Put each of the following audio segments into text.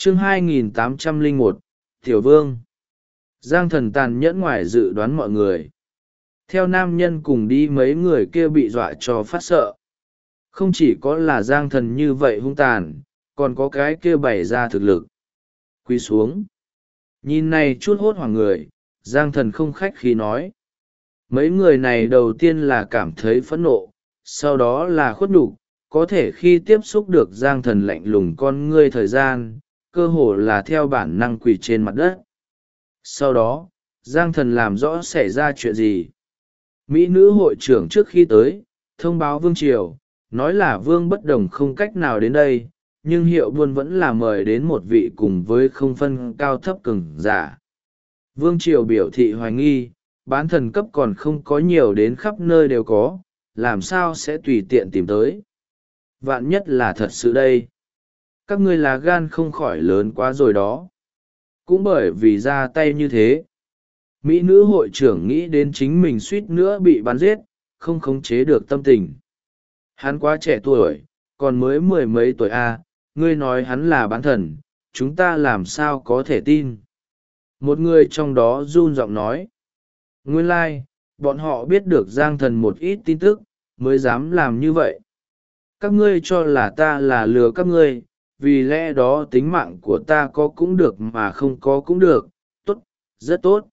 chương 2801, Tiểu Vương. Giang Thần tàn nhẫn ngoài dự đoán mọi người. Theo nam nhân cùng đi mấy người kia bị dọa cho phát sợ. Không chỉ có là Giang Thần như vậy hung tàn, còn có cái kia bày ra thực lực. Quỳ xuống. Nhìn này chút hốt hoảng người, Giang Thần không khách khí nói. Mấy người này đầu tiên là cảm thấy phẫn nộ, sau đó là khuất nhục. Có thể khi tiếp xúc được Giang Thần lạnh lùng con ngươi thời gian, cơ hồ là theo bản năng quỳ trên mặt đất. Sau đó, Giang Thần làm rõ xảy ra chuyện gì. Mỹ nữ hội trưởng trước khi tới, thông báo Vương Triều, nói là Vương Bất Đồng không cách nào đến đây, nhưng hiệu buôn vẫn là mời đến một vị cùng với không phân cao thấp cường giả. Vương Triều biểu thị hoài nghi, bán thần cấp còn không có nhiều đến khắp nơi đều có, làm sao sẽ tùy tiện tìm tới. Vạn nhất là thật sự đây. Các ngươi lá gan không khỏi lớn quá rồi đó. Cũng bởi vì ra tay như thế, Mỹ nữ hội trưởng nghĩ đến chính mình suýt nữa bị bắn giết, không khống chế được tâm tình. Hắn quá trẻ tuổi, còn mới mười mấy tuổi ngươi nói hắn là bán thần, chúng ta làm sao có thể tin. Một người trong đó run giọng nói. Nguyên lai, bọn họ biết được Giang Thần một ít tin tức, mới dám làm như vậy. Các ngươi cho là ta là lừa các ngươi, vì lẽ đó tính mạng của ta có cũng được mà không có cũng được, tốt, rất tốt.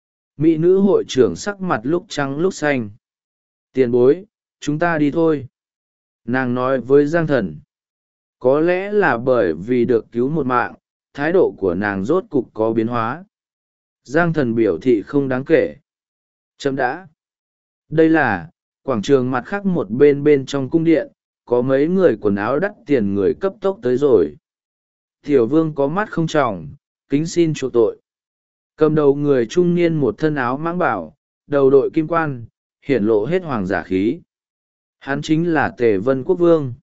Mỹ nữ hội trưởng sắc mặt lúc trắng lúc xanh. Tiền bối, chúng ta đi thôi. Nàng nói với Giang Thần. Có lẽ là bởi vì được cứu một mạng, thái độ của nàng rốt cục có biến hóa. Giang Thần biểu thị không đáng kể. Chấm đã. Đây là, quảng trường mặt khác một bên trong cung điện, có mấy người quần áo đắt tiền người cấp tốc tới rồi. Tiểu Vương có mắt không tròng, kính xin chuộc tội. Cầm đầu người trung niên một thân áo mãng bảo, đầu đội kim quan, hiển lộ hết hoàng giả khí. Hắn chính là Tề Vân Quốc Vương.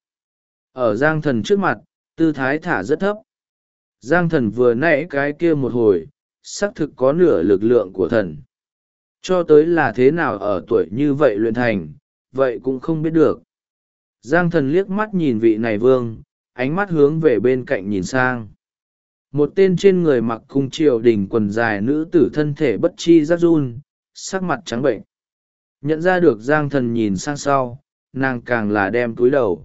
Ở Giang Thần trước mặt, tư thái thả rất thấp. Giang Thần vừa nãy cái kia một hồi, xác thực có nửa lực lượng của thần. Cho tới là thế nào ở tuổi như vậy luyện thành, vậy cũng không biết được. Giang Thần liếc mắt nhìn vị này vương, ánh mắt hướng về bên cạnh nhìn sang. Một tên trên người mặc cung triều đình quần dài nữ tử thân thể bất chi rát run, sắc mặt trắng bệnh. Nhận ra được Giang Thần nhìn sang sau, nàng càng là đem cúi đầu.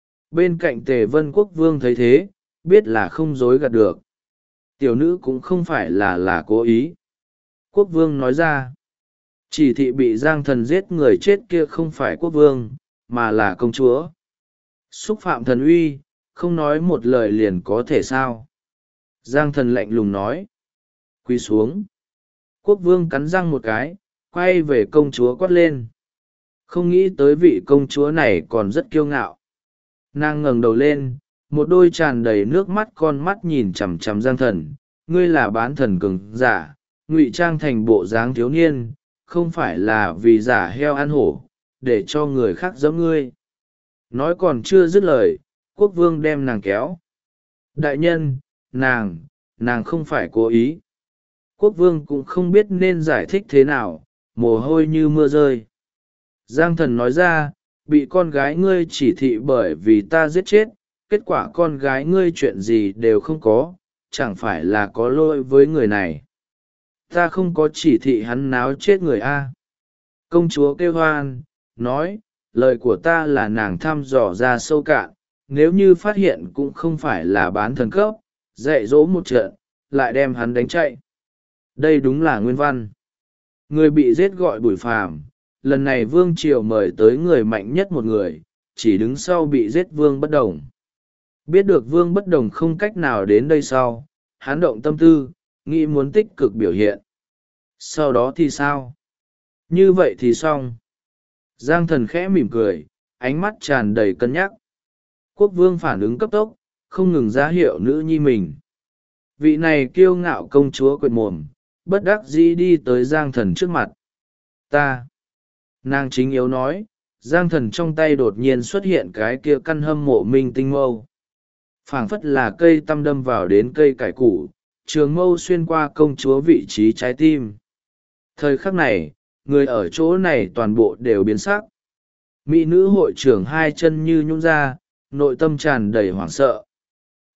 Bên cạnh Tề Vân Quốc Vương thấy thế, biết là không dối gạt được. Tiểu nữ cũng không phải là cố ý. Quốc Vương nói ra, chỉ thị bị Giang Thần giết người chết kia không phải quốc vương, mà là công chúa. Xúc phạm thần uy, không nói một lời liền có thể sao. Giang Thần lạnh lùng nói. Quỳ xuống. Quốc vương cắn răng một cái, quay về công chúa quát lên. Không nghĩ tới vị công chúa này còn rất kiêu ngạo. Nàng ngẩng đầu lên, một đôi tràn đầy nước mắt con mắt nhìn chằm chằm Giang Thần. Ngươi là bán thần cường giả, ngụy trang thành bộ dáng thiếu niên, không phải là vì giả heo ăn hổ, để cho người khác giẫm ngươi. Nói còn chưa dứt lời, quốc vương đem nàng kéo. Đại nhân, nàng không phải cố ý. Quốc vương cũng không biết nên giải thích thế nào, mồ hôi như mưa rơi. Giang Thần nói ra, bị con gái ngươi chỉ thị bởi vì ta giết chết, kết quả con gái ngươi chuyện gì đều không có, chẳng phải là có lỗi với người này. Ta không có chỉ thị hắn náo chết người Công chúa kêu hoan, nói, lời của ta là nàng thăm dò ra sâu cạn, nếu như phát hiện cũng không phải là bán thần cấp, dạy dỗ một trận, lại đem hắn đánh chạy. Đây đúng là nguyên văn. Người bị giết gọi Bùi Phàm, lần này Vương Triều mời tới người mạnh nhất một người, chỉ đứng sau bị giết Vương Bất Đồng. Biết được Vương Bất Đồng không cách nào đến đây sau, hắn động tâm tư, nghĩ muốn tích cực biểu hiện. Sau đó thì sao? Như vậy thì xong. Giang Thần khẽ mỉm cười, ánh mắt tràn đầy cân nhắc. Quốc vương phản ứng cấp tốc, không ngừng ra hiệu nữ nhi mình. Vị này kiêu ngạo công chúa quệt mồm, bất đắc dĩ đi tới Giang Thần trước mặt. Ta. Nàng chính yếu nói, Giang Thần trong tay đột nhiên xuất hiện cái kia căn hâm mộ minh tinh mâu. Phảng phất là cây tăm đâm vào đến cây cải củ, trường mâu xuyên qua công chúa vị trí trái tim. Thời khắc này, người ở chỗ này toàn bộ đều biến sắc. Mỹ nữ hội trưởng hai chân như nhũn ra, nội tâm tràn đầy hoảng sợ.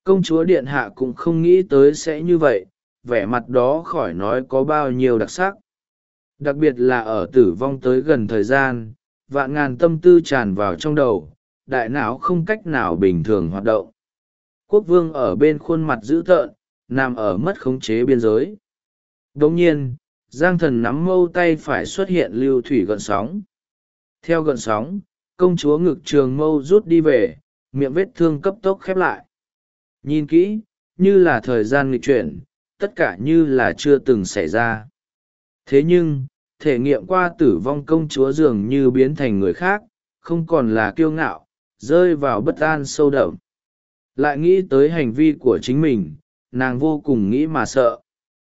Công chúa điện hạ cũng không nghĩ tới sẽ như vậy, vẻ mặt đó khỏi nói có bao nhiêu đặc sắc. Đặc biệt là ở tử vong tới gần thời gian, vạn ngàn tâm tư tràn vào trong đầu, đại não không cách nào bình thường hoạt động. Quốc vương ở bên khuôn mặt dữ tợn, nằm ở mất khống chế biên giới. Đồng nhiên, Giang Thần nắm mâu tay phải xuất hiện lưu thủy gợn sóng. Theo gợn sóng, công chúa ngực trường mâu rút đi về, miệng vết thương cấp tốc khép lại. Nhìn kỹ, như là thời gian nghịch chuyển, tất cả như là chưa từng xảy ra. Thế nhưng, thể nghiệm qua tử vong công chúa dường như biến thành người khác, không còn là kiêu ngạo, rơi vào bất an sâu đậm. Lại nghĩ tới hành vi của chính mình, nàng vô cùng nghĩ mà sợ.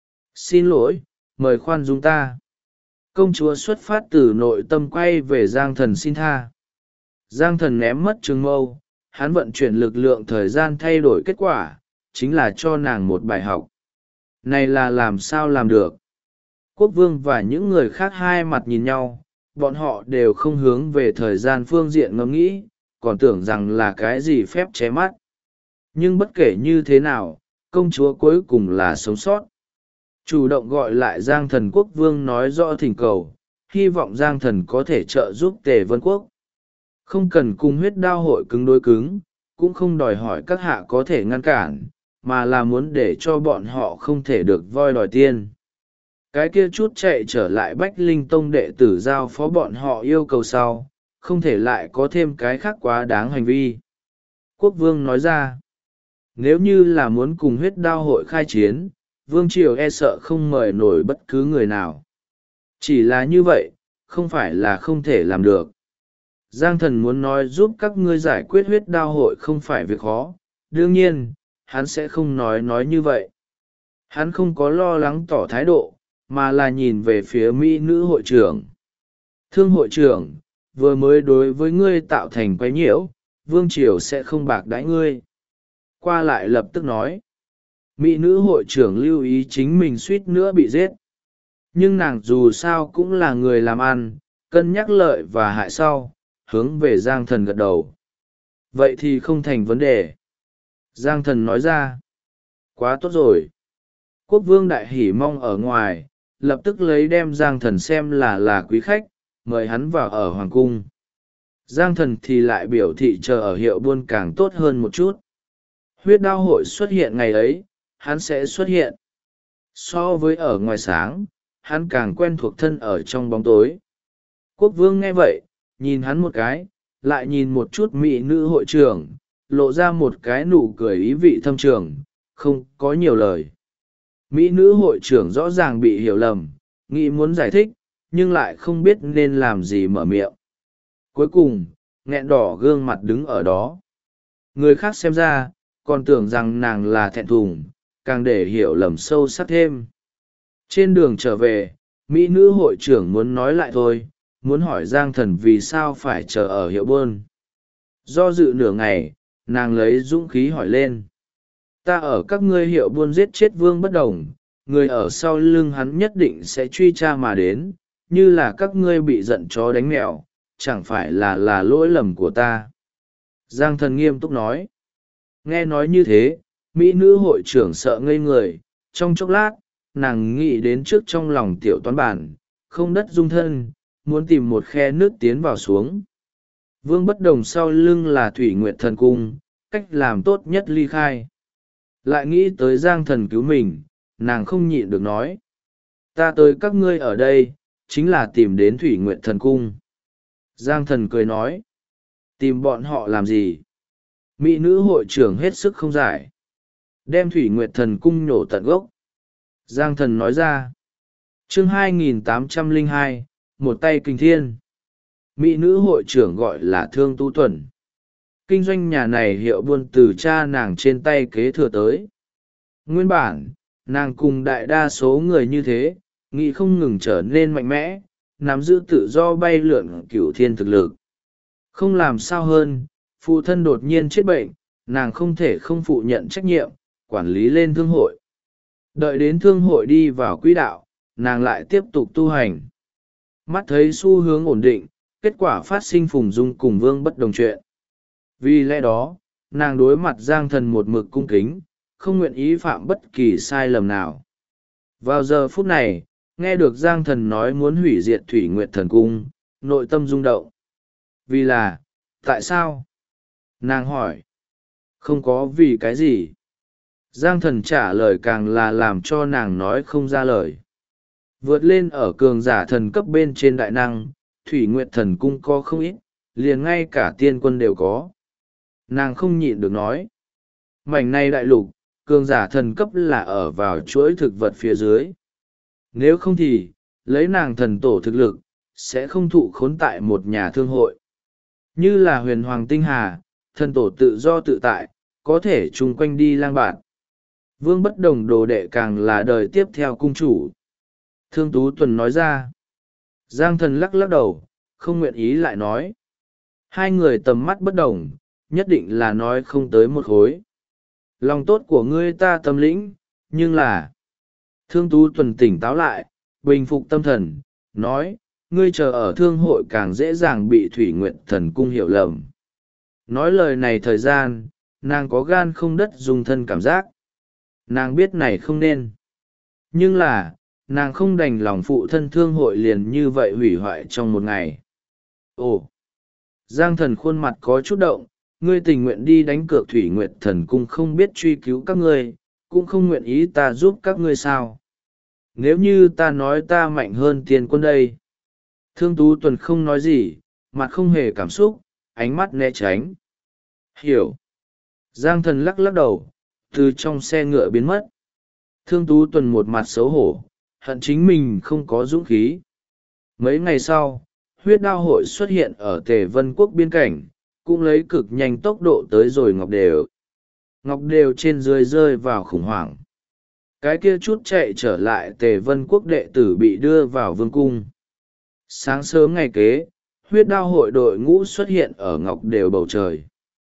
Xin lỗi, mời khoan dung ta. Công chúa xuất phát từ nội tâm quay về Giang Thần xin tha. Giang Thần ném mất trường mâu, hắn vận chuyển lực lượng thời gian thay đổi kết quả, chính là cho nàng một bài học. Này là làm sao làm được? Quốc vương và những người khác hai mặt nhìn nhau, bọn họ đều không hướng về thời gian phương diện ngẫm nghĩ, còn tưởng rằng là cái gì phép ché mắt. Nhưng bất kể như thế nào, công chúa cuối cùng là sống sót. Chủ động gọi lại Giang Thần, quốc vương nói rõ thỉnh cầu, hy vọng Giang Thần có thể trợ giúp Tề Vân Quốc. Không cần cùng huyết đao hội cứng đối cứng, cũng không đòi hỏi các hạ có thể ngăn cản, mà là muốn để cho bọn họ không thể được voi đòi tiên. Cái kia chút chạy trở lại Bách Linh Tông đệ tử giao phó bọn họ yêu cầu sau, không thể lại có thêm cái khác quá đáng hành vi. Quốc vương nói ra, nếu như là muốn cùng huyết đao hội khai chiến, vương triều e sợ không mời nổi bất cứ người nào. Chỉ là như vậy, không phải là không thể làm được. Giang Thần muốn nói giúp các ngươi giải quyết huyết đao hội không phải việc khó, đương nhiên, hắn sẽ không nói như vậy. Hắn không có lo lắng tỏ thái độ, mà là nhìn về phía mỹ nữ hội trưởng. Thương hội trưởng, vừa mới đối với ngươi tạo thành quái nhiễu, vương triều sẽ không bạc đãi ngươi. Qua lại lập tức nói. Mỹ nữ hội trưởng lưu ý chính mình suýt nữa bị giết. Nhưng nàng dù sao cũng là người làm ăn, cân nhắc lợi và hại sau, hướng về Giang Thần gật đầu. Vậy thì không thành vấn đề. Giang Thần nói ra. Quá tốt rồi. Quốc vương đại hỉ mong ở ngoài, lập tức lấy đem Giang Thần xem là quý khách, mời hắn vào ở hoàng cung. Giang Thần thì lại biểu thị chờ ở hiệu buôn càng tốt hơn một chút. Huyết đao hội xuất hiện ngày ấy, hắn sẽ xuất hiện. So với ở ngoài sáng, hắn càng quen thuộc thân ở trong bóng tối. Quốc vương nghe vậy, nhìn hắn một cái, lại nhìn một chút mỹ nữ hội trưởng, lộ ra một cái nụ cười ý vị thâm trường, không có nhiều lời. Mỹ nữ hội trưởng rõ ràng bị hiểu lầm, nghĩ muốn giải thích, nhưng lại không biết nên làm gì mở miệng. Cuối cùng, nghẹn đỏ gương mặt đứng ở đó. Người khác xem ra, còn tưởng rằng nàng là thẹn thùng, càng để hiểu lầm sâu sắc thêm. Trên đường trở về, mỹ nữ hội trưởng muốn nói lại thôi, muốn hỏi Giang Thần vì sao phải chờ ở hiệu buôn. Do dự nửa ngày, nàng lấy dũng khí hỏi lên. Ta ở các ngươi hiệu buôn giết chết Vương Bất Đồng, người ở sau lưng hắn nhất định sẽ truy tra mà đến, như là các ngươi bị giận chó đánh mèo, chẳng phải là lỗi lầm của ta. Giang Thần nghiêm túc nói. Nghe nói như thế, mỹ nữ hội trưởng sợ ngây người, trong chốc lát, nàng nghĩ đến trước trong lòng tiểu toán bản, không đất dung thân, muốn tìm một khe nước tiến vào xuống. Vương Bất Đồng sau lưng là Thủy Nguyệt Thần Cung, cách làm tốt nhất ly khai. Lại nghĩ tới Giang Thần cứu mình, nàng không nhịn được nói. Ta tới các ngươi ở đây, chính là tìm đến Thủy Nguyệt Thần Cung. Giang Thần cười nói. Tìm bọn họ làm gì? Mỹ nữ hội trưởng hết sức không giải. Đem Thủy Nguyệt Thần Cung nhổ tận gốc. Giang Thần nói ra. Chương 2802, một tay kinh thiên. Mỹ nữ hội trưởng gọi là Thương Tu Tuần. Kinh doanh nhà này hiệu buôn từ cha nàng trên tay kế thừa tới. Nguyên bản, nàng cùng đại đa số người như thế, nghĩ không ngừng trở nên mạnh mẽ, nắm giữ tự do bay lượn cửu thiên thực lực. Không làm sao hơn, phụ thân đột nhiên chết bệnh, nàng không thể không phụ nhận trách nhiệm, quản lý lên thương hội. Đợi đến thương hội đi vào quỹ đạo, nàng lại tiếp tục tu hành. Mắt thấy xu hướng ổn định, kết quả phát sinh Phùng Dung cùng Vương Bất Đồng chuyện. Vì lẽ đó, nàng đối mặt Giang Thần một mực cung kính, không nguyện ý phạm bất kỳ sai lầm nào. Vào giờ phút này, nghe được Giang Thần nói muốn hủy diệt Thủy Nguyệt Thần Cung, nội tâm rung động. Vì là, tại sao? Nàng hỏi. Không có vì cái gì. Giang Thần trả lời càng là làm cho nàng nói không ra lời. Vượt lên ở cường giả thần cấp bên trên đại năng, Thủy Nguyệt Thần Cung có không ít, liền ngay cả tiên quân đều có. Nàng không nhịn được nói. Mảnh này đại lục, cường giả thần cấp là ở vào chuỗi thực vật phía dưới. Nếu không thì, lấy nàng thần tổ thực lực, sẽ không thụ khốn tại một nhà thương hội. Như là huyền hoàng tinh hà, thần tổ tự do tự tại, có thể chung quanh đi lang bạt. Vương Bất Đồng đồ đệ càng là đời tiếp theo cung chủ. Thương Tú Tuần nói ra. Giang Thần lắc lắc đầu, không nguyện ý lại nói. Hai người tầm mắt bất đồng, nhất định là nói không tới một khối. Lòng tốt của ngươi ta tâm lĩnh, nhưng là... Thương Tú Tuần tỉnh táo lại, bình phục tâm thần, nói, ngươi chờ ở thương hội càng dễ dàng bị Thủy Nguyệt Thần Cung hiểu lầm. Nói lời này thời gian, nàng có gan không đất dùng thân cảm giác. Nàng biết này không nên. Nhưng là, nàng không đành lòng phụ thân thương hội liền như vậy hủy hoại trong một ngày. Ồ! Giang Thần khuôn mặt có chút động, ngươi tình nguyện đi đánh cược Thủy Nguyệt Thần Cung không biết truy cứu các ngươi, cũng không nguyện ý ta giúp các ngươi sao. Nếu như ta nói ta mạnh hơn tiền quân đây. Thương Tú Tuần không nói gì, mặt không hề cảm xúc, ánh mắt né tránh. Hiểu. Giang Thần lắc lắc đầu, từ trong xe ngựa biến mất. Thương Tú Tuần một mặt xấu hổ, hận chính mình không có dũng khí. Mấy ngày sau, huyết đao hội xuất hiện ở Tề Vân Quốc biên cảnh, cũng lấy cực nhanh tốc độ tới rồi Ngọc Đều. Ngọc Đều trên dưới rơi vào khủng hoảng. Cái kia chút chạy trở lại Tề Vân Quốc đệ tử bị đưa vào vương cung. Sáng sớm ngày kế, huyết đao hội đội ngũ xuất hiện ở Ngọc Đều bầu trời.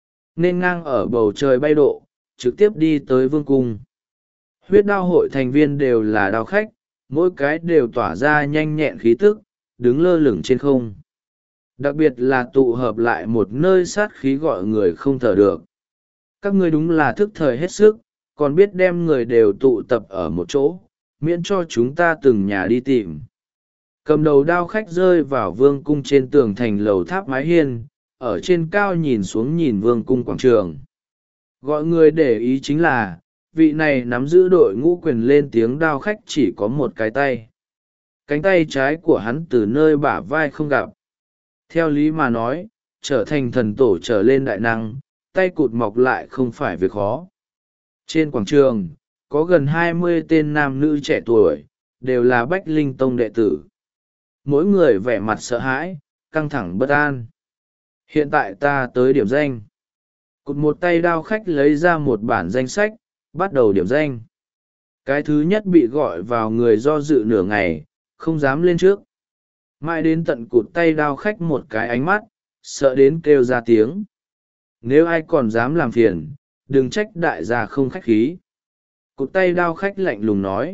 Nên ngang ở bầu trời bay độ, trực tiếp đi tới vương cung. Huyết đao hội thành viên đều là đao khách, mỗi cái đều tỏa ra nhanh nhẹn khí tức, đứng lơ lửng trên không. Đặc biệt là tụ hợp lại một nơi sát khí gọi người không thở được. Các ngươi đúng là thức thời hết sức, còn biết đem người đều tụ tập ở một chỗ, miễn cho chúng ta từng nhà đi tìm. Cầm đầu đao khách rơi vào vương cung trên tường thành lầu tháp mái hiên, ở trên cao nhìn xuống nhìn vương cung quảng trường. Gọi người để ý chính là, vị này nắm giữ đội ngũ quyền lên tiếng đao khách chỉ có một cái tay. Cánh tay trái của hắn từ nơi bả vai không gặp. Theo lý mà nói, trở thành thần tổ trở lên đại năng, tay cụt mọc lại không phải việc khó. Trên quảng trường, có gần 20 tên nam nữ trẻ tuổi, đều là Bách Linh Tông đệ tử. Mỗi người vẻ mặt sợ hãi, căng thẳng bất an. Hiện tại ta tới điểm danh. Cụt một tay đao khách lấy ra một bản danh sách, bắt đầu điểm danh. Cái thứ nhất bị gọi vào người do dự nửa ngày, không dám lên trước. Mãi đến tận cụt tay đao khách một cái ánh mắt, sợ đến kêu ra tiếng. Nếu ai còn dám làm phiền, đừng trách đại gia không khách khí. Cụt tay đao khách lạnh lùng nói.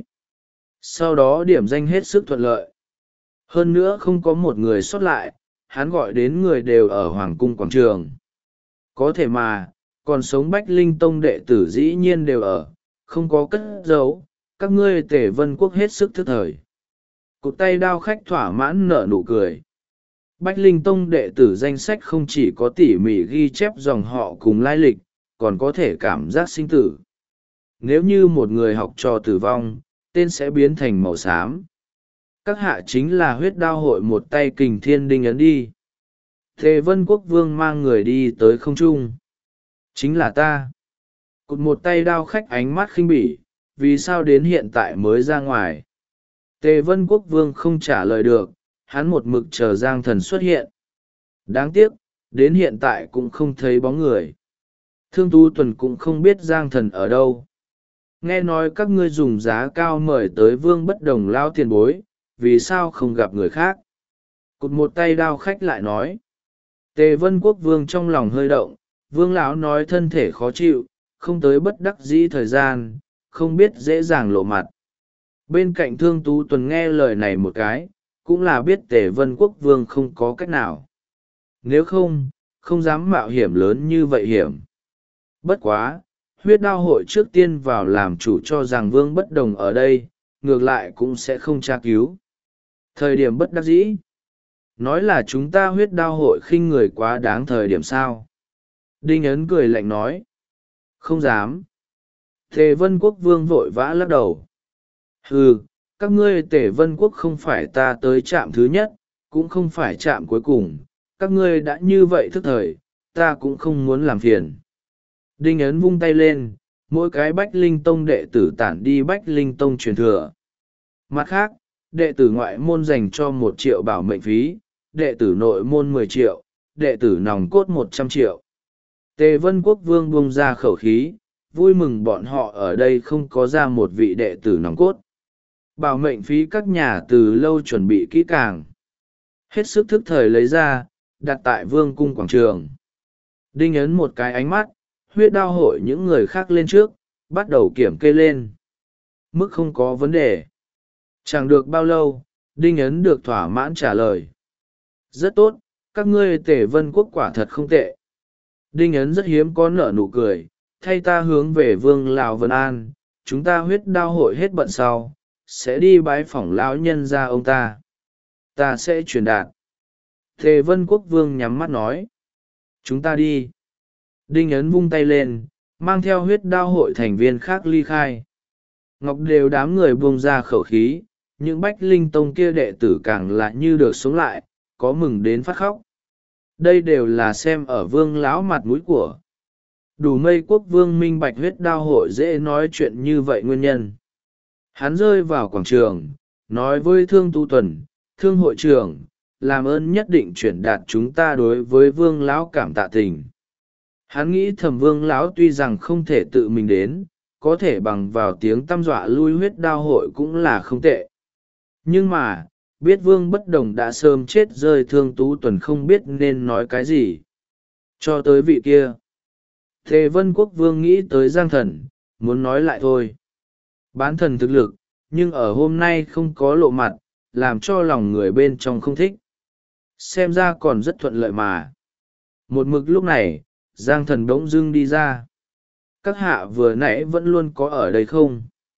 Sau đó điểm danh hết sức thuận lợi. Hơn nữa không có một người sót lại, hắn gọi đến người đều ở Hoàng cung quảng trường. Có thể mà, còn sống Bách Linh Tông đệ tử dĩ nhiên đều ở, không có cất giấu, các ngươi Tề Vân Quốc hết sức thức thời. Cụt tay đao khách thỏa mãn nở nụ cười. Bách Linh Tông đệ tử danh sách không chỉ có tỉ mỉ ghi chép dòng họ cùng lai lịch, còn có thể cảm giác sinh tử. Nếu như một người học trò tử vong, tên sẽ biến thành màu xám. Các hạ chính là huyết đao hội một tay kình thiên đinh ấn đi. Tề Vân Quốc vương mang người đi tới không trung. Chính là ta. Cụt một tay đao khách ánh mắt khinh bỉ, vì sao đến hiện tại mới ra ngoài. Tề Vân Quốc vương không trả lời được, hắn một mực chờ Giang Thần xuất hiện. Đáng tiếc, đến hiện tại cũng không thấy bóng người. Thương Tú Tuần cũng không biết Giang Thần ở đâu. Nghe nói các ngươi dùng giá cao mời tới Vương Bất Đồng lao tiền bối, vì sao không gặp người khác. Cụt một tay đao khách lại nói. Tề Vân Quốc vương trong lòng hơi động, vương lão nói thân thể khó chịu, không tới bất đắc dĩ thời gian, không biết dễ dàng lộ mặt. Bên cạnh Thương Tú Tuần nghe lời này một cái, cũng là biết Tề Vân Quốc vương không có cách nào. Nếu không, không dám mạo hiểm lớn như vậy hiểm. Bất quá, huyết đao hội trước tiên vào làm chủ cho rằng Vương Bất Đồng ở đây, ngược lại cũng sẽ không tra cứu. Thời điểm bất đắc dĩ. Nói là chúng ta huyết đao hội khinh người quá đáng thời điểm sao. Đinh Ấn cười lạnh nói. Không dám. Tề Vân Quốc Vương vội vã lắc đầu. Hừ, các ngươi Tề Vân Quốc không phải ta tới trạm thứ nhất, cũng không phải trạm cuối cùng. Các ngươi đã như vậy thức thời, ta cũng không muốn làm phiền. Đinh Ấn vung tay lên, mỗi cái Bách Linh Tông đệ tử tản đi Bách Linh Tông truyền thừa. Mặt khác, đệ tử ngoại môn dành cho 1 triệu bảo mệnh phí, đệ tử nội môn 10 triệu, đệ tử nòng cốt 100 triệu. Tề Vân Quốc Vương buông ra khẩu khí, vui mừng bọn họ ở đây không có ra một vị đệ tử nòng cốt. Bảo mệnh phí các nhà từ lâu chuẩn bị kỹ càng. Hết sức thức thời lấy ra, đặt tại Vương cung quảng trường. Đinh Ấn một cái ánh mắt, huyết đao hội những người khác lên trước, bắt đầu kiểm kê lên. Mức không có vấn đề. Chẳng được bao lâu, Đinh Ấn được thỏa mãn trả lời. Rất tốt, các ngươi Tề Vân Quốc quả thật không tệ. Đinh Ấn rất hiếm có nở nụ cười, thay ta hướng về Vương Lào Vân An, chúng ta huyết đao hội hết bận sau, sẽ đi bái phỏng lão nhân gia ông ta. Ta sẽ truyền đạt. Tề Vân Quốc Vương nhắm mắt nói. Chúng ta đi. Đinh Ấn vung tay lên, mang theo huyết đao hội thành viên khác ly khai. Ngọc đều đám người buông ra khẩu khí, những Bách Linh Tông kia đệ tử càng lại như được sống lại, có mừng đến phát khóc. Đây đều là xem ở Vương lão mặt mũi của. Đủ Mây Quốc Vương minh bạch huyết đao hội dễ nói chuyện như vậy nguyên nhân. Hắn rơi vào quảng trường, nói với Thương Tu Tuần, Thương hội trưởng, làm ơn nhất định chuyển đạt chúng ta đối với Vương lão cảm tạ tình. Hắn nghĩ thầm Vương lão tuy rằng không thể tự mình đến, có thể bằng vào tiếng tăm dọa lui huyết đao hội cũng là không tệ. Nhưng mà, biết Vương Bất Đồng đã sớm chết rơi, Thương Tú Tuần không biết nên nói cái gì. Cho tới vị kia. Tề Vân Quốc Vương nghĩ tới Giang Thần, muốn nói lại thôi. Bán thần thực lực, nhưng ở hôm nay không có lộ mặt, làm cho lòng người bên trong không thích. Xem ra còn rất thuận lợi mà. Một mực lúc này, Giang Thần bỗng dưng đi ra. Các hạ vừa nãy vẫn luôn có ở đây không?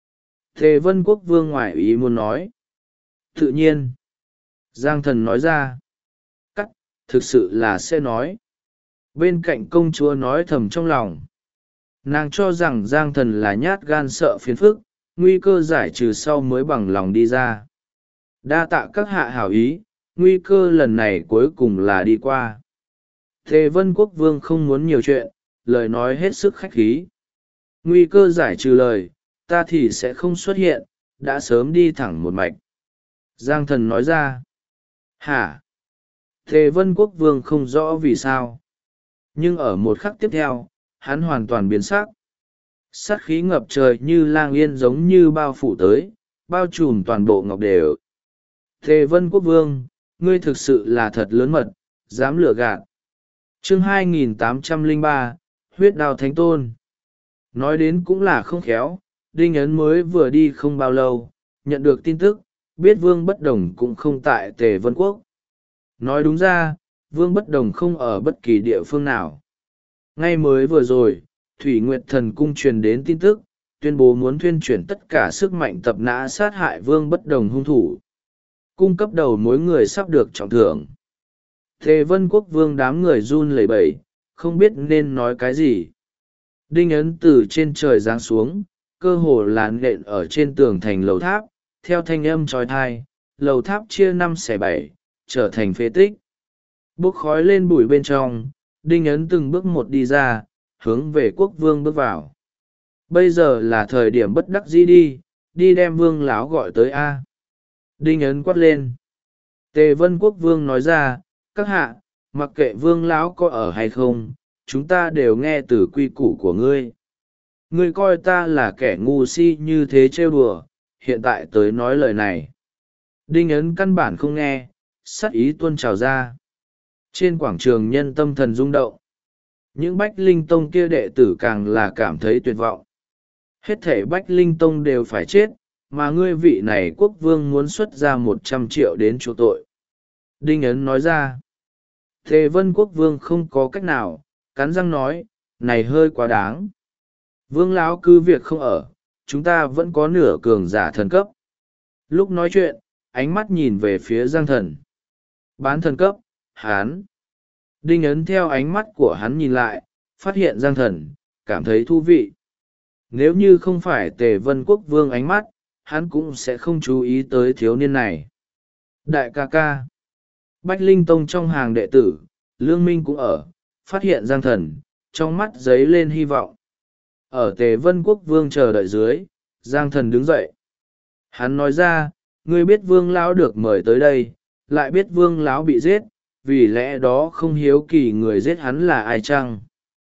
Tề Vân Quốc Vương ngoại ý muốn nói. Tự nhiên. Giang Thần nói ra. Cắt, thực sự là sẽ nói. Bên cạnh công chúa nói thầm trong lòng. Nàng cho rằng Giang Thần là nhát gan sợ phiền phức, nguy cơ giải trừ sau mới bằng lòng đi ra. Đa tạ các hạ hảo ý, nguy cơ lần này cuối cùng là đi qua. Tề Vân Quốc Vương không muốn nhiều chuyện, lời nói hết sức khách khí. Nguy cơ giải trừ lời, ta thì sẽ không xuất hiện, đã sớm đi thẳng một mạch. Giang Thần nói ra. Hả? Tề Vân Quốc Vương không rõ vì sao. Nhưng ở một khắc tiếp theo, hắn hoàn toàn biến sắc. Sát khí ngập trời như lang yên giống như bao phủ tới, bao trùm toàn bộ ngọc đều. Tề Vân Quốc Vương, ngươi thực sự là thật lớn mật, dám lừa gạt. Chương 2803, huyết đao thánh tôn. Nói đến cũng là không khéo, Đinh Ấn mới vừa đi không bao lâu, nhận được tin tức, biết Vương Bất Đồng cũng không tại Tề Vân Quốc. Nói đúng ra, Vương Bất Đồng không ở bất kỳ địa phương nào. Ngay mới vừa rồi, Thủy Nguyệt Thần Cung truyền đến tin tức, tuyên bố muốn thuyên chuyển tất cả sức mạnh tập nã sát hại Vương Bất Đồng hung thủ. Cung cấp đầu mối người sắp được trọng thưởng. Tề Vân Quốc Vương đám người run lẩy bẩy, không biết nên nói cái gì. Đinh Ấn từ trên trời giáng xuống, cơ hồ là nện ở trên tường thành lầu tháp, theo thanh âm trói thai, lầu tháp chia 5/7, trở thành phế tích. Bốc khói lên bụi bên trong, Đinh Ấn từng bước một đi ra, hướng về Quốc Vương bước vào. Bây giờ là thời điểm bất đắc dĩ đi đem Vương lão gọi tới A. Đinh Ấn quát lên. Tề Vân Quốc Vương nói ra, các hạ, mặc kệ Vương lão có ở hay không, chúng ta đều nghe từ quy củ của ngươi. Ngươi coi ta là kẻ ngu si như thế trêu đùa, hiện tại tới nói lời này. Đinh Ấn căn bản không nghe, sát ý tuôn trào ra. Trên quảng trường nhân tâm thần rung động. Những Bách Linh Tông kia đệ tử càng là cảm thấy tuyệt vọng. Hết thể Bách Linh Tông đều phải chết, mà ngươi vị này quốc vương muốn xuất ra 100 triệu đến chỗ tội. Đinh Ấn nói ra. Tề Vân Quốc Vương không có cách nào, cắn răng nói, này hơi quá đáng. Vương lão cứ việc không ở, chúng ta vẫn có nửa cường giả thần cấp. Lúc nói chuyện, ánh mắt nhìn về phía Giang Thần. Bán thần cấp, hán. Đinh Ấn theo ánh mắt của hắn nhìn lại, phát hiện Giang Thần, cảm thấy thú vị. Nếu như không phải Tề Vân Quốc Vương ánh mắt, hắn cũng sẽ không chú ý tới thiếu niên này. Đại ca ca. Bách Linh Tông trong hàng đệ tử, Lương Minh cũng ở, phát hiện Giang Thần, trong mắt giấy lên hy vọng. Ở Tề Vân Quốc Vương chờ đợi dưới, Giang Thần đứng dậy. Hắn nói ra, ngươi biết Vương lão được mời tới đây, lại biết Vương lão bị giết, vì lẽ đó không hiếu kỳ người giết hắn là ai chăng?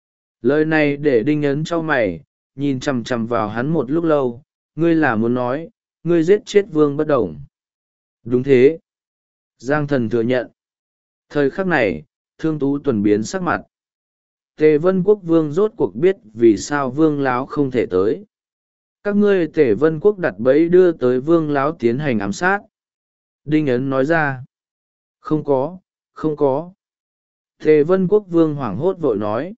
Lời này để Đinh Ấn cho mày, nhìn chằm chằm vào hắn một lúc lâu, ngươi là muốn nói, ngươi giết chết Vương Bất Đồng. Đúng thế. Giang Thần thừa nhận. Thời khắc này, Thương Tú Tuần biến sắc mặt. Tề Vân Quốc Vương rốt cuộc biết vì sao Vương lão không thể tới. Các ngươi Tề Vân Quốc đặt bẫy đưa tới Vương lão tiến hành ám sát. Đinh Ấn nói ra. Không có, không có. Tề Vân Quốc Vương hoảng hốt vội nói.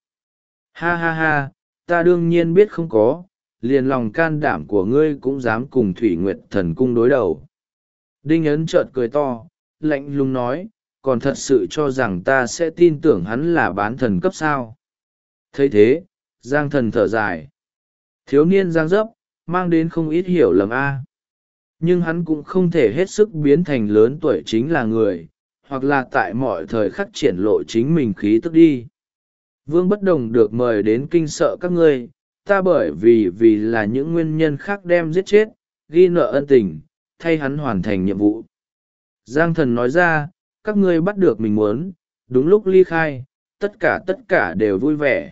Ha ha ha, ta đương nhiên biết không có, liền lòng can đảm của ngươi cũng dám cùng Thủy Nguyệt Thần Cung đối đầu. Đinh Ấn chợt cười to, lạnh lùng nói, còn thật sự cho rằng ta sẽ tin tưởng hắn là bán thần cấp sao. Thấy thế, Giang Thần thở dài. Thiếu niên Giang dấp, mang đến không ít hiểu lầm a. Nhưng hắn cũng không thể hết sức biến thành lớn tuổi chính là người, hoặc là tại mọi thời khắc triển lộ chính mình khí tức đi. Vương Bất Đồng được mời đến kinh sợ các ngươi, ta bởi vì là những nguyên nhân khác đem giết chết, ghi nợ ân tình, thay hắn hoàn thành nhiệm vụ. Giang Thần nói ra, các ngươi bắt được mình muốn, đúng lúc ly khai, tất cả đều vui vẻ.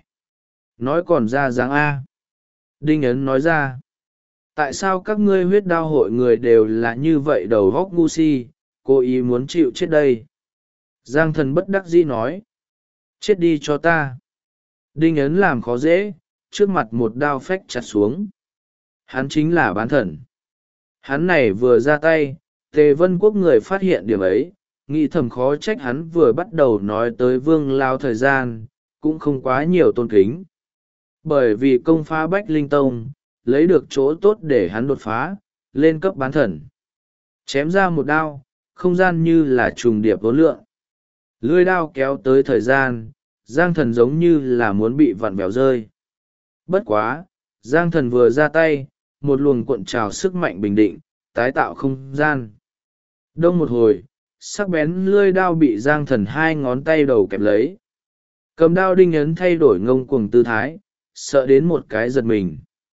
Nói còn ra dáng A. Đinh Ấn nói ra, tại sao các ngươi huyết đao hội người đều là như vậy đầu góc ngu si, cố ý muốn chịu chết đây? Giang Thần bất đắc dĩ nói, chết đi cho ta. Đinh Ấn làm khó dễ, trước mặt một đao phách chặt xuống. Hắn chính là bán thần. Hắn này vừa ra tay, Tề Vân Quốc người phát hiện điểm ấy, nghĩ thầm khó trách hắn vừa bắt đầu nói tới Vương Lao thời gian, cũng không quá nhiều tôn kính. Bởi vì công phá Bách Linh Tông, lấy được chỗ tốt để hắn đột phá, lên cấp bán thần. Chém ra một đao, không gian như là trùng điệp vô lượng. Lưỡi đao kéo tới thời gian, Giang Thần giống như là muốn bị vặn vẹo rơi. Bất quá, Giang Thần vừa ra tay, một luồng cuộn trào sức mạnh bình định, tái tạo không gian. Đông một hồi, sắc bén lưỡi đao bị Giang Thần hai ngón tay đầu kẹp lấy. Cầm đao Đinh Ấn thay đổi ngông cuồng tư thái, sợ đến một cái giật mình.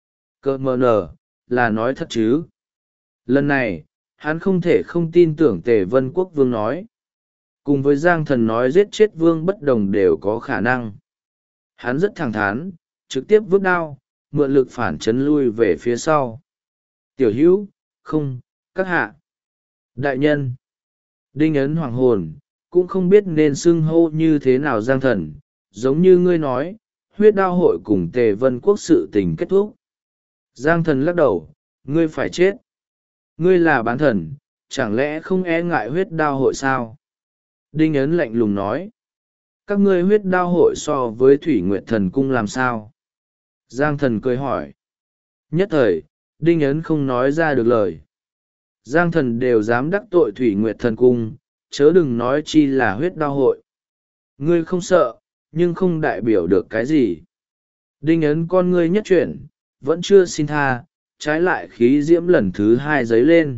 Cơ mờ nở, là nói thật chứ? Lần này, hắn không thể không tin tưởng Tề Vân Quốc Vương nói. Cùng với Giang Thần nói giết chết Vương Bất Đồng đều có khả năng. Hắn rất thẳng thắn, trực tiếp vứt đao, mượn lực phản chấn lui về phía sau. Tiểu hữu, không, các hạ. Đại nhân. Đinh Ấn hoàng hồn, cũng không biết nên xưng hô như thế nào Giang Thần, giống như ngươi nói, huyết đao hội cùng Tề Vân Quốc sự tình kết thúc. Giang Thần lắc đầu, ngươi phải chết. Ngươi là bán thần, chẳng lẽ không e ngại huyết đao hội sao? Đinh Ấn lạnh lùng nói. Các ngươi huyết đao hội so với Thủy Nguyệt Thần Cung làm sao? Giang Thần cười hỏi. Nhất thời, Đinh Ấn không nói ra được lời. Giang Thần đều dám đắc tội Thủy Nguyệt Thần Cung, chớ đừng nói chi là huyết đao hội. Ngươi không sợ, nhưng không đại biểu được cái gì. Đinh Ấn con ngươi nhất chuyển, vẫn chưa xin tha, trái lại khí diễm lần thứ hai dấy lên.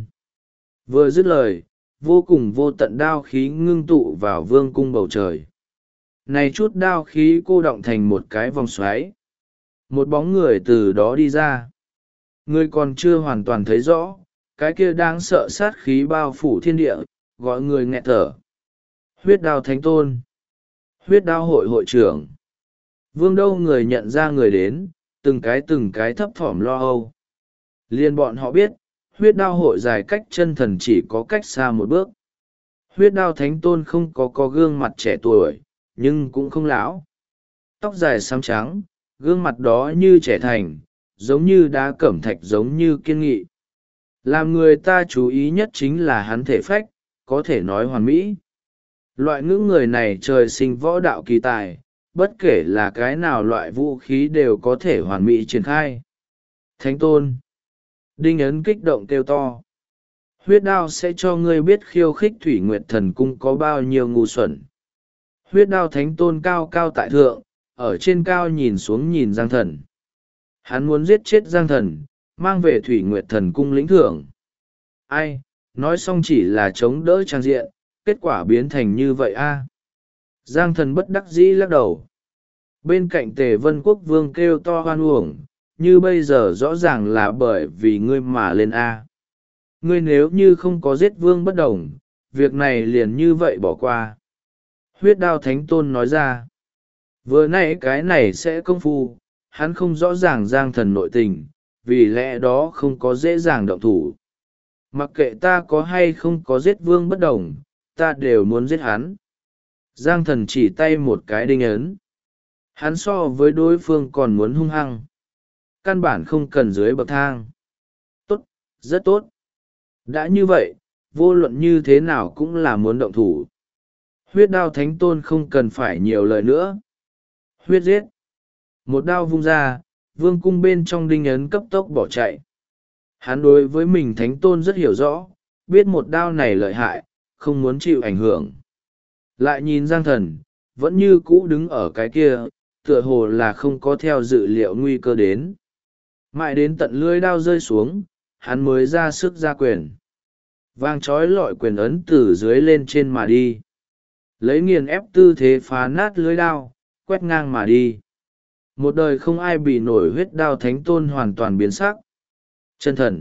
Vừa dứt lời, vô cùng vô tận đao khí ngưng tụ vào vương cung bầu trời. Này chút đao khí cô động thành một cái vòng xoáy. Một bóng người từ đó đi ra. Người còn chưa hoàn toàn thấy rõ, cái kia đang sợ sát khí bao phủ thiên địa, gọi người nghẹt thở. Huyết đao thánh tôn. Huyết đao hội hội trưởng. Vương đâu người nhận ra người đến, từng cái thấp thỏm lo âu. Liên bọn họ biết, huyết đao hội dài cách chân thần chỉ có cách xa một bước. Huyết đao thánh tôn không có gương mặt trẻ tuổi, nhưng cũng không lão. Tóc dài xám trắng, gương mặt đó như trẻ thành, giống như đá cẩm thạch giống như kiên nghị. Làm người ta chú ý nhất chính là hắn thể phách, có thể nói hoàn mỹ. Loại ngưỡng người này trời sinh võ đạo kỳ tài, bất kể là cái nào loại vũ khí đều có thể hoàn mỹ triển khai. Thánh tôn! Đinh Ấn kích động kêu to. Huyết đao sẽ cho ngươi biết khiêu khích Thủy Nguyệt Thần Cung có bao nhiêu ngu xuẩn. Huyết đao thánh tôn cao cao tại thượng, ở trên cao nhìn xuống nhìn Giang Thần. Hắn muốn giết chết Giang Thần, mang về Thủy Nguyệt Thần Cung lĩnh thưởng. Ai, nói xong chỉ là chống đỡ trang diện, kết quả biến thành như vậy a. Giang Thần bất đắc dĩ lắc đầu. Bên cạnh Tề Vân Quốc Vương kêu to hoan uổng, như bây giờ rõ ràng là bởi vì ngươi mà lên a. Ngươi nếu như không có giết Vương Bất Đồng, việc này liền như vậy bỏ qua. Huyết đao thánh tôn nói ra. Vừa nãy cái này sẽ công phu, hắn không rõ ràng Giang Thần nội tình, vì lẽ đó không có dễ dàng động thủ. Mặc kệ ta có hay không có giết Vương Bất Đồng, ta đều muốn giết hắn. Giang Thần chỉ tay một cái Đinh Ấn. Hắn so với đối phương còn muốn hung hăng. Căn bản không cần dưới bậc thang. Tốt, rất tốt. Đã như vậy, vô luận như thế nào cũng là muốn động thủ. Huyết đao thánh tôn không cần phải nhiều lời nữa. Huyết giết. Một đao vung ra, vương cung bên trong Đinh Ấn cấp tốc bỏ chạy. Hắn đối với mình thánh tôn rất hiểu rõ, biết một đao này lợi hại, không muốn chịu ảnh hưởng. Lại nhìn Giang Thần, vẫn như cũ đứng ở cái kia, tựa hồ là không có theo dự liệu nguy cơ đến. Mãi đến tận lưỡi đao rơi xuống, hắn mới ra sức ra quyền. Vang trói lọi quyền ấn từ dưới lên trên mà đi. Lấy nghiền ép tư thế phá nát lưỡi đao, quét ngang mà đi. Một đời không ai bị nổi huyết đao thánh tôn hoàn toàn biến sắc. Chân thần.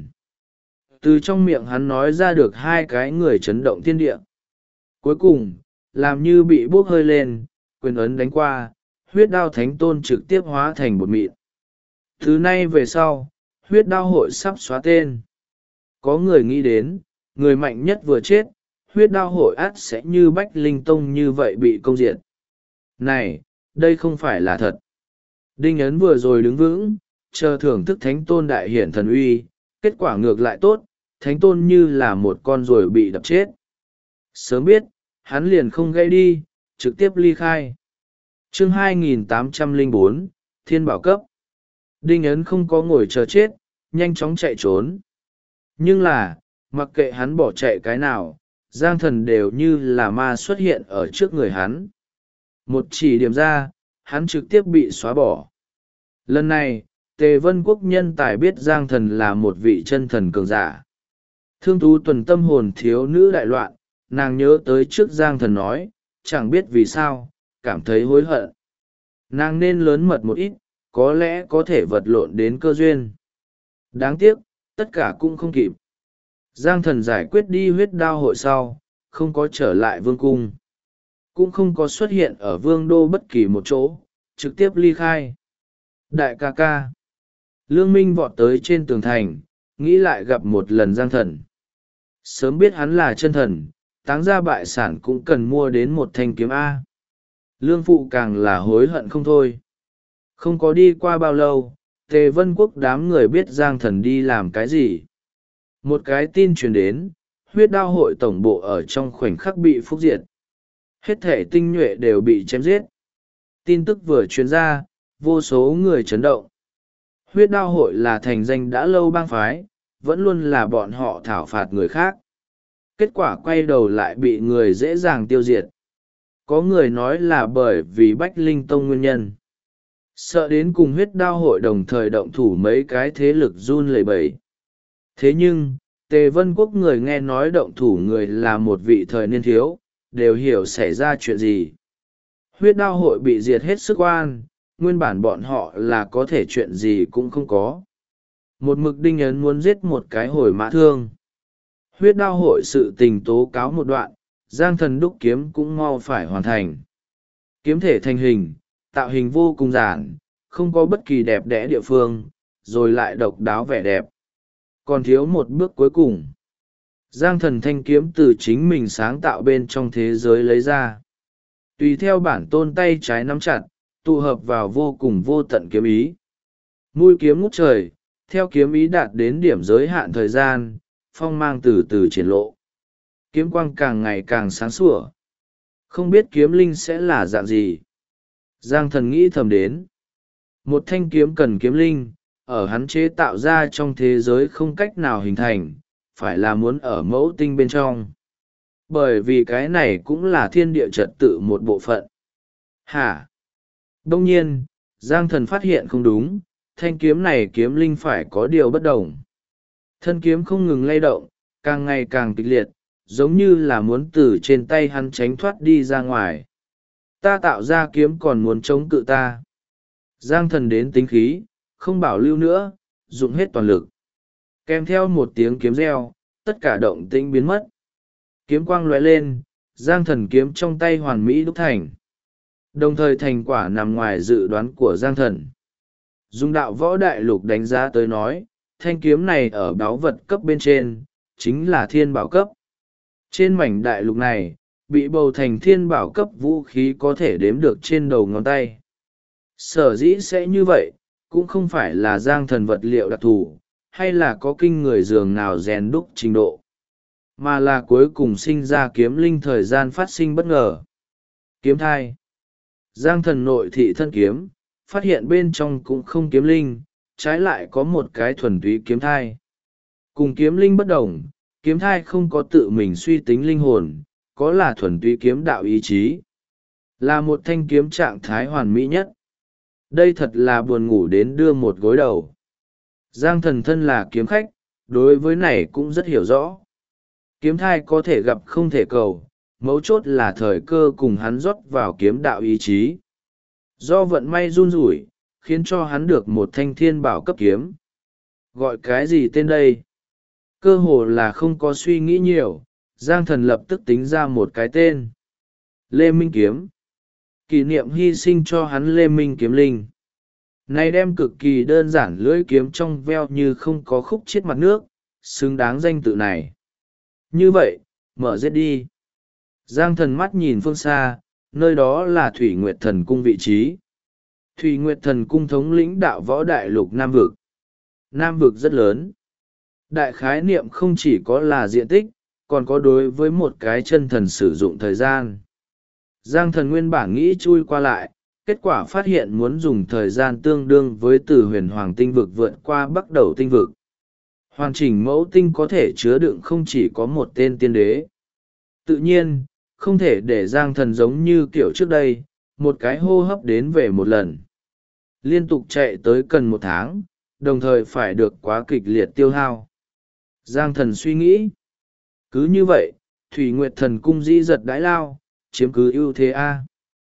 Từ trong miệng hắn nói ra được hai cái người chấn động thiên địa. Cuối cùng, làm như bị bốc hơi lên, quyền ấn đánh qua, huyết đao thánh tôn trực tiếp hóa thành bột mịn. Từ nay về sau, huyết đao hội sắp xóa tên. Có người nghĩ đến, người mạnh nhất vừa chết, huyết đao hội ắt sẽ như Bách Linh Tông như vậy bị công diệt. Này, đây không phải là thật. Đinh Ấn vừa rồi đứng vững, chờ thưởng thức thánh tôn đại hiển thần uy, kết quả ngược lại tốt, thánh tôn như là một con ruồi bị đập chết. Sớm biết, hắn liền không gây đi, trực tiếp ly khai. Chương 2804, Thiên Bảo Cấp. Đinh Ấn không có ngồi chờ chết, nhanh chóng chạy trốn. Nhưng là, mặc kệ hắn bỏ chạy cái nào, Giang Thần đều như là ma xuất hiện ở trước người hắn. Một chỉ điểm ra, hắn trực tiếp bị xóa bỏ. Lần này, Tề Vân Quốc nhân tài biết Giang Thần là một vị chân thần cường giả. Thương Tú Tuần tâm hồn thiếu nữ đại loạn, nàng nhớ tới trước Giang Thần nói, chẳng biết vì sao, cảm thấy hối hận. Nàng nên lớn mật một ít, có lẽ có thể vật lộn đến cơ duyên. Đáng tiếc, tất cả cũng không kịp. Giang Thần giải quyết đi huyết đao hội sau, không có trở lại vương cung. Cũng không có xuất hiện ở vương đô bất kỳ một chỗ, trực tiếp ly khai. Đại ca ca. Lương Minh vọt tới trên tường thành, nghĩ lại gặp một lần Giang Thần. Sớm biết hắn là chân thần, táng ra bại sản cũng cần mua đến một thanh kiếm A. Lương Phụ càng là hối hận không thôi. Không có đi qua bao lâu, Tề Vân Quốc đám người biết Giang Thần đi làm cái gì. Một cái tin truyền đến, huyết đao hội tổng bộ ở trong khoảnh khắc bị phúc diệt. Hết thể tinh nhuệ đều bị chém giết. Tin tức vừa truyền ra, vô số người chấn động. Huyết đao hội là thành danh đã lâu bang phái, vẫn luôn là bọn họ thảo phạt người khác. Kết quả quay đầu lại bị người dễ dàng tiêu diệt. Có người nói là bởi vì Bách Linh Tông nguyên nhân. Sợ đến cùng huyết đao hội đồng thời động thủ mấy cái thế lực run lẩy bẩy. Thế nhưng, Tề Vân Quốc người nghe nói động thủ người là một vị thời niên thiếu, đều hiểu xảy ra chuyện gì. Huyết đao hội bị diệt hết sức oan, nguyên bản bọn họ là có thể chuyện gì cũng không có. Một mực Đinh Ấn muốn giết một cái hồi mã thương. Huyết đao hội sự tình tố cáo một đoạn, Giang Thần đúc kiếm cũng mau phải hoàn thành. Kiếm thể thành hình, tạo hình vô cùng giản, không có bất kỳ đẹp đẽ địa phương, rồi lại độc đáo vẻ đẹp. Còn thiếu một bước cuối cùng. Giang Thần thanh kiếm từ chính mình sáng tạo bên trong thế giới lấy ra. Tùy theo bản tôn tay trái nắm chặt, tụ hợp vào vô cùng vô tận kiếm ý. Mũi kiếm ngút trời, theo kiếm ý đạt đến điểm giới hạn thời gian, phong mang từ từ triển lộ. Kiếm quang càng ngày càng sáng sủa. Không biết kiếm linh sẽ là dạng gì. Giang thần nghĩ thầm đến. Một thanh kiếm cần kiếm linh, ở hắn chế tạo ra trong thế giới không cách nào hình thành, phải là muốn ở mẫu tinh bên trong. Bởi vì cái này cũng là thiên địa trật tự một bộ phận. Hả? Đông nhiên, Giang thần phát hiện không đúng, thanh kiếm này kiếm linh phải có điều bất đồng. Thân kiếm không ngừng lay động, càng ngày càng kịch liệt, giống như là muốn từ trên tay hắn tránh thoát đi ra ngoài. Ta tạo ra kiếm còn muốn chống cự ta. Giang thần đến tính khí, không bảo lưu nữa, dùng hết toàn lực. Kèm theo một tiếng kiếm reo, tất cả động tĩnh biến mất. Kiếm quang lóe lên, Giang thần kiếm trong tay hoàn mỹ đúc thành. Đồng thời thành quả nằm ngoài dự đoán của Giang thần. Dung đạo võ đại lục đánh giá tới nói, thanh kiếm này ở báu vật cấp bên trên, chính là thiên bảo cấp. Trên mảnh đại lục này, bị bầu thành thiên bảo cấp vũ khí có thể đếm được trên đầu ngón tay. Sở dĩ sẽ như vậy, cũng không phải là Giang thần vật liệu đặc thù, hay là có kinh người dường nào rèn đúc trình độ, mà là cuối cùng sinh ra kiếm linh thời gian phát sinh bất ngờ. Kiếm thai. Giang thần nội thị thân kiếm, phát hiện bên trong cũng không kiếm linh, trái lại có một cái thuần túy kiếm thai. Cùng kiếm linh bất đồng, kiếm thai không có tự mình suy tính linh hồn, có là thuần túy kiếm đạo ý chí. Là một thanh kiếm trạng thái hoàn mỹ nhất. Đây thật là buồn ngủ đến đưa một gối đầu. Giang thần thân là kiếm khách, đối với này cũng rất hiểu rõ. Kiếm thai có thể gặp không thể cầu, mấu chốt là thời cơ cùng hắn rót vào kiếm đạo ý chí. Do vận may run rủi, khiến cho hắn được một thanh thiên bảo cấp kiếm. Gọi cái gì tên đây? Cơ hồ là không có suy nghĩ nhiều, Giang thần lập tức tính ra một cái tên. Lê Minh Kiếm. Kỷ niệm hy sinh cho hắn Lê Minh Kiếm Linh. Này đem cực kỳ đơn giản lưỡi kiếm trong veo như không có khúc chiết mặt nước, xứng đáng danh tự này. Như vậy, mở giết đi. Giang thần mắt nhìn phương xa, nơi đó là Thủy Nguyệt Thần Cung vị trí. Thủy Nguyệt Thần Cung thống lĩnh đạo võ đại lục Nam Vực. Nam Vực rất lớn. Đại khái niệm không chỉ có là diện tích, còn có đối với một cái chân thần sử dụng thời gian. Giang thần nguyên bản nghĩ chui qua lại, kết quả phát hiện muốn dùng thời gian tương đương với từ huyền hoàng tinh vực vượt qua bắc đầu tinh vực. Hoàn chỉnh mẫu tinh có thể chứa đựng không chỉ có một tên tiên đế. Tự nhiên, không thể để Giang thần giống như kiểu trước đây, một cái hô hấp đến về một lần. Liên tục chạy tới cần 1 tháng, đồng thời phải được quá kịch liệt tiêu hao. Giang thần suy nghĩ. Cứ như vậy, Thủy Nguyệt Thần Cung dĩ giật đãi lao, chiếm cứ ưu thế A.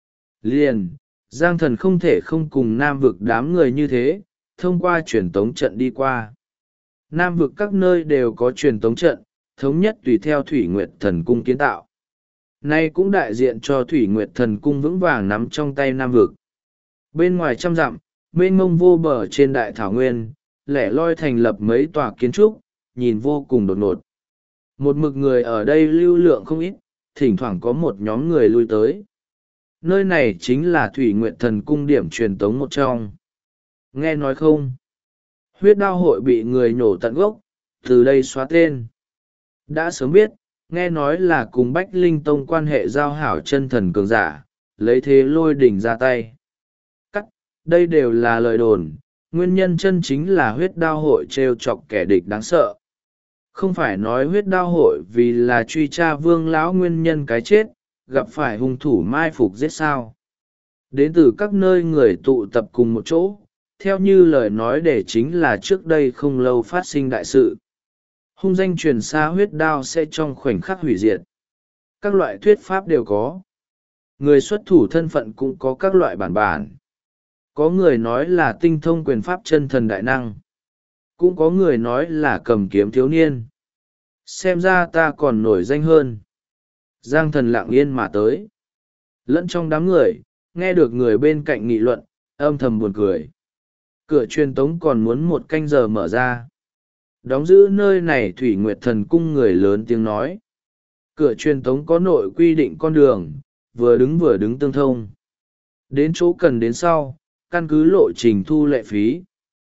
Liền, Giang thần không thể không cùng Nam Vực đám người như thế, thông qua truyền tống trận đi qua. Nam Vực các nơi đều có truyền tống trận, thống nhất tùy theo Thủy Nguyệt Thần Cung kiến tạo. Nay cũng đại diện cho Thủy Nguyệt Thần Cung vững vàng nắm trong tay Nam Vực. Bên ngoài 100 dặm, mênh mông vô bờ trên đại thảo nguyên, lẻ loi thành lập mấy tòa kiến trúc, nhìn vô cùng đột ngột. Một mực người ở đây lưu lượng không ít, thỉnh thoảng có một nhóm người lui tới. Nơi này chính là Thủy Nguyệt Thần Cung điểm truyền tống một trong. Nghe nói không? Huyết đao hội bị người nhổ tận gốc, từ đây xóa tên. Đã sớm biết, nghe nói là cùng Bách Linh Tông quan hệ giao hảo chân thần cường giả, lấy thế lôi đỉnh ra tay. Cắt, đây đều là lời đồn, nguyên nhân chân chính là huyết đao hội trêu chọc kẻ địch đáng sợ. Không phải nói huyết đao hội vì là truy tra vương lão nguyên nhân cái chết, gặp phải hung thủ mai phục giết sao. Đến từ các nơi người tụ tập cùng một chỗ, theo như lời nói để chính là trước đây không lâu phát sinh đại sự. Hung danh truyền xa huyết đao sẽ trong khoảnh khắc hủy diệt. Các loại thuyết pháp đều có. Người xuất thủ thân phận cũng có các loại bản bản. Có người nói là tinh thông quyền pháp chân thần đại năng. Cũng có người nói là cầm kiếm thiếu niên. Xem ra ta còn nổi danh hơn. Giang thần lặng yên mà tới. Lẫn trong đám người, nghe được người bên cạnh nghị luận, âm thầm buồn cười. Cửa truyền tống còn muốn 1 canh giờ mở ra. Đóng giữ nơi này Thủy Nguyệt Thần Cung người lớn tiếng nói. Cửa truyền tống có nội quy định con đường, vừa đứng tương thông. Đến chỗ cần đến sau, căn cứ lộ trình thu lệ phí.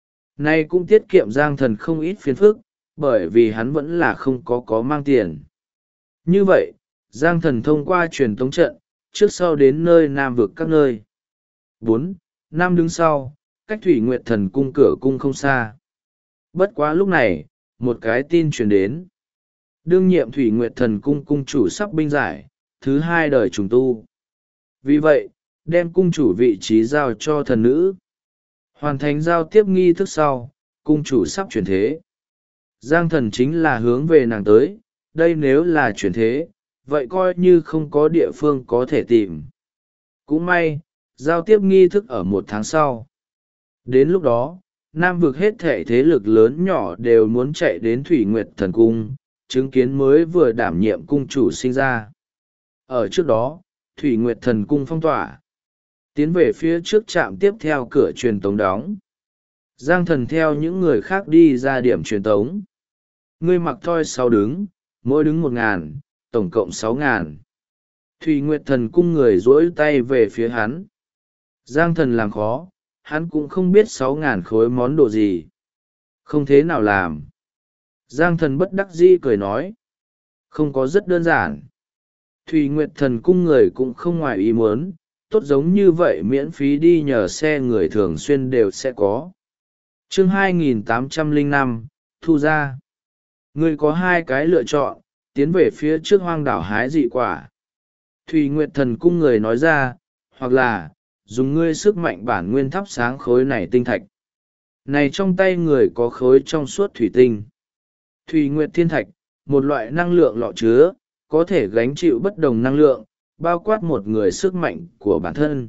Nay cũng tiết kiệm Giang thần không ít phiền phức, bởi vì hắn vẫn là không có mang tiền. Như vậy, Giang thần thông qua truyền tống trận, trước sau đến nơi Nam Vực các nơi. 4, 5 đứng sau, cách Thủy Nguyệt Thần cung cửa cung không xa. Bất quá lúc này, một cái tin truyền đến. Đương nhiệm Thủy Nguyệt Thần cung cung chủ sắp binh giải, thứ 2 đời trùng tu. Vì vậy, đem cung chủ vị trí giao cho thần nữ. Hoàn thành giao tiếp nghi thức sau, cung chủ sắp chuyển thế. Giang Thần chính là hướng về nàng tới, đây nếu là chuyển thế, vậy coi như không có địa phương có thể tìm. Cũng may, giao tiếp nghi thức ở 1 tháng sau. Đến lúc đó, Nam vực hết thảy thế lực lớn nhỏ đều muốn chạy đến Thủy Nguyệt Thần Cung, chứng kiến mới vừa đảm nhiệm cung chủ sinh ra. Ở trước đó, Thủy Nguyệt Thần Cung phong tỏa. Tiến về phía trước trạm tiếp theo cửa truyền tống đóng. Giang Thần theo những người khác đi ra điểm truyền tống. Ngươi mặc thoi 6 đứng, mỗi đứng 1.000, tổng cộng 6.000. Thủy Nguyệt Thần Cung người duỗi tay về phía hắn. Giang Thần làm khó, hắn cũng không biết 6.000 khối món đồ gì. Không thế nào làm. Giang Thần bất đắc dĩ cười nói. Không có, rất đơn giản. Thủy Nguyệt Thần Cung người cũng không ngoài ý muốn, tốt giống như vậy miễn phí đi nhờ xe người thường xuyên đều sẽ có. Chương 2805, thu ra. Ngươi có 2 cái lựa chọn, tiến về phía trước hoang đảo hái dị quả. Thủy Nguyệt Thần Cung người nói ra, hoặc là, dùng ngươi sức mạnh bản nguyên thắp sáng khối này tinh thạch. Này trong tay người có khối trong suốt thủy tinh. Thủy Nguyệt Thiên Thạch, một loại năng lượng lọ chứa, có thể gánh chịu bất đồng năng lượng, bao quát một người sức mạnh của bản thân.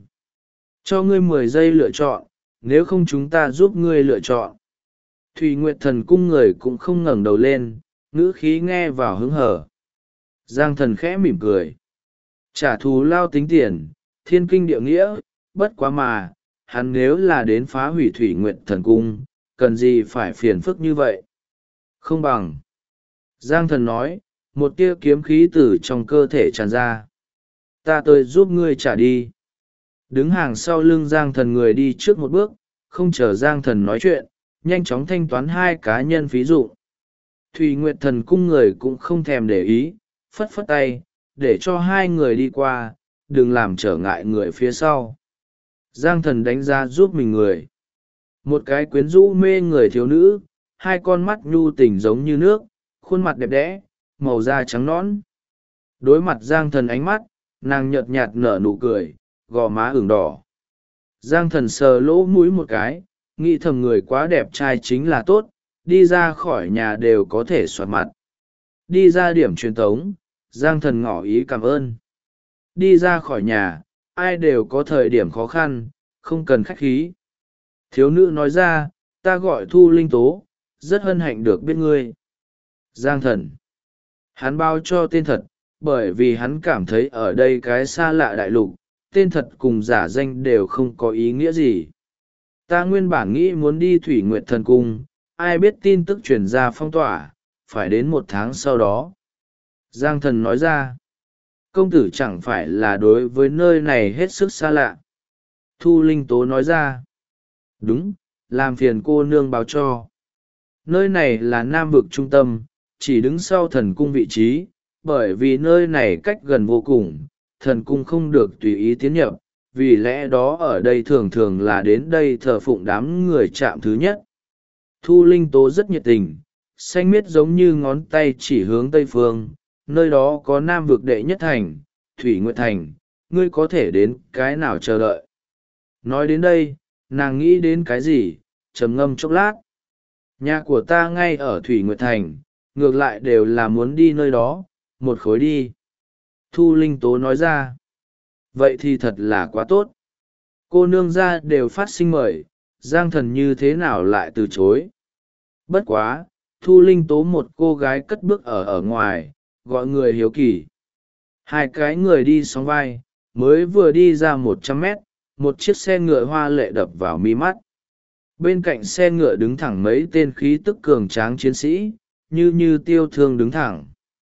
Cho ngươi 10 giây lựa chọn, nếu không chúng ta giúp ngươi lựa chọn. Thủy Nguyệt Thần Cung người cũng không ngẩng đầu lên, ngữ khí nghe vào hứng hở. Giang Thần khẽ mỉm cười. Trả thù lao tính tiền, thiên kinh địa nghĩa, bất quá mà, hắn nếu là đến phá hủy Thủy Nguyệt Thần Cung, cần gì phải phiền phức như vậy? Không bằng. Giang Thần nói, một tia kiếm khí từ trong cơ thể tràn ra. Ta tới giúp ngươi trả đi. Đứng hàng sau lưng Giang Thần người đi trước một bước, không chờ Giang Thần nói chuyện, nhanh chóng thanh toán 2 cá nhân phí dụ. Thủy Nguyệt Thần Cung người cũng không thèm để ý, phất phất tay, để cho 2 người đi qua, đừng làm trở ngại người phía sau. Giang Thần đánh giá giúp mình người. Một cái quyến rũ mê người thiếu nữ, 2 con mắt nhu tình giống như nước, khuôn mặt đẹp đẽ, màu da trắng nõn. Đối mặt Giang Thần ánh mắt, nàng nhợt nhạt nở nụ cười, gò má ửng đỏ. Giang Thần sờ lỗ mũi một cái, nghĩ thầm người quá đẹp trai chính là tốt, đi ra khỏi nhà đều có thể soạt mặt. Đi ra điểm truyền tống, Giang Thần ngỏ ý cảm ơn. Đi ra khỏi nhà, ai đều có thời điểm khó khăn, không cần khách khí. Thiếu nữ nói ra, ta gọi Thu Linh Tố, rất hân hạnh được biết ngươi. Giang Thần. Hắn báo cho tên thật, bởi vì hắn cảm thấy ở đây cái xa lạ đại lục, tên thật cùng giả danh đều không có ý nghĩa gì. Ta nguyên bản nghĩ muốn đi Thủy Nguyệt Thần Cung, ai biết tin tức truyền ra phong tỏa, phải đến 1 tháng sau đó. Giang Thần nói ra, công tử chẳng phải là đối với nơi này hết sức xa lạ. Thu Linh Tố nói ra, đúng, làm phiền cô nương báo cho. Nơi này là Nam vực trung tâm, chỉ đứng sau thần cung vị trí, bởi vì nơi này cách gần vô cùng, thần cung không được tùy ý tiến nhập, vì lẽ đó ở đây thường thường là đến đây thờ phụng đám người chạm thứ nhất. Thu Linh Tố rất nhiệt tình, xanh miết giống như ngón tay chỉ hướng tây phương, nơi đó có Nam vực đệ nhất thành, Thủy Nguyệt Thành, ngươi có thể đến cái nào chờ đợi. Nói đến đây, nàng nghĩ đến cái gì, trầm ngâm chốc lát. Nhà của ta ngay ở Thủy Nguyệt Thành, ngược lại đều là muốn đi nơi đó, một khối đi. Thu Linh Tố nói ra. Vậy thì thật là quá tốt. Cô nương ra đều phát sinh mời, Giang Thần như thế nào lại từ chối. Bất quá, Thu Linh Tố một cô gái cất bước ở ngoài, gọi người hiếu kỳ. 2 cái người đi sóng vai, mới vừa đi ra 100 mét, một chiếc xe ngựa hoa lệ đập vào mi mắt. Bên cạnh xe ngựa đứng thẳng mấy tên khí tức cường tráng chiến sĩ, như tiêu thương đứng thẳng.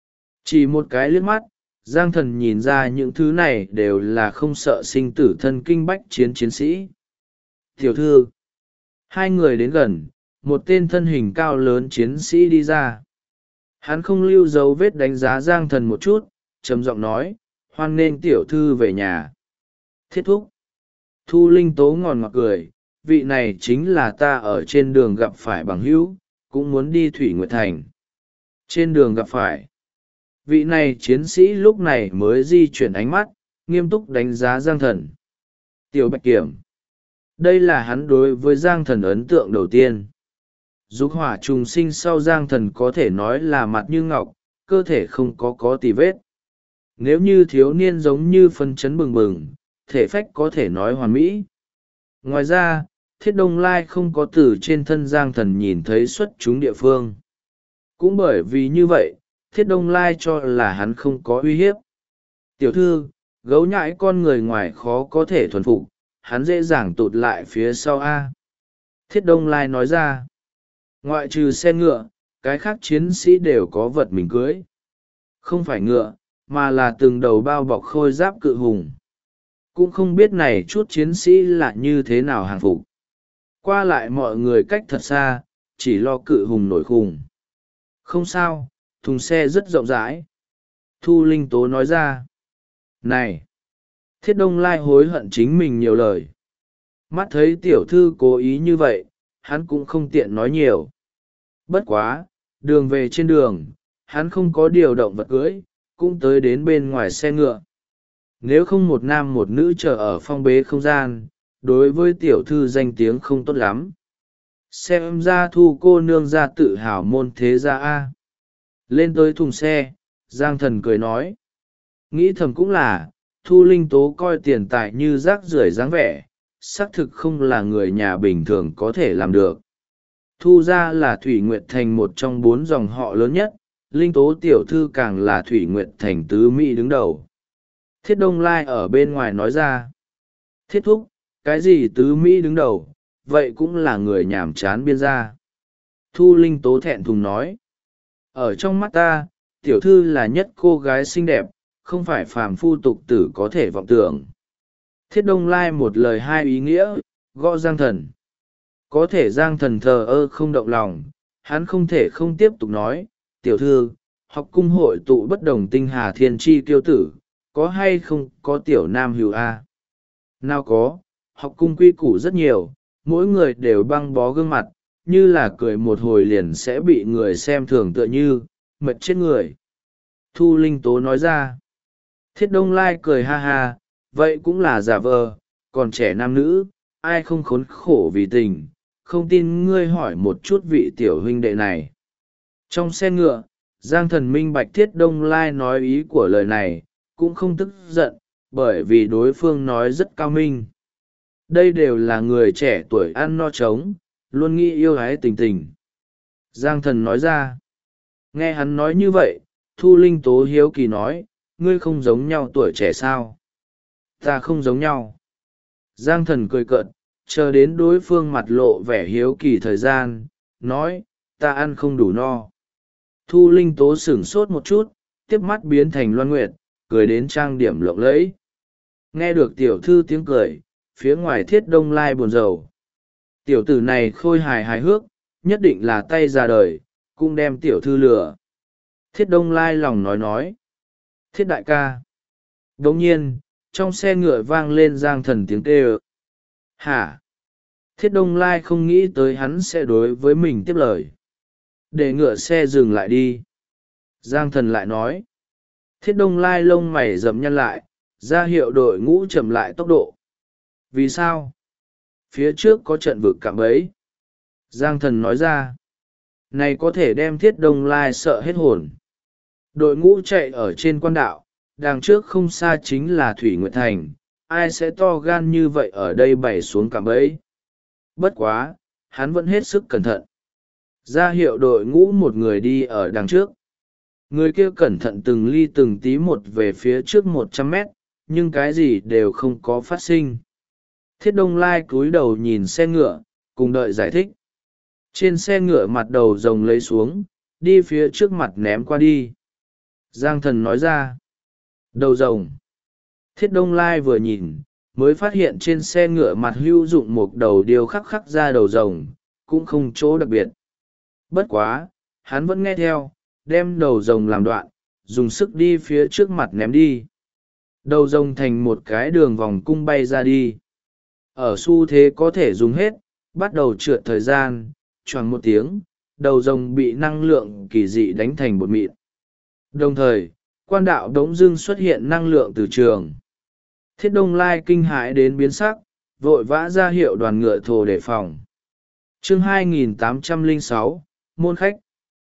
Chỉ một cái liếc mắt, Giang Thần nhìn ra những thứ này đều là không sợ sinh tử thân kinh bách chiến sĩ. Tiểu thư, 2 người đến gần, một tên thân hình cao lớn chiến sĩ đi ra. Hắn không lưu dấu vết đánh giá Giang Thần một chút, trầm giọng nói, hoan nghênh tiểu thư về nhà. Thiết thúc. Thu Linh tố ngòn ngọt cười, vị này chính là ta ở trên đường gặp phải bằng hữu, cũng muốn đi Thủy Nguyệt Thành. Trên đường gặp phải, vị này chiến sĩ lúc này mới di chuyển ánh mắt, nghiêm túc đánh giá Giang Thần. Tiểu Bạch Kiểm. Đây là hắn đối với Giang Thần ấn tượng đầu tiên. Dục hỏa trùng sinh sau Giang Thần có thể nói là mặt như ngọc, cơ thể không có tì vết. Nếu như thiếu niên giống như phân chấn bừng bừng, thể phách có thể nói hoàn mỹ. Ngoài ra, Thiết Đông Lai không có từ trên thân Giang Thần nhìn thấy xuất chúng địa phương. Cũng bởi vì như vậy, Thiết Đông Lai cho là hắn không có uy hiếp. Tiểu thư, gấu nhãi con người ngoài khó có thể thuần phục, hắn dễ dàng tụt lại phía sau A. Thiết Đông Lai nói ra, ngoại trừ xe ngựa, cái khác chiến sĩ đều có vật mình cưới. Không phải ngựa, mà là từng đầu bao bọc khôi giáp cự hùng. Cũng không biết này chút chiến sĩ là như thế nào hàng phục. Qua lại mọi người cách thật xa, chỉ lo cự hùng nổi khùng. Không sao, thùng xe rất rộng rãi. Thu Linh tố nói ra. Này! Thiết Đông Lai hối hận chính mình nhiều lời. Mắt thấy tiểu thư cố ý như vậy, hắn cũng không tiện nói nhiều. Bất quá, đường về trên đường, hắn không có điều động vật cưỡi, cũng tới đến bên ngoài xe ngựa. Nếu không một nam một nữ chờ ở phong bế không gian, đối với tiểu thư danh tiếng không tốt lắm. Xem ra Thu cô nương ra tự hào môn thế gia A. Lên tới thùng xe, Giang Thần cười nói. Nghĩ thầm cũng là, Thu Linh tố coi tiền tài như rác rưởi dáng vẻ, xác thực không là người nhà bình thường có thể làm được. Thu gia là Thủy Nguyệt Thành một trong 4 dòng họ lớn nhất, Linh tố tiểu thư càng là Thủy Nguyệt Thành tứ mỹ đứng đầu. Thiết Đông Lai ở bên ngoài nói ra. Thiết thúc, cái gì tứ mỹ đứng đầu, vậy cũng là người nhàm chán biên gia. Thu Linh tố thẹn thùng nói. Ở trong mắt ta, tiểu thư là nhất cô gái xinh đẹp, không phải phàm phu tục tử có thể vọng tưởng. Thiết Đông Lai một lời hai ý nghĩa, gõ Giang Thần. Có thể Giang Thần thờ ơ không động lòng, hắn không thể không tiếp tục nói, tiểu thư, học cung hội tụ bất đồng tinh hà thiên tri kiêu tử, có hay không có tiểu nam hữu A? Nào có, học cung quy củ rất nhiều, mỗi người đều băng bó gương mặt, như là cười một hồi liền sẽ bị người xem thường tựa như, mệt chết người. Thu Linh tố nói ra. Thiết Đông Lai cười ha ha, vậy cũng là giả vờ, còn trẻ nam nữ, ai không khốn khổ vì tình, không tin ngươi hỏi một chút vị tiểu huynh đệ này. Trong xe ngựa, Giang Thần minh bạch Thiết Đông Lai nói ý của lời này, cũng không tức giận, bởi vì đối phương nói rất cao minh. Đây đều là người trẻ tuổi ăn no trống, luôn nghĩ yêu ái tình tình. Giang Thần nói ra. Nghe hắn nói như vậy, Thu Linh tố hiếu kỳ nói, ngươi không giống nhau tuổi trẻ sao? Ta không giống nhau. Giang Thần cười cợt, chờ đến đối phương mặt lộ vẻ hiếu kỳ thời gian, nói, ta ăn không đủ no. Thu Linh tố sửng sốt một chút, tiếp mắt biến thành Loan Nguyệt, cười đến trang điểm lộng lẫy. Nghe được tiểu thư tiếng cười, phía ngoài Thiết Đông Lai buồn rầu. Tiểu tử này khôi hài hài hước, nhất định là tay ra đời, cũng đem tiểu thư lừa. Thiết Đông Lai lòng nói. Thiết đại ca. Đồng nhiên, trong xe ngựa vang lên Giang Thần tiếng kêu. Hả? Thiết Đông Lai không nghĩ tới hắn sẽ đối với mình tiếp lời. Để ngựa xe dừng lại đi. Giang Thần lại nói. Thiết Đông Lai lông mày rậm nhăn lại, ra hiệu đội ngũ chậm lại tốc độ. Vì sao? Phía trước có trận vực cạm bẫy. Giang Thần nói ra. Này có thể đem Thiết Đông Lai sợ hết hồn. Đội ngũ chạy ở trên quan đạo, đằng trước không xa chính là Thủy Nguyệt Thành, ai sẽ to gan như vậy ở đây bày xuống cạm bẫy. Bất quá, hắn vẫn hết sức cẩn thận. Ra hiệu đội ngũ một người đi ở đằng trước. Người kia cẩn thận từng ly từng tí một về phía trước 100 mét, nhưng cái gì đều không có phát sinh. Thiết Đông Lai cúi đầu nhìn xe ngựa, cùng đợi giải thích. Trên xe ngựa mặt đầu rồng lấy xuống, đi phía trước mặt ném qua đi. Giang Thần nói ra. Đầu rồng. Thiết Đông Lai vừa nhìn, mới phát hiện trên xe ngựa mặt hữu dụng một đầu điêu khắc khắc ra đầu rồng, cũng không chỗ đặc biệt. Bất quá, hắn vẫn nghe theo, đem đầu rồng làm đoạn, dùng sức đi phía trước mặt ném đi. Đầu rồng thành một cái đường vòng cung bay ra đi. ở xu thế có thể dùng hết, bắt đầu trượt thời gian, choàng một tiếng, đầu rồng bị năng lượng kỳ dị đánh thành bột mịn. Đồng thời, quan đạo đống dưng xuất hiện năng lượng từ trường. Thiết Đông Lai kinh hãi đến biến sắc, vội vã ra hiệu đoàn ngựa thồ đề phòng. Chương 2806, môn khách.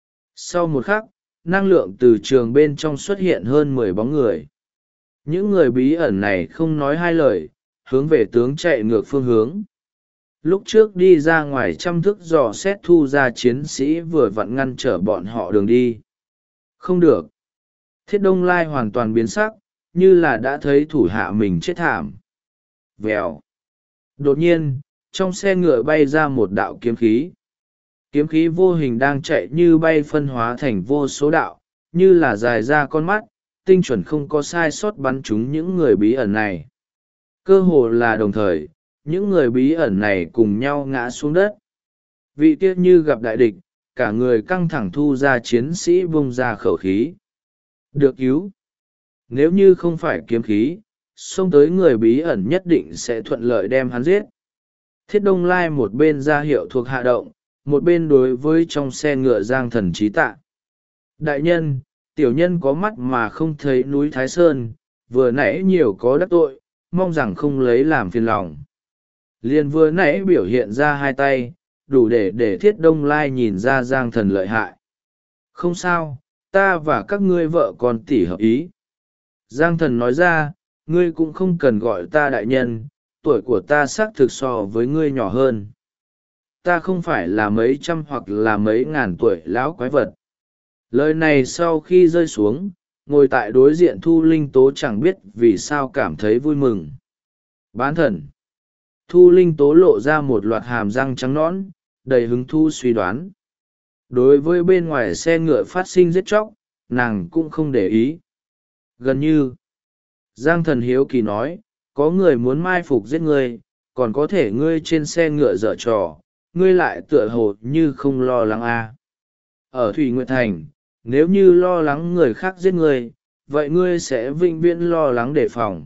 Sau một khắc, năng lượng từ trường bên trong xuất hiện hơn 10 bóng người. Những người bí ẩn này không nói hai lời, hướng về tướng chạy ngược phương hướng. Lúc trước đi ra ngoài trăm thước dò xét Thu ra chiến sĩ vừa vặn ngăn trở bọn họ đường đi. Không được. Thiết Đông Lai hoàn toàn biến sắc, như là đã thấy thủ hạ mình chết thảm. Vèo. Đột nhiên, trong xe ngựa bay ra một đạo kiếm khí. Kiếm khí vô hình đang chạy như bay phân hóa thành vô số đạo, như là dài ra con mắt, tinh chuẩn không có sai sót bắn trúng những người bí ẩn này. Cơ hồ là đồng thời, những người bí ẩn này cùng nhau ngã xuống đất. Vị tiết như gặp đại địch, cả người căng thẳng Thu ra chiến sĩ bung ra khẩu khí. Được cứu. Nếu như không phải kiếm khí, xông tới người bí ẩn nhất định sẽ thuận lợi đem hắn giết. Thiết Đông Lai một bên ra hiệu thuộc hạ động, một bên đối với trong xe ngựa Giang Thần Chí tạ. Đại nhân, tiểu nhân có mắt mà không thấy núi Thái Sơn, vừa nãy nhiều có đắc tội, mong rằng không lấy làm phiền lòng. Liền vừa nãy biểu hiện ra hai tay, đủ để Thiết Đông Lai nhìn ra Giang Thần lợi hại. Không sao, ta và các ngươi vợ con tỉ hợp ý. Giang Thần nói ra, ngươi cũng không cần gọi ta đại nhân, tuổi của ta xác thực so với ngươi nhỏ hơn. Ta không phải là mấy trăm hoặc là mấy ngàn tuổi lão quái vật. Lời này sau khi rơi xuống, ngồi tại đối diện Thu Linh Tố chẳng biết vì sao cảm thấy vui mừng. Bán thần. Thu Linh Tố lộ ra một loạt hàm răng trắng nõn, đầy hứng thú suy đoán. Đối với bên ngoài xe ngựa phát sinh giết chóc, nàng cũng không để ý. Gần như, Giang Thần hiếu kỳ nói, có người muốn mai phục giết ngươi, còn có thể ngươi trên xe ngựa dở trò, ngươi lại tựa hồ như không lo lắng à. Ở Thủy Nguyệt Thành, nếu như lo lắng người khác giết ngươi, vậy ngươi sẽ vĩnh viễn lo lắng đề phòng.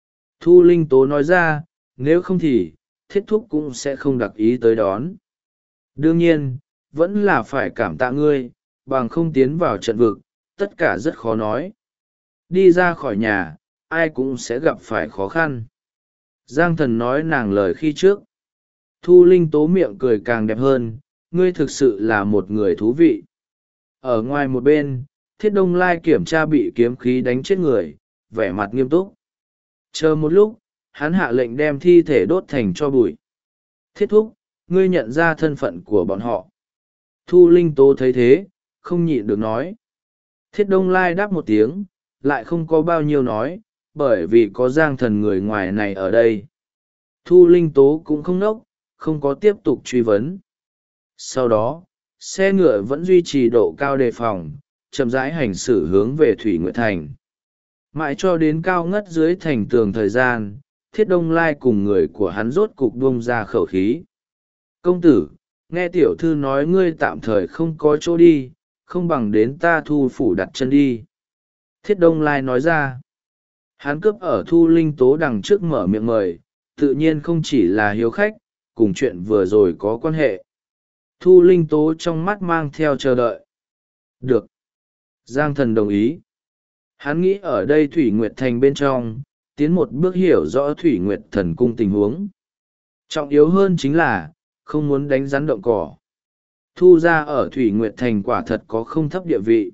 Thu Linh Tố nói ra, nếu không thì, Thiết Thúc cũng sẽ không đặc ý tới đón. Đương nhiên, vẫn là phải cảm tạ ngươi, bằng không tiến vào trận vực, tất cả rất khó nói. Đi ra khỏi nhà, ai cũng sẽ gặp phải khó khăn. Giang Thần nói nàng lời khi trước. Thu Linh Tố miệng cười càng đẹp hơn, ngươi thực sự là một người thú vị. Ở ngoài một bên, Thiết Đông Lai kiểm tra bị kiếm khí đánh chết người, vẻ mặt nghiêm túc. Chờ một lúc, hắn hạ lệnh đem thi thể đốt thành tro bụi. Thiết Thúc, ngươi nhận ra thân phận của bọn họ. Thu Linh Tố thấy thế, không nhịn được nói. Thiết Đông Lai đáp một tiếng, lại không có bao nhiêu nói, bởi vì có Giang Thần người ngoài này ở đây. Thu Linh Tố cũng không nốc, không có tiếp tục truy vấn. Sau đó, xe ngựa vẫn duy trì độ cao đề phòng, chậm rãi hành xử hướng về Thủy Nguyệt Thành. Mãi cho đến cao ngất dưới thành tường thời gian, Thiết Đông Lai cùng người của hắn rốt cục buông ra khẩu khí. Công tử, nghe tiểu thư nói ngươi tạm thời không có chỗ đi, không bằng đến ta Thu phủ đặt chân đi. Thiết Đông Lai nói ra. Hắn cướp ở Thu Linh Tố đằng trước mở miệng mời, tự nhiên không chỉ là hiếu khách, cùng chuyện vừa rồi có quan hệ. Thu Linh Tố trong mắt mang theo chờ đợi. Được. Giang Thần đồng ý. Hắn nghĩ ở đây Thủy Nguyệt Thành bên trong, tiến một bước hiểu rõ Thủy Nguyệt Thần cung tình huống. Trọng yếu hơn chính là, không muốn đánh rắn động cỏ. Thu ra ở Thủy Nguyệt Thành quả thật có không thấp địa vị.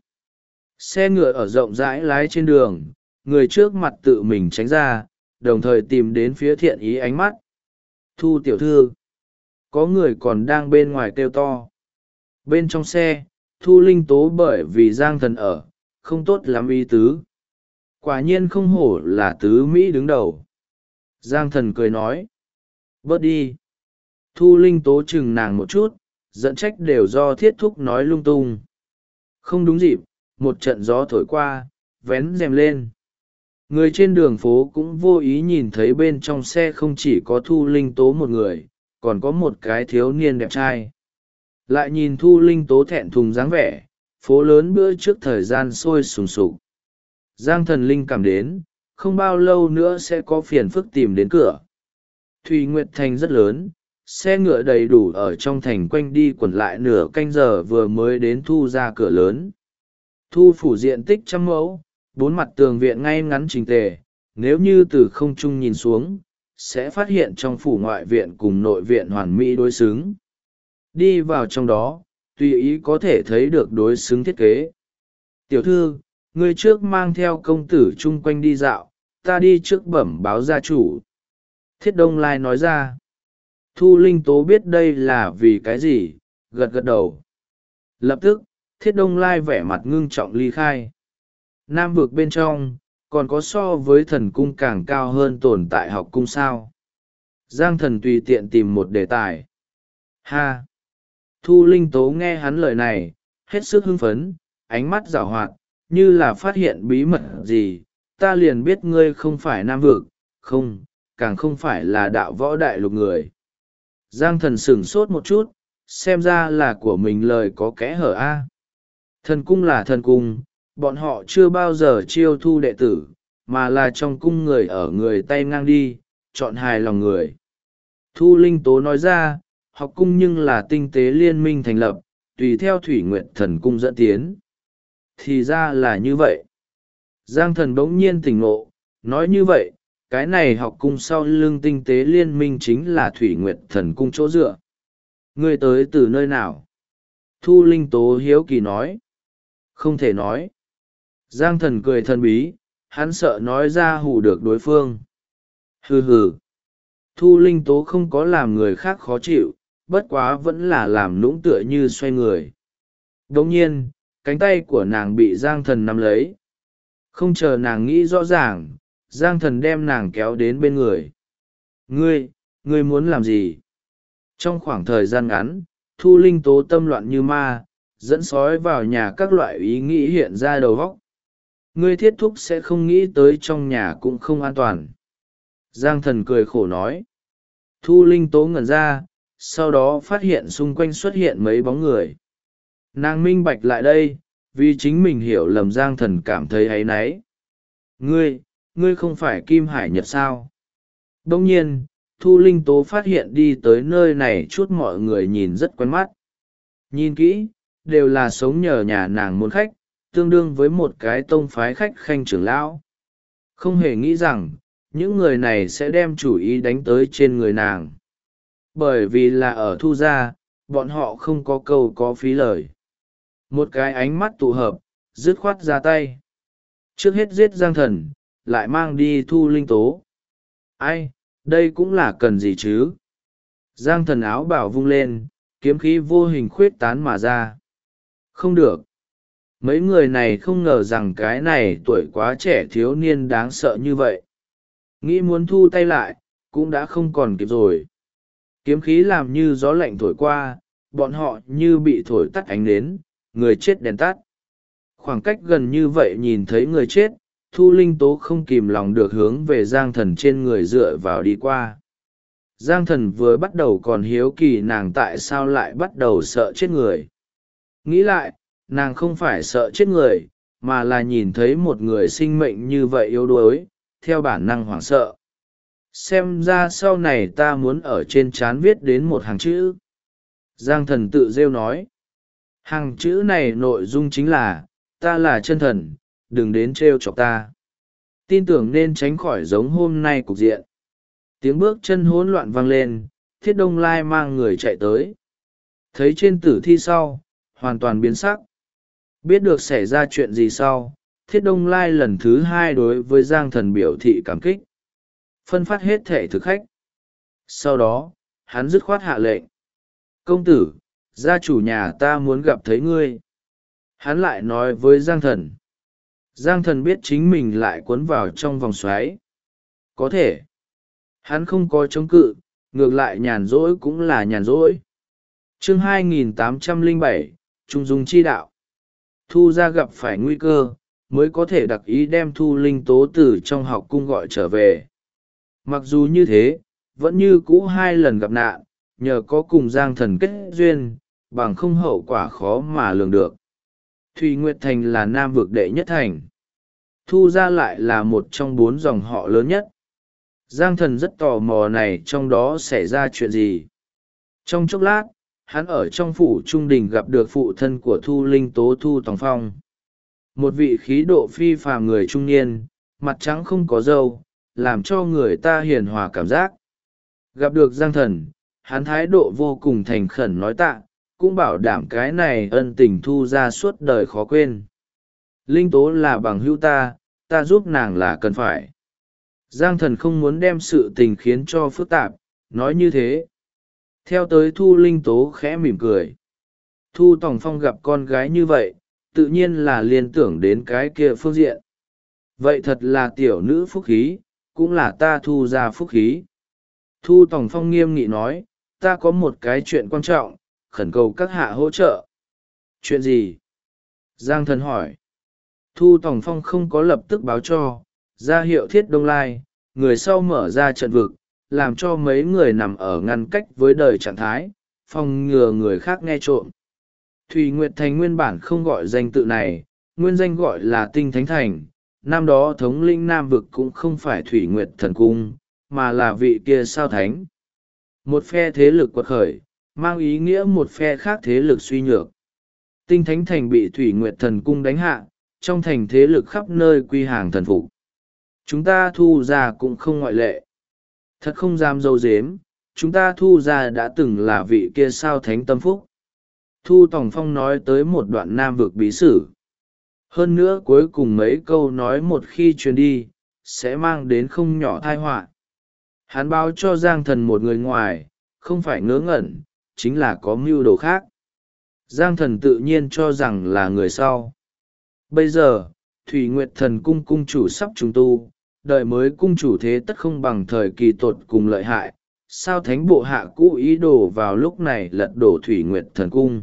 Xe ngựa ở rộng rãi lái trên đường, người trước mặt tự mình tránh ra, đồng thời tìm đến phía thiện ý ánh mắt. Thu tiểu thư. Có người còn đang bên ngoài kêu to. Bên trong xe, Thu Linh Tố bởi vì Giang Thần ở, không tốt lắm ý tứ. Quả nhiên không hổ là tứ Mỹ đứng đầu. Giang Thần cười nói. Bớt đi. Thu Linh Tố chừng nàng một chút, dẫn trách đều do Thiết Thúc nói lung tung. Không đúng dịp, một trận gió thổi qua, vén rèm lên. Người trên đường phố cũng vô ý nhìn thấy bên trong xe không chỉ có Thu Linh Tố một người, còn có một cái thiếu niên đẹp trai. Lại nhìn Thu Linh Tố thẹn thùng dáng vẻ, phố lớn bữa trước thời gian sôi sùng sục. Giang Thần linh cảm đến, không bao lâu nữa sẽ có phiền phức tìm đến cửa. Thùy Nguyệt Thành rất lớn, xe ngựa đầy đủ ở trong thành quanh đi quẩn lại nửa canh giờ vừa mới đến Thu ra cửa lớn. Thu phủ diện tích 100 mẫu, 4 mặt tường viện ngay ngắn chỉnh tề, nếu như từ không trung nhìn xuống, sẽ phát hiện trong phủ ngoại viện cùng nội viện hoàn mỹ đối xứng. Đi vào trong đó, tùy ý có thể thấy được đối xứng thiết kế. Tiểu thư, ngươi trước mang theo công tử chung quanh đi dạo, ta đi trước bẩm báo gia chủ. Thiết Đông Lai nói ra. Thu Linh Tố biết đây là vì cái gì, gật gật đầu. Lập tức, Thiết Đông Lai vẻ mặt ngưng trọng ly khai. Nam vực bên trong, còn có so với thần cung càng cao hơn tồn tại học cung sao? Giang Thần tùy tiện tìm một đề tài. Ha! Thu Linh Tố nghe hắn lời này, hết sức hưng phấn, ánh mắt giảo hoạt, như là phát hiện bí mật gì. Ta liền biết ngươi không phải Nam vực, không, càng không phải là đạo võ đại lục người. Giang Thần sửng sốt một chút, xem ra là của mình lời có kẽ hở a. Thần cung là thần cung, bọn họ chưa bao giờ chiêu thu đệ tử, mà là trong cung người ở người tay ngang đi, chọn hài lòng người. Thu Linh Tố nói ra, học cung nhưng là tinh tế liên minh thành lập, tùy theo Thủy Nguyệt Thần cung dẫn tiến. Thì ra là như vậy. Giang Thần bỗng nhiên tỉnh ngộ, nói như vậy, cái này học cung sau lưng tinh tế liên minh chính là Thủy Nguyệt Thần cung chỗ dựa. Ngươi tới từ nơi nào? Thu Linh Tố hiếu kỳ nói. Không thể nói. Giang Thần cười thần bí, hắn sợ nói ra hù được đối phương. Hừ hừ. Thu Linh Tố không có làm người khác khó chịu, bất quá vẫn là làm nũng tựa như xoay người. Đồng nhiên, cánh tay của nàng bị Giang Thần nắm lấy. Không chờ nàng nghĩ rõ ràng, Giang Thần đem nàng kéo đến bên người. Ngươi muốn làm gì? Trong khoảng thời gian ngắn, Thu Linh Tố tâm loạn như ma, dẫn sói vào nhà các loại ý nghĩ hiện ra đầu óc. Ngươi thiết thúc sẽ không nghĩ tới trong nhà cũng không an toàn. Giang Thần cười khổ nói. Thu Linh Tố ngẩn ra, sau đó phát hiện xung quanh xuất hiện mấy bóng người. Nàng minh bạch lại đây, vì chính mình hiểu lầm Giang Thần cảm thấy áy náy. Ngươi không phải Kim Hải Nhật sao? Đông nhiên, Thu Linh Tố phát hiện đi tới nơi này chút mọi người nhìn rất quen mắt. Nhìn kỹ, đều là sống nhờ nhà nàng môn khách, tương đương với một cái tông phái khách khanh trưởng lão. Không hề nghĩ rằng, những người này sẽ đem chủ ý đánh tới trên người nàng. Bởi vì là ở Thu gia, bọn họ không có câu có phí lời. Một cái ánh mắt tụ hợp, dứt khoát ra tay. Trước hết giết Giang Thần, lại mang đi Thu Linh Tố. Ai, đây cũng là cần gì chứ? Giang Thần áo bảo vung lên, kiếm khí vô hình khuyết tán mà ra. Không được. Mấy người này không ngờ rằng cái này tuổi quá trẻ thiếu niên đáng sợ như vậy. Nghĩ muốn thu tay lại, cũng đã không còn kịp rồi. Kiếm khí làm như gió lạnh thổi qua, bọn họ như bị thổi tắt ánh nến, người chết đèn tắt. Khoảng cách gần như vậy nhìn thấy người chết, Thu Linh Tố không kìm lòng được hướng về Giang Thần trên người dựa vào đi qua. Giang Thần vừa bắt đầu còn hiếu kỳ nàng tại sao lại bắt đầu sợ chết người. Nghĩ lại, nàng không phải sợ chết người, mà là nhìn thấy một người sinh mệnh như vậy yếu đuối, theo bản năng hoảng sợ. Xem ra sau này ta muốn ở trên trán viết đến một hàng chữ. Giang Thần tự rêu nói. Hàng chữ này nội dung chính là, ta là chân thần, đừng đến trêu chọc ta. Tin tưởng nên tránh khỏi giống hôm nay cục diện. Tiếng bước chân hỗn loạn vang lên, Thiết Đông Lai mang người chạy tới. Thấy trên tử thi sau, hoàn toàn biến sắc. Biết được xảy ra chuyện gì sau, Thiết Đông Lai lần thứ hai đối với Giang Thần biểu thị cảm kích. Phân phát hết thẻ thực khách. Sau đó, hắn dứt khoát hạ lệnh. Công tử, gia chủ nhà ta muốn gặp thấy ngươi. Hắn lại nói với Giang Thần. Giang Thần biết chính mình lại cuốn vào trong vòng xoáy. Có thể. Hắn không có chống cự, ngược lại nhàn rỗi cũng là nhàn rỗi. Chương 2807, Trung Dung chi đạo. Thu gia gặp phải nguy cơ, mới có thể đặc ý đem Thu Linh Tố từ trong học cung gọi trở về. Mặc dù như thế, vẫn như cũ hai lần gặp nạn, nhờ có cùng Giang Thần kết duyên, bằng không hậu quả khó mà lường được. Thùy Nguyệt Thành là Nam vực đệ nhất thành. Thu gia lại là một trong 4 dòng họ lớn nhất. Giang Thần rất tò mò này trong đó xảy ra chuyện gì. Trong chốc lát, hắn ở trong phủ trung đình gặp được phụ thân của Thu Linh Tố Thu Tòng Phong. Một vị khí độ phi phàm người trung niên, mặt trắng không có râu, làm cho người ta hiền hòa cảm giác. Gặp được Giang Thần, hắn thái độ vô cùng thành khẩn nói tạ, cũng bảo đảm cái này ân tình Thu ra suốt đời khó quên. Linh Tố là bằng hữu ta giúp nàng là cần phải. Giang Thần không muốn đem sự tình khiến cho phức tạp, nói như thế. Theo tới Thu Linh Tố khẽ mỉm cười. Thu Tòng Phong gặp con gái như vậy, tự nhiên là liên tưởng đến cái kia phương diện. Vậy thật là tiểu nữ phúc khí, cũng là ta Thu ra phúc khí. Thu Tòng Phong nghiêm nghị nói, ta có một cái chuyện quan trọng, khẩn cầu các hạ hỗ trợ. Chuyện gì? Giang Thần hỏi. Thu Tòng Phong không có lập tức báo cho, ra hiệu Thiết Đông Lai, người sau mở ra trận vực, làm cho mấy người nằm ở ngăn cách với đời trạng thái, phòng ngừa người khác nghe trộm. Thủy Nguyệt Thành nguyên bản không gọi danh tự này, nguyên danh gọi là Tinh Thánh Thành, năm đó thống lĩnh Nam Vực cũng không phải Thủy Nguyệt Thần Cung, mà là vị kia sao thánh. Một phe thế lực quật khởi, mang ý nghĩa một phe khác thế lực suy nhược. Tinh Thánh Thành bị Thủy Nguyệt Thần Cung đánh hạ, trong thành thế lực khắp nơi quy hàng thần phục. Chúng ta Thu ra cũng không ngoại lệ. Thật không dám dâu dếm, chúng ta Thu ra đã từng là vị kia sao thánh tâm phúc. Thu Tòng Phong nói tới một đoạn Nam Vực bí sử. Hơn nữa cuối cùng mấy câu nói một khi truyền đi, sẽ mang đến không nhỏ tai họa. Hắn báo cho Giang Thần một người ngoài, không phải ngớ ngẩn, chính là có mưu đồ khác. Giang Thần tự nhiên cho rằng là người sau. Bây giờ, Thủy Nguyệt Thần Cung cung chủ sắp trùng tu, đời mới cung chủ thế tất không bằng thời kỳ tột cùng lợi hại, sao thánh bộ hạ cũ ý đồ vào lúc này lật đổ Thủy Nguyệt Thần Cung.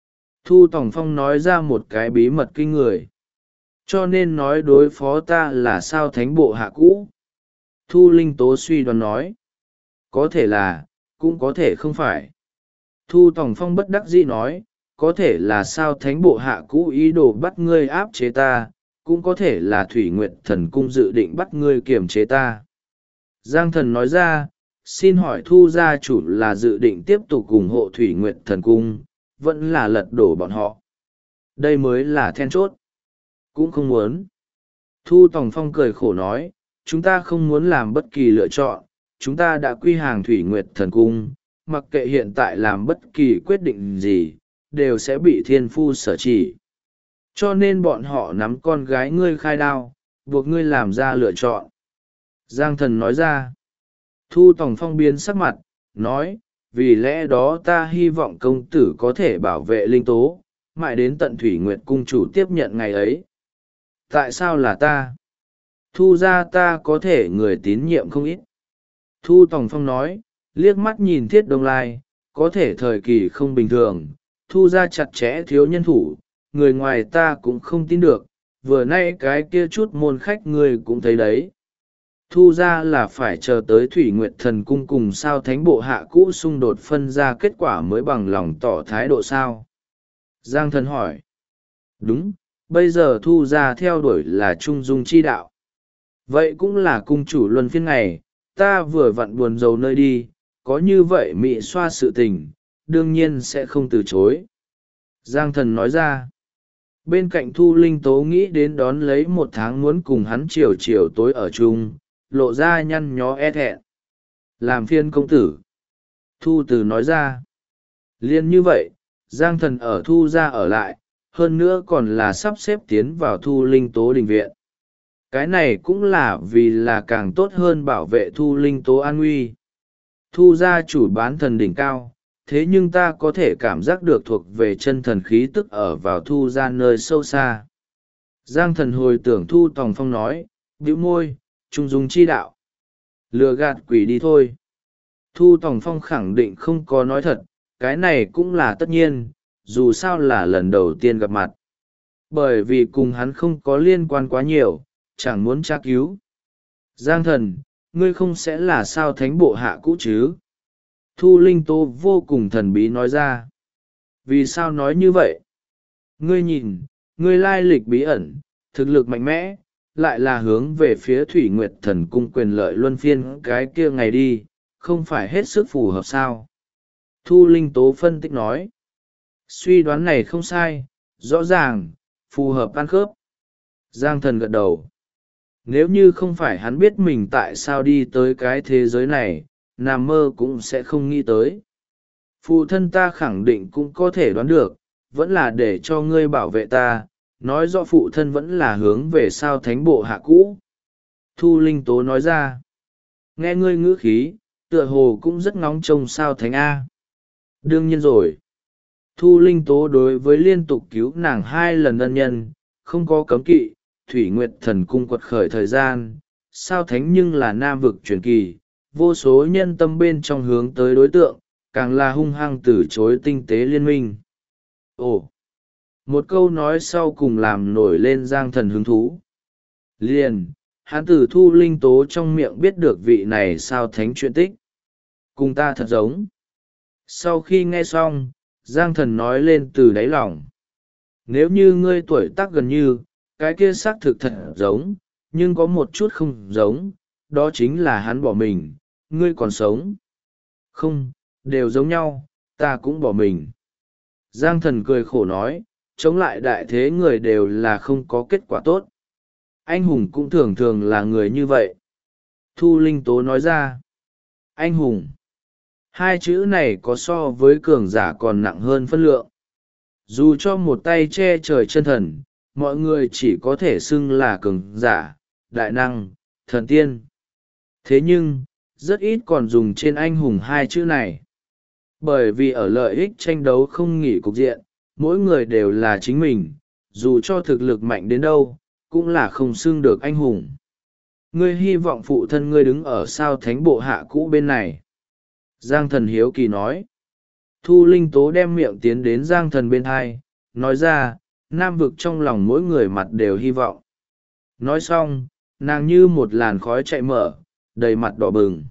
Thu Tòng Phong nói ra một cái bí mật kinh người. Cho nên nói đối phó ta là sao thánh bộ hạ cũ. Thu Linh Tố suy đoán nói. Có thể là, cũng có thể không phải. Thu Tòng Phong bất đắc dĩ nói, có thể là sao thánh bộ hạ cũ ý đồ bắt ngươi áp chế ta, cũng có thể là Thủy Nguyệt Thần Cung dự định bắt ngươi kiềm chế ta. Giang Thần nói ra, xin hỏi Thu gia chủ là dự định tiếp tục ủng hộ Thủy Nguyệt Thần Cung, vẫn là lật đổ bọn họ. Đây mới là then chốt. Cũng không muốn. Thu Tòng Phong cười khổ nói, chúng ta không muốn làm bất kỳ lựa chọn, chúng ta đã quy hàng Thủy Nguyệt Thần Cung, mặc kệ hiện tại làm bất kỳ quyết định gì, đều sẽ bị thiên phu sở chỉ. Cho nên bọn họ nắm con gái ngươi khai đao, buộc ngươi làm ra lựa chọn. Giang Thần nói ra. Thu Tòng Phong biến sắc mặt, nói, vì lẽ đó ta hy vọng công tử có thể bảo vệ Linh Tố, mãi đến tận Thủy Nguyệt cung chủ tiếp nhận ngày ấy. Tại sao là ta? Thu ra ta có thể người tín nhiệm không ít. Thu Tòng Phong nói, liếc mắt nhìn Thiết Đông Lai, có thể thời kỳ không bình thường, Thu ra chặt chẽ thiếu nhân thủ, người ngoài ta cũng không tin được, vừa nay cái kia chút môn khách người cũng thấy đấy. Thu ra là phải chờ tới Thủy Nguyệt Thần Cung cùng sao thánh bộ hạ cũ xung đột phân ra kết quả mới bằng lòng tỏ thái độ sao. Giang Thần hỏi. Đúng, bây giờ Thu ra theo đuổi là trung dung chi đạo. Vậy cũng là cung chủ luân phiên ngày, ta vừa vặn buồn rầu nơi đi, có như vậy mị xoa sự tình, đương nhiên sẽ không từ chối. Giang Thần nói ra. Bên cạnh Thu Linh Tố nghĩ đến đón lấy một tháng muốn cùng hắn chiều chiều tối ở chung, lộ ra nhăn nhó e thẹn. Làm phiên công tử. Thu Từ nói ra. Liên như vậy, Giang Thần ở Thu ra ở lại, hơn nữa còn là sắp xếp tiến vào Thu Linh Tố đình viện. Cái này cũng là vì là càng tốt hơn bảo vệ Thu Linh Tố an nguy. Thu gia chủ bán thần đỉnh cao, thế nhưng ta có thể cảm giác được thuộc về chân thần khí tức ở vào Thu ra nơi sâu xa. Giang Thần hồi tưởng Thu Tòng Phong nói, bĩu môi, trung dung chi đạo. Lừa gạt quỷ đi thôi. Thu Tòng Phong khẳng định không có nói thật, cái này cũng là tất nhiên, dù sao là lần đầu tiên gặp mặt. Bởi vì cùng hắn không có liên quan quá nhiều, chẳng muốn tra cứu. Giang Thần, ngươi không sẽ là sao thánh bộ hạ cũ chứ? Thu Linh Tố vô cùng thần bí nói ra. Vì sao nói như vậy? Ngươi nhìn, ngươi lai lịch bí ẩn, thực lực mạnh mẽ, lại là hướng về phía Thủy Nguyệt Thần Cung quyền lợi luân phiên cái kia ngày đi, không phải hết sức phù hợp sao? Thu Linh Tố phân tích nói. Suy đoán này không sai, rõ ràng, phù hợp ăn khớp. Giang Thần gật đầu. Nếu như không phải hắn biết mình tại sao đi tới cái thế giới này, nằm mơ cũng sẽ không nghĩ tới. Phụ thân ta khẳng định cũng có thể đoán được, vẫn là để cho ngươi bảo vệ ta, nói rõ phụ thân vẫn là hướng về sao thánh bộ hạ cũ. Thu Linh Tố nói ra. Nghe ngươi ngữ khí, tựa hồ cũng rất ngóng trông sao thánh A. Đương nhiên rồi. Thu Linh Tố đối với liên tục cứu nàng 2 lần ân nhân, không có cấm kỵ, Thủy Nguyệt Thần Cung quật khởi thời gian, sao thánh nhưng là nam vực truyền kỳ, vô số nhân tâm bên trong hướng tới đối tượng, càng là hung hăng từ chối tinh tế liên minh. Ồ! Một câu nói sau cùng làm nổi lên Giang Thần hứng thú. Liền, hắn từ Thu Linh Tố trong miệng biết được vị này sao thánh chuyện tích. Cùng ta thật giống. Sau khi nghe xong, Giang Thần nói lên từ đáy lòng. Nếu như ngươi tuổi tác gần như, cái kia xác thực thật giống, nhưng có một chút không giống, đó chính là hắn bỏ mình, ngươi còn sống. Không, đều giống nhau, ta cũng bỏ mình. Giang Thần cười khổ nói, chống lại đại thế người đều là không có kết quả tốt. Anh hùng cũng thường thường là người như vậy. Thu Linh Tố nói ra. Anh hùng. 2 chữ này có so với cường giả còn nặng hơn phân lượng. Dù cho một tay che trời chân thần, mọi người chỉ có thể xưng là cường giả, đại năng, thần tiên. Thế nhưng, rất ít còn dùng trên anh hùng 2 chữ này. Bởi vì ở lợi ích tranh đấu không nghỉ cục diện, mỗi người đều là chính mình, dù cho thực lực mạnh đến đâu, cũng là không xưng được anh hùng. Ngươi hy vọng phụ thân ngươi đứng ở sao thánh bộ hạ cũ bên này. Giang Thần hiếu kỳ nói. Thu Linh Tố đem miệng tiến đến Giang Thần bên hai, nói ra, nam vực trong lòng mỗi người mặt đều hy vọng. Nói xong, nàng như một làn khói chạy mở, đầy mặt đỏ bừng.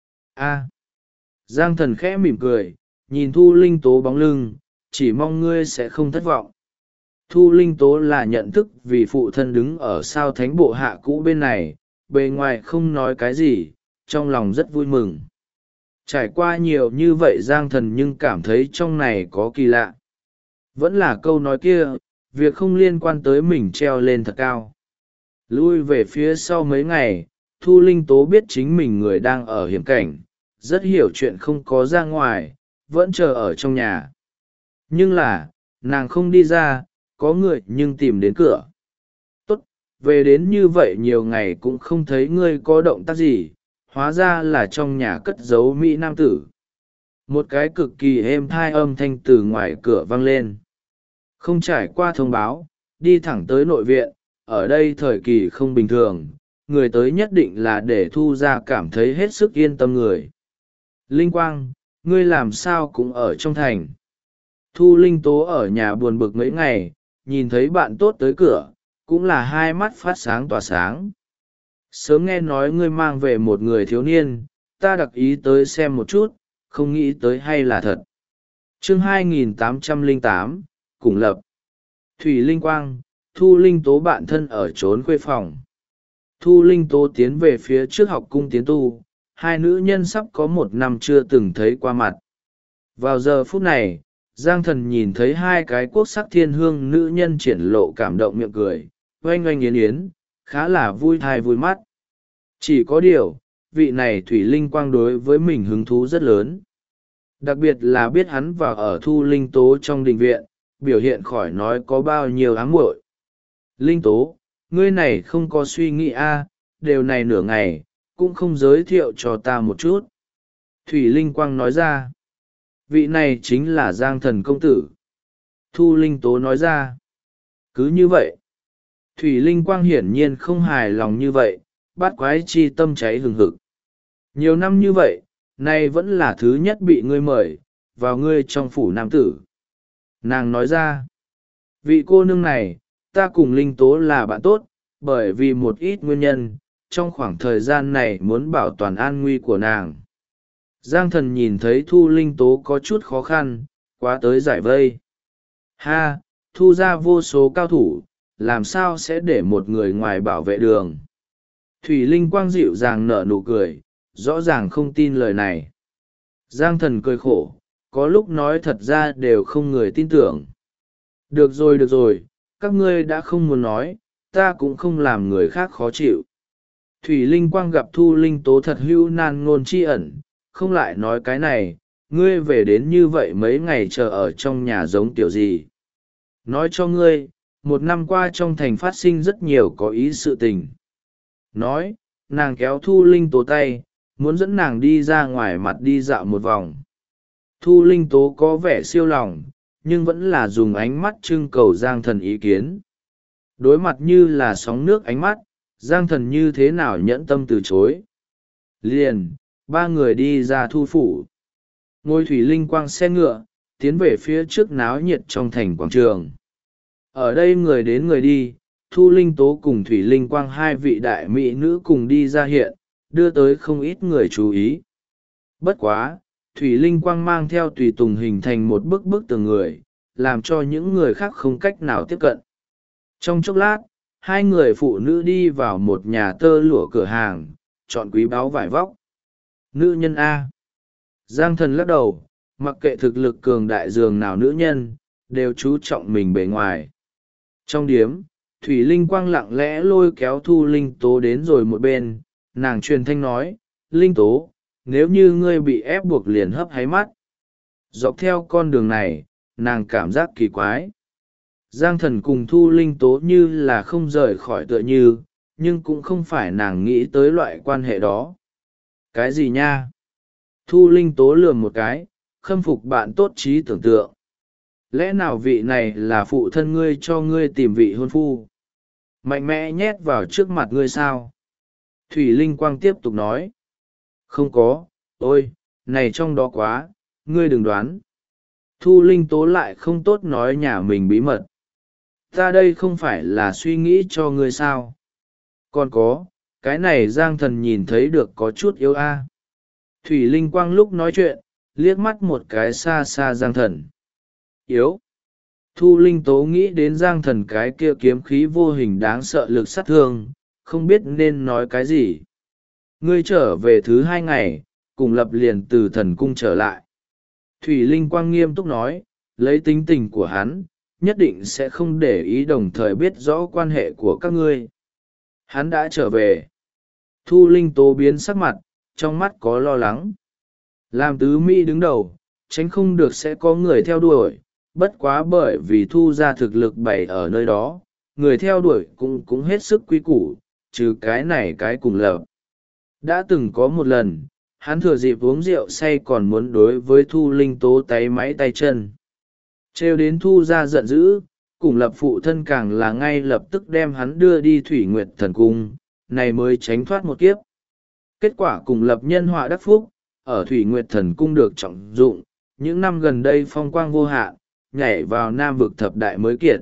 A. Giang Thần khẽ mỉm cười, nhìn Thu Linh Tố bóng lưng, chỉ mong ngươi sẽ không thất vọng. Thu Linh Tố là nhận thức vì phụ thân đứng ở sao thánh bộ hạ cũ bên này, bề ngoài không nói cái gì, trong lòng rất vui mừng. Trải qua nhiều như vậy Giang Thần nhưng cảm thấy trong này có kỳ lạ. Vẫn là câu nói kia, việc không liên quan tới mình treo lên thật cao. Lui về phía sau mấy ngày, Thu Linh Tố biết chính mình người đang ở hiểm cảnh, rất hiểu chuyện không có ra ngoài, vẫn chờ ở trong nhà. Nhưng là, nàng không đi ra, có người nhưng tìm đến cửa. Tốt, về đến như vậy nhiều ngày cũng không thấy ngươi có động tác gì, hóa ra là trong nhà cất giấu mỹ nam tử. Một cái cực kỳ êm thai âm thanh từ ngoài cửa vang lên. Không trải qua thông báo, đi thẳng tới nội viện, ở đây thời kỳ không bình thường, người tới nhất định là để Thu ra cảm thấy hết sức yên tâm người. Linh Quang, ngươi làm sao cũng ở trong thành. Thu Linh Tố ở nhà buồn bực mấy ngày, nhìn thấy bạn tốt tới cửa, cũng là 2 mắt phát sáng tỏa sáng. Sớm nghe nói ngươi mang về một người thiếu niên, ta đặc ý tới xem một chút, không nghĩ tới hay là thật. Chương 2808, Cùng Lập. Thủy Linh Quang, Thu Linh Tố bạn thân ở trốn khuê phòng. Thu Linh Tố tiến về phía trước học cung tiến tu, 2 nữ nhân sắp có 1 năm chưa từng thấy qua mặt. Vào giờ phút này, Giang Thần nhìn thấy 2 cái quốc sắc thiên hương nữ nhân triển lộ cảm động miệng cười, oanh oanh yến yến, khá là vui thai vui mắt. Chỉ có điều, vị này Thủy Linh Quang đối với mình hứng thú rất lớn. Đặc biệt là biết hắn vào ở Thu Linh Tố trong đình viện, biểu hiện khỏi nói có bao nhiêu áng muội. Linh Tố, ngươi này không có suy nghĩ đều này nửa ngày, cũng không giới thiệu cho ta một chút. Thủy Linh Quang nói ra. Vị này chính là Giang Thần công tử. Thu Linh Tố nói ra. Cứ như vậy. Thủy Linh Quang hiển nhiên không hài lòng như vậy, bát quái chi tâm cháy hừng hực. Nhiều năm như vậy, nay vẫn là thứ nhất bị ngươi mời, vào ngươi trong phủ nam tử. Nàng nói ra. Vị cô nương này, ta cùng Linh Tố là bạn tốt, bởi vì một ít nguyên nhân, trong khoảng thời gian này muốn bảo toàn an nguy của nàng. Giang Thần nhìn thấy Thu Linh Tố có chút khó khăn, quá tới giải vây. Ha, Thu ra vô số cao thủ, làm sao sẽ để một người ngoài bảo vệ đường. Thủy Linh Quang dịu dàng nở nụ cười, rõ ràng không tin lời này. Giang Thần cười khổ, có lúc nói thật ra đều không người tin tưởng. Được rồi, các ngươi đã không muốn nói, ta cũng không làm người khác khó chịu. Thủy Linh Quang gặp Thu Linh Tố thật hưu nan ngôn tri ẩn, không lại nói cái này, ngươi về đến như vậy mấy ngày chờ ở trong nhà giống tiểu gì. Nói cho ngươi, một năm qua trong thành phát sinh rất nhiều có ý sự tình. Nói, nàng kéo Thu Linh Tố tay, muốn dẫn nàng đi ra ngoài mặt đi dạo một vòng. Thu Linh Tố có vẻ siêu lòng, nhưng vẫn là dùng ánh mắt trưng cầu Giang Thần ý kiến. Đối mặt như là sóng nước ánh mắt, Giang Thần như thế nào nhẫn tâm từ chối. Liền, ba người đi ra Thu phủ. Ngôi Thủy Linh Quang xe ngựa, tiến về phía trước náo nhiệt trong thành quảng trường. Ở đây người đến người đi, Thu Linh Tố cùng Thủy Linh Quang hai vị đại mỹ nữ cùng đi ra hiện, đưa tới không ít người chú ý. Bất quá, Thủy Linh Quang mang theo tùy tùng hình thành một bức tường người, làm cho những người khác không cách nào tiếp cận. Trong chốc lát, hai người phụ nữ đi vào một nhà tơ lụa cửa hàng, chọn quý báu vải vóc. Nữ nhân A. Giang Thần lắc đầu, mặc kệ thực lực cường đại dường nào nữ nhân, đều chú trọng mình bề ngoài. Trong điếm, Thủy Linh Quang lặng lẽ lôi kéo Thu Linh Tố đến rồi một bên, nàng truyền thanh nói, Linh Tố, nếu như ngươi bị ép buộc liền hấp háy mắt. Dọc theo con đường này, nàng cảm giác kỳ quái. Giang Thần cùng Thu Linh Tố như là không rời khỏi tựa như, nhưng cũng không phải nàng nghĩ tới loại quan hệ đó. Cái gì nha? Thu Linh Tố lườm một cái, khâm phục bạn tốt trí tưởng tượng. Lẽ nào vị này là phụ thân ngươi cho ngươi tìm vị hôn phu? Mạnh mẽ nhét vào trước mặt ngươi sao? Thủy Linh Quang tiếp tục nói. Không có, ôi, này trong đó quá, ngươi đừng đoán. Thu Linh Tố lại không tốt nói nhà mình bí mật. Ta đây không phải là suy nghĩ cho ngươi sao? Còn có, cái này Giang Thần nhìn thấy được có chút yếu a. Thủy Linh Quang lúc nói chuyện, liếc mắt một cái xa xa Giang Thần. Yếu. Thu Linh Tố nghĩ đến Giang Thần cái kia kiếm khí vô hình đáng sợ lực sát thương, không biết nên nói cái gì. Ngươi trở về thứ 2 ngày, cùng Lập liền từ thần cung trở lại. Thủy Linh Quang nghiêm túc nói, lấy tính tình của hắn, nhất định sẽ không để ý đồng thời biết rõ quan hệ của các ngươi. Hắn đã trở về. Thu Linh Tố biến sắc mặt, trong mắt có lo lắng. Làm tứ Mỹ đứng đầu, tránh không được sẽ có người theo đuổi, bất quá bởi vì Thu ra thực lực bày ở nơi đó, người theo đuổi cũng hết sức quý củ, trừ cái này cái cùng Lập. Đã từng có một lần, hắn thừa dịp uống rượu say còn muốn đối với Thu Linh Tố táy máy tay chân. Trêu đến Thu ra giận dữ, cùng Lập phụ thân càng là ngay lập tức đem hắn đưa đi Thủy Nguyệt Thần Cung, này mới tránh thoát một kiếp. Kết quả cùng Lập nhân họa đắc phúc, ở Thủy Nguyệt Thần Cung được trọng dụng, những năm gần đây phong quang vô hạn, nhảy vào Nam vực thập đại mới kiệt.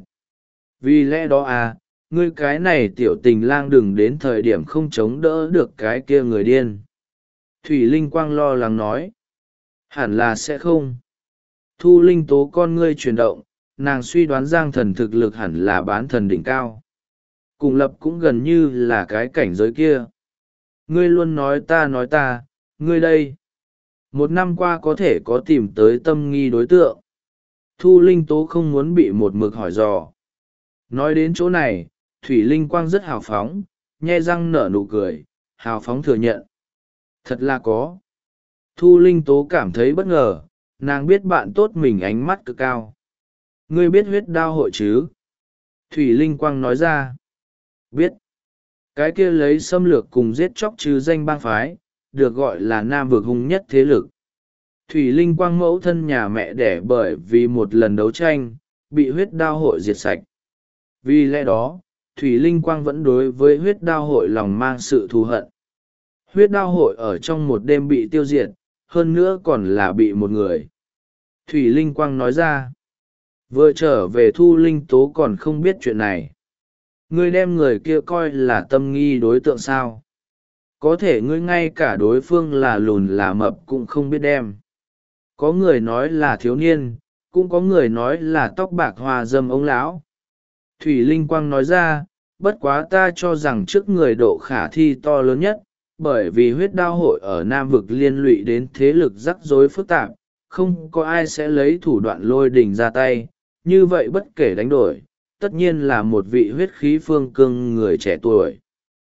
Vì lẽ đó ngươi cái này tiểu tình lang đừng đến thời điểm không chống đỡ được cái kia người điên. Thủy Linh Quang lo lắng nói. Hẳn là sẽ không. Thu Linh Tố con ngươi chuyển động, nàng suy đoán Giang Thần thực lực hẳn là bán thần đỉnh cao. Cùng Lập cũng gần như là cái cảnh giới kia. Ngươi luôn nói ta, ngươi đây. Một năm qua có thể có tìm tới tâm nghi đối tượng. Thu Linh Tố không muốn bị một mực hỏi dò. Nói đến chỗ này, Thủy Linh Quang rất hào phóng, nhe răng nở nụ cười, hào phóng thừa nhận. Thật là có. Thu Linh Tố cảm thấy bất ngờ, nàng biết bạn tốt mình ánh mắt cực cao. Ngươi biết huyết đao hội chứ? Thủy Linh Quang nói ra. Biết. Cái kia lấy xâm lược cùng giết chóc trừ danh bang phái, được gọi là Nam vực hung nhất thế lực. Thủy Linh Quang mẫu thân nhà mẹ đẻ bởi vì một lần đấu tranh, bị huyết đao hội diệt sạch. Vì lẽ đó, Thủy Linh Quang vẫn đối với huyết đao hội lòng mang sự thù hận. Huyết đao hội ở trong một đêm bị tiêu diệt, hơn nữa còn là bị một người. Thủy Linh Quang nói ra. Vừa trở về Thu Linh Tố còn không biết chuyện này. Ngươi đem người kia coi là tâm nghi đối tượng sao? Có thể ngươi ngay cả đối phương là lùn là mập cũng không biết đem. Có người nói là thiếu niên, cũng có người nói là tóc bạc hoa dâm ông lão. Thủy Linh Quang nói ra, bất quá ta cho rằng trước người độ khả thi to lớn nhất, bởi vì huyết đao hội ở Nam Vực liên lụy đến thế lực rắc rối phức tạp, không có ai sẽ lấy thủ đoạn lôi đình ra tay, như vậy bất kể đánh đổi, tất nhiên là một vị huyết khí phương cương người trẻ tuổi.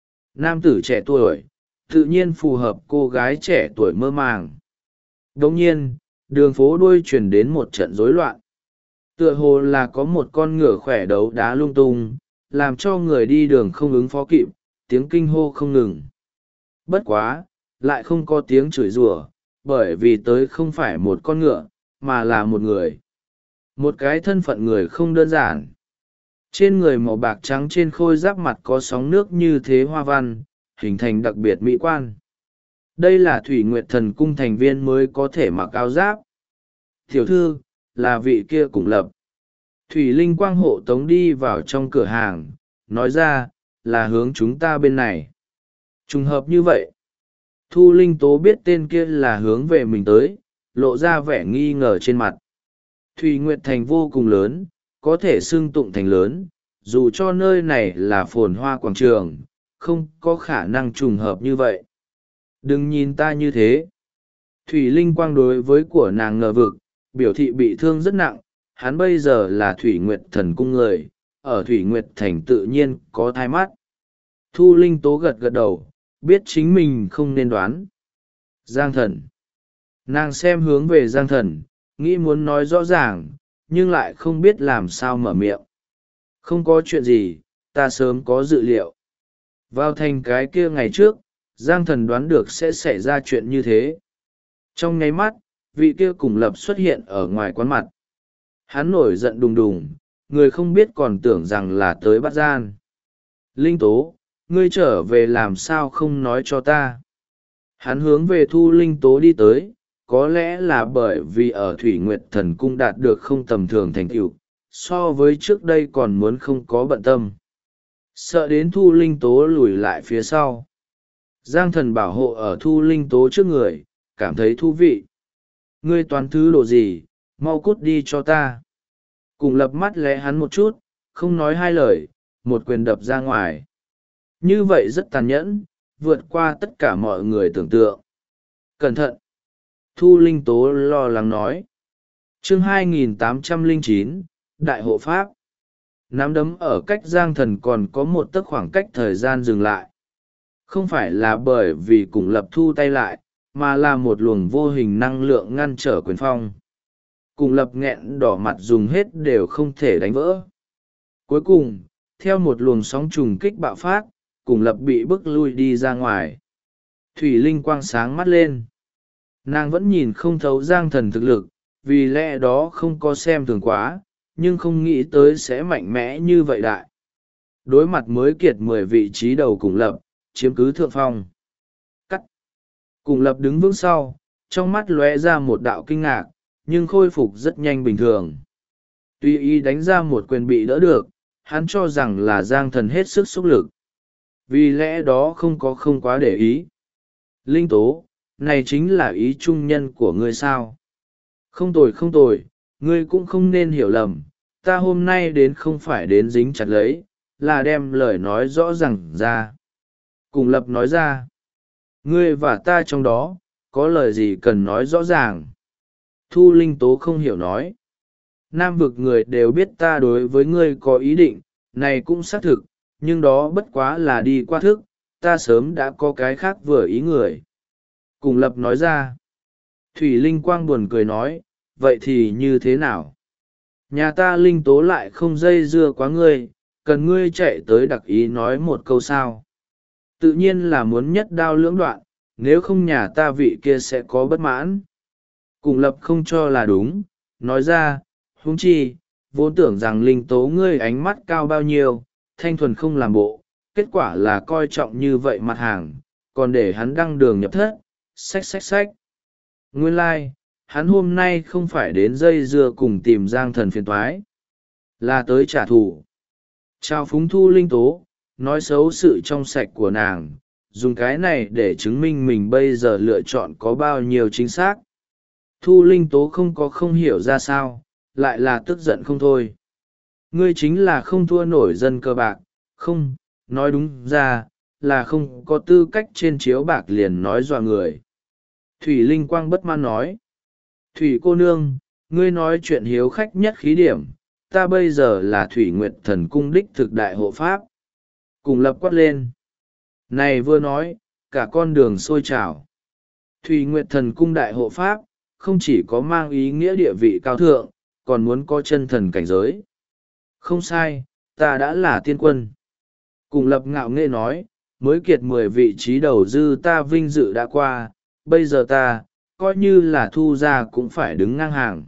Nam tử trẻ tuổi, tự nhiên phù hợp cô gái trẻ tuổi mơ màng. Đồng nhiên, đường phố đuôi truyền đến một trận rối loạn. Tựa hồ là có một con ngựa khỏe đấu đá lung tung, làm cho người đi đường không ứng phó kịp, tiếng kinh hô không ngừng. Bất quá, lại không có tiếng chửi rủa, bởi vì tới không phải một con ngựa, mà là một người. Một cái thân phận người không đơn giản. Trên người màu bạc trắng trên khôi giáp mặt có sóng nước như thế hoa văn, hình thành đặc biệt mỹ quan. Đây là Thủy Nguyệt Thần Cung thành viên mới có thể mặc áo giáp. Tiểu thư, là vị kia cùng lập. Thủy Linh Quang hộ tống đi vào trong cửa hàng, nói ra, là hướng chúng ta bên này. Trùng hợp như vậy. Thu Linh Tố biết tên kia là hướng về mình tới, lộ ra vẻ nghi ngờ trên mặt. Thủy Nguyệt Thành vô cùng lớn, có thể xưng tụng thành lớn, dù cho nơi này là phồn hoa quảng trường, không có khả năng trùng hợp như vậy. Đừng nhìn ta như thế. Thủy Linh Quang đối với của nàng ngờ vực, biểu thị bị thương rất nặng, hắn bây giờ là Thủy Nguyệt Thần Cung người, ở Thủy Nguyệt Thành tự nhiên có thai mắt. Thu Linh Tố gật gật đầu, biết chính mình không nên đoán. Giang Thần. Nàng xem hướng về Giang Thần, nghĩ muốn nói rõ ràng, nhưng lại không biết làm sao mở miệng. Không có chuyện gì, ta sớm có dự liệu. Vào thành cái kia ngày trước, Giang Thần đoán được sẽ xảy ra chuyện như thế. Trong nháy mắt, vị kia cùng lập xuất hiện ở ngoài quán mặt. Hắn nổi giận đùng đùng, người không biết còn tưởng rằng là tới bắt gian. Linh Tố, ngươi trở về làm sao không nói cho ta. Hắn hướng về Thu Linh Tố đi tới, có lẽ là bởi vì ở Thủy Nguyệt Thần Cung đạt được không tầm thường thành tựu, so với trước đây còn muốn không có bận tâm. Sợ đến Thu Linh Tố lùi lại phía sau. Giang Thần bảo hộ ở Thu Linh Tố trước người, cảm thấy thú vị. Ngươi toán thứ đồ gì, mau cút đi cho ta. Cùng lập mắt lẽ hắn một chút, không nói hai lời, một quyền đập ra ngoài. Như vậy rất tàn nhẫn, vượt qua tất cả mọi người tưởng tượng. Cẩn thận! Thu Linh Tố lo lắng nói. Chương 2809, Đại hộ Pháp. Nắm đấm ở cách Giang Thần còn có một tấc khoảng cách thời gian dừng lại. Không phải là bởi vì cùng lập thu tay lại, mà là một luồng vô hình năng lượng ngăn trở quyền phong. Cùng lập nghẹn đỏ mặt dùng hết đều không thể đánh vỡ. Cuối cùng, theo một luồng sóng trùng kích bạo phát, cùng lập bị bức lui đi ra ngoài. Thủy Linh Quang sáng mắt lên. Nàng vẫn nhìn không thấu Giang Thần thực lực, vì lẽ đó không có xem thường quá, nhưng không nghĩ tới sẽ mạnh mẽ như vậy đại. Đối mặt mới kiệt 10 vị trí đầu cùng lập, chiếm cứ thượng phong. Cắt. Cùng lập đứng vững sau, trong mắt lóe ra một đạo kinh ngạc, nhưng khôi phục rất nhanh bình thường. Tuy ý đánh ra một quyền bị đỡ được, hắn cho rằng là Giang Thần hết sức xúc lực. Vì lẽ đó không quá để ý. Linh Tố, này chính là ý trung nhân của ngươi sao? Không tồi, ngươi cũng không nên hiểu lầm, ta hôm nay đến không phải đến dính chặt lấy, là đem lời nói rõ ràng ra. Cùng lập nói ra, ngươi và ta trong đó, có lời gì cần nói rõ ràng? Thu Linh Tố không hiểu nói. Nam vực người đều biết ta đối với ngươi có ý định, này cũng xác thực, nhưng đó bất quá là đi qua thức, ta sớm đã có cái khác vừa ý người. Cùng lập nói ra. Thủy Linh Quang buồn cười nói, vậy thì như thế nào? Nhà ta Linh Tố lại không dây dưa quá ngươi, cần ngươi chạy tới đặc ý nói một câu sao? Tự nhiên là muốn nhất đao lưỡng đoạn, nếu không nhà ta vị kia sẽ có bất mãn. Cùng lập không cho là đúng, nói ra, huống chi, vốn tưởng rằng Linh Tố ngươi ánh mắt cao bao nhiêu, thanh thuần không làm bộ, kết quả là coi trọng như vậy mặt hàng, còn để hắn đăng đường nhập thất, xách. Nguyên lai, hắn hôm nay không phải đến dây dưa cùng tìm Giang Thần phiền toái, là tới trả thù. Chào phúng Thu Linh Tố, nói xấu sự trong sạch của nàng, dùng cái này để chứng minh mình bây giờ lựa chọn có bao nhiêu chính xác. Thu Linh Tố không hiểu ra sao, lại là tức giận không thôi. Ngươi chính là không thua nổi dân cờ bạc, không, nói đúng ra, là không có tư cách trên chiếu bạc liền nói dọa người. Thủy Linh Quang bất mãn nói. Thủy cô nương, ngươi nói chuyện hiếu khách nhất khí điểm, ta bây giờ là Thủy Nguyệt Thần Cung đích thực đại hộ pháp. Cùng lập quát lên. Này vừa nói, cả con đường sôi trào. Thủy Nguyệt Thần Cung đại hộ pháp, không chỉ có mang ý nghĩa địa vị cao thượng, còn muốn có chân thần cảnh giới. Không sai, ta đã là tiên quân. Cùng lập ngạo nghễ nói, mới kiệt 10 vị trí đầu dư ta vinh dự đã qua, bây giờ ta, coi như là thu ra cũng phải đứng ngang hàng.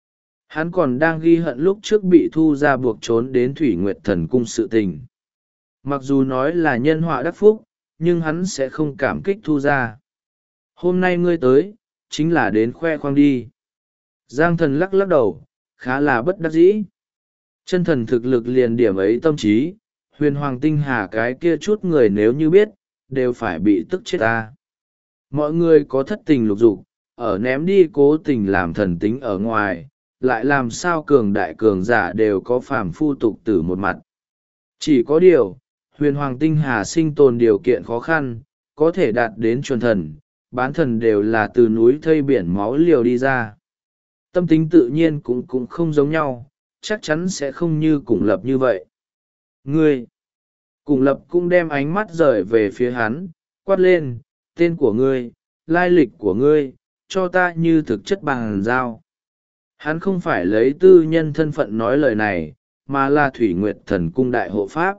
Hắn còn đang ghi hận lúc trước bị thu ra buộc trốn đến Thủy Nguyệt Thần Cung sự tình. Mặc dù nói là nhân họa đắc phúc, nhưng hắn sẽ không cảm kích thu ra. Hôm nay ngươi tới, chính là đến khoe khoang đi. Giang thần lắc lắc đầu, khá là bất đắc dĩ. Chân thần thực lực liền điểm ấy tâm trí, huyền hoàng tinh hà cái kia chút người nếu như biết, đều phải bị tức chết ta. Mọi người có thất tình lục dục, ở ném đi cố tình làm thần tính ở ngoài, lại làm sao cường đại cường giả đều có phàm phu tục tử một mặt. Chỉ có điều, huyền hoàng tinh hà sinh tồn điều kiện khó khăn, có thể đạt đến chuẩn thần, bán thần đều là từ núi thây biển máu liều đi ra. Tâm tính tự nhiên cũng không giống nhau, chắc chắn sẽ không như Cùng Lập như vậy. Ngươi! Cùng Lập cũng đem ánh mắt rời về phía hắn, quát lên, tên của ngươi, lai lịch của ngươi, cho ta như thực chất bằng giao. Hắn không phải lấy tư nhân thân phận nói lời này, mà là Thủy Nguyệt Thần Cung đại hộ pháp.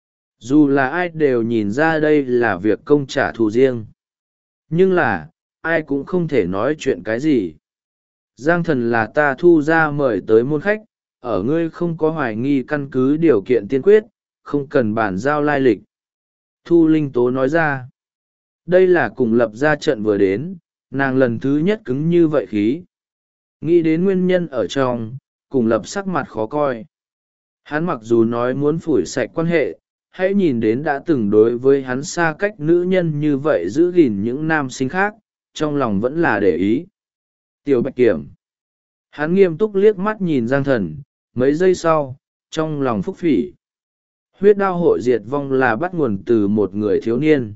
Dù là ai đều nhìn ra đây là việc công trả thù riêng. Nhưng là, ai cũng không thể nói chuyện cái gì. Giang thần là ta thu ra mời tới môn khách, ở ngươi không có hoài nghi căn cứ điều kiện tiên quyết, không cần bản giao lai lịch. Thu Linh Tố nói ra. Đây là Cùng Lập ra trận vừa đến, nàng lần thứ nhất cứng như vậy khí. Nghĩ đến nguyên nhân ở trong, Cùng Lập sắc mặt khó coi. Hắn mặc dù nói muốn phủi sạch quan hệ, hãy nhìn đến đã từng đối với hắn xa cách nữ nhân như vậy giữ gìn những nam sinh khác, trong lòng vẫn là để ý. Tiểu Bạch Kiểm. Hắn nghiêm túc liếc mắt nhìn Giang thần, mấy giây sau, trong lòng phúc phỉ. Huyết đao hội diệt vong là bắt nguồn từ một người thiếu niên.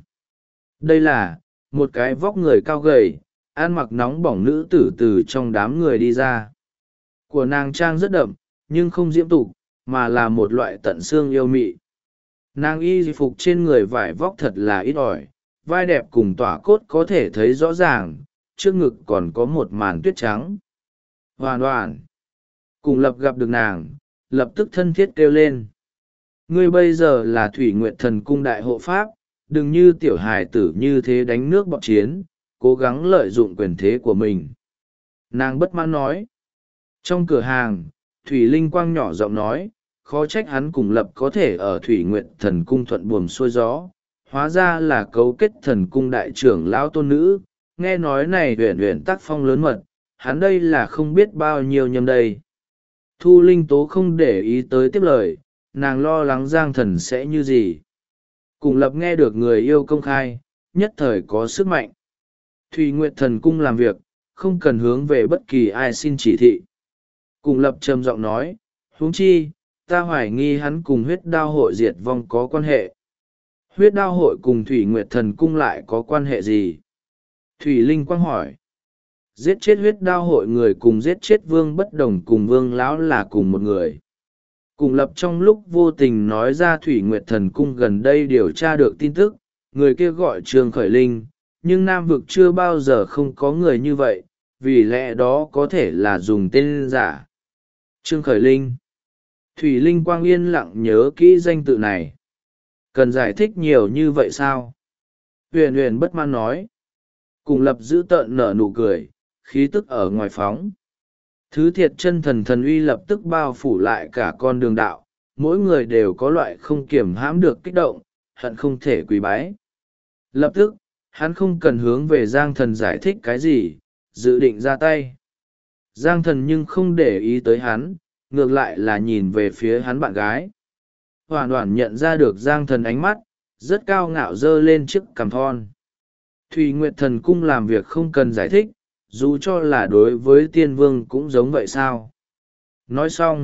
Đây là, một cái vóc người cao gầy, ăn mặc nóng bỏng nữ tử từ trong đám người đi ra. Của nàng trang rất đậm, nhưng không diễm tục, mà là một loại tận xương yêu mị. Nàng y phục trên người vải vóc thật là ít ỏi, vai đẹp cùng tỏa cốt có thể thấy rõ ràng, trước ngực còn có một màn tuyết trắng. Hoàn hoàn. Cùng Lập gặp được nàng, lập tức thân thiết kêu lên. Ngươi bây giờ là Thủy Nguyệt Thần Cung đại hộ pháp, đừng như tiểu hài tử như thế đánh nước bọt chiến, cố gắng lợi dụng quyền thế của mình. Nàng bất mãn nói. Trong cửa hàng, Thủy Linh Quang nhỏ giọng nói, khó trách hắn Cùng Lập có thể ở Thủy Nguyệt Thần Cung thuận buồm xuôi gió, hóa ra là cấu kết thần cung đại trưởng lão tôn nữ, nghe nói này huyền huyền tác phong lớn mật, hắn đây là không biết bao nhiêu nhầm đây. Thu Linh Tố không để ý tới tiếp lời, nàng lo lắng Giang thần sẽ như gì. Cùng Lập nghe được người yêu công khai, nhất thời có sức mạnh. Thủy Nguyệt Thần Cung làm việc, không cần hướng về bất kỳ ai xin chỉ thị. Cùng Lập trầm giọng nói, huống chi, ta hoài nghi hắn cùng huyết đao hội diệt vong có quan hệ. Huyết đao hội cùng Thủy Nguyệt Thần Cung lại có quan hệ gì? Thủy Linh Quang hỏi. Giết chết huyết đao hội người cùng giết chết Vương Bất Đồng cùng Vương Lão là cùng một người. Cùng Lập trong lúc vô tình nói ra Thủy Nguyệt Thần Cung gần đây điều tra được tin tức, người kia gọi Trương Khởi Linh, nhưng Nam Vực chưa bao giờ không có người như vậy, vì lẽ đó có thể là dùng tên giả. Trương Khởi Linh. Thủy Linh Quang yên lặng nhớ kỹ danh tự này. Cần giải thích nhiều như vậy sao? Huyền huyền bất mãn nói. Cùng Lập giữ tợn nở nụ cười, khí tức ở ngoài phóng. Thứ thiệt chân thần thần uy lập tức bao phủ lại cả con đường đạo, mỗi người đều có loại không kiểm hãm được kích động, hận không thể quỳ bái. Lập tức, hắn không cần hướng về Giang thần giải thích cái gì, dự định ra tay. Giang thần nhưng không để ý tới hắn, ngược lại là nhìn về phía hắn bạn gái. Hoàn hoàn nhận ra được Giang thần ánh mắt, rất cao ngạo dơ lên chiếc cằm thon. Thủy Nguyệt Thần Cung làm việc không cần giải thích, dù cho là đối với tiên vương cũng giống vậy sao. Nói xong,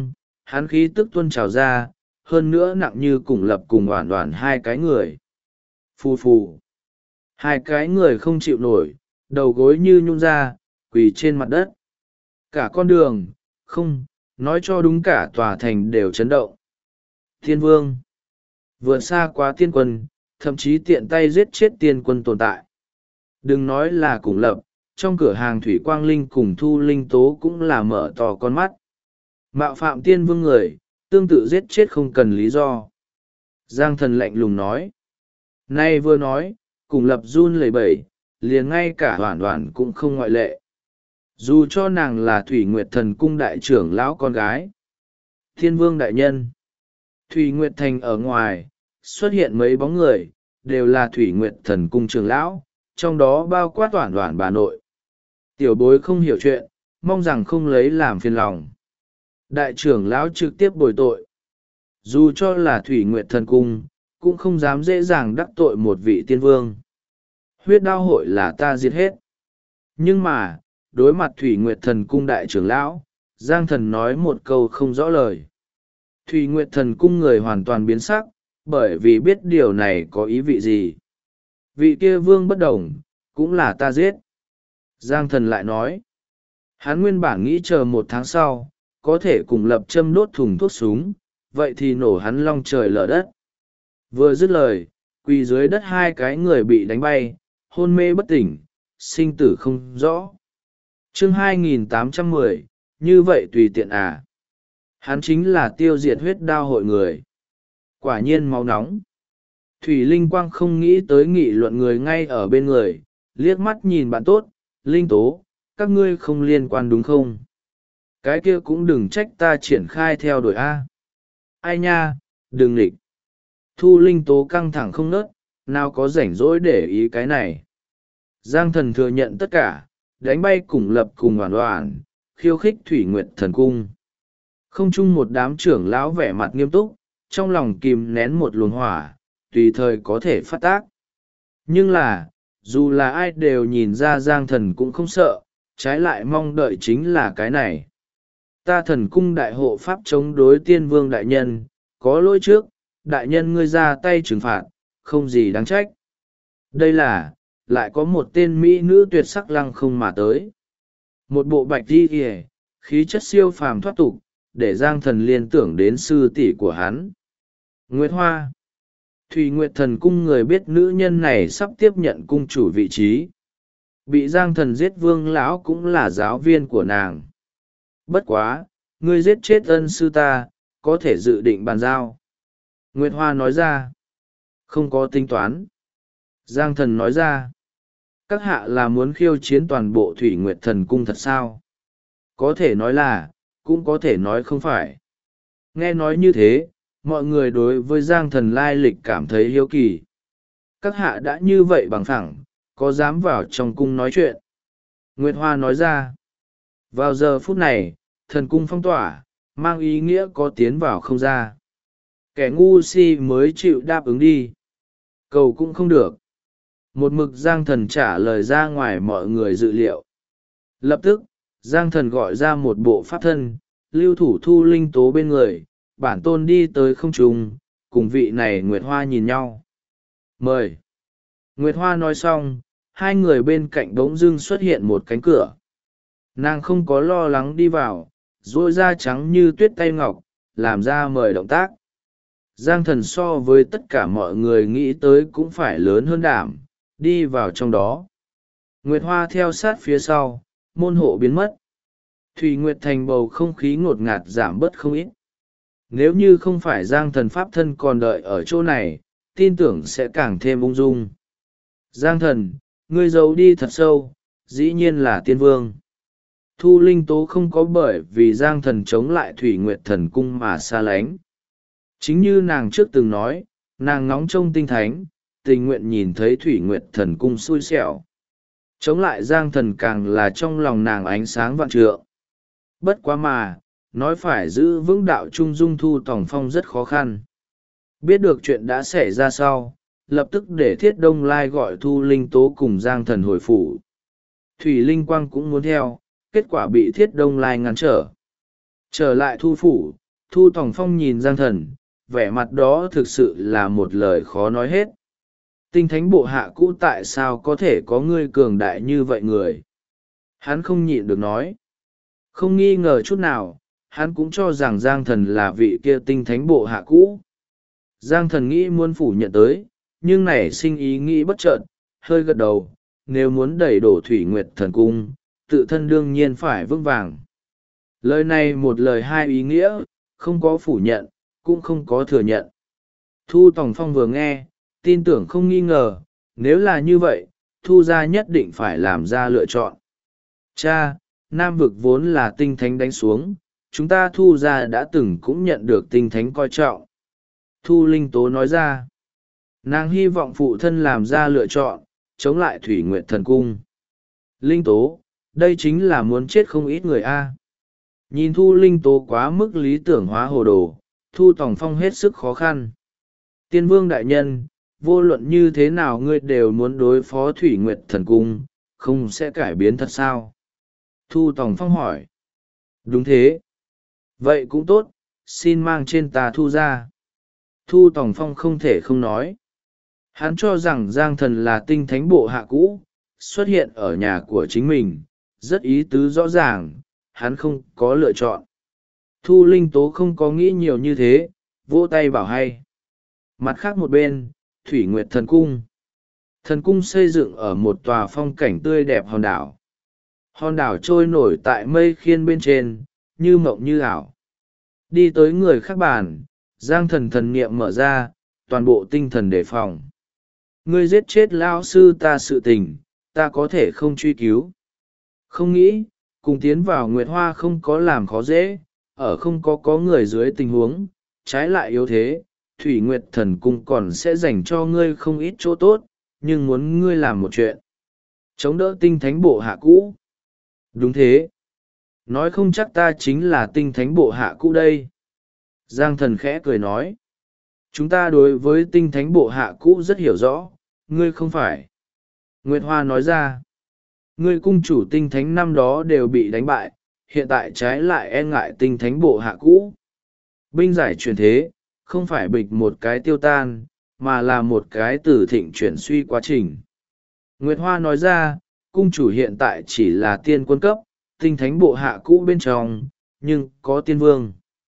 hắn khí tức tuôn trào ra, hơn nữa nặng như cùng lập cùng oản oản hai cái người. Phù phù. Hai cái người không chịu nổi, đầu gối như nhung ra, quỳ trên mặt đất. Cả con đường, không, nói cho đúng cả tòa thành đều chấn động. Thiên vương. Vượt xa quá tiên quân, thậm chí tiện tay giết chết tiên quân tồn tại. Đừng nói là cùng lập, trong cửa hàng Thủy Quang Linh cùng Thu Linh Tố cũng là mở to con mắt. Mạo phạm tiên vương người, tương tự giết chết không cần lý do. Giang thần lạnh lùng nói. Nay vừa nói, cùng lập run lẩy bẩy, liền ngay cả Hoản Hoản cũng không ngoại lệ. Dù cho nàng là Thủy Nguyệt Thần Cung đại trưởng lão con gái. Thiên vương đại nhân. Thủy Nguyệt Thành ở ngoài, xuất hiện mấy bóng người, đều là Thủy Nguyệt Thần Cung trưởng lão, trong đó bao quát Hoản Hoản bà nội. Tiểu bối không hiểu chuyện, mong rằng không lấy làm phiền lòng. Đại trưởng lão trực tiếp bồi tội. Dù cho là Thủy Nguyệt Thần Cung, cũng không dám dễ dàng đắc tội một vị tiên vương. Huyết đao hội là ta giết hết. Nhưng mà, đối mặt Thủy Nguyệt Thần Cung đại trưởng lão, Giang thần nói một câu không rõ lời. Thủy Nguyệt Thần Cung người hoàn toàn biến sắc, bởi vì biết điều này có ý vị gì. Vị kia vương bất đồng, cũng là ta giết. Giang thần lại nói. Hắn nguyên bản nghĩ chờ 1 tháng sau, có thể cùng lập châm đốt thùng thuốc súng, vậy thì nổ hắn long trời lở đất. Vừa dứt lời, quỳ dưới đất hai cái người bị đánh bay, hôn mê bất tỉnh, sinh tử không rõ. Chương 2810, như vậy tùy tiện à. Hắn chính là tiêu diệt huyết đao hội người. Quả nhiên máu nóng. Thủy Linh Quang không nghĩ tới nghị luận người ngay ở bên người, liếc mắt nhìn bạn tốt, Linh Tố, các ngươi không liên quan đúng không? Cái kia cũng đừng trách ta triển khai theo đuổi A. Ai nha, đừng nghịch. Thu Linh Tố căng thẳng không nớt, nào có rảnh rỗi để ý cái này. Giang thần thừa nhận tất cả, đánh bay cùng lập cùng Hoản Hoản, khiêu khích Thủy Nguyệt Thần Cung. Không chung một đám trưởng lão vẻ mặt nghiêm túc, trong lòng kìm nén một luồng hỏa, tùy thời có thể phát tác. Nhưng là, dù là ai đều nhìn ra Giang thần cũng không sợ, trái lại mong đợi chính là cái này. Ta Thần Cung đại hộ pháp chống đối tiên vương đại nhân, có lỗi trước, đại nhân ngươi ra tay trừng phạt, không gì đáng trách. Đây là, lại có một tên mỹ nữ tuyệt sắc lăng không mà tới. Một bộ bạch đi kìa, khí chất siêu phàm thoát tục, để Giang thần liên tưởng đến sư tỷ của hắn. Nguyệt Hoa. Thủy Nguyệt Thần Cung người biết nữ nhân này sắp tiếp nhận cung chủ vị trí. Bị Giang thần giết vương lão cũng là giáo viên của nàng. Bất quá, ngươi giết chết ân sư ta, có thể dự định bàn giao. Nguyệt Hoa nói ra. Không có tính toán. Giang thần nói ra. Các hạ là muốn khiêu chiến toàn bộ Thủy Nguyệt Thần Cung thật sao? Có thể nói là, cũng có thể nói không phải. Nghe nói như thế, mọi người đối với Giang thần lai lịch cảm thấy hiếu kỳ. Các hạ đã như vậy bằng phẳng, có dám vào trong cung nói chuyện? Nguyệt Hoa nói ra. Vào giờ phút này, thần cung phong tỏa, mang ý nghĩa có tiến vào không ra. Kẻ ngu si mới chịu đáp ứng đi. Cầu cũng không được. Một mực Giang thần trả lời ra ngoài mọi người dự liệu. Lập tức, Giang thần gọi ra một bộ pháp thân, lưu thủ Thu Linh Tố bên người, bản tôn đi tới không trung, cùng vị này Nguyệt Hoa nhìn nhau. Mời. Nguyệt Hoa nói xong, hai người bên cạnh bỗng dưng xuất hiện một cánh cửa. Nàng không có lo lắng đi vào, duỗi da trắng như tuyết tay ngọc, làm ra mời động tác. Giang thần so với tất cả mọi người nghĩ tới cũng phải lớn hơn đảm, đi vào trong đó. Nguyệt Hoa theo sát phía sau, môn hộ biến mất. Thủy Nguyệt Thành bầu không khí ngột ngạt giảm bớt không ít. Nếu như không phải Giang thần pháp thân còn đợi ở chỗ này, tin tưởng sẽ càng thêm ung dung. Giang thần, ngươi giấu đi thật sâu, dĩ nhiên là tiên vương. Thu Linh Tố không có bởi vì Giang thần chống lại Thủy Nguyệt Thần Cung mà xa lánh. Chính như nàng trước từng nói, nàng ngóng trông tinh thánh, tình nguyện nhìn thấy Thủy Nguyệt Thần Cung xui xẻo. Chống lại Giang thần càng là trong lòng nàng ánh sáng vạn trượng. Bất quá mà, nói phải giữ vững đạo trung dung Thu Tòng Phong rất khó khăn. Biết được chuyện đã xảy ra sau, lập tức để Thiết Đông Lai gọi Thu Linh Tố cùng Giang thần hồi phủ. Thủy Linh Quang cũng muốn theo, kết quả bị Thiết Đông Lai ngăn trở. Trở lại Thu phủ, Thu Tòng Phong nhìn Giang Thần, vẻ mặt đó thực sự là một lời khó nói hết. Tinh thánh bộ hạ cũ tại sao có thể có ngươi cường đại như vậy người? Hắn không nhịn được nói. Không nghi ngờ chút nào, hắn cũng cho rằng Giang Thần là vị kia tinh thánh bộ hạ cũ. Giang Thần nghĩ muốn phủ nhận tới, nhưng nảy sinh ý nghĩ bất chợt, hơi gật đầu, nếu muốn đẩy đổ Thủy Nguyệt Thần Cung, tự thân đương nhiên phải vững vàng. Lời này một lời hai ý nghĩa, không có phủ nhận, cũng không có thừa nhận. Thu Tòng Phong vừa nghe, tin tưởng không nghi ngờ, nếu là như vậy, Thu gia nhất định phải làm ra lựa chọn. Cha, Nam vực vốn là tinh thánh đánh xuống, chúng ta Thu gia đã từng cũng nhận được tinh thánh coi trọng. Thu Linh Tố nói ra, nàng hy vọng phụ thân làm ra lựa chọn, chống lại Thủy Nguyệt Thần Cung. Linh Tố, đây chính là muốn chết không ít người a. Nhìn Thu Linh Tố quá mức lý tưởng hóa hồ đồ, Thu Tòng Phong hết sức khó khăn. Tiên Vương đại nhân, vô luận như thế nào ngươi đều muốn đối phó Thủy Nguyệt Thần Cung, không sẽ cải biến thật sao? Thu Tòng Phong hỏi. Đúng thế. Vậy cũng tốt, xin mang trên ta Thu ra. Thu Tòng Phong không thể không nói. Hắn cho rằng Giang Thần là tinh thánh bộ hạ cũ, xuất hiện ở nhà của chính mình, rất ý tứ rõ ràng, hắn không có lựa chọn. Thu Linh Tố không có nghĩ nhiều như thế, vỗ tay bảo hay. Mặt khác một bên, Thủy Nguyệt Thần Cung. Thần cung xây dựng ở một tòa phong cảnh tươi đẹp hòn đảo. Hòn đảo trôi nổi tại mây khiên bên trên, như mộng như ảo. Đi tới người khác bàn, Giang Thần thần niệm mở ra, toàn bộ tinh thần đề phòng. Ngươi giết chết lão sư ta sự tình, ta có thể không truy cứu. Không nghĩ, cùng tiến vào Nguyệt Hoa không có làm khó dễ, ở không có người dưới tình huống, trái lại yếu thế, Thủy Nguyệt Thần Cung còn sẽ dành cho ngươi không ít chỗ tốt, nhưng muốn ngươi làm một chuyện. Chống đỡ tinh thánh bộ hạ cũ. Đúng thế. Nói không chắc ta chính là tinh thánh bộ hạ cũ đây. Giang Thần khẽ cười nói. Chúng ta đối với tinh thánh bộ hạ cũ rất hiểu rõ, ngươi không phải. Nguyệt Hoa nói ra. Ngươi cung chủ tinh thánh năm đó đều bị đánh bại, hiện tại trái lại e ngại tinh thánh bộ hạ cũ. Binh giải truyền thế, không phải bịch một cái tiêu tan, mà là một cái từ thịnh chuyển suy quá trình. Nguyệt Hoa nói ra, cung chủ hiện tại chỉ là tiên quân cấp, tinh thánh bộ hạ cũ bên trong, nhưng có tiên vương.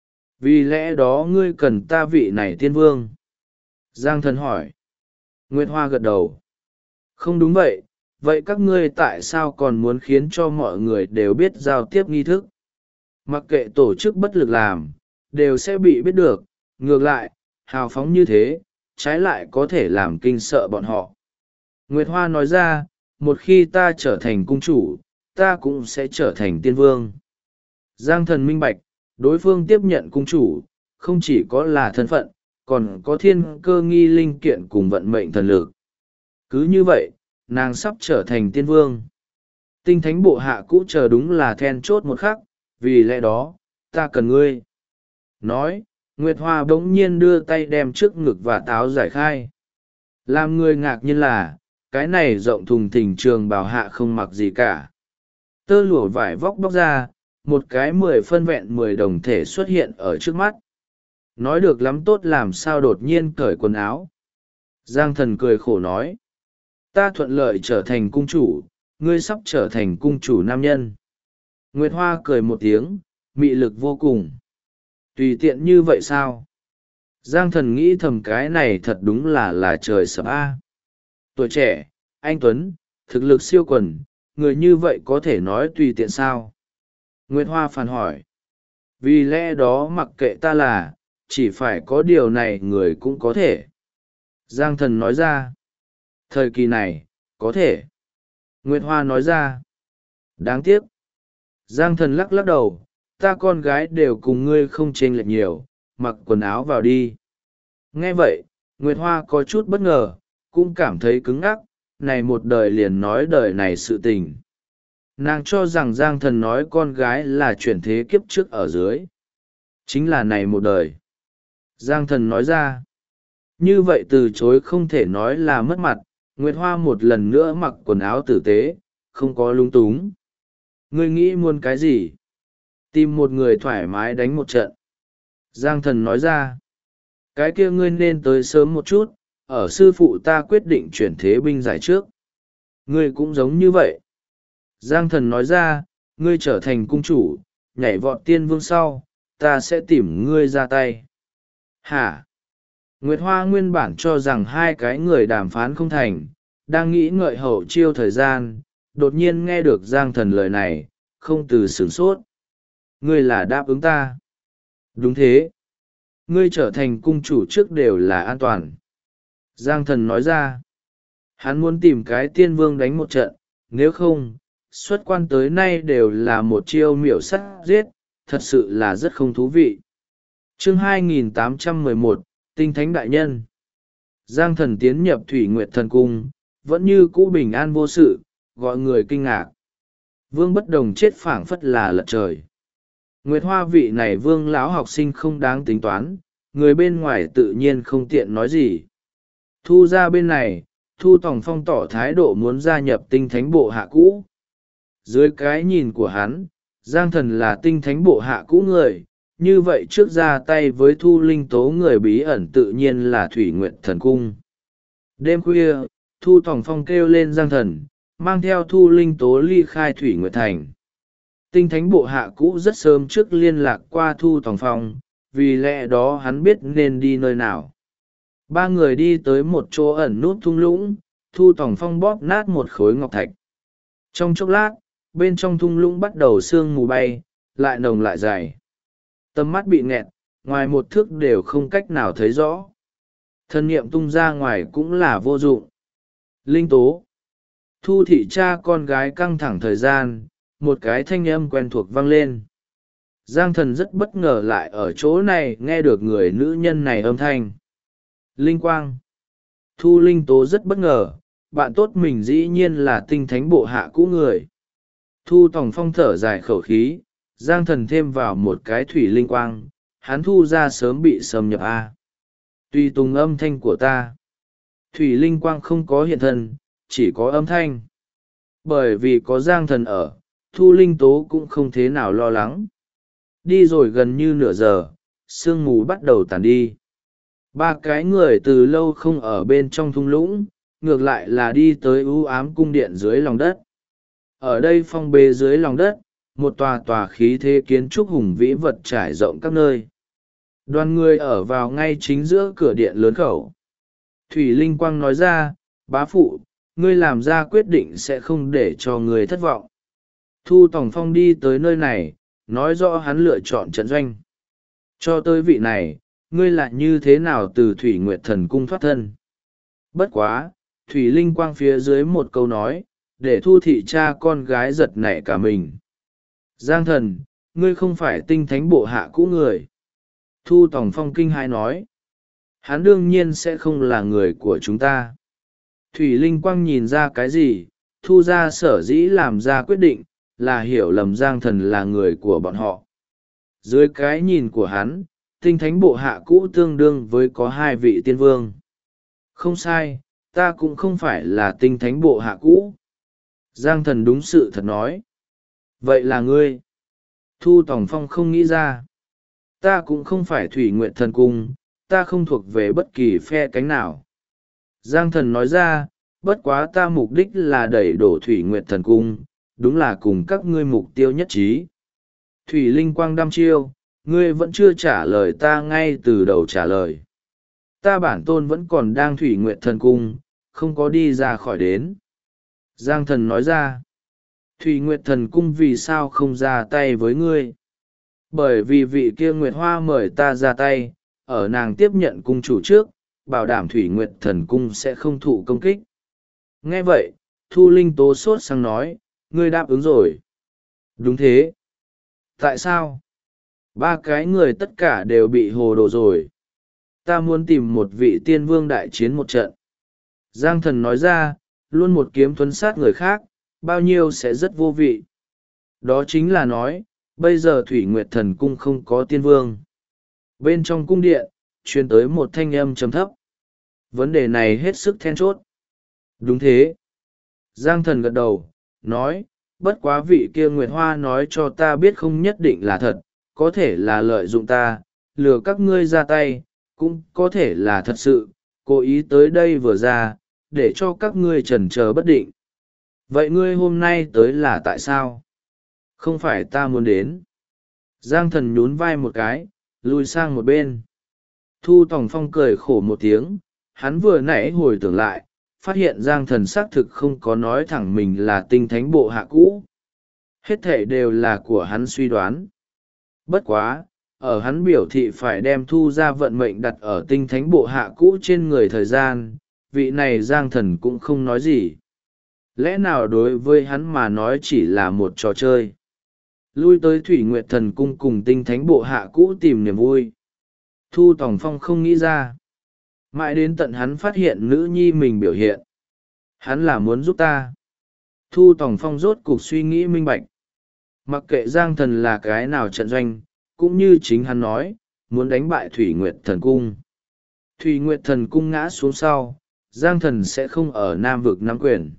Vì lẽ đó ngươi cần ta vị này tiên vương. Giang Thần hỏi. Nguyệt Hoa gật đầu. Không đúng vậy, vậy các ngươi tại sao còn muốn khiến cho mọi người đều biết giao tiếp nghi thức? Mặc kệ tổ chức bất lực làm, đều sẽ bị biết được, ngược lại, hào phóng như thế, trái lại có thể làm kinh sợ bọn họ. Nguyệt Hoa nói ra, một khi ta trở thành cung chủ, ta cũng sẽ trở thành tiên vương. Giang Thần minh bạch, đối phương tiếp nhận cung chủ, không chỉ có là thân phận, còn có thiên cơ nghi linh kiện cùng vận mệnh thần lực. Cứ như vậy, nàng sắp trở thành tiên vương. Tinh thánh bộ hạ cũ chờ đúng là then chốt một khắc, vì lẽ đó, ta cần ngươi. Nói, Nguyệt Hoa bỗng nhiên đưa tay đem trước ngực và táo giải khai. Làm người ngạc nhiên là, cái này rộng thùng thình trường bào hạ không mặc gì cả. Tơ lụa vải vóc bóc ra, một cái 10 phân vẹn 10 đồng thể xuất hiện ở trước mắt. Nói được lắm tốt làm sao đột nhiên cởi quần áo. Giang Thần cười khổ nói. Ta thuận lợi trở thành cung chủ, ngươi sắp trở thành cung chủ nam nhân. Nguyệt Hoa cười một tiếng, mị lực vô cùng. Tùy tiện như vậy sao? Giang Thần nghĩ thầm cái này thật đúng là trời sập a. Tuổi trẻ, anh Tuấn, thực lực siêu quần, người như vậy có thể nói tùy tiện sao? Nguyệt Hoa phản hỏi. Vì lẽ đó mặc kệ ta là, chỉ phải có điều này người cũng có thể. Giang Thần nói ra. Thời kỳ này, có thể. Nguyệt Hoa nói ra. Đáng tiếc. Giang Thần lắc lắc đầu, ta con gái đều cùng ngươi không chênh lệch nhiều, mặc quần áo vào đi. Nghe vậy, Nguyệt Hoa có chút bất ngờ, cũng cảm thấy cứng ngắc, này một đời liền nói đời này sự tình. Nàng cho rằng Giang Thần nói con gái là chuyển thế kiếp trước ở dưới. Chính là này một đời. Giang Thần nói ra. Như vậy từ chối không thể nói là mất mặt, Nguyệt Hoa một lần nữa mặc quần áo tử tế, không có lung túng. Ngươi nghĩ muốn cái gì? Tìm một người thoải mái đánh một trận. Giang thần nói ra. Cái kia ngươi nên tới sớm một chút, ở sư phụ ta quyết định chuyển thế binh giải trước. Ngươi cũng giống như vậy. Giang thần nói ra, ngươi trở thành cung chủ, nhảy vọt tiên vương sau, ta sẽ tìm ngươi ra tay. Hả? Nguyệt Hoa nguyên bản cho rằng hai cái người đàm phán không thành, đang nghĩ ngợi hậu chiêu thời gian, đột nhiên nghe được Giang thần lời này, không từ sửng sốt. Ngươi là đáp ứng ta. Đúng thế. Ngươi trở thành cung chủ trước đều là an toàn. Giang thần nói ra. Hắn muốn tìm cái tiên vương đánh một trận, nếu không, xuất quan tới nay đều là một chiêu miểu sắt giết, thật sự là rất không thú vị. Chương 2811, Tinh Thánh Đại Nhân. Giang thần tiến nhập Thủy Nguyệt Thần Cung, vẫn như cũ bình an vô sự, gọi người kinh ngạc. Vương Bất Đồng chết phảng phất là lật trời. Nguyệt Hoa vị này vương lão học sinh không đáng tính toán, người bên ngoài tự nhiên không tiện nói gì. Thu ra bên này, Thu Tòng Phong tỏ thái độ muốn gia nhập tinh thánh bộ hạ cũ. Dưới cái nhìn của hắn, Giang thần là tinh thánh bộ hạ cũ người, như vậy trước ra tay với Thu Linh Tố người bí ẩn tự nhiên là Thủy Nguyệt Thần Cung. Đêm khuya, Thu Tòng Phong kêu lên Giang thần, mang theo Thu Linh Tố ly khai Thủy Nguyệt Thành. Tinh thánh bộ hạ cũ rất sớm trước liên lạc qua Thu Tòng Phong, vì lẽ đó hắn biết nên đi nơi nào. Ba người đi tới một chỗ ẩn nút thung lũng, Thu Tòng Phong bóp nát một khối ngọc thạch. Trong chốc lát, bên trong thung lũng bắt đầu sương mù bay, lại nồng lại dày. Tầm mắt bị nghẹt, ngoài một thước đều không cách nào thấy rõ. Thân niệm tung ra ngoài cũng là vô dụng. Linh Tố. Thu thị cha con gái căng thẳng thời gian, một cái thanh âm quen thuộc vang lên. Giang thần rất bất ngờ lại ở chỗ này nghe được người nữ nhân này âm thanh. Linh Quang. Thu Linh Tố rất bất ngờ, bạn tốt mình dĩ nhiên là tinh thánh bộ hạ cũ người. Thu Tòng Phong thở dài khẩu khí, Giang thần thêm vào một cái thủy linh quang, hắn thu ra sớm bị xâm nhập a. Tùy tùng âm thanh của ta. Thủy linh quang không có hiện thân, chỉ có âm thanh. Bởi vì có Giang thần ở, Thu Linh Tố cũng không thế nào lo lắng. Đi rồi gần như nửa giờ, sương mù bắt đầu tàn đi. Ba cái người từ lâu không ở bên trong thung lũng, ngược lại là đi tới u ám cung điện dưới lòng đất. Ở đây phong bê dưới lòng đất, một tòa tòa khí thế kiến trúc hùng vĩ vật trải rộng các nơi. Đoàn người ở vào ngay chính giữa cửa điện lớn khẩu. Thủy Linh Quang nói ra, bá phụ, ngươi làm ra quyết định sẽ không để cho người thất vọng. Thu Tòng Phong đi tới nơi này, nói rõ hắn lựa chọn trận doanh. Cho tới vị này, ngươi lại như thế nào từ Thủy Nguyệt Thần Cung thoát thân? Bất quá, Thủy Linh Quang phía dưới một câu nói, để Thu thị cha con gái giật nảy cả mình. Giang thần, ngươi không phải tinh thánh bộ hạ cũ người. Thu Tòng Phong kinh hãi nói. Hắn đương nhiên sẽ không là người của chúng ta. Thủy Linh Quang nhìn ra cái gì, Thu ra sở dĩ làm ra quyết định, là hiểu lầm Giang thần là người của bọn họ. Dưới cái nhìn của hắn, tinh thánh bộ hạ cũ tương đương với có hai vị tiên vương. Không sai, ta cũng không phải là tinh thánh bộ hạ cũ. Giang thần đúng sự thật nói. Vậy là ngươi. Thu Tòng Phong không nghĩ ra. Ta cũng không phải Thủy Nguyệt Thần Cung, ta không thuộc về bất kỳ phe cánh nào. Giang thần nói ra, bất quá ta mục đích là đẩy đổ Thủy Nguyệt Thần Cung, đúng là cùng các ngươi mục tiêu nhất trí. Thủy Linh Quang đăm chiêu, ngươi vẫn chưa trả lời ta ngay từ đầu trả lời. Ta bản tôn vẫn còn đang Thủy Nguyệt Thần Cung, không có đi ra khỏi đến. Giang thần nói ra, Thủy Nguyệt Thần Cung vì sao không ra tay với ngươi? Bởi vì vị kia Nguyệt Hoa mời ta ra tay, ở nàng tiếp nhận cung chủ trước, bảo đảm Thủy Nguyệt Thần Cung sẽ không thụ công kích. Nghe vậy, Thu Linh Tố sốt sang nói, ngươi đáp ứng rồi. Đúng thế. Tại sao? Ba cái người tất cả đều bị hồ đồ rồi. Ta muốn tìm một vị tiên vương đại chiến một trận. Giang thần nói ra, luôn một kiếm thuấn sát người khác, bao nhiêu sẽ rất vô vị. Đó chính là nói, bây giờ Thủy Nguyệt Thần Cung không có tiên vương. Bên trong cung điện, truyền tới một thanh âm trầm thấp. Vấn đề này hết sức then chốt. Đúng thế. Giang thần gật đầu, nói, bất quá vị kia Nguyệt Hoa nói cho ta biết không nhất định là thật, có thể là lợi dụng ta, lừa các ngươi ra tay, cũng có thể là thật sự, cố ý tới đây vừa ra, để cho các ngươi chần chờ bất định. Vậy ngươi hôm nay tới là tại sao? Không phải ta muốn đến. Giang Thần nhún vai một cái, lùi sang một bên. Thu Tòng Phong cười khổ một tiếng, hắn vừa nãy hồi tưởng lại, phát hiện Giang Thần xác thực không có nói thẳng mình là tinh thánh bộ hạ cũ. Hết thể đều là của hắn suy đoán. Bất quá, ở hắn biểu thị phải đem Thu ra vận mệnh đặt ở tinh thánh bộ hạ cũ trên người thời gian, vị này Giang Thần cũng không nói gì. Lẽ nào đối với hắn mà nói chỉ là một trò chơi? Lui tới Thủy Nguyệt Thần Cung cùng tinh thánh bộ hạ cũ tìm niềm vui. Thu Tòng Phong không nghĩ ra. Mãi đến tận hắn phát hiện nữ nhi mình biểu hiện. Hắn là muốn giúp ta. Thu Tòng Phong rốt cục suy nghĩ minh bạch. Mặc kệ Giang Thần là cái nào trận doanh, cũng như chính hắn nói, muốn đánh bại Thủy Nguyệt Thần Cung. Thủy Nguyệt Thần Cung ngã xuống sau, Giang Thần sẽ không ở Nam Vực nắm quyền.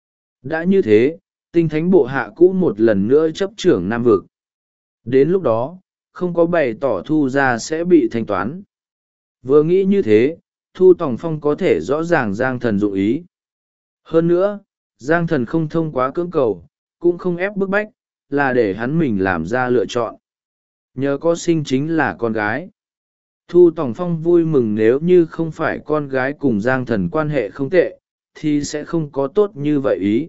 Đã như thế, tinh thánh bộ hạ cũ một lần nữa chấp trưởng Nam Vực. Đến lúc đó, không có bày tỏ Thu ra sẽ bị thanh toán. Vừa nghĩ như thế, Thu Tòng Phong có thể rõ ràng Giang Thần dụng ý. Hơn nữa, Giang Thần không thông quá cưỡng cầu, cũng không ép bức bách, là để hắn mình làm ra lựa chọn. Nhờ có sinh chính là con gái. Thu Tòng Phong vui mừng nếu như không phải con gái cùng Giang Thần quan hệ không tệ, thì sẽ không có tốt như vậy ý.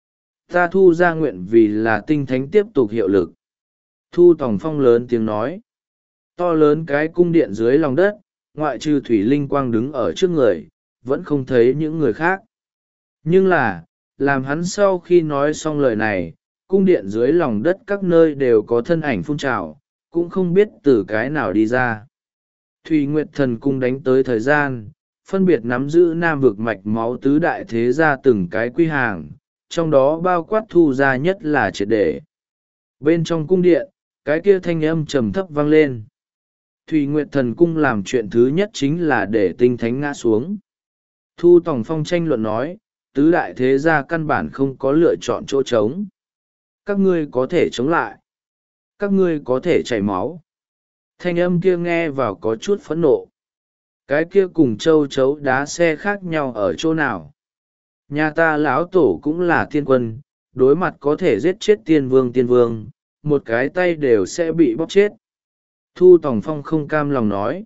Ta Thu ra nguyện vì là tinh thánh tiếp tục hiệu lực. Thu Tòng Phong lớn tiếng nói. To lớn cái cung điện dưới lòng đất, ngoại trừ Thủy Linh Quang đứng ở trước người, vẫn không thấy những người khác. Nhưng là, làm hắn sau khi nói xong lời này, cung điện dưới lòng đất các nơi đều có thân ảnh phun trào, cũng không biết từ cái nào đi ra. Thủy Nguyệt Thần Cung đánh tới thời gian, phân biệt nắm giữ Nam Vực mạch máu tứ đại thế gia từng cái quy hàng, trong đó bao quát Thu ra nhất là triệt để. Bên trong cung điện, cái kia thanh âm trầm thấp vang lên. Thủy Nguyệt Thần Cung làm chuyện thứ nhất chính là để tinh thánh ngã xuống. Thu Tòng Phong tranh luận nói, tứ đại thế gia căn bản không có lựa chọn chỗ trống. Các ngươi có thể chống lại. Các ngươi có thể chảy máu. Thanh âm kia nghe vào có chút phẫn nộ. Cái kia cùng châu chấu đá xe khác nhau ở chỗ nào? Nhà ta lão tổ cũng là tiên quân, đối mặt có thể giết chết tiên vương, một cái tay đều sẽ bị bóp chết. Thu Tòng Phong không cam lòng nói.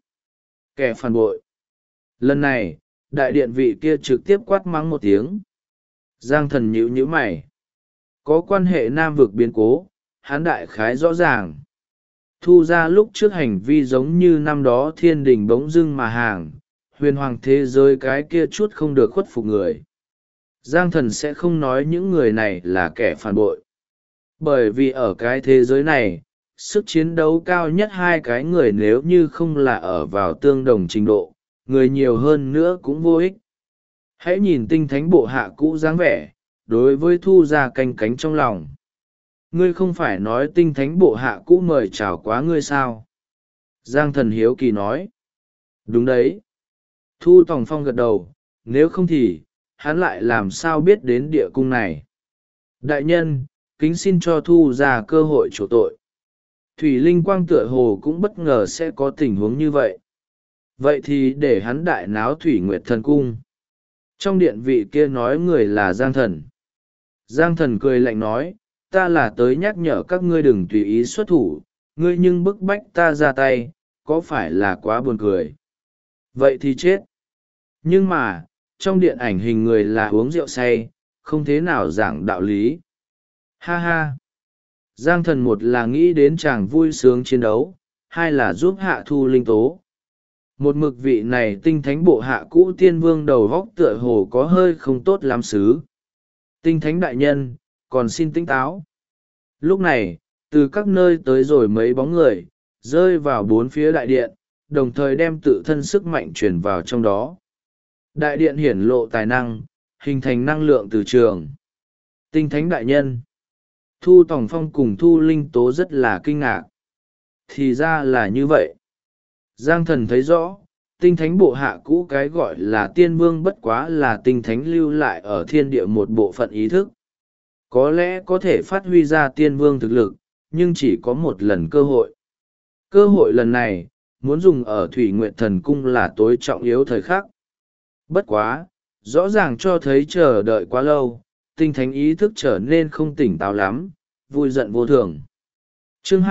Kẻ phản bội. Lần này, đại điện vị kia trực tiếp quát mắng một tiếng. Giang Thần nhíu mày. Có quan hệ Nam Vực biến cố, hắn đại khái rõ ràng. Thu ra lúc trước hành vi giống như năm đó thiên đình bỗng dưng mà hàng, huyền hoàng thế giới cái kia chút không được khuất phục người. Giang Thần sẽ không nói những người này là kẻ phản bội. Bởi vì ở cái thế giới này, sức chiến đấu cao nhất hai cái người nếu như không là ở vào tương đồng trình độ, người nhiều hơn nữa cũng vô ích. Hãy nhìn tinh thánh bộ hạ cũ dáng vẻ, đối với Thu ra canh cánh trong lòng. Ngươi không phải nói tinh thánh bộ hạ cũ mời chào quá ngươi sao? Giang Thần hiếu kỳ nói. Đúng đấy. Thu Tòng Phong gật đầu, nếu không thì, hắn lại làm sao biết đến địa cung này? Đại nhân, kính xin cho Thu ra cơ hội chủ tội. Thủy Linh Quang tựa hồ cũng bất ngờ sẽ có tình huống như vậy. Vậy thì để hắn đại náo Thủy Nguyệt Thần Cung. Trong điện vị kia nói người là Giang Thần. Giang Thần cười lạnh nói, ta là tới nhắc nhở các ngươi đừng tùy ý xuất thủ, ngươi nhưng bức bách ta ra tay, có phải là quá buồn cười? Vậy thì chết. Nhưng mà, trong điện ảnh hình người là uống rượu say, không thế nào giảng đạo lý. Ha ha! Giang Thần một là nghĩ đến chàng vui sướng chiến đấu, hai là giúp hạ thu linh tố. Một mực vị này tinh thánh bộ hạ cũ tiên vương đầu góc tựa hồ có hơi không tốt lắm xứ. Tinh thánh đại nhân, còn xin tỉnh táo. Lúc này, từ các nơi tới rồi mấy bóng người, rơi vào bốn phía đại điện, đồng thời đem tự thân sức mạnh truyền vào trong đó. Đại điện hiển lộ tài năng, hình thành năng lượng từ trường. Tinh thánh đại nhân. Thu Tòng Phong cùng Thu Linh Tố rất là kinh ngạc. Thì ra là như vậy. Giang Thần thấy rõ, tinh thánh bộ hạ cũ cái gọi là tiên vương bất quá là tinh thánh lưu lại ở thiên địa một bộ phận ý thức. Có lẽ có thể phát huy ra tiên vương thực lực, nhưng chỉ có một lần cơ hội. Cơ hội lần này, muốn dùng ở Thủy Nguyệt Thần Cung là tối trọng yếu thời khắc. Bất quá, rõ ràng cho thấy chờ đợi quá lâu, tinh thánh ý thức trở nên không tỉnh táo lắm, vui giận vô thường. Chương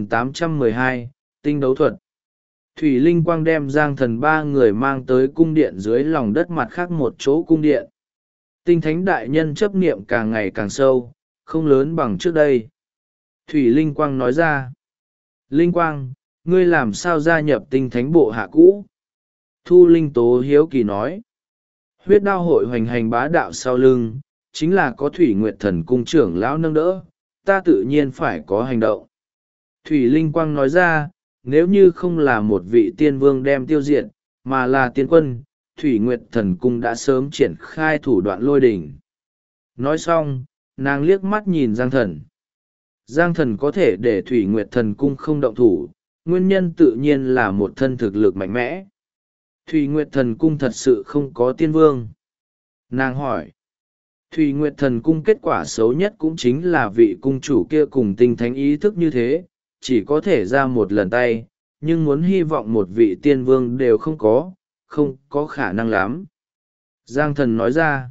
2812, Tinh đấu thuật. Thủy Linh Quang đem Giang Thần ba người mang tới cung điện dưới lòng đất mặt khác một chỗ cung điện. Tinh thánh đại nhân chấp niệm càng ngày càng sâu, không lớn bằng trước đây. Thủy Linh Quang nói ra. Linh Quang, ngươi làm sao gia nhập tinh thánh bộ hạ cũ? Thu Linh Tố hiếu kỳ nói. Huyết đao hội hoành hành bá đạo sau lưng, chính là có Thủy Nguyệt Thần Cung trưởng lão nâng đỡ, ta tự nhiên phải có hành động. Thủy Linh Quang nói ra, nếu như không là một vị tiên vương đem tiêu diệt, mà là tiên quân, Thủy Nguyệt Thần Cung đã sớm triển khai thủ đoạn lôi đỉnh. Nói xong, nàng liếc mắt nhìn Giang Thần. Giang Thần có thể để Thủy Nguyệt Thần Cung không động thủ, nguyên nhân tự nhiên là một thân thực lực mạnh mẽ. Thủy Nguyệt Thần Cung thật sự không có tiên vương. Nàng hỏi. Thủy Nguyệt Thần Cung kết quả xấu nhất cũng chính là vị cung chủ kia cùng tinh thánh ý thức như thế, chỉ có thể ra một lần tay, nhưng muốn hy vọng một vị tiên vương đều không có khả năng lắm. Giang Thần nói ra.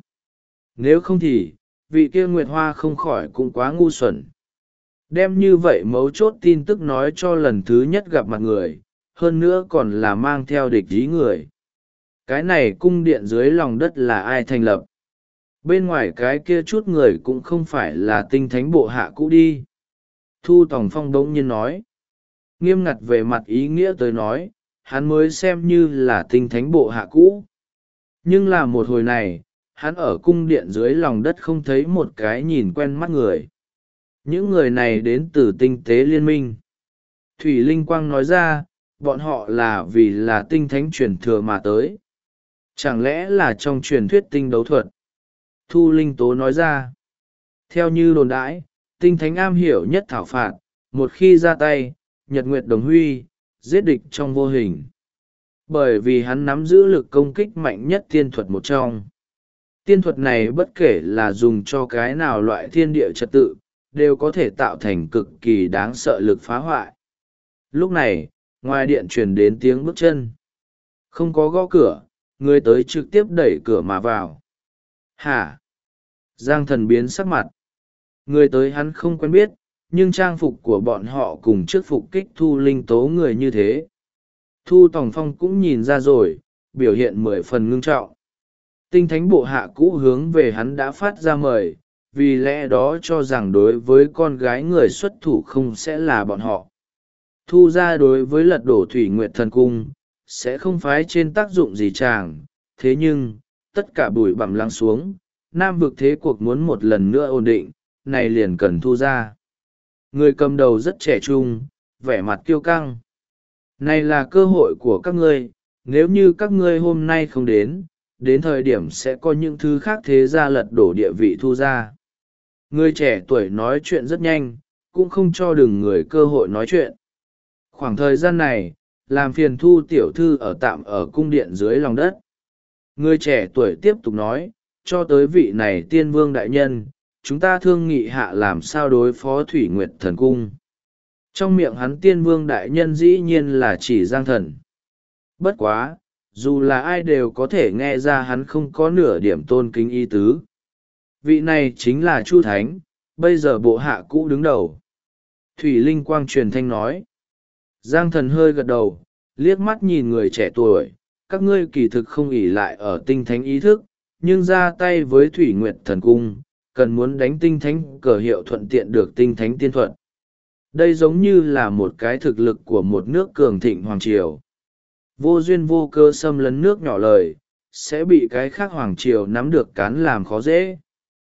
Nếu không thì, vị kia Nguyệt Hoa không khỏi cũng quá ngu xuẩn. Đem như vậy mấu chốt tin tức nói cho lần thứ nhất gặp mặt người, hơn nữa còn là mang theo địch ý người. Cái này cung điện dưới lòng đất là ai thành lập? Bên ngoài cái kia chút người cũng không phải là tinh thánh bộ hạ cũ đi. Thu Tòng Phong bỗng nhiên nói. Nghiêm ngặt về mặt ý nghĩa tới nói, hắn mới xem như là tinh thánh bộ hạ cũ. Nhưng là một hồi này, hắn ở cung điện dưới lòng đất không thấy một cái nhìn quen mắt người. Những người này đến từ tinh tế liên minh. Thủy Linh Quang nói ra, bọn họ là vì là tinh thánh truyền thừa mà tới. Chẳng lẽ là trong truyền thuyết tinh đấu thuật? Thu Linh Tố nói ra. Theo như đồn đãi, tinh thánh am hiểu nhất thảo phạt, một khi ra tay, nhật nguyệt đồng huy, giết địch trong vô hình. Bởi vì hắn nắm giữ lực công kích mạnh nhất tiên thuật một trong. Tiên thuật này bất kể là dùng cho cái nào loại thiên địa trật tự, đều có thể tạo thành cực kỳ đáng sợ lực phá hoại. Lúc này, ngoài điện truyền đến tiếng bước chân. Không có gõ cửa, người tới trực tiếp đẩy cửa mà vào. Hả? Giang Thần biến sắc mặt. Người tới hắn không quen biết, nhưng trang phục của bọn họ cùng trước phục kích Thu Linh Tố người như thế. Thu Tòng Phong cũng nhìn ra rồi, biểu hiện 10 phần ngưng trọng. Tinh thánh bộ hạ cũ hướng về hắn đã phát ra mời, vì lẽ đó cho rằng đối với con gái người xuất thủ không sẽ là bọn họ. Thu ra đối với lật đổ Thủy Nguyệt Thần Cung, sẽ không phái trên tác dụng gì chàng, thế nhưng, tất cả bụi bặm lắng xuống, Nam vực thế cuộc muốn một lần nữa ổn định, này liền cần Thu ra. Người cầm đầu rất trẻ trung, vẻ mặt kiêu căng. Này là cơ hội của các ngươi, nếu như các ngươi hôm nay không đến thời điểm sẽ có những thứ khác thế ra lật đổ địa vị Thu ra. Người trẻ tuổi nói chuyện rất nhanh, cũng không cho đừng người cơ hội nói chuyện. Khoảng thời gian này, làm phiền Thu tiểu thư ở tạm ở cung điện dưới lòng đất. Người trẻ tuổi tiếp tục nói, cho tới vị này tiên vương đại nhân, chúng ta thương nghị hạ làm sao đối phó Thủy Nguyệt Thần Cung. Trong miệng hắn tiên vương đại nhân dĩ nhiên là chỉ Giang Thần. Bất quá, dù là ai đều có thể nghe ra hắn không có nửa điểm tôn kính ý tứ. Vị này chính là Chu Thánh, bây giờ bộ hạ cũ đứng đầu. Thủy Linh Quang truyền thanh nói. Giang Thần hơi gật đầu, liếc mắt nhìn người trẻ tuổi, các ngươi kỳ thực không ỷ lại ở tinh thánh ý thức, nhưng ra tay với Thủy Nguyệt Thần Cung, cần muốn đánh tinh thánh cờ hiệu thuận tiện được tinh thánh tiên thuật. Đây giống như là một cái thực lực của một nước cường thịnh hoàng triều. Vô duyên vô cơ xâm lấn nước nhỏ lời, sẽ bị cái khác hoàng triều nắm được cán làm khó dễ.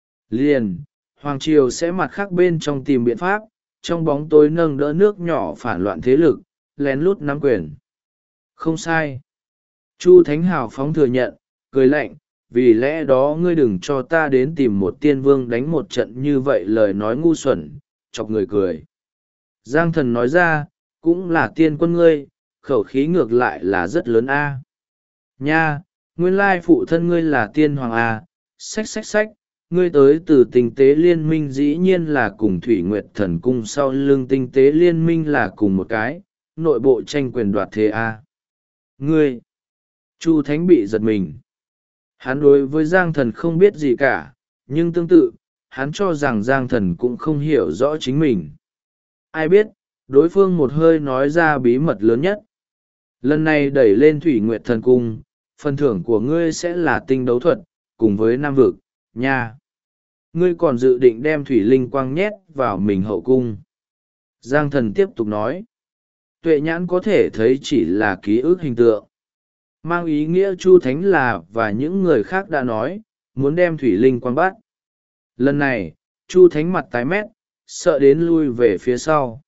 Liền, hoàng triều sẽ mặt khác bên trong tìm biện pháp, trong bóng tối nâng đỡ nước nhỏ phản loạn thế lực, lén lút nắm quyền. Không sai. Chu Thánh hào phóng thừa nhận, cười lạnh, vì lẽ đó ngươi đừng cho ta đến tìm một tiên vương đánh một trận như vậy, lời nói ngu xuẩn, chọc người cười. Giang Thần nói ra, cũng là tiên quân ngươi, khẩu khí ngược lại là rất lớn a. Nha, nguyên lai phụ thân ngươi là tiên hoàng a, xách, ngươi tới từ tinh tế liên minh dĩ nhiên là cùng Thủy Nguyệt Thần Cung sau lưng tinh tế liên minh là cùng một cái, nội bộ tranh quyền đoạt thế à? Ngươi! Chu Thánh bị giật mình. Hắn đối với Giang Thần không biết gì cả, nhưng tương tự, hắn cho rằng Giang Thần cũng không hiểu rõ chính mình. Ai biết, đối phương một hơi nói ra bí mật lớn nhất. Lần này đẩy lên Thủy Nguyệt Thần Cung, phần thưởng của ngươi sẽ là tinh đấu thuật, cùng với Nam Vực, nha. Ngươi còn dự định đem Thủy Linh Quang nhét vào mình hậu cung. Giang Thần tiếp tục nói. Tuệ nhãn có thể thấy chỉ là ký ức hình tượng. Mang ý nghĩa Chu Thánh là và những người khác đã nói, muốn đem Thủy Linh Quang bắt. Lần này, Chu Thánh mặt tái mét, sợ đến lui về phía sau.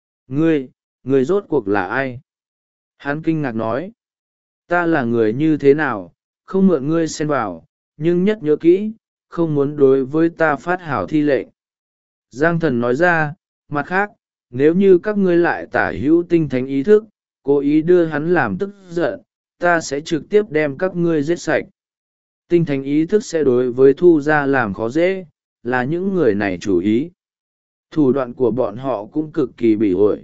Ngươi rốt cuộc là ai? Hắn kinh ngạc nói. Ta là người như thế nào, không mượn ngươi xen vào, nhưng nhất nhớ kỹ, không muốn đối với ta phát hảo thi lệnh. Giang Thần nói ra, mặt khác, nếu như các ngươi lại tả hữu tinh thánh ý thức, cố ý đưa hắn làm tức giận, ta sẽ trực tiếp đem các ngươi giết sạch. Tinh thánh ý thức sẽ đối với Thu Gia làm khó dễ, là những người này chủ ý. Thủ đoạn của bọn họ cũng cực kỳ bỉ ổi.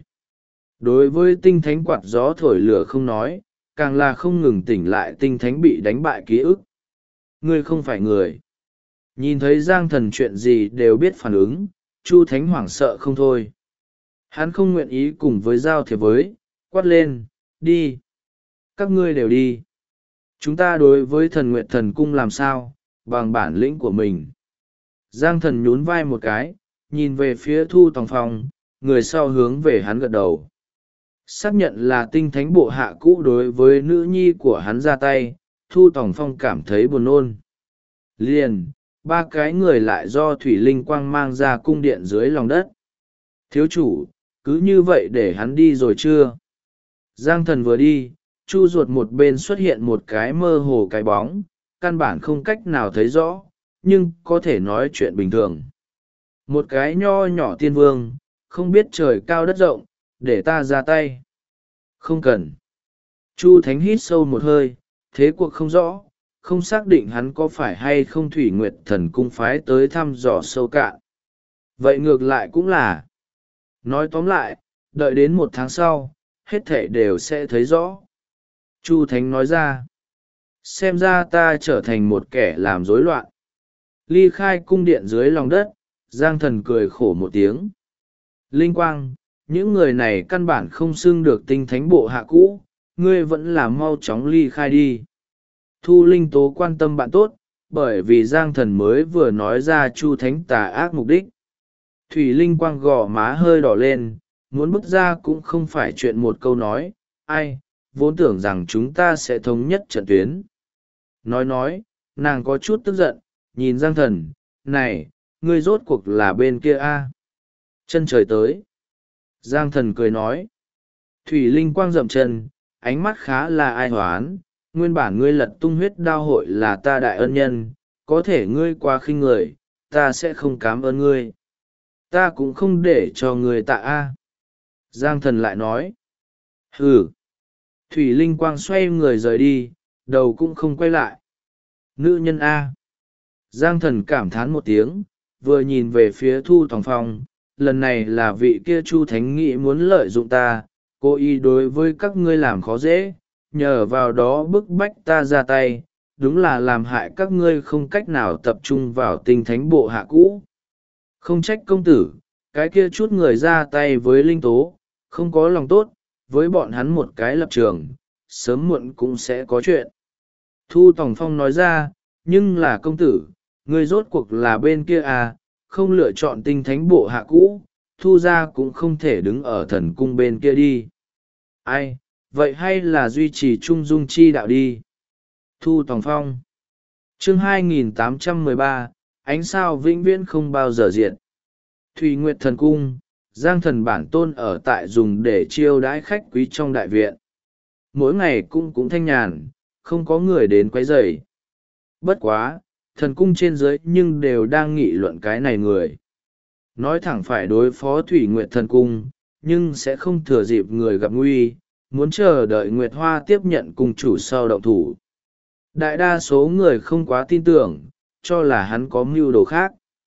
Đối với tinh thánh quạt gió thổi lửa không nói, càng là không ngừng tỉnh lại tinh thánh bị đánh bại ký ức. Ngươi không phải người. Nhìn thấy Giang Thần chuyện gì đều biết phản ứng, Chu Thánh hoảng sợ không thôi. Hắn không nguyện ý cùng với giao thiệp với, quát lên, đi. Các ngươi đều đi. Chúng ta đối với Thần Nguyệt Thần Cung làm sao, bằng bản lĩnh của mình. Giang Thần nhún vai một cái, nhìn về phía Thu Tòng Phong, người sau hướng về hắn gật đầu. Xác nhận là tinh thánh bộ hạ cũ đối với nữ nhi của hắn ra tay, Thu Tòng Phong cảm thấy buồn nôn. Liền, ba cái người lại do Thủy Linh Quang mang ra cung điện dưới lòng đất. Thiếu chủ, cứ như vậy để hắn đi rồi chưa? Giang Thần vừa đi, Chu Ruột một bên xuất hiện một cái mơ hồ cái bóng, căn bản không cách nào thấy rõ, nhưng có thể nói chuyện bình thường. Một cái nho nhỏ tiên vương, không biết trời cao đất rộng, để ta ra tay. Không cần. Chu Thánh hít sâu một hơi, thế cuộc không rõ, không xác định hắn có phải hay không Thủy Nguyệt Thần Cung phái tới thăm dò sâu cạn. Vậy ngược lại cũng là. Nói tóm lại, đợi đến 1 tháng sau, hết thảy đều sẽ thấy rõ. Chu Thánh nói ra. Xem ra ta trở thành một kẻ làm rối loạn. Ly khai cung điện dưới lòng đất, Giang Thần cười khổ một tiếng. Linh Quang, những người này căn bản không xưng được tinh thánh bộ hạ cũ, ngươi vẫn là mau chóng ly khai đi. Thu Linh Tố quan tâm bạn tốt, bởi vì Giang Thần mới vừa nói ra Chu Thánh tà ác mục đích. Thủy Linh Quang gò má hơi đỏ lên, muốn bước ra cũng không phải chuyện một câu nói, ai, vốn tưởng rằng chúng ta sẽ thống nhất trận tuyến. Nói, nàng có chút tức giận, nhìn Giang Thần, này, ngươi rốt cuộc là bên kia a? Chân trời tới. Giang Thần cười nói. Thủy Linh Quang dậm chân, ánh mắt khá là ai hoán, nguyên bản ngươi lật tung huyết đao hội là ta đại ân nhân, có thể ngươi quá khinh người, ta sẽ không cám ơn ngươi. Ta cũng không để cho ngươi tạ a. Giang Thần lại nói. Hừ. Thủy Linh Quang xoay người rời đi, đầu cũng không quay lại. Nữ nhân a. Giang Thần cảm thán một tiếng, vừa nhìn về phía Thu Tòng Phong, lần này là vị kia Chu Thánh Nghị muốn lợi dụng ta, cố ý đối với các ngươi làm khó dễ, nhờ vào đó bức bách ta ra tay, đúng là làm hại các ngươi không cách nào tập trung vào tinh thánh bộ hạ cũ. Không trách công tử, cái kia chút người ra tay với Linh Tố, không có lòng tốt, với bọn hắn một cái lập trường, sớm muộn cũng sẽ có chuyện. Thu Tòng Phong nói ra, nhưng là công tử, ngươi rốt cuộc là bên kia à, không lựa chọn tinh thánh bộ hạ cũ, Thu ra cũng không thể đứng ở thần cung bên kia đi. Ai, vậy hay là duy trì trung dung chi đạo đi. Thu Tòng Phong chương 2813, ánh sao vĩnh viễn không bao giờ diệt. Thủy Nguyệt Thần Cung, Giang Thần bản tôn ở tại dùng để chiêu đãi khách quý trong đại viện. Mỗi ngày cũng thanh nhàn, không có người đến quấy rầy. Bất quá, thần cung trên dưới nhưng đều đang nghị luận cái này người. Nói thẳng phải đối phó Thủy Nguyệt Thần Cung, nhưng sẽ không thừa dịp người gặp nguy, muốn chờ đợi Nguyệt Hoa tiếp nhận cung chủ sau động thủ. Đại đa số người không quá tin tưởng, cho là hắn có mưu đồ khác.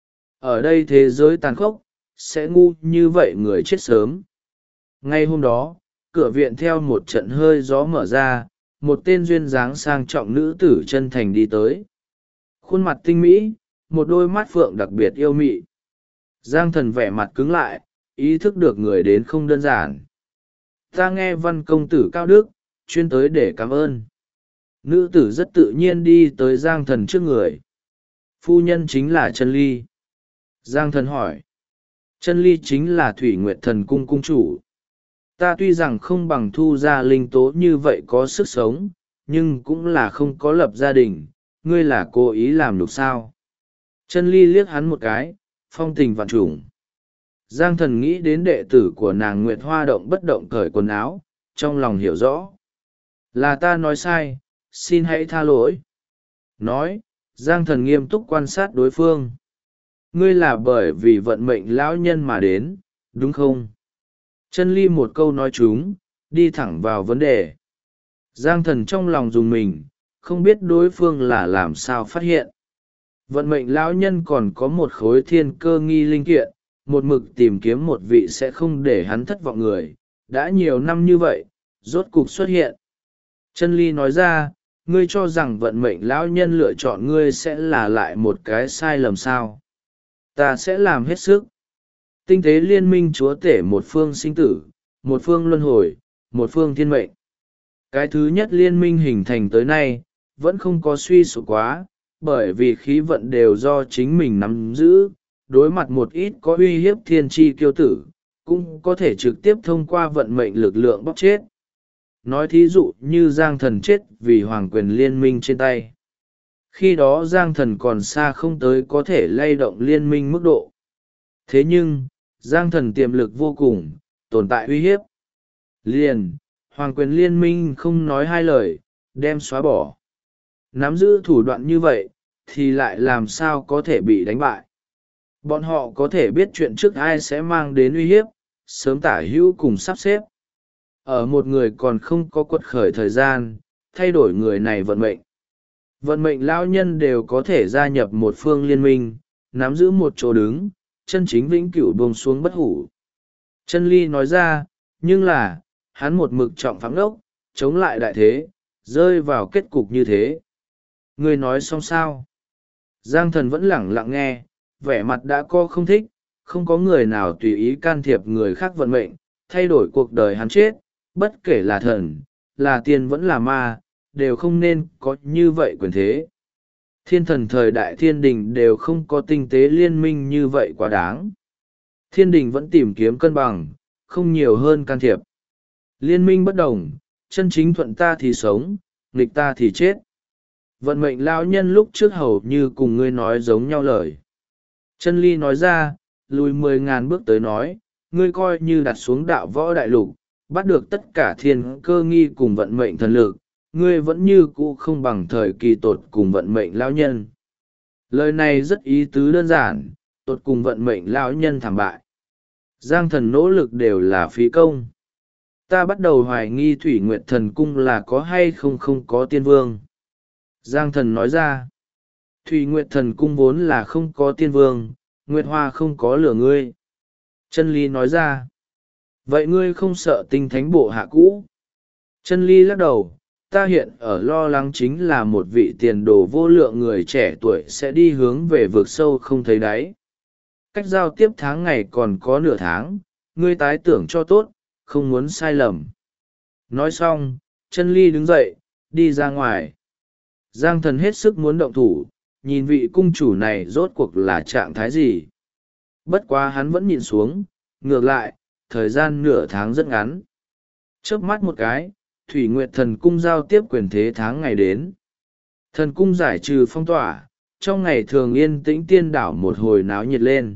Ở đây thế giới tàn khốc, sẽ ngu như vậy người chết sớm. Ngay hôm đó, cửa viện theo một trận hơi gió mở ra, một tên duyên dáng sang trọng nữ tử chân thành đi tới. Khuôn mặt tinh mỹ, một đôi mắt phượng đặc biệt yêu mị. Giang Thần vẻ mặt cứng lại, ý thức được người đến không đơn giản. Ta nghe Văn công tử cao đức, chuyên tới để cảm ơn. Nữ tử rất tự nhiên đi tới Giang Thần trước người. Phu nhân chính là Chân Ly. Giang Thần hỏi. Chân Ly chính là Thủy Nguyệt Thần Cung cung chủ. Ta tuy rằng không bằng Thu gia linh tố như vậy có sức sống, nhưng cũng là không có lập gia đình. Ngươi là cố ý làm nhục sao? Chân Ly liếc hắn một cái, phong tình vạn trùng. Giang Thần nghĩ đến đệ tử của nàng Nguyệt Hoa động bất động cởi quần áo, trong lòng hiểu rõ. Là ta nói sai, xin hãy tha lỗi. Nói, Giang Thần nghiêm túc quan sát đối phương. Ngươi là bởi vì vận mệnh lão nhân mà đến, đúng không? Chân Ly một câu nói trúng, đi thẳng vào vấn đề. Giang Thần trong lòng dùng mình, không biết đối phương là làm sao phát hiện. Vận mệnh lão nhân còn có một khối thiên cơ nghi linh kiện, một mực tìm kiếm một vị sẽ không để hắn thất vọng người, đã nhiều năm như vậy, rốt cục xuất hiện. Chân Ly nói ra, ngươi cho rằng vận mệnh lão nhân lựa chọn ngươi sẽ là lại một cái sai lầm sao? Ta sẽ làm hết sức. Tinh tế liên minh chúa tể một phương sinh tử, một phương luân hồi, một phương thiên mệnh. Cái thứ nhất liên minh hình thành tới nay, vẫn không có suy sụp quá, bởi vì khí vận đều do chính mình nắm giữ, đối mặt một ít có uy hiếp thiên tri kiêu tử, cũng có thể trực tiếp thông qua vận mệnh lực lượng bóc chết. Nói thí dụ như Giang Thần chết vì hoàng quyền liên minh trên tay. Khi đó Giang Thần còn xa không tới có thể lay động liên minh mức độ. Thế nhưng, Giang Thần tiềm lực vô cùng, tồn tại uy hiếp. Liền, hoàng quyền liên minh không nói hai lời, đem xóa bỏ. Nắm giữ thủ đoạn như vậy, thì lại làm sao có thể bị đánh bại. Bọn họ có thể biết chuyện trước ai sẽ mang đến uy hiếp, sớm tả hữu cùng sắp xếp. Ở một người còn không có quật khởi thời gian, thay đổi người này vận mệnh. Vận mệnh lão nhân đều có thể gia nhập một phương liên minh, nắm giữ một chỗ đứng, chân chính vĩnh cửu buông xuống bất hủ. Chân Ly nói ra, nhưng là, hắn một mực trọng phẳng đốc, chống lại đại thế, rơi vào kết cục như thế. Người nói xong sao? Giang Thần vẫn lẳng lặng nghe, vẻ mặt đã co không thích, không có người nào tùy ý can thiệp người khác vận mệnh, thay đổi cuộc đời hắn chết, bất kể là thần, là tiên vẫn là ma, đều không nên có như vậy quyền thế. Thiên thần thời đại thiên đình đều không có tinh tế liên minh như vậy quá đáng. Thiên đình vẫn tìm kiếm cân bằng, không nhiều hơn can thiệp. Liên minh bất đồng, chân chính thuận ta thì sống, nghịch ta thì chết. Vận mệnh lão nhân lúc trước hầu như cùng ngươi nói giống nhau lời. Chân Ly nói ra, lùi 10.000 bước tới nói, ngươi coi như đặt xuống đạo võ đại lục, bắt được tất cả thiên cơ nghi cùng vận mệnh thần lực, ngươi vẫn như cũ không bằng thời kỳ tột cùng vận mệnh lão nhân. Lời này rất ý tứ đơn giản, tột cùng vận mệnh lão nhân thảm bại. Giang Thần nỗ lực đều là phí công. Ta bắt đầu hoài nghi Thủy Nguyệt Thần Cung là có hay không có tiên vương. Giang Thần nói ra, Thủy Nguyệt Thần Cung vốn là không có tiên vương, Nguyệt Hoa không có lửa ngươi. Chân Ly nói ra, vậy ngươi không sợ tinh thánh bộ hạ cũ? Chân Ly lắc đầu, ta hiện ở lo lắng chính là một vị tiền đồ vô lượng người trẻ tuổi sẽ đi hướng về vực sâu không thấy đáy. Cách giao tiếp tháng ngày còn có nửa tháng, ngươi tái tưởng cho tốt, không muốn sai lầm. Nói xong, Chân Ly đứng dậy, đi ra ngoài. Giang Thần hết sức muốn động thủ, nhìn vị cung chủ này rốt cuộc là trạng thái gì. Bất quá hắn vẫn nhìn xuống, ngược lại, thời gian nửa tháng rất ngắn. Chớp mắt một cái, Thủy Nguyệt Thần Cung giao tiếp quyền thế tháng ngày đến. Thần Cung giải trừ phong tỏa, trong ngày thường yên tĩnh tiên đảo một hồi náo nhiệt lên.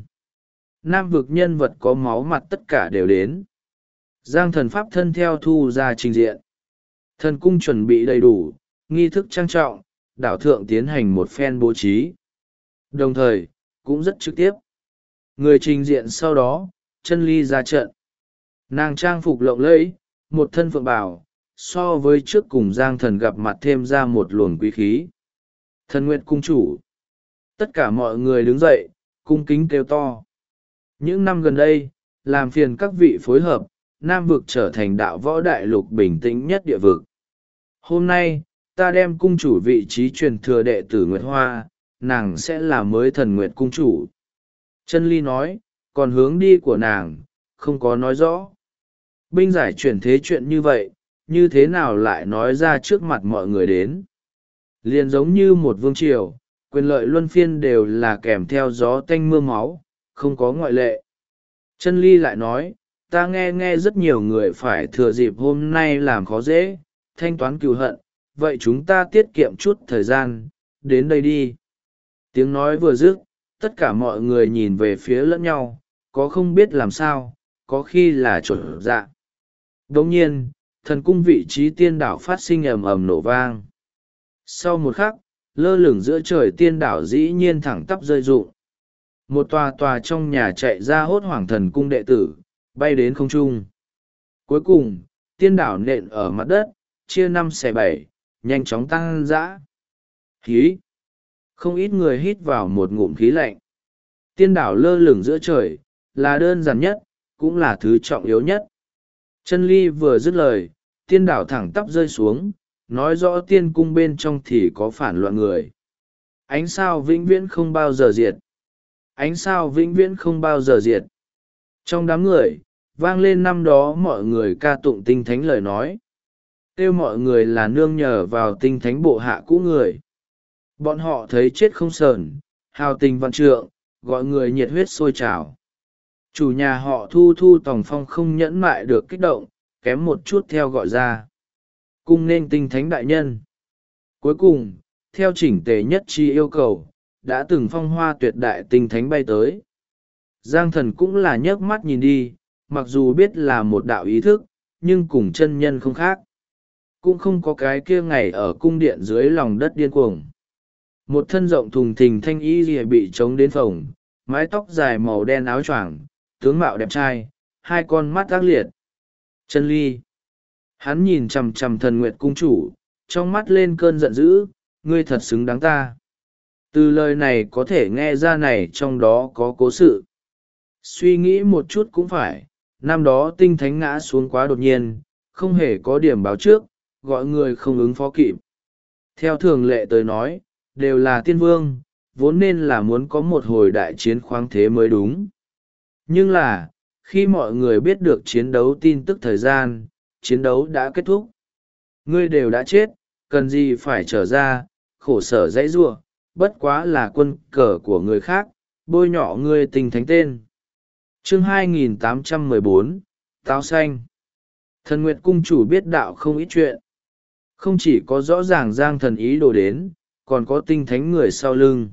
Nam vực nhân vật có máu mặt tất cả đều đến. Giang Thần Pháp thân theo Thu ra trình diện. Thần Cung chuẩn bị đầy đủ, nghi thức trang trọng, đảo thượng tiến hành một phen bố trí. Đồng thời, cũng rất trực tiếp. Người trình diện sau đó, Chân Ly ra trận. Nàng trang phục lộng lẫy, một thân phượng bào, so với trước cùng Giang Thần gặp mặt thêm ra một luồng quý khí. Thần Nguyệt cung chủ. Tất cả mọi người đứng dậy, cung kính kêu to. Những năm gần đây, làm phiền các vị phối hợp, Nam vực trở thành đạo võ đại lục bình tĩnh nhất địa vực. Hôm nay, ta đem cung chủ vị trí truyền thừa đệ tử Nguyệt Hoa, nàng sẽ là mới thần Nguyệt cung chủ. Chân Ly nói, còn hướng đi của nàng, không có nói rõ. Binh giải chuyển thế chuyện như vậy, như thế nào lại nói ra trước mặt mọi người đến. Liền giống như một vương triều, quyền lợi luân phiên đều là kèm theo gió tanh mưa máu, không có ngoại lệ. Chân Ly lại nói, ta nghe rất nhiều người phải thừa dịp hôm nay làm khó dễ, thanh toán cừu hận, vậy chúng ta tiết kiệm chút thời gian, đến đây đi. Tiếng nói vừa dứt, tất cả mọi người nhìn về phía lẫn nhau, có không biết làm sao, có khi là trộn dạ. Đồng nhiên, thần cung vị trí tiên đảo phát sinh ầm ầm nổ vang. Sau một khắc, lơ lửng giữa trời tiên đảo dĩ nhiên thẳng tắp rơi rụng. Một tòa trong nhà chạy ra hốt hoảng thần cung đệ tử, bay đến không trung. Cuối cùng, tiên đảo nện ở mặt đất, chia 5/7, nhanh chóng tăng dã. Khí! Không ít người hít vào một ngụm khí lạnh. Tiên đảo lơ lửng giữa trời, là đơn giản nhất, cũng là thứ trọng yếu nhất. Chân Ly vừa dứt lời, tiên đảo thẳng tắp rơi xuống, nói rõ tiên cung bên trong thì có phản loạn người. Ánh sao vĩnh viễn không bao giờ diệt. Ánh sao vĩnh viễn không bao giờ diệt. Trong đám người, vang lên năm đó mọi người ca tụng tinh thánh lời nói. Kêu mọi người là nương nhờ vào tinh thánh bộ hạ cũ người. Bọn họ thấy chết không sờn, hào tình vạn trượng, gọi người nhiệt huyết sôi trào. Chủ nhà họ Thu Tòng Phong không nhẫn mại được kích động, kém một chút theo gọi ra. Cung nên tinh thánh đại nhân. Cuối cùng, theo chỉnh tề nhất chi yêu cầu, đã từng phong hoa tuyệt đại tinh thánh bay tới. Giang Thần cũng là nhấc mắt nhìn đi, mặc dù biết là một đạo ý thức, nhưng cùng chân nhân không khác. Cũng không có cái kia ngày ở cung điện dưới lòng đất điên cuồng. Một thân rộng thùng thình thanh y rìa bị trống đến phồng, mái tóc dài màu đen áo choàng, tướng mạo đẹp trai, hai con mắt ác liệt. Chân Ly. Hắn nhìn chằm chằm thần Nguyệt cung chủ, trong mắt lên cơn giận dữ, ngươi thật xứng đáng ta. Từ lời này có thể nghe ra này trong đó có cố sự. Suy nghĩ một chút cũng phải, năm đó tinh thánh ngã xuống quá đột nhiên, không hề có điểm báo trước, gọi người không ứng phó kịp. Theo thường lệ tới nói, đều là tiên vương, vốn nên là muốn có một hồi đại chiến khoáng thế mới đúng. Nhưng là, khi mọi người biết được chiến đấu tin tức thời gian, chiến đấu đã kết thúc. Ngươi đều đã chết, cần gì phải trở ra, khổ sở dãy giụa, bất quá là quân cờ của người khác, bôi nhọ ngươi tinh thánh tên. Chương 2814, Táo Xanh. Thần Nguyệt cung chủ biết đạo không ít chuyện. Không chỉ có rõ ràng Giang Thần ý đồ đến, còn có tinh thánh người sau lưng.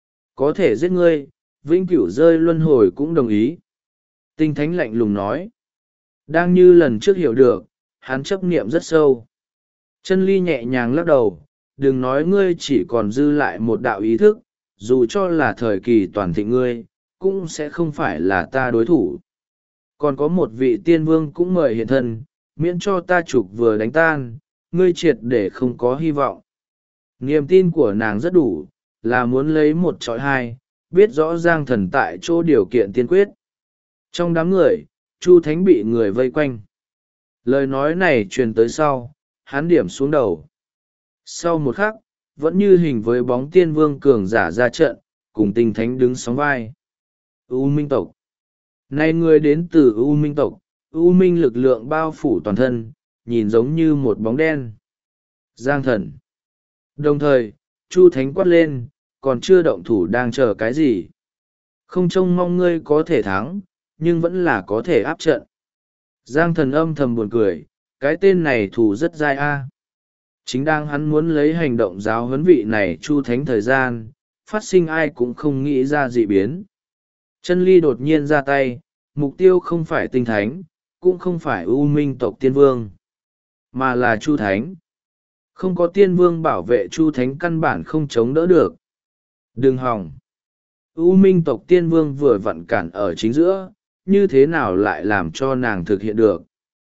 Có thể giết ngươi, vĩnh cửu rơi luân hồi cũng đồng ý. Tinh thánh lạnh lùng nói. Đang như lần trước hiểu được, hắn chấp niệm rất sâu. Chân Ly nhẹ nhàng lắc đầu, đừng nói ngươi chỉ còn dư lại một đạo ý thức, dù cho là thời kỳ toàn thịnh ngươi, cũng sẽ không phải là ta đối thủ. Còn có một vị tiên vương cũng mời hiện thân, miễn cho ta trục vừa đánh tan, ngươi triệt để không có hy vọng. Niềm tin của nàng rất đủ, là muốn lấy một chọi hai, biết rõ Giang Thần tại chỗ điều kiện tiên quyết. Trong đám người, Chu Thánh bị người vây quanh. Lời nói này truyền tới sau, hắn điểm xuống đầu. Sau một khắc, vẫn như hình với bóng tiên vương cường giả ra trận, cùng tinh thánh đứng sóng vai. U Minh tộc. Này người đến từ U Minh tộc, U Minh lực lượng bao phủ toàn thân, nhìn giống như một bóng đen. Giang Thần. Đồng thời, Chu Thánh quát lên, còn chưa động thủ đang chờ cái gì. Không trông mong ngươi có thể thắng, nhưng vẫn là có thể áp trận. Giang Thần âm thầm buồn cười, cái tên này thù rất dai a. Chính đang hắn muốn lấy hành động giáo huấn vị này Chu Thánh thời gian, phát sinh ai cũng không nghĩ ra dị biến. Chân Ly đột nhiên ra tay, mục tiêu không phải tinh thánh, cũng không phải U Minh tộc tiên vương, mà là Chu Thánh. Không có tiên vương bảo vệ Chu Thánh căn bản không chống đỡ được. Đừng hòng. U Minh tộc tiên vương vừa vặn cản ở chính giữa, như thế nào lại làm cho nàng thực hiện được.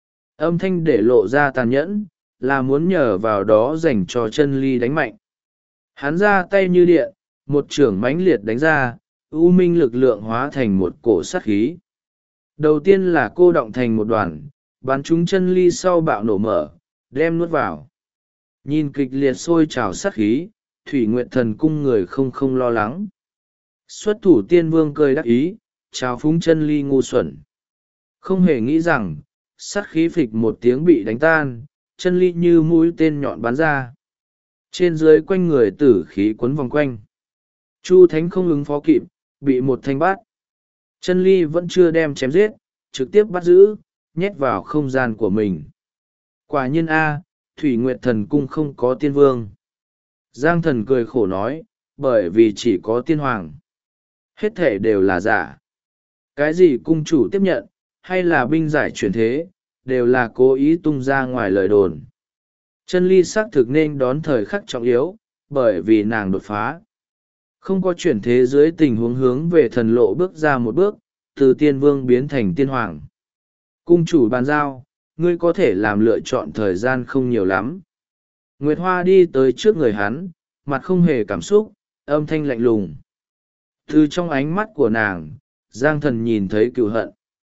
Âm thanh để lộ ra tàn nhẫn, là muốn nhờ vào đó dành cho Chân Ly đánh mạnh. Hắn ra tay như điện, một chưởng mãnh liệt đánh ra, U Minh lực lượng hóa thành một cổ sát khí. Đầu tiên là cô động thành một đoàn, bắn trúng chân ly sau bạo nổ mở, đem nuốt vào. Nhìn kịch liệt sôi trào sát khí, Thủy Nguyệt Thần cung người không lo lắng. Xuất thủ tiên vương cười đắc ý, chào phúng chân ly ngu xuẩn. Không hề nghĩ rằng, sát khí phịch một tiếng bị đánh tan, chân ly như mũi tên nhọn bắn ra. Trên dưới quanh người tử khí quấn vòng quanh. Chu Thánh không ứng phó kịp, bị một thanh bắt. Chân ly vẫn chưa đem chém giết, trực tiếp bắt giữ, nhét vào không gian của mình. Quả nhiên A, Thủy Nguyệt Thần cung không có tiên vương. Giang Thần cười khổ nói, bởi vì chỉ có tiên hoàng. Hết thể đều là giả. Cái gì cung chủ tiếp nhận, hay là binh giải chuyển thế, đều là cố ý tung ra ngoài lời đồn. Chân ly xác thực nên đón thời khắc trọng yếu, bởi vì nàng đột phá. Không có chuyển thế dưới tình huống hướng về thần lộ bước ra một bước, từ tiên vương biến thành tiên hoàng. Cung chủ bàn giao, ngươi có thể làm lựa chọn thời gian không nhiều lắm. Nguyệt Hoa đi tới trước người hắn, mặt không hề cảm xúc, âm thanh lạnh lùng. Từ trong ánh mắt của nàng, Giang Thần nhìn thấy cựu hận.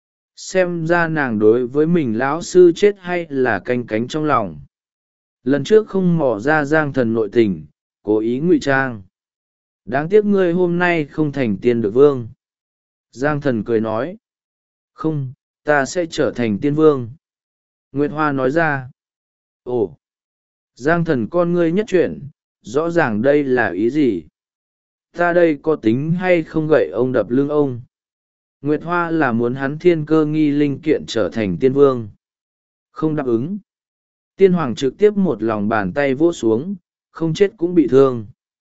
Xem ra nàng đối với mình lão sư chết hay là canh cánh trong lòng. Lần trước không mò ra Giang Thần nội tình, cố ý ngụy trang. Đáng tiếc ngươi hôm nay không thành tiên được vương. Giang Thần cười nói. Không, ta sẽ trở thành tiên vương. Nguyệt Hoa nói ra. Ồ! Giang Thần con ngươi nhất chuyển, rõ ràng đây là ý gì? Ta đây có tính hay không gậy ông đập lưng ông? Nguyệt Hoa là muốn hắn thiên cơ nghi linh kiện trở thành tiên vương. Không đáp ứng. Tiên hoàng trực tiếp một lòng bàn tay vỗ xuống, không chết cũng bị thương.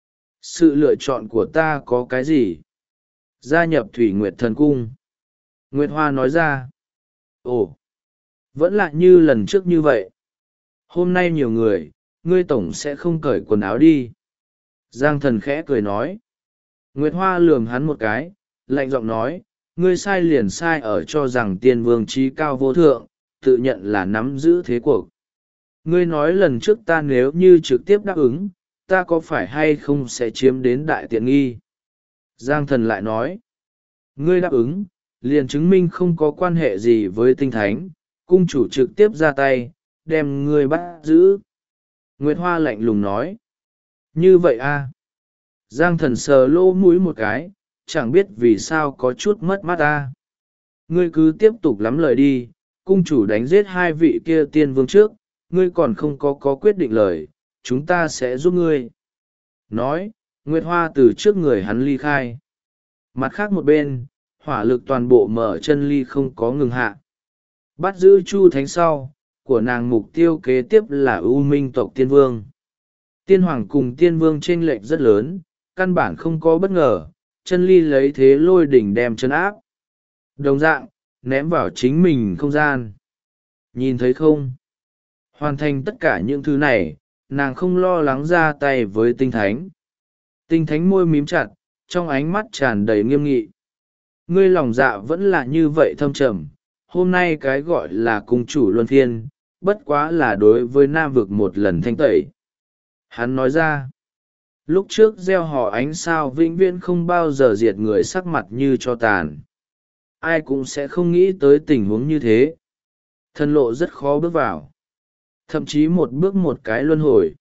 Sự lựa chọn của ta có cái gì? Gia nhập Thủy Nguyệt Thần cung. Nguyệt Hoa nói ra. Ồ! Vẫn lại như lần trước như vậy. Hôm nay nhiều người, ngươi tổng sẽ không cởi quần áo đi. Giang Thần khẽ cười nói. Nguyệt Hoa lườm hắn một cái, lạnh giọng nói, ngươi sai liền sai ở cho rằng tiên vương trí cao vô thượng, tự nhận là nắm giữ thế cuộc. Ngươi nói lần trước ta nếu như trực tiếp đáp ứng, ta có phải hay không sẽ chiếm đến đại tiện nghi? Giang Thần lại nói, ngươi đáp ứng, liền chứng minh không có quan hệ gì với tinh thánh, cung chủ trực tiếp ra tay, đem ngươi bắt giữ. Nguyệt Hoa lạnh lùng nói, như vậy a? Giang Thần sờ lỗ mũi một cái, chẳng biết vì sao có chút mất mát ta. Ngươi cứ tiếp tục lắm lời đi, cung chủ đánh giết hai vị kia tiên vương trước, ngươi còn không có quyết định lời, chúng ta sẽ giúp ngươi. Nói, Nguyệt Hoa từ trước người hắn ly khai. Mặt khác một bên, hỏa lực toàn bộ mở chân ly không có ngừng hạ. Bắt giữ Chu Thánh sau, của nàng mục tiêu kế tiếp là U Minh tộc tiên vương. Tiên hoàng cùng tiên vương chênh lệch rất lớn, căn bản không có bất ngờ, chân ly lấy thế lôi đỉnh đem chân áp. Đồng dạng, ném vào chính mình không gian. Nhìn thấy không? Hoàn thành tất cả những thứ này, nàng không lo lắng ra tay với tinh thánh. Tinh thánh môi mím chặt, trong ánh mắt tràn đầy nghiêm nghị. Ngươi lòng dạ vẫn là như vậy thâm trầm, hôm nay cái gọi là cung chủ luân phiên, bất quá là đối với nam vực một lần thanh tẩy. Hắn nói ra, lúc trước gieo họ ánh sao vĩnh viễn không bao giờ diệt người sắc mặt như cho tàn. Ai cũng sẽ không nghĩ tới tình huống như thế. Thân lộ rất khó bước vào. Thậm chí một bước một cái luân hồi.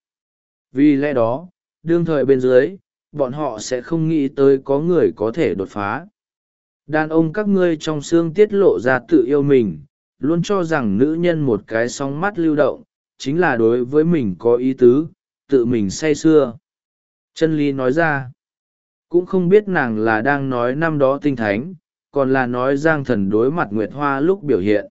Vì lẽ đó, đương thời bên dưới, bọn họ sẽ không nghĩ tới có người có thể đột phá. Đàn ông các ngươi trong xương tiết lộ ra tự yêu mình, luôn cho rằng nữ nhân một cái sóng mắt lưu động, chính là đối với mình có ý tứ, tự mình say sưa. Chân Ly nói ra, cũng không biết nàng là đang nói năm đó tinh thánh, còn là nói Giang Thần đối mặt Nguyệt Hoa lúc biểu hiện.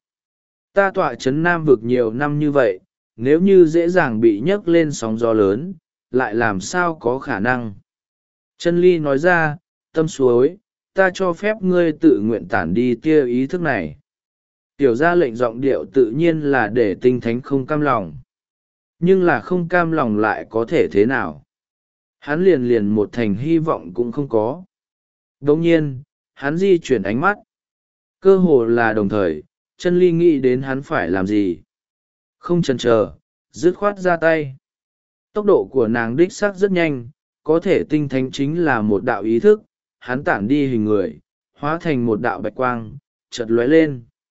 Ta tọa chấn Nam vực nhiều năm như vậy, nếu như dễ dàng bị nhấc lên sóng gió lớn, lại làm sao có khả năng. Chân Ly nói ra, tâm suối, ta cho phép ngươi tự nguyện tản đi tia ý thức này. Tiểu ra lệnh giọng điệu tự nhiên là để tinh thánh không cam lòng. Nhưng là không cam lòng lại có thể thế nào? Hắn liền một thành hy vọng cũng không có. Đồng nhiên, hắn di chuyển ánh mắt. Cơ hồ là đồng thời, Chân Ly nghĩ đến hắn phải làm gì. Không chần chờ, dứt khoát ra tay. Tốc độ của nàng đích xác rất nhanh, có thể tinh thánh chính là một đạo ý thức, hắn tản đi hình người, hóa thành một đạo bạch quang, chợt lóe lên.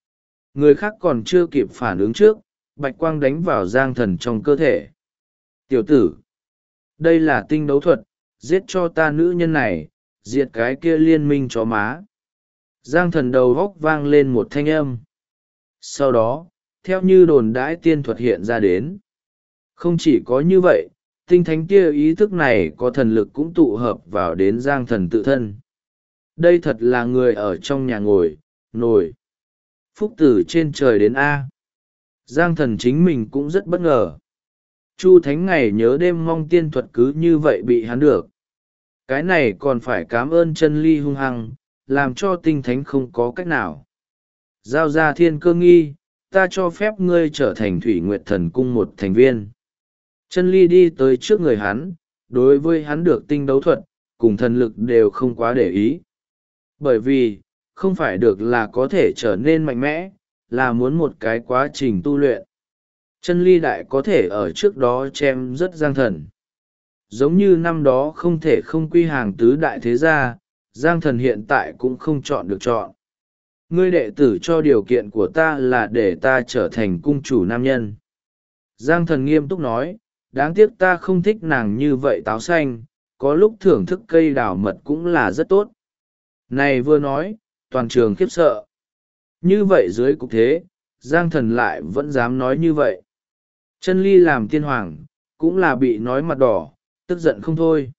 Người khác còn chưa kịp phản ứng trước, bạch quang đánh vào Giang Thần trong cơ thể. Tiểu tử, đây là tinh đấu thuật, giết cho ta nữ nhân này, diệt cái kia liên minh chó má. Giang Thần đầu góc vang lên một thanh âm. Sau đó, theo như đồn đãi tiên thuật hiện ra đến. Không chỉ có như vậy, tinh thánh kia ý thức này có thần lực cũng tụ hợp vào đến Giang Thần tự thân. Đây thật là người ở trong nhà ngồi, nổi. Phúc tử trên trời đến A. Giang Thần chính mình cũng rất bất ngờ. Chu Thánh ngày nhớ đêm mong tiên thuật cứ như vậy bị hắn được. Cái này còn phải cảm ơn chân ly hung hăng, làm cho tinh thánh không có cách nào. Giao ra thiên cơ nghi, ta cho phép ngươi trở thành Thủy Nguyệt Thần Cung một thành viên. Chân ly đi tới trước người hắn, đối với hắn được tinh đấu thuật, cùng thần lực đều không quá để ý. Bởi vì, không phải được là có thể trở nên mạnh mẽ, là muốn một cái quá trình tu luyện. Chân ly đại có thể ở trước đó chém rất Giang Thần. Giống như năm đó không thể không quy hàng tứ đại thế gia, Giang Thần hiện tại cũng không chọn được chọn. Ngươi đệ tử cho điều kiện của ta là để ta trở thành cung chủ nam nhân. Giang Thần nghiêm túc nói, đáng tiếc ta không thích nàng như vậy táo xanh, có lúc thưởng thức cây đào mật cũng là rất tốt. Này vừa nói, toàn trường khiếp sợ. Như vậy dưới cục thế, Giang Thần lại vẫn dám nói như vậy. Chân ly làm tiên hoàng, cũng là bị nói mặt đỏ, tức giận không thôi.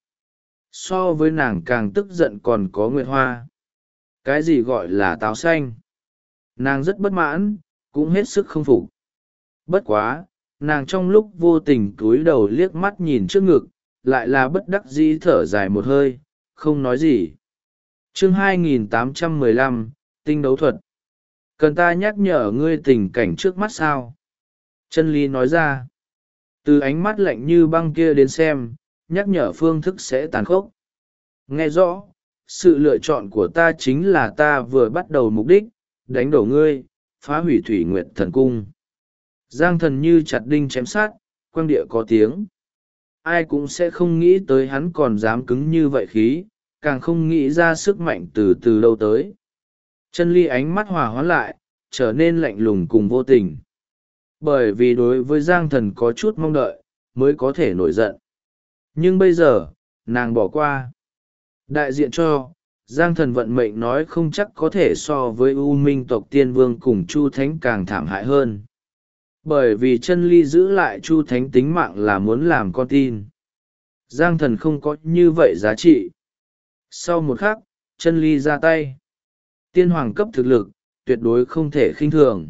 So với nàng càng tức giận còn có Nguyệt Hoa. Cái gì gọi là táo xanh? Nàng rất bất mãn, cũng hết sức không phục. Bất quá, nàng trong lúc vô tình cúi đầu liếc mắt nhìn trước ngực, lại là bất đắc dĩ thở dài một hơi, không nói gì. Chương 2815, Tinh đấu thuật. Cần ta nhắc nhở ngươi tình cảnh trước mắt sao? Chân ly nói ra. Từ ánh mắt lạnh như băng kia đến xem, nhắc nhở phương thức sẽ tàn khốc. Nghe rõ, sự lựa chọn của ta chính là ta vừa bắt đầu mục đích, đánh đổ ngươi, phá hủy Thủy Nguyệt Thần Cung. Giang Thần như chặt đinh chém sát, quang địa có tiếng. Ai cũng sẽ không nghĩ tới hắn còn dám cứng như vậy khí, càng không nghĩ ra sức mạnh từ từ đâu tới. Chân ly ánh mắt hòa hoãn lại, trở nên lạnh lùng cùng vô tình. Bởi vì đối với Giang Thần có chút mong đợi, mới có thể nổi giận. Nhưng bây giờ, nàng bỏ qua. Đại diện cho, Giang Thần vận mệnh nói không chắc có thể so với U Minh tộc Tiên Vương cùng Chu Thánh càng thảm hại hơn. Bởi vì chân ly giữ lại Chu Thánh tính mạng là muốn làm con tin. Giang Thần không có như vậy giá trị. Sau một khắc, chân ly ra tay. Tiên hoàng cấp thực lực, tuyệt đối không thể khinh thường.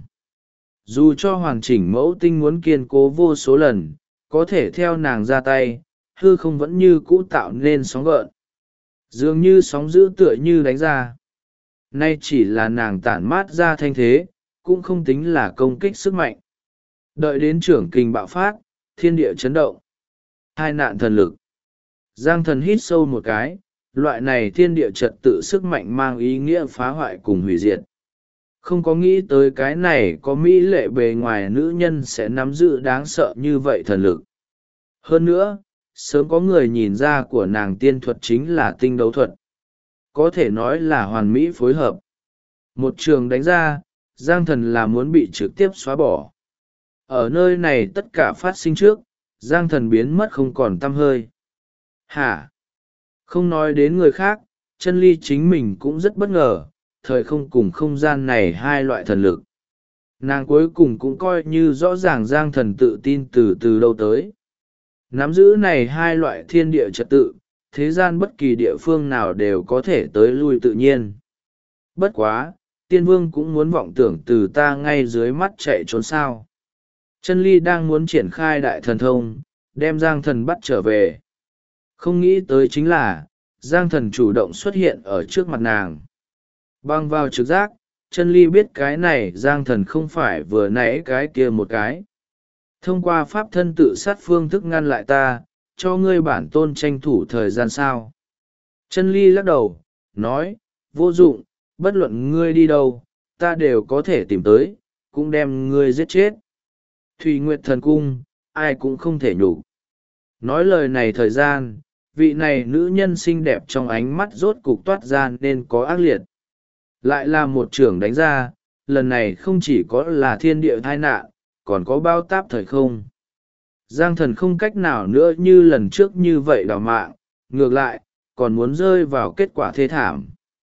Dù cho hoàn chỉnh mẫu tinh muốn kiên cố vô số lần, có thể theo nàng ra tay, hư không vẫn như cũ tạo nên sóng gợn. Dường như sóng dữ tựa như đánh ra. Nay chỉ là nàng tản mát ra thanh thế, cũng không tính là công kích sức mạnh. Đợi đến trưởng kình bạo phát, thiên địa chấn động. Hai nạn thần lực. Giang Thần hít sâu một cái, loại này thiên địa trật tự sức mạnh mang ý nghĩa phá hoại cùng hủy diệt. Không có nghĩ tới cái này có mỹ lệ bề ngoài nữ nhân sẽ nắm giữ đáng sợ như vậy thần lực. Hơn nữa, sớm có người nhìn ra của nàng tiên thuật chính là tinh đấu thuật. Có thể nói là hoàn mỹ phối hợp. Một trường đánh ra, Giang Thần là muốn bị trực tiếp xóa bỏ. Ở nơi này tất cả phát sinh trước, Giang Thần biến mất không còn tăm hơi. Hả? Không nói đến người khác, chân ly chính mình cũng rất bất ngờ, thời không cùng không gian này hai loại thần lực. Nàng cuối cùng cũng coi như rõ ràng Giang Thần tự tin từ đâu tới. Nắm giữ này hai loại thiên địa trật tự, thế gian bất kỳ địa phương nào đều có thể tới lui tự nhiên. Bất quá, tiên vương cũng muốn vọng tưởng từ ta ngay dưới mắt chạy trốn sao. Chân ly đang muốn triển khai đại thần thông, đem Giang Thần bắt trở về. Không nghĩ tới chính là, Giang Thần chủ động xuất hiện ở trước mặt nàng. Băng vào trực giác, chân ly biết cái này Giang Thần không phải vừa nãy cái kia một cái. Thông qua pháp thân tự sát phương thức ngăn lại ta, cho ngươi bản tôn tranh thủ thời gian sao. Chân ly lắc đầu, nói, vô dụng, bất luận ngươi đi đâu, ta đều có thể tìm tới, cũng đem ngươi giết chết. Thủy Nguyệt Thần Cung, ai cũng không thể nhủ. Nói lời này thời gian, vị này nữ nhân xinh đẹp trong ánh mắt rốt cục toát ra nên có ác liệt. Lại là một trưởng đánh ra, lần này không chỉ có là thiên địa tai nạn, còn có bao táp thời không. Giang thần không cách nào nữa như lần trước như vậy đào mạng, ngược lại, còn muốn rơi vào kết quả thê thảm.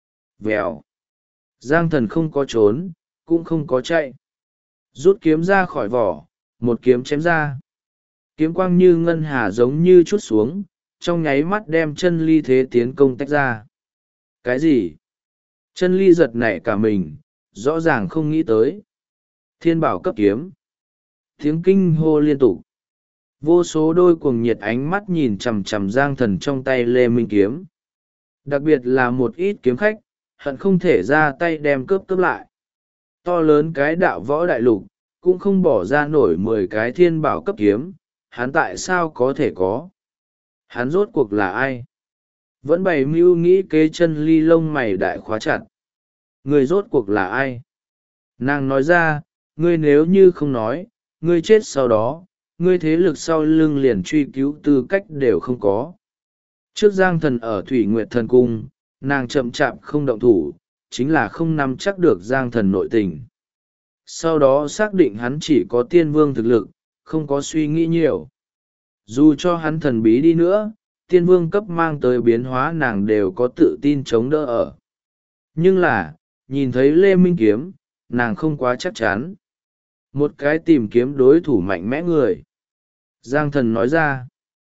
Vèo. Giang thần không có trốn, cũng không có chạy. Rút kiếm ra khỏi vỏ, một kiếm chém ra. Kiếm quang như ngân hà giống như trút xuống, trong nháy mắt đem chân ly thế tiến công tách ra. Cái gì? Chân ly giật nảy cả mình, rõ ràng không nghĩ tới. Thiên bảo cấp kiếm. Tiếng kinh hô liên tục. Vô số đôi cuồng nhiệt ánh mắt nhìn chằm chằm Giang thần trong tay Lê Minh kiếm. Đặc biệt là một ít kiếm khách, hận không thể ra tay đem cướp lại. To lớn cái đạo võ đại lục, cũng không bỏ ra nổi 10 cái thiên bảo cấp kiếm, hắn tại sao có thể có? Hắn rốt cuộc là ai? Vẫn bày mưu nghĩ kế chân ly lông mày đại khóa chặt. Người rốt cuộc là ai? Nàng nói ra, ngươi nếu như không nói, ngươi chết sau đó, ngươi thế lực sau lưng liền truy cứu tư cách đều không có. Trước Giang thần ở Thủy Nguyệt Thần Cung, nàng chậm chạp không động thủ, chính là không nắm chắc được Giang thần nội tình. Sau đó xác định hắn chỉ có tiên vương thực lực, không có suy nghĩ nhiều. Dù cho hắn thần bí đi nữa, tiên vương cấp mang tới biến hóa nàng đều có tự tin chống đỡ ở. Nhưng là, nhìn thấy Lê Minh kiếm, nàng không quá chắc chắn. Một cái tìm kiếm đối thủ mạnh mẽ người. Giang thần nói ra,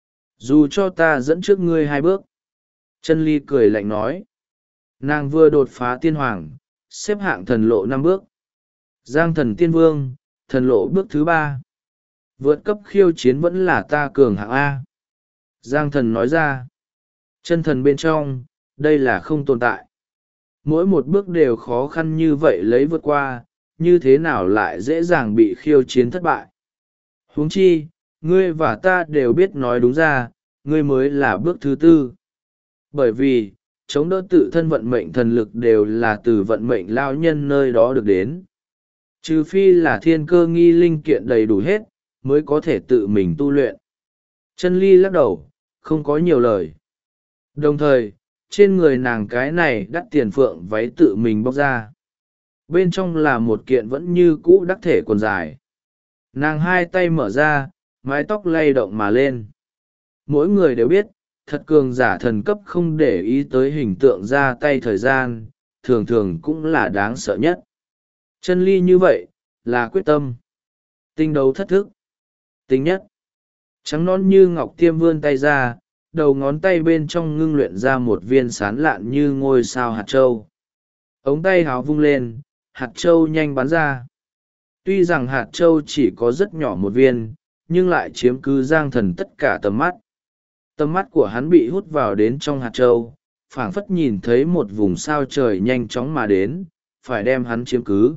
dù cho ta dẫn trước ngươi 2 bước. Chân ly cười lạnh nói, nàng vừa đột phá tiên hoàng, xếp hạng thần lộ 5 bước. Giang thần tiên vương, thần lộ bước thứ 3. Vượt cấp khiêu chiến vẫn là ta cường hạng A. Giang thần nói ra, chân thần bên trong, đây là không tồn tại. Mỗi một bước đều khó khăn như vậy lấy vượt qua, như thế nào lại dễ dàng bị khiêu chiến thất bại. Huống chi, ngươi và ta đều biết nói đúng ra, ngươi mới là bước thứ 4. Bởi vì, chống đỡ tự thân vận mệnh thần lực đều là từ vận mệnh lao nhân nơi đó được đến. Trừ phi là thiên cơ nghi linh kiện đầy đủ hết, mới có thể tự mình tu luyện. Chân ly lắc đầu, không có nhiều lời. Đồng thời, trên người nàng cái này đắt tiền phượng váy tự mình bóc ra. Bên trong là một kiện vẫn như cũ đắc thể quần dài. Nàng 2 tay mở ra, mái tóc lay động mà lên. Mỗi người đều biết, thật cường giả thần cấp không để ý tới hình tượng ra tay thời gian, thường thường cũng là đáng sợ nhất. Chân ly như vậy, là quyết tâm. Tinh đấu thất thức. Tinh nhất. Trắng non như ngọc tiêm vươn tay ra, đầu ngón tay bên trong ngưng luyện ra một viên sán lạn như ngôi sao hạt châu. Ống tay háo vung lên, hạt châu nhanh bắn ra. Tuy rằng hạt châu chỉ có rất nhỏ một viên, nhưng lại chiếm cứ Giang thần tất cả tầm mắt. Tầm mắt của hắn bị hút vào đến trong hạt châu, phảng phất nhìn thấy một vùng sao trời nhanh chóng mà đến, phải đem hắn chiếm cứ.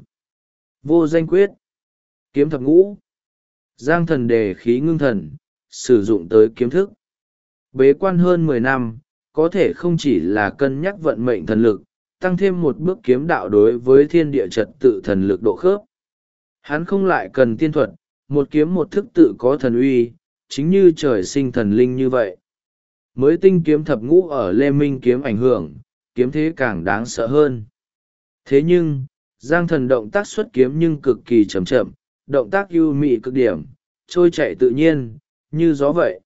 Vô danh quyết. Kiếm thập ngũ. Giang thần đề khí ngưng thần, sử dụng tới kiếm thức. Bế quan hơn 10 năm, có thể không chỉ là cân nhắc vận mệnh thần lực, tăng thêm một bước kiếm đạo đối với thiên địa trật tự thần lực độ khớp. Hắn không lại cần tiên thuật, một kiếm một thức tự có thần uy, chính như trời sinh thần linh như vậy. Mới tinh kiếm thập ngũ ở Lê Minh kiếm ảnh hưởng, kiếm thế càng đáng sợ hơn. Thế nhưng, Giang thần động tác xuất kiếm nhưng cực kỳ chậm chậm, động tác ưu mị cực điểm, trôi chạy tự nhiên, như gió vậy.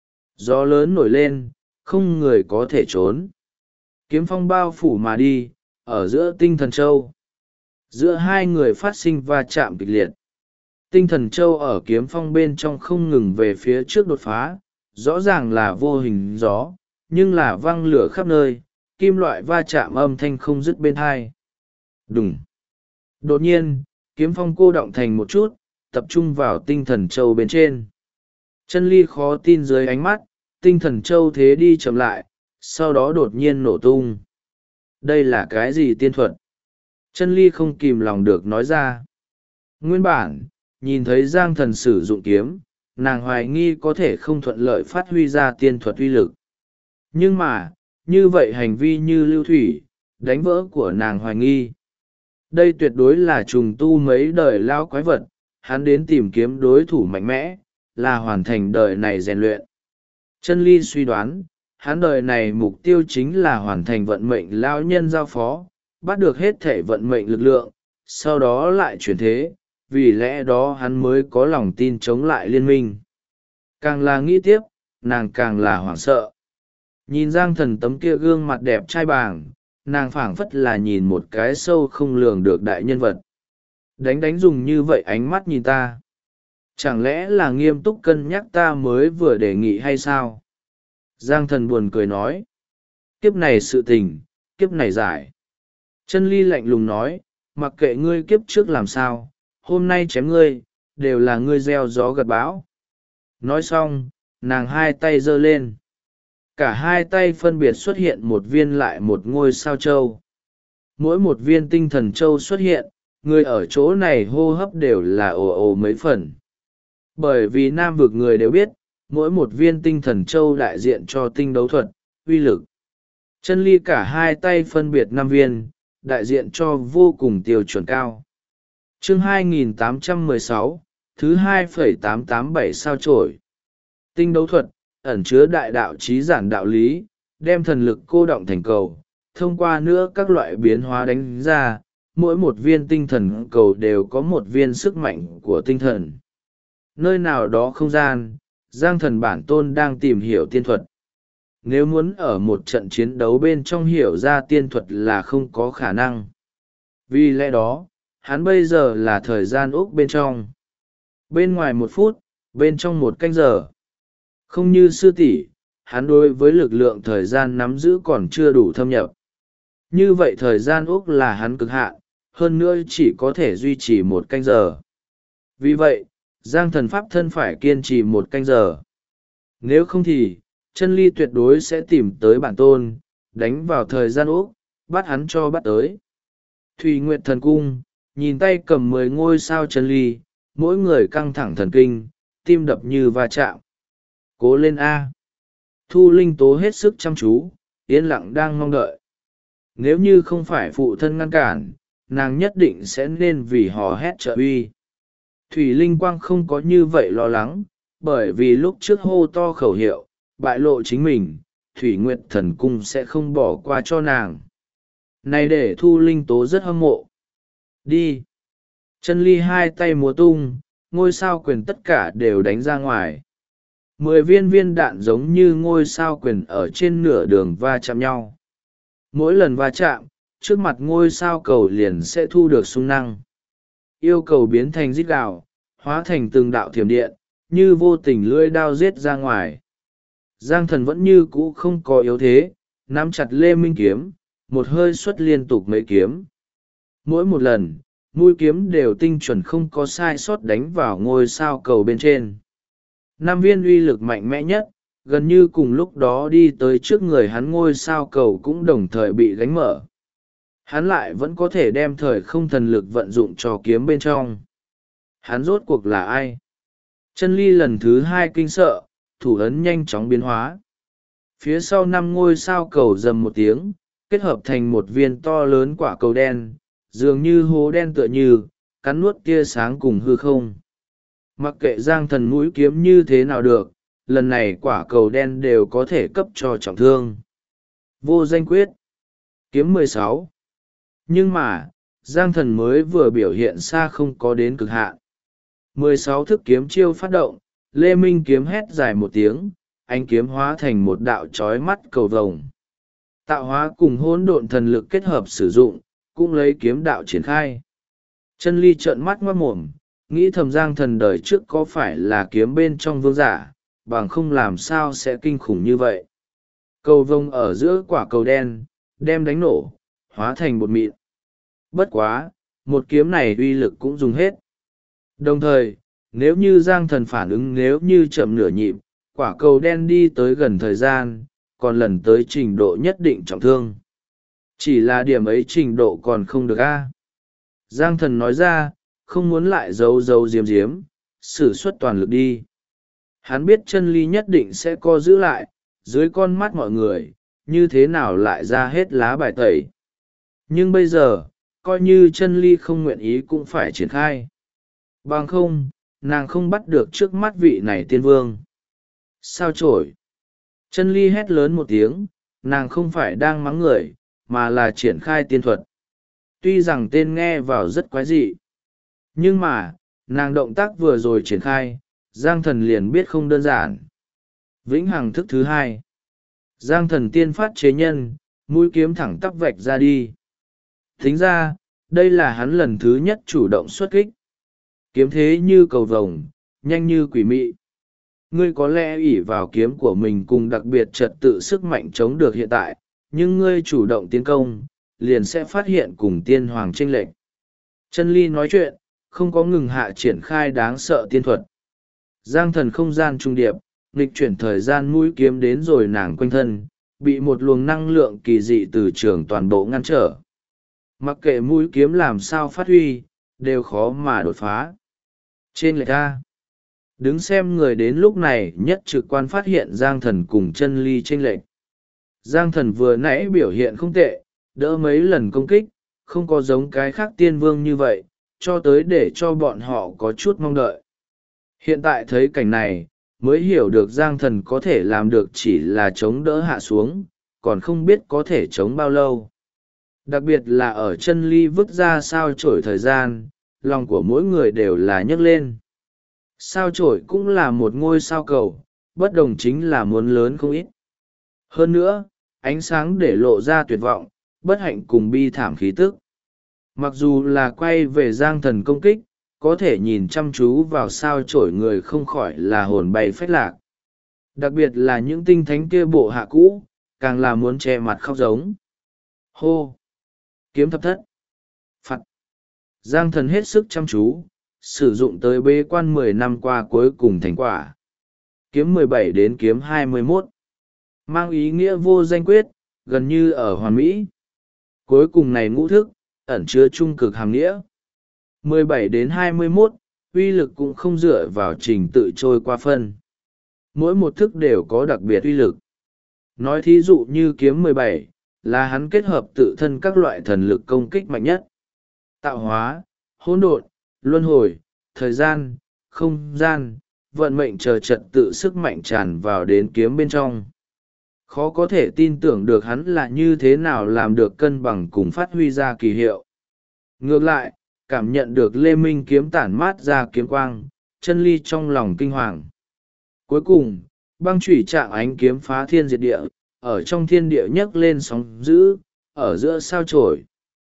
Gió lớn nổi lên, không người có thể trốn. Kiếm phong bao phủ mà đi, ở giữa tinh thần châu. Giữa 2 người phát sinh va chạm kịch liệt. Tinh thần châu ở kiếm phong bên trong không ngừng về phía trước đột phá, rõ ràng là vô hình gió, nhưng là văng lửa khắp nơi, kim loại va chạm âm thanh không dứt bên hai. Đùng. Đột nhiên, kiếm phong cô động thành một chút, tập trung vào tinh thần châu bên trên. Chân ly khó tin dưới ánh mắt, tinh thần châu thế đi chậm lại, sau đó đột nhiên nổ tung. Đây là cái gì tiên thuật? Chân ly không kìm lòng được nói ra. Nguyên bản, nhìn thấy Giang thần sử dụng kiếm, nàng hoài nghi có thể không thuận lợi phát huy ra tiên thuật uy lực. Nhưng mà, như vậy hành vi như lưu thủy, đánh vỡ của nàng hoài nghi. Đây tuyệt đối là trùng tu mấy đời lao quái vật, hắn đến tìm kiếm đối thủ mạnh mẽ, là hoàn thành đời này rèn luyện. Chân ly suy đoán, hắn đời này mục tiêu chính là hoàn thành vận mệnh lao nhân giao phó, bắt được hết thể vận mệnh lực lượng, sau đó lại chuyển thế, vì lẽ đó hắn mới có lòng tin chống lại liên minh. Càng là nghĩ tiếp, nàng càng là hoảng sợ. Nhìn Giang Thần tấm kia gương mặt đẹp trai bàng, nàng phảng phất là nhìn một cái sâu không lường được đại nhân vật. Đánh dùng như vậy ánh mắt nhìn ta. Chẳng lẽ là nghiêm túc cân nhắc ta mới vừa đề nghị hay sao? Giang Thần buồn cười nói. Kiếp này sự tình, kiếp này giải. Chân Ly lạnh lùng nói, mặc kệ ngươi kiếp trước làm sao, hôm nay chém ngươi, đều là ngươi gieo gió gặt bão. Nói xong, nàng hai tay giơ lên. Cả hai tay phân biệt xuất hiện một viên lại một ngôi sao châu. Mỗi một viên tinh thần châu xuất hiện, người ở chỗ này hô hấp đều là ồ ồ mấy phần. Bởi vì nam vực người đều biết, mỗi một viên tinh thần châu đại diện cho tinh đấu thuật, uy lực. Chân Ly cả hai tay phân biệt 5 viên, đại diện cho vô cùng tiêu chuẩn cao. Chương 2816, thứ 2,887 sao chổi. Tinh đấu thuật, ẩn chứa đại đạo trí giản đạo lý, đem thần lực cô đọng thành cầu, thông qua nữa các loại biến hóa đánh ra, mỗi một viên tinh thần cầu đều có một viên sức mạnh của tinh thần. Nơi nào đó không gian, Giang Thần bản tôn đang tìm hiểu tiên thuật. Nếu muốn ở một trận chiến đấu bên trong hiểu ra tiên thuật là không có khả năng. Vì lẽ đó, hắn bây giờ là thời gian úc bên trong. Bên ngoài 1 phút, bên trong 1 canh giờ. Không như sư tỷ, hắn đối với lực lượng thời gian nắm giữ còn chưa đủ thâm nhập. Như vậy thời gian úc là hắn cực hạn, hơn nữa chỉ có thể duy trì 1 canh giờ. Vì vậy, Giang Thần pháp thân phải kiên trì 1 canh giờ. Nếu không thì, Chân Ly tuyệt đối sẽ tìm tới bản tôn, đánh vào thời gian úc, bắt hắn cho bắt tới. Thùy Nguyệt Thần Cung, nhìn tay cầm 10 ngôi sao Chân Ly, mỗi người căng thẳng thần kinh, tim đập như va chạm. Cố lên A. Thu Linh Tố hết sức chăm chú, yên lặng đang mong đợi. Nếu như không phải phụ thân ngăn cản, nàng nhất định sẽ nên vì hò hét trợ uy. Thủy Linh Quang không có như vậy lo lắng, bởi vì lúc trước hô to khẩu hiệu, bại lộ chính mình, Thủy Nguyệt Thần Cung sẽ không bỏ qua cho nàng. Này để Thu Linh Tố rất hâm mộ. Đi. Chân Ly hai tay múa tung, ngôi sao quyền tất cả đều đánh ra ngoài. 10 viên đạn giống như ngôi sao quyền ở trên nửa đường va chạm nhau. Mỗi lần va chạm, trước mặt ngôi sao cầu liền sẽ thu được xung năng. Yêu cầu biến thành rít gào, hóa thành từng đạo thiểm điện, như vô tình lưỡi đao giết ra ngoài. Giang Thần vẫn như cũ không có yếu thế, nắm chặt Lê Minh kiếm, một hơi xuất liên tục mấy kiếm. Mỗi một lần, mũi kiếm đều tinh chuẩn không có sai sót đánh vào ngôi sao cầu bên trên. 5 viên uy lực mạnh mẽ nhất, gần như cùng lúc đó đi tới trước người hắn ngôi sao cầu cũng đồng thời bị gánh mở. Hắn lại vẫn có thể đem thời không thần lực vận dụng cho kiếm bên trong. Hắn rốt cuộc là ai? Chân Ly lần thứ 2 kinh sợ, thủ ấn nhanh chóng biến hóa. Phía sau 5 ngôi sao cầu rầm một tiếng, kết hợp thành một viên to lớn quả cầu đen, dường như hố đen tựa như, cắn nuốt tia sáng cùng hư không. Mặc kệ Giang Thần mũi kiếm như thế nào được, lần này quả cầu đen đều có thể cấp cho trọng thương. Vô danh quyết. Kiếm 16. Nhưng mà, Giang Thần mới vừa biểu hiện xa không có đến cực hạn. 16 thức kiếm chiêu phát động, Lê Minh kiếm hét dài một tiếng, ánh kiếm hóa thành một đạo chói mắt cầu vồng. Tạo hóa cùng hỗn độn thần lực kết hợp sử dụng, cũng lấy kiếm đạo triển khai. Chân Ly trợn mắt ngoát mồm, nghĩ thầm Giang Thần đời trước có phải là kiếm bên trong vương giả, bằng không làm sao sẽ kinh khủng như vậy. Cầu vồng ở giữa quả cầu đen, đem đánh nổ, hóa thành bột mịn. Bất quá, một kiếm này uy lực cũng dùng hết. Đồng thời, nếu như Giang Thần phản ứng nếu như chậm nửa nhịp, quả cầu đen đi tới gần thời gian, còn lần tới trình độ nhất định trọng thương. Chỉ là điểm ấy trình độ còn không được a. Giang Thần nói ra, không muốn lại giấu giếm, sử xuất toàn lực đi. Hắn biết Chân Ly nhất định sẽ co giữ lại, dưới con mắt mọi người, như thế nào lại ra hết lá bài tẩy. Nhưng bây giờ, coi như Chân Ly không nguyện ý cũng phải triển khai. Bằng không, nàng không bắt được trước mắt vị này tiên vương. Sao chổi? Chân Ly hét lớn một tiếng, nàng không phải đang mắng người, mà là triển khai tiên thuật. Tuy rằng tên nghe vào rất quái dị, nhưng mà nàng động tác vừa rồi triển khai, Giang Thần liền biết không đơn giản. Vĩnh hằng thức thứ hai. Giang Thần tiên phát chế nhân, mũi kiếm thẳng tắp vạch ra đi. Tính ra, đây là hắn lần thứ nhất chủ động xuất kích. Kiếm thế như cầu vồng, nhanh như quỷ mị. Ngươi có lẽ ỷ vào kiếm của mình cùng đặc biệt trật tự sức mạnh chống được hiện tại, nhưng ngươi chủ động tiến công, liền sẽ phát hiện cùng tiên hoàng chênh lệch. Chân Ly nói chuyện, không có ngừng hạ triển khai đáng sợ tiên thuật. Giang Thần không gian trung điệp, nghịch chuyển thời gian mũi kiếm đến rồi nàng quanh thân, bị một luồng năng lượng kỳ dị từ trường toàn bộ ngăn trở. Mặc kệ mũi kiếm làm sao phát huy, đều khó mà đột phá. Trên lệch ra, đứng xem người đến lúc này nhất trực quan phát hiện Giang Thần cùng Chân Ly chênh lệch. Giang Thần vừa nãy biểu hiện không tệ, đỡ mấy lần công kích, không có giống cái khác tiên vương như vậy, cho tới để cho bọn họ có chút mong đợi. Hiện tại thấy cảnh này, mới hiểu được Giang Thần có thể làm được chỉ là chống đỡ hạ xuống, còn không biết có thể chống bao lâu. Đặc biệt là ở Chân Ly vứt ra sao chổi thời gian, lòng của mỗi người đều là nhấc lên. Sao chổi cũng là một ngôi sao cầu, bất đồng chính là muốn lớn không ít. Hơn nữa, ánh sáng để lộ ra tuyệt vọng, bất hạnh cùng bi thảm khí tức. Mặc dù là quay về Giang Thần công kích, có thể nhìn chăm chú vào sao chổi người không khỏi là hồn bay phách lạc. Đặc biệt là những tinh thánh kia bộ hạ cũ, càng là muốn che mặt khóc giống. Hô! Kiếm thập thất! Phật! Giang Thần hết sức chăm chú, sử dụng tới bế quan 10 năm qua cuối cùng thành quả. Kiếm 17 đến kiếm 21. Mang ý nghĩa vô danh quyết, gần như ở hoàn mỹ. Cuối cùng này ngũ thức, ẩn chứa trung cực hàm nghĩa. 17 đến 21, uy lực cũng không dựa vào trình tự trôi qua phân. Mỗi một thức đều có đặc biệt uy lực. Nói thí dụ như kiếm 17, là hắn kết hợp tự thân các loại thần lực công kích mạnh nhất. Tạo hóa, hỗn độn, luân hồi, thời gian, không gian, vận mệnh chờ trật tự sức mạnh tràn vào đến kiếm bên trong. Khó có thể tin tưởng được hắn là như thế nào làm được cân bằng cùng phát huy ra kỳ hiệu. Ngược lại, cảm nhận được Lê Minh kiếm tản mát ra kiếm quang, Chân Ly trong lòng kinh hoàng. Cuối cùng, băng chủy trạng ánh kiếm phá thiên diệt địa, ở trong thiên địa nhấc lên sóng dữ, ở giữa sao chổi.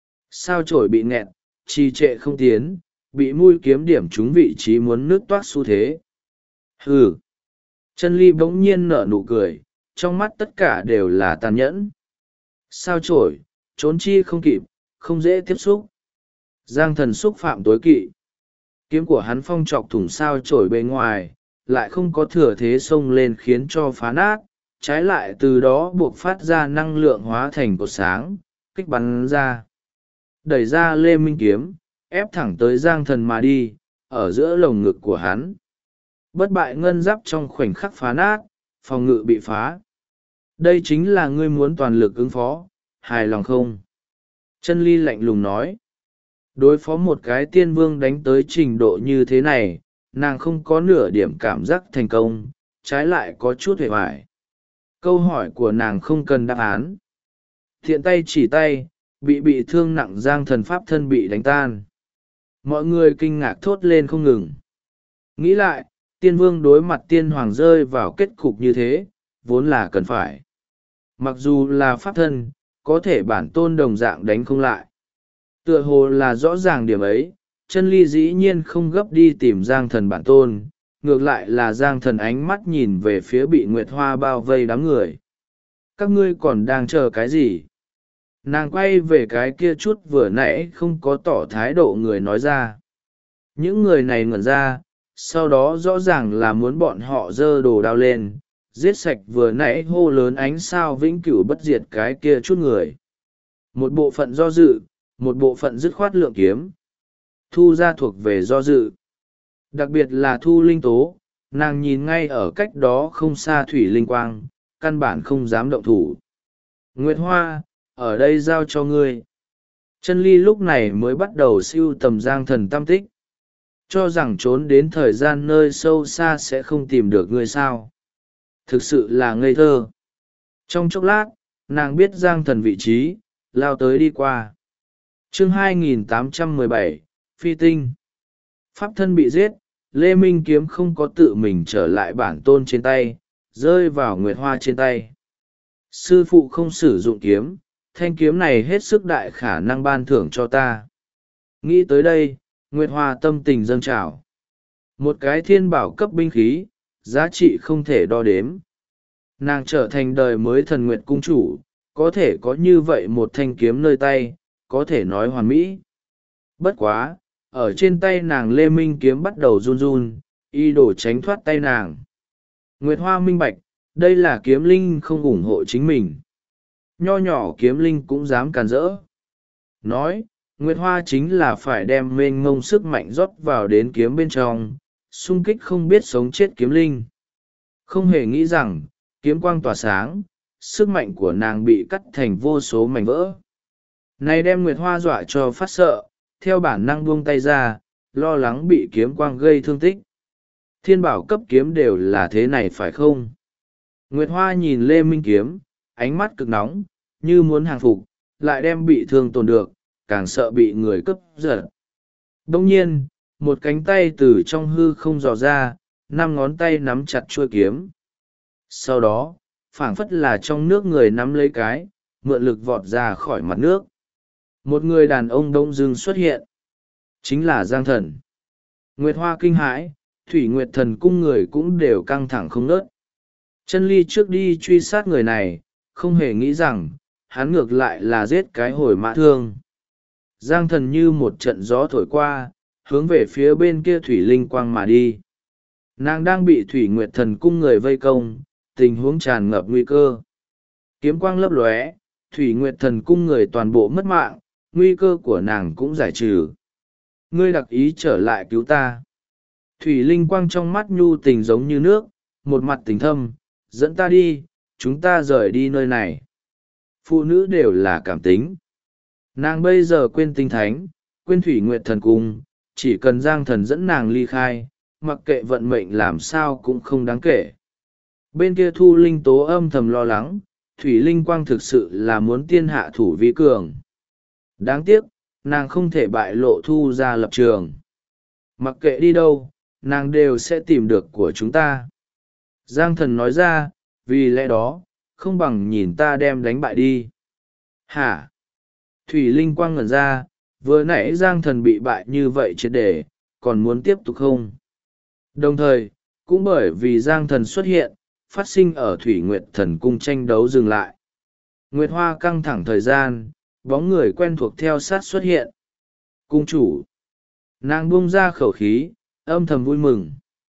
Sao chổi bị nghẹn, trì trệ không tiến, bị mũi kiếm điểm trúng vị trí muốn nước toát xu thế. Hừ! Chân Ly bỗng nhiên nở nụ cười, trong mắt tất cả đều là tàn nhẫn. Sao chổi, trốn chi không kịp, không dễ tiếp xúc. Giang Thần xúc phạm tối kỵ. Kiếm của hắn phong chọc thủng sao chổi bên ngoài, lại không có thừa thế xông lên khiến cho phá nát, trái lại từ đó buộc phát ra năng lượng hóa thành cột sáng, kích bắn ra. Đẩy ra Lê Minh kiếm, ép thẳng tới Giang Thần mà đi, ở giữa lồng ngực của hắn. Bất bại ngân giáp trong khoảnh khắc phá nát, phòng ngự bị phá. Đây chính là ngươi muốn toàn lực ứng phó, hài lòng không? Chân Ly lạnh lùng nói. Đối phó một cái tiên vương đánh tới trình độ như thế này, nàng không có nửa điểm cảm giác thành công, trái lại có chút hề hoài. Câu hỏi của nàng không cần đáp án. Thiện tay chỉ tay, bị thương nặng Giang Thần pháp thân bị đánh tan. Mọi người kinh ngạc thốt lên không ngừng. Nghĩ lại, tiên vương đối mặt tiên hoàng rơi vào kết cục như thế, vốn là cần phải. Mặc dù là pháp thân, có thể bản tôn đồng dạng đánh không lại. Tựa hồ là rõ ràng điểm ấy, Chân Ly dĩ nhiên không gấp đi tìm Giang Thần bản tôn, ngược lại là Giang Thần ánh mắt nhìn về phía bị Nguyệt Hoa bao vây đám người. Các ngươi còn đang chờ cái gì? Nàng quay về cái kia chút vừa nãy không có tỏ thái độ người nói ra. Những người này ngẩn ra, sau đó rõ ràng là muốn bọn họ giơ đồ đao lên, giết sạch vừa nãy hô lớn ánh sao vĩnh cửu bất diệt cái kia chút người. Một bộ phận do dự, một bộ phận dứt khoát lượng kiếm. Thu ra thuộc về do dự. Đặc biệt là Thu Linh Tố, nàng nhìn ngay ở cách đó không xa Thủy Linh Quang, căn bản không dám động thủ. Nguyệt Hoa, ở đây giao cho ngươi. Chân Ly lúc này mới bắt đầu siêu tầm Giang Thần tam tích. Cho rằng trốn đến thời gian nơi sâu xa sẽ không tìm được ngươi sao. Thực sự là ngây thơ. Trong chốc lát, nàng biết Giang Thần vị trí, lao tới đi qua. Chương 2817, Phi tinh. Pháp thân bị giết, Lê Minh Kiếm không có tự mình trở lại bản tôn trên tay, rơi vào Nguyệt Hoa trên tay. Sư phụ không sử dụng kiếm, thanh kiếm này hết sức đại khả năng ban thưởng cho ta. Nghĩ tới đây, Nguyệt Hoa tâm tình dâng trào. Một cái thiên bảo cấp binh khí, giá trị không thể đo đếm. Nàng trở thành đời mới thần Nguyệt cung chủ, có thể có như vậy một thanh kiếm nơi tay, có thể nói hoàn mỹ. Bất quá, ở trên tay nàng Lê Minh Kiếm bắt đầu run run, y đổ tránh thoát tay nàng. Nguyệt Hoa minh bạch, đây là kiếm linh không ủng hộ chính mình. Nho nhỏ kiếm linh cũng dám càn rỡ. Nói, Nguyệt Hoa chính là phải đem mênh mông sức mạnh rót vào đến kiếm bên trong, xung kích không biết sống chết kiếm linh. Không hề nghĩ rằng, kiếm quang tỏa sáng, sức mạnh của nàng bị cắt thành vô số mảnh vỡ. Này đem Nguyệt Hoa dọa cho phát sợ, theo bản năng buông tay ra, lo lắng bị kiếm quang gây thương tích. Thiên bảo cấp kiếm đều là thế này phải không? Nguyệt Hoa nhìn Lê Minh Kiếm, ánh mắt cực nóng, như muốn hàng phục, lại đem bị thương tổn được, càng sợ bị người cướp giật. Đông nhiên, một cánh tay từ trong hư không dò ra, 5 ngón tay nắm chặt chuôi kiếm. Sau đó, phảng phất là trong nước người nắm lấy cái, mượn lực vọt ra khỏi mặt nước. Một người đàn ông đông dưng xuất hiện. Chính là Giang Thần. Nguyệt Hoa kinh hãi, Thủy Nguyệt Thần cung người cũng đều căng thẳng không nớt. Chân Ly trước đi truy sát người này, không hề nghĩ rằng, hắn ngược lại là giết cái hồi mã thương. Giang Thần như một trận gió thổi qua, hướng về phía bên kia Thủy Linh Quang mà đi. Nàng đang bị Thủy Nguyệt Thần cung người vây công, tình huống tràn ngập nguy cơ. Kiếm quang lấp lóe, Thủy Nguyệt Thần cung người toàn bộ mất mạng, nguy cơ của nàng cũng giải trừ. Ngươi đặc ý trở lại cứu ta. Thủy Linh Quang trong mắt nhu tình giống như nước, một mặt tình thâm, dẫn ta đi, chúng ta rời đi nơi này. Phụ nữ đều là cảm tính. Nàng bây giờ quên tinh thánh, quên Thủy Nguyệt Thần cung, chỉ cần Giang Thần dẫn nàng ly khai, mặc kệ vận mệnh làm sao cũng không đáng kể. Bên kia Thu Linh Tố âm thầm lo lắng, Thủy Linh Quang thực sự là muốn tiên hạ thủ vi cường. Đáng tiếc, nàng không thể bại lộ Thu ra lập trường. Mặc kệ đi đâu, nàng đều sẽ tìm được của chúng ta. Giang Thần nói ra, vì lẽ đó, không bằng nhìn ta đem đánh bại đi. Hả? Thủy Linh Quang ngẩn ra, vừa nãy Giang Thần bị bại như vậy triệt để, còn muốn tiếp tục không? Đồng thời, cũng bởi vì Giang Thần xuất hiện, phát sinh ở Thủy Nguyệt Thần cung tranh đấu dừng lại. Nguyệt Hoa căng thẳng thời gian, bóng người quen thuộc theo sát xuất hiện. Cung chủ. Nàng buông ra khẩu khí, âm thầm vui mừng.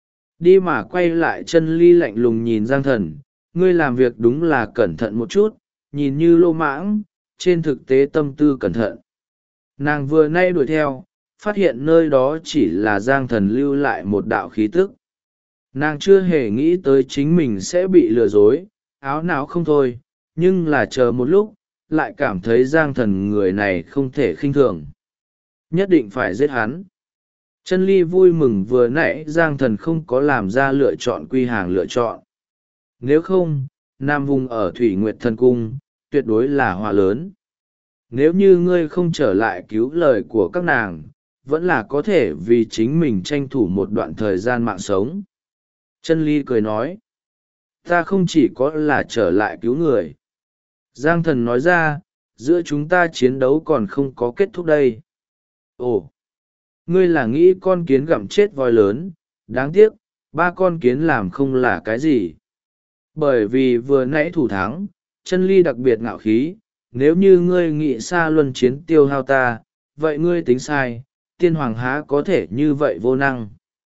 Đi mà quay lại Chân Ly lạnh lùng nhìn Giang Thần, ngươi làm việc đúng là cẩn thận một chút, nhìn như lô mãng, trên thực tế tâm tư cẩn thận. Nàng vừa nay đuổi theo, phát hiện nơi đó chỉ là Giang Thần lưu lại một đạo khí tức. Nàng chưa hề nghĩ tới chính mình sẽ bị lừa dối, áo não không thôi, nhưng là chờ một lúc, lại cảm thấy Giang Thần người này không thể khinh thường. Nhất định phải giết hắn. Chân Ly vui mừng vừa nãy Giang Thần không có làm ra lựa chọn quy hàng lựa chọn. Nếu không, Nam Vùng ở Thủy Nguyệt Thần Cung, tuyệt đối là họa lớn. Nếu như ngươi không trở lại cứu lời của các nàng, vẫn là có thể vì chính mình tranh thủ một đoạn thời gian mạng sống. Chân Ly cười nói, ta không chỉ có là trở lại cứu người. Giang Thần nói ra, giữa chúng ta chiến đấu còn không có kết thúc đây. Ồ, ngươi là nghĩ con kiến gặm chết voi lớn, đáng tiếc, 3 con kiến làm không là cái gì. Bởi vì vừa nãy thủ thắng, Chân Ly đặc biệt ngạo khí, nếu như ngươi nghĩ xa luân chiến tiêu hao ta, vậy ngươi tính sai, tiên hoàng há có thể như vậy vô năng.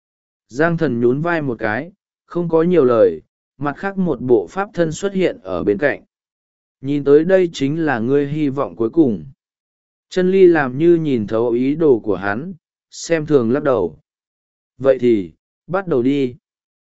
Giang Thần nhún vai một cái, không có nhiều lời, mặt khác một bộ pháp thân xuất hiện ở bên cạnh. Nhìn tới đây chính là ngươi hy vọng cuối cùng. Chân Ly làm như nhìn thấu ý đồ của hắn, xem thường lắc đầu. Vậy thì, bắt đầu đi.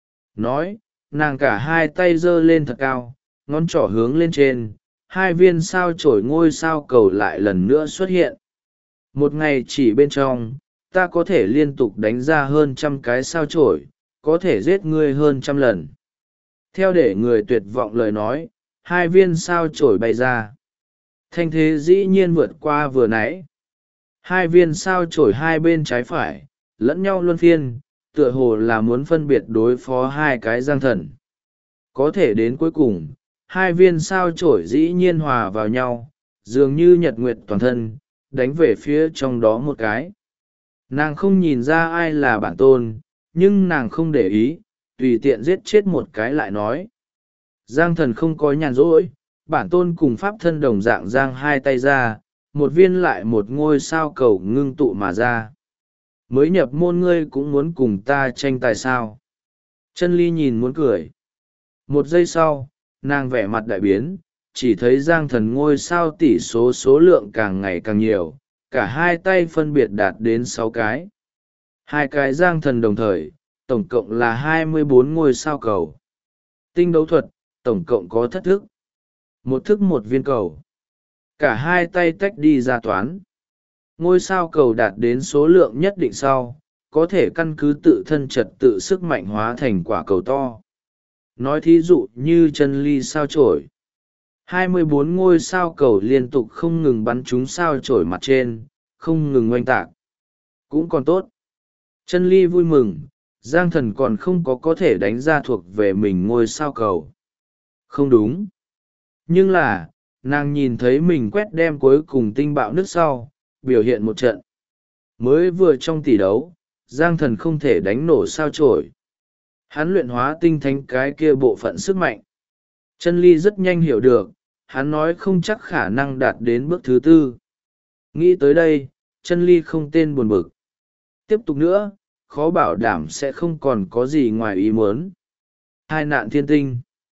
Nói, nàng cả hai tay giơ lên thật cao, ngón trỏ hướng lên trên, 2 viên sao chổi ngôi sao cầu lại lần nữa xuất hiện. Một ngày chỉ bên trong, ta có thể liên tục đánh ra hơn 100 cái sao chổi, có thể giết ngươi hơn 100 lần. Theo để người tuyệt vọng lời nói, 2 viên sao chổi bay ra. Thanh thế dĩ nhiên vượt qua vừa nãy. Hai viên sao chổi hai bên trái phải lẫn nhau luân phiên, tựa hồ là muốn phân biệt đối phó hai cái giang thần. Có thể đến cuối cùng hai viên sao chổi dĩ nhiên hòa vào nhau, dường như nhật nguyệt toàn thân, đánh về phía trong đó một cái. Nàng không nhìn ra ai là bản tôn, nhưng nàng không để ý, tùy tiện giết chết một cái lại nói. Giang thần không có nhàn rỗi, bản tôn cùng pháp thân đồng dạng giang hai tay ra, một viên lại một ngôi sao cầu ngưng tụ mà ra. Mới nhập môn ngươi cũng muốn cùng ta tranh tài sao? Chân ly nhìn muốn cười. Một giây sau, nàng vẻ mặt đại biến, chỉ thấy giang thần ngôi sao tỷ số số lượng càng ngày càng nhiều, cả hai tay phân biệt đạt đến 6 cái. Hai cái giang thần đồng thời, tổng cộng là 24 ngôi sao cầu. Tinh đấu thuật, tổng cộng có thất thức. Một thức một viên cầu. Cả hai tay tách đi ra toán. Ngôi sao cầu đạt đến số lượng nhất định sau, có thể căn cứ tự thân trật tự sức mạnh hóa thành quả cầu to. Nói thí dụ như chân ly sao chổi. 24 ngôi sao cầu liên tục không ngừng bắn trúng sao chổi mặt trên, không ngừng oanh tạc. Cũng còn tốt. Chân ly vui mừng, giang thần còn không có thể đánh ra thuộc về mình ngôi sao cầu. Không đúng. Nhưng là, nàng nhìn thấy mình quét đem cuối cùng tinh bạo nước sau, biểu hiện một trận. Mới vừa trong tỷ đấu, giang thần không thể đánh nổ sao chổi. Hắn luyện hóa tinh thánh cái kia bộ phận sức mạnh. Chân ly rất nhanh hiểu được, hắn nói không chắc khả năng đạt đến bước thứ tư. Nghĩ tới đây, chân ly không tên buồn bực. Tiếp tục nữa, khó bảo đảm sẽ không còn có gì ngoài ý muốn. Hai nạn thiên tinh.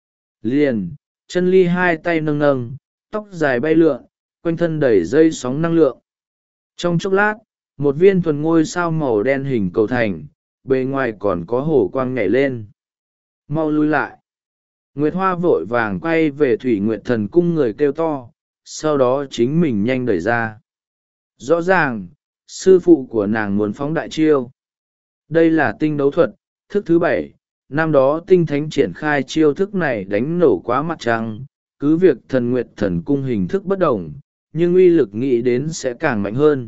Liền, chân ly hai tay nâng nâng, tóc dài bay lượn, quanh thân đầy dây sóng năng lượng. Trong chốc lát, một viên thuần ngôi sao màu đen hình cầu thành, bề ngoài còn có hổ quang nhảy lên. Mau lui lại. Nguyệt Hoa vội vàng quay về Thủy Nguyệt Thần Cung người kêu to, sau đó chính mình nhanh đẩy ra. Rõ ràng, sư phụ của nàng muốn phóng đại chiêu. Đây là tinh đấu thuật, thức thứ 7, năm đó tinh thánh triển khai chiêu thức này đánh nổ quá mặt trăng, cứ việc Thần Nguyệt Thần Cung hình thức bất đồng, nhưng uy lực nghĩ đến sẽ càng mạnh hơn.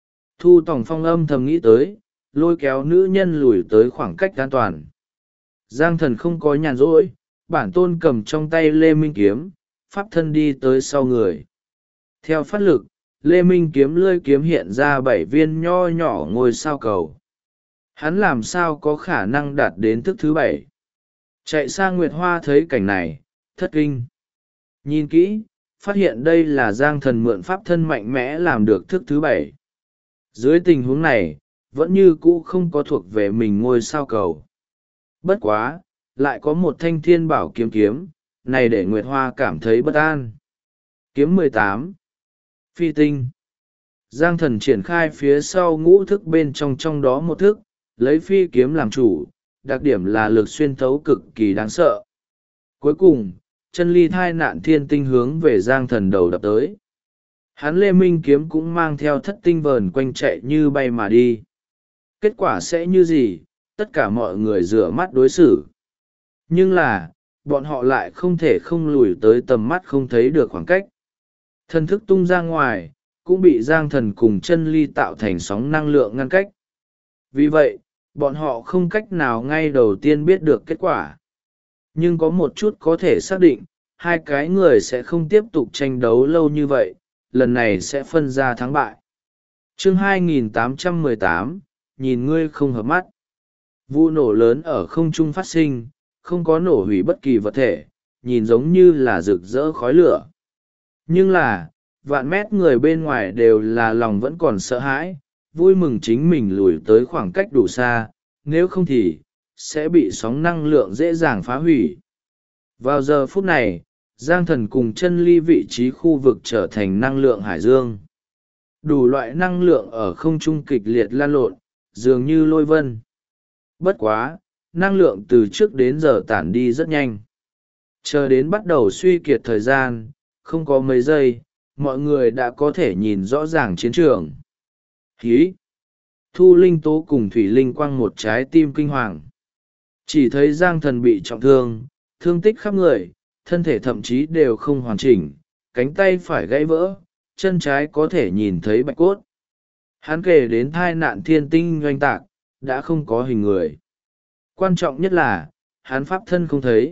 Thu Tòng Phong âm thầm nghĩ tới, lôi kéo nữ nhân lùi tới khoảng cách an toàn. Giang thần không có nhàn rỗi, bản tôn cầm trong tay Lê Minh kiếm, pháp thân đi tới sau người. Theo phát lực, Lê Minh kiếm lưỡi kiếm hiện ra 7 viên nho nhỏ ngôi sao cầu. Hắn làm sao có khả năng đạt đến thức thứ 7? Chạy sang Nguyệt Hoa thấy cảnh này, thất kinh. Nhìn kỹ, phát hiện đây là giang thần mượn pháp thân mạnh mẽ làm được thức thứ 7. Dưới tình huống này, vẫn như cũ không có thuộc về mình ngôi sao cầu. Bất quá, lại có một thanh thiên bảo kiếm, này để Nguyệt Hoa cảm thấy bất an. Kiếm 18. Phi tinh. Giang thần triển khai phía sau ngũ thức bên trong đó một thức, lấy phi kiếm làm chủ, đặc điểm là lực xuyên thấu cực kỳ đáng sợ. Cuối cùng, chân ly thai nạn thiên tinh hướng về giang thần đầu đập tới. Hắn Lê Minh kiếm cũng mang theo thất tinh vờn quanh chạy như bay mà đi. Kết quả sẽ như gì, tất cả mọi người rửa mắt đối xử. Nhưng là, bọn họ lại không thể không lùi tới tầm mắt không thấy được khoảng cách. Thần thức tung ra ngoài, cũng bị giang thần cùng chân ly tạo thành sóng năng lượng ngăn cách. Vì vậy, bọn họ không cách nào ngay đầu tiên biết được kết quả. Nhưng có một chút có thể xác định, hai cái người sẽ không tiếp tục tranh đấu lâu như vậy, lần này sẽ phân ra thắng bại. Chương 2818, nhìn ngươi không hợp mắt. Vụ nổ lớn ở không trung phát sinh, không có nổ hủy bất kỳ vật thể, nhìn giống như là rực rỡ khói lửa. Nhưng là, vạn mét người bên ngoài đều là lòng vẫn còn sợ hãi, vui mừng chính mình lùi tới khoảng cách đủ xa, nếu không thì, sẽ bị sóng năng lượng dễ dàng phá hủy. Vào giờ phút này, Giang thần cùng chân ly vị trí khu vực trở thành năng lượng hải dương. Đủ loại năng lượng ở không trung kịch liệt lan lộn, dường như lôi vân. Bất quá, năng lượng từ trước đến giờ tản đi rất nhanh. Chờ đến bắt đầu suy kiệt thời gian, không có mấy giây, mọi người đã có thể nhìn rõ ràng chiến trường. Hí! Thu Linh Tố cùng Thủy Linh Quang một trái tim kinh hoàng. Chỉ thấy Giang thần bị trọng thương, thương tích khắp người, thân thể thậm chí đều không hoàn chỉnh, cánh tay phải gãy vỡ, chân trái có thể nhìn thấy bạch cốt. Hắn kể đến tai nạn thiên tinh oanh tạc, đã không có hình người. Quan trọng nhất là, hắn pháp thân không thấy.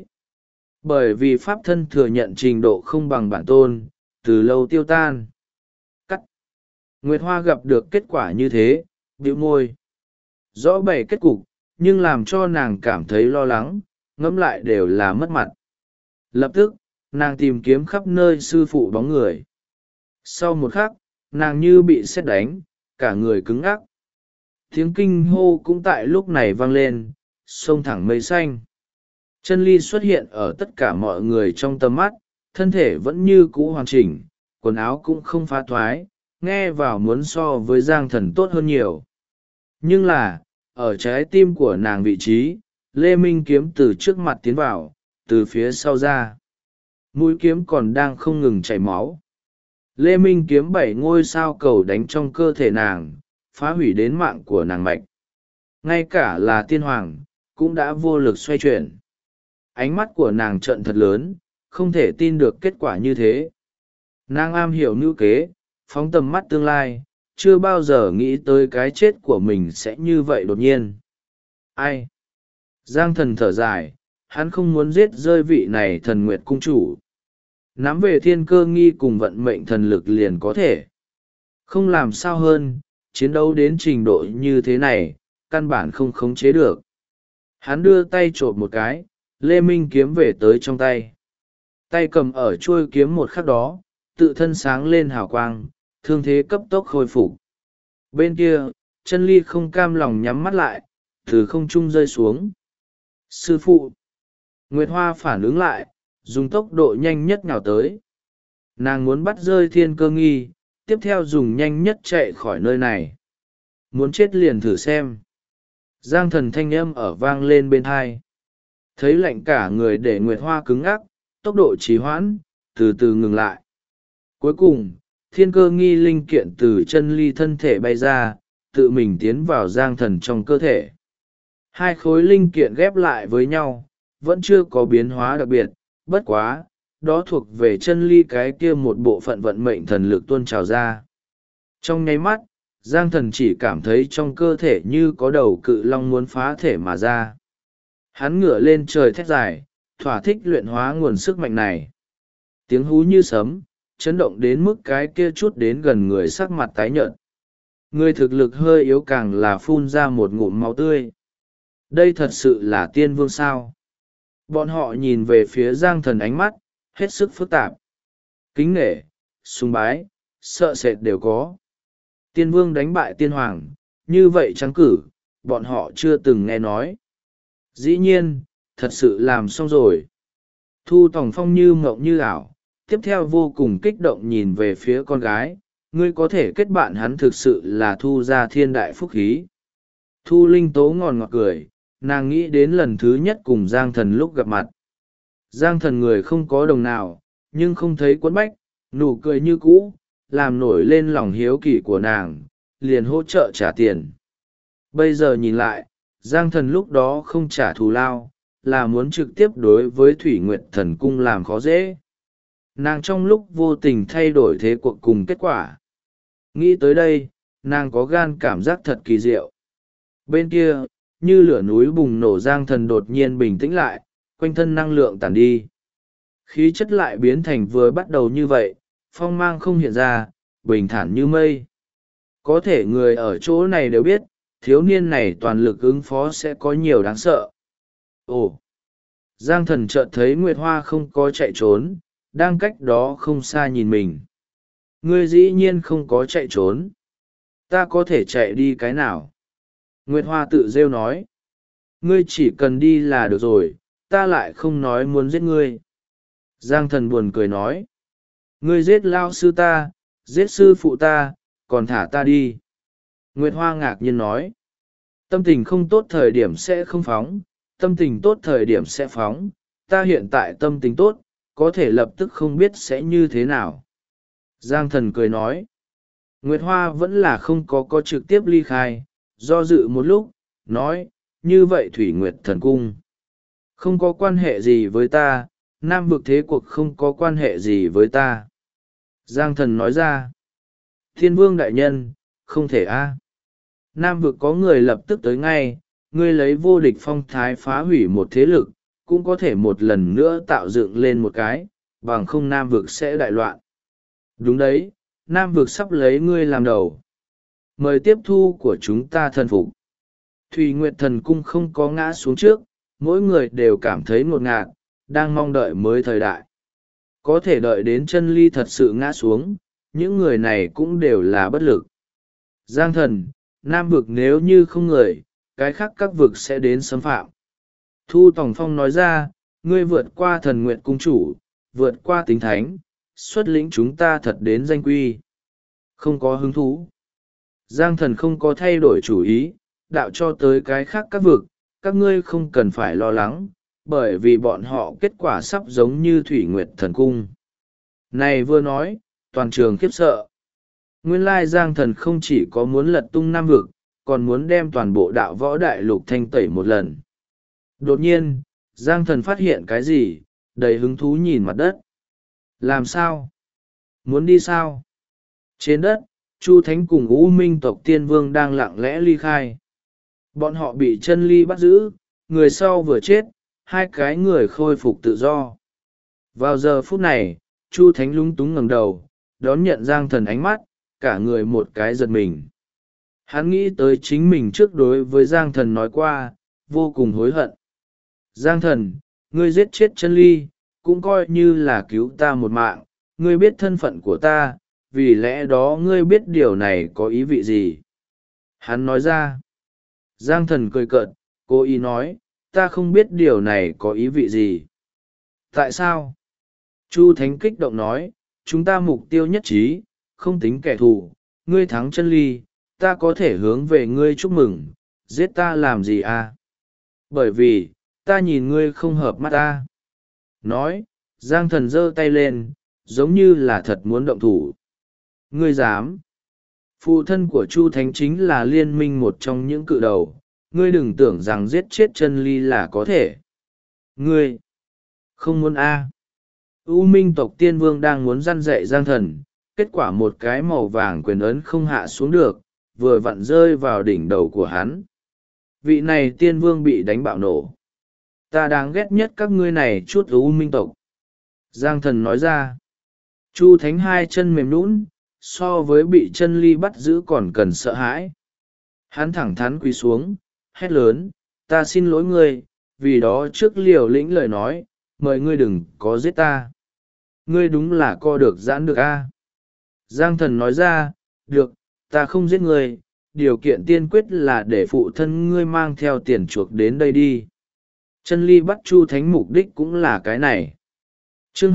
Bởi vì pháp thân thừa nhận trình độ không bằng bản tôn, từ lâu tiêu tan. Cắt. Nguyệt Hoa gặp được kết quả như thế, bĩu môi. Rõ bày kết cục, nhưng làm cho nàng cảm thấy lo lắng, ngẫm lại đều là mất mặt. Lập tức, nàng tìm kiếm khắp nơi sư phụ bóng người. Sau một khắc, nàng như bị sét đánh, cả người cứng ngắc. Tiếng kinh hô cũng tại lúc này vang lên, xông thẳng mây xanh. Chân ly xuất hiện ở tất cả mọi người trong tầm mắt, thân thể vẫn như cũ hoàn chỉnh, quần áo cũng không phá thoái, nghe vào muốn so với Giang Thần tốt hơn nhiều. Nhưng là, ở trái tim của nàng vị trí, Lê Minh kiếm từ trước mặt tiến vào, từ phía sau ra. Mũi kiếm còn đang không ngừng chảy máu. Lê Minh kiếm 7 ngôi sao cầu đánh trong cơ thể nàng, phá hủy đến mạng của nàng mạch. Ngay cả là tiên hoàng, cũng đã vô lực xoay chuyển. Ánh mắt của nàng trợn thật lớn, không thể tin được kết quả như thế. Nàng am hiểu mưu kế, phóng tầm mắt tương lai, chưa bao giờ nghĩ tới cái chết của mình sẽ như vậy đột nhiên. Ai? Giang Thần thở dài, hắn không muốn giết rơi vị này thần nguyệt cung chủ. Nắm về thiên cơ nghi cùng vận mệnh thần lực liền có thể. Không làm sao hơn, chiến đấu đến trình độ như thế này, căn bản không khống chế được. Hắn đưa tay trộm một cái, Lê Minh kiếm về tới trong tay. Tay cầm ở chuôi kiếm một khắc đó, tự thân sáng lên hào quang, thương thế cấp tốc khôi phục. Bên kia, chân ly không cam lòng nhắm mắt lại, từ không trung rơi xuống. Sư phụ! Nguyệt Hoa phản ứng lại, dùng tốc độ nhanh nhất nhào tới. Nàng muốn bắt rơi thiên cơ nghi, tiếp theo dùng nhanh nhất chạy khỏi nơi này. Muốn chết liền thử xem. Giang Thần thanh âm ở vang lên bên hai. Thấy lạnh cả người để Nguyệt Hoa cứng ngắc, tốc độ trì hoãn, từ từ ngừng lại. Cuối cùng, thiên cơ nghi linh kiện từ chân ly thân thể bay ra, tự mình tiến vào Giang Thần trong cơ thể. Hai khối linh kiện ghép lại với nhau, vẫn chưa có biến hóa đặc biệt, bất quá, đó thuộc về chân ly cái kia một bộ phận vận mệnh thần lực tuôn trào ra. Trong nháy mắt, Giang Thần chỉ cảm thấy trong cơ thể như có đầu cự long muốn phá thể mà ra. Hắn ngửa lên trời thét dài, thỏa thích luyện hóa nguồn sức mạnh này. Tiếng hú như sấm, chấn động đến mức cái kia chút đến gần người sắc mặt tái nhợt. Người thực lực hơi yếu càng là phun ra một ngụm máu tươi. Đây thật sự là tiên vương sao? Bọn họ nhìn về phía Giang Thần ánh mắt, hết sức phức tạp. Kính nể, sùng bái, sợ sệt đều có. Tiên vương đánh bại tiên hoàng, như vậy trắng cử, bọn họ chưa từng nghe nói. Dĩ nhiên, thật sự làm xong rồi. Thu Tòng Phong như mộng như ảo, tiếp theo vô cùng kích động nhìn về phía con gái, ngươi có thể kết bạn hắn thực sự là Thu ra thiên đại phúc khí. Thu Linh Tố ngòn ngọt cười, nàng nghĩ đến lần thứ nhất cùng Giang Thần lúc gặp mặt. Giang Thần người không có đồng nào, nhưng không thấy quấn bách, nụ cười như cũ, làm nổi lên lòng hiếu kỳ của nàng, liền hỗ trợ trả tiền. Bây giờ nhìn lại, Giang Thần lúc đó không trả thù lao, là muốn trực tiếp đối với Thủy Nguyệt Thần Cung làm khó dễ. Nàng trong lúc vô tình thay đổi thế cuộc cùng kết quả. Nghĩ tới đây, nàng có gan cảm giác thật kỳ diệu. Bên kia, như lửa núi bùng nổ, Giang Thần đột nhiên bình tĩnh lại, quanh thân năng lượng tản đi. Khí chất lại biến thành vừa bắt đầu như vậy, phong mang không hiện ra, bình thản như mây. Có thể người ở chỗ này đều biết, thiếu niên này toàn lực ứng phó sẽ có nhiều đáng sợ. Ồ! Giang Thần chợt thấy Nguyệt Hoa không có chạy trốn, đang cách đó không xa nhìn mình. Ngươi dĩ nhiên không có chạy trốn. Ta có thể chạy đi cái nào? Nguyệt Hoa tự rêu nói. Ngươi chỉ cần đi là được rồi, ta lại không nói muốn giết ngươi. Giang Thần buồn cười nói. Ngươi giết lao sư ta, giết sư phụ ta, còn thả ta đi. Nguyệt Hoa ngạc nhiên nói. Tâm tình không tốt thời điểm sẽ không phóng, tâm tình tốt thời điểm sẽ phóng. Ta hiện tại tâm tình tốt, có thể lập tức không biết sẽ như thế nào. Giang Thần cười nói. Nguyệt Hoa vẫn là không có trực tiếp ly khai, do dự một lúc, nói, như vậy Thủy Nguyệt Thần Cung không có quan hệ gì với ta, Nam vực thế cuộc không có quan hệ gì với ta. Giang Thần nói ra. Thiên vương đại nhân, không thể a. Nam vực có người lập tức tới ngay, ngươi lấy vô địch phong thái phá hủy một thế lực, cũng có thể một lần nữa tạo dựng lên một cái, bằng không Nam vực sẽ đại loạn. Đúng đấy, Nam vực sắp lấy ngươi làm đầu. Mời tiếp thu của chúng ta thần phục. Thủy Nguyệt Thần Cung không có ngã xuống trước, mỗi người đều cảm thấy ngột ngạt, đang mong đợi mới thời đại. Có thể đợi đến chân ly thật sự ngã xuống, những người này cũng đều là bất lực. Giang thần, Nam vực nếu như không người, cái khác các vực sẽ đến xâm phạm. Thu Tòng Phong nói ra, ngươi vượt qua thần nguyện cung chủ, vượt qua tính thánh, xuất lĩnh chúng ta thật đến danh quy. Không có hứng thú. Giang thần không có thay đổi chủ ý, đạo cho tới cái khác các vực, các ngươi không cần phải lo lắng, bởi vì bọn họ kết quả sắp giống như Thủy Nguyệt Thần Cung. Này vừa nói, toàn trường khiếp sợ. Nguyên lai Giang thần không chỉ có muốn lật tung Nam vực, còn muốn đem toàn bộ đạo võ đại lục thanh tẩy một lần. Đột nhiên, Giang thần phát hiện cái gì, đầy hứng thú nhìn mặt đất. Làm sao? Muốn đi sao? Trên đất, Chu Thánh cùng U Minh tộc Tiên Vương đang lặng lẽ ly khai. Bọn họ bị chân ly bắt giữ, người sau vừa chết, hai cái người khôi phục tự do. Vào giờ phút này, Chu Thánh lúng túng ngẩng đầu, đón nhận Giang thần ánh mắt, cả người một cái giật mình. Hắn nghĩ tới chính mình trước đối với Giang thần nói qua, vô cùng hối hận. Giang thần, ngươi giết chết chân ly, cũng coi như là cứu ta một mạng, ngươi biết thân phận của ta, vì lẽ đó ngươi biết điều này có ý vị gì. Hắn nói ra. Giang thần cười cợt, cố ý nói, ta không biết điều này có ý vị gì. Tại sao? Chu Thánh kích động nói, chúng ta mục tiêu nhất trí, không tính kẻ thù, ngươi thắng chân ly, ta có thể hướng về ngươi chúc mừng, giết ta làm gì à? Bởi vì, ta nhìn ngươi không hợp mắt ta. Nói, Giang thần giơ tay lên, giống như là thật muốn động thủ. Ngươi dám? Phụ thân của Chu Thánh chính là liên minh một trong những cự đầu, ngươi đừng tưởng rằng giết chết chân ly là có thể. Ngươi không muốn a? U Minh tộc Tiên Vương đang muốn răn dạy Giang thần, kết quả một cái màu vàng quyền ấn không hạ xuống được, vừa vặn rơi vào đỉnh đầu của hắn. Vị này Tiên Vương bị đánh bạo nổ. Ta đáng ghét nhất các ngươi này chút U Minh tộc. Giang thần nói ra. Chu Thánh hai chân mềm nhũn, so với bị chân ly bắt giữ còn cần sợ hãi. Hắn thẳng thắn quỳ xuống, hét lớn, ta xin lỗi ngươi, vì đó trước liều lĩnh lời nói, mời ngươi đừng có giết ta. Ngươi đúng là co được giãn được a. Giang thần nói ra, được, ta không giết ngươi, điều kiện tiên quyết là để phụ thân ngươi mang theo tiền chuộc đến đây đi. Chân ly bắt Chu Thánh mục đích cũng là cái này. Chương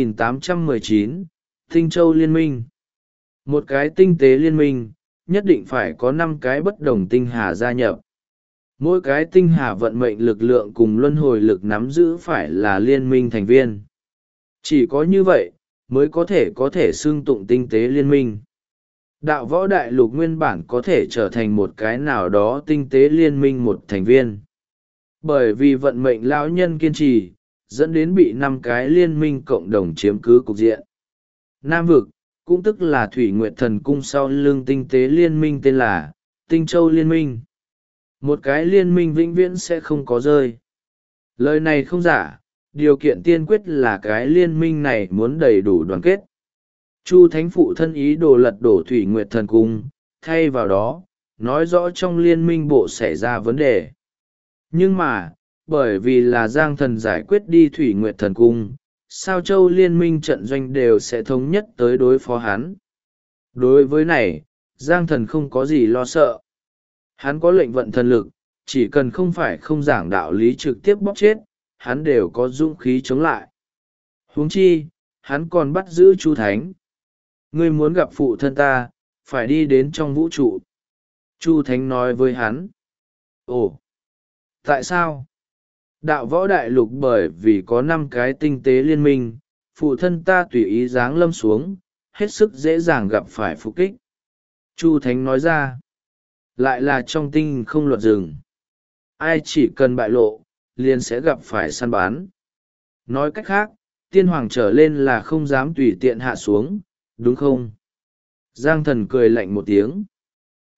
2819, Tinh Châu Liên minh. Một cái tinh tế liên minh, nhất định phải có 5 cái bất đồng tinh hà gia nhập. Mỗi cái tinh hà vận mệnh lực lượng cùng luân hồi lực nắm giữ phải là liên minh thành viên. Chỉ có như vậy, mới có thể xưng tụng tinh tế liên minh. Đạo võ đại lục nguyên bản có thể trở thành một cái nào đó tinh tế liên minh một thành viên. Bởi vì vận mệnh lão nhân kiên trì, dẫn đến bị 5 cái liên minh cộng đồng chiếm cứ cục diện. Nam vực, cũng tức là Thủy Nguyệt Thần Cung sau lưng tinh tế liên minh tên là Tinh Châu Liên minh. Một cái liên minh vĩnh viễn sẽ không có rơi. Lời này không giả, điều kiện tiên quyết là cái liên minh này muốn đầy đủ đoàn kết. Chu Thánh phụ thân ý đồ lật đổ Thủy Nguyệt Thần Cung, thay vào đó, nói rõ trong liên minh bộ xảy ra vấn đề. Nhưng mà, bởi vì là Giang thần giải quyết đi Thủy Nguyệt Thần Cung, Sao Châu liên minh trận doanh đều sẽ thống nhất tới đối phó hắn. Đối với này, Giang thần không có gì lo sợ. Hắn có lệnh vận thần lực, chỉ cần không phải không giảng đạo lý trực tiếp bóp chết, hắn đều có dũng khí chống lại. Huống chi, hắn còn bắt giữ Chu Thánh. Ngươi muốn gặp phụ thân ta, phải đi đến trong vũ trụ. Chu Thánh nói với hắn. Ồ! Tại sao? Đạo võ đại lục bởi vì có 5 cái tinh tế liên minh, phụ thân ta tùy ý giáng lâm xuống, hết sức dễ dàng gặp phải phục kích. Chu Thánh nói ra. Lại là trong tinh không luật rừng. Ai chỉ cần bại lộ, liền sẽ gặp phải săn bán. Nói cách khác, tiên hoàng trở lên là không dám tùy tiện hạ xuống, đúng không? Giang thần cười lạnh một tiếng.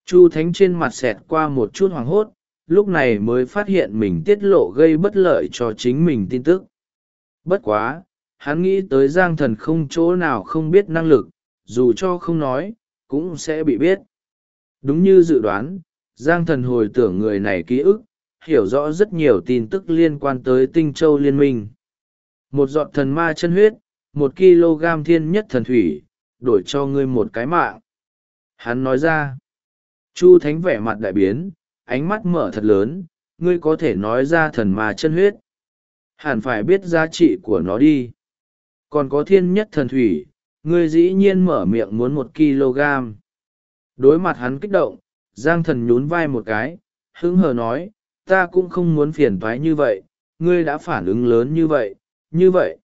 Chu Thánh trên mặt xẹt qua một chút hoảng hốt, lúc này mới phát hiện mình tiết lộ gây bất lợi cho chính mình tin tức. Bất quá, hắn nghĩ tới Giang Thần không chỗ nào không biết năng lực, dù cho không nói, cũng sẽ bị biết. Đúng như dự đoán, Giang Thần hồi tưởng người này ký ức, hiểu rõ rất nhiều tin tức liên quan tới Tinh Châu Liên minh. Một giọt thần ma chân huyết, 1 kg thiên nhất thần thủy, đổi cho ngươi một cái mạng. Hắn nói ra. Chu Thánh vẻ mặt đại biến, ánh mắt mở thật lớn, ngươi có thể nói ra thần ma chân huyết. Hẳn phải biết giá trị của nó đi. Còn có thiên nhất thần thủy, ngươi dĩ nhiên mở miệng muốn 1 kg. Đối mặt hắn kích động, Giang Thần nhún vai một cái, hứng hờ nói, ta cũng không muốn phiền toái như vậy, ngươi đã phản ứng lớn như vậy, như vậy.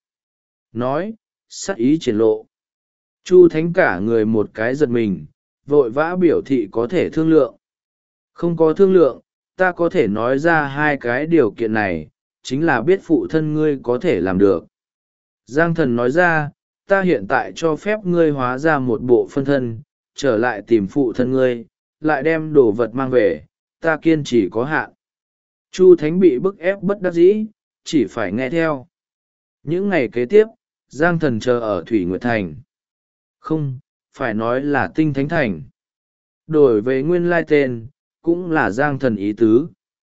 Nói, sắc ý triển lộ. Chu Thánh cả người một cái giật mình, vội vã biểu thị có thể thương lượng. Không có thương lượng, ta có thể nói ra 2 cái điều kiện này, chính là biết phụ thân ngươi có thể làm được. Giang Thần nói ra, ta hiện tại cho phép ngươi hóa ra một bộ phân thân, trở lại tìm phụ thân ngươi, lại đem đồ vật mang về, ta kiên trì có hạn. Chu Thánh bị bức ép bất đắc dĩ, chỉ phải nghe theo. Những ngày kế tiếp, Giang Thần chờ ở Thủy Nguyệt Thành. Không, phải nói là Tinh Thánh Thành. Đổi về nguyên lai tên, cũng là Giang Thần ý tứ.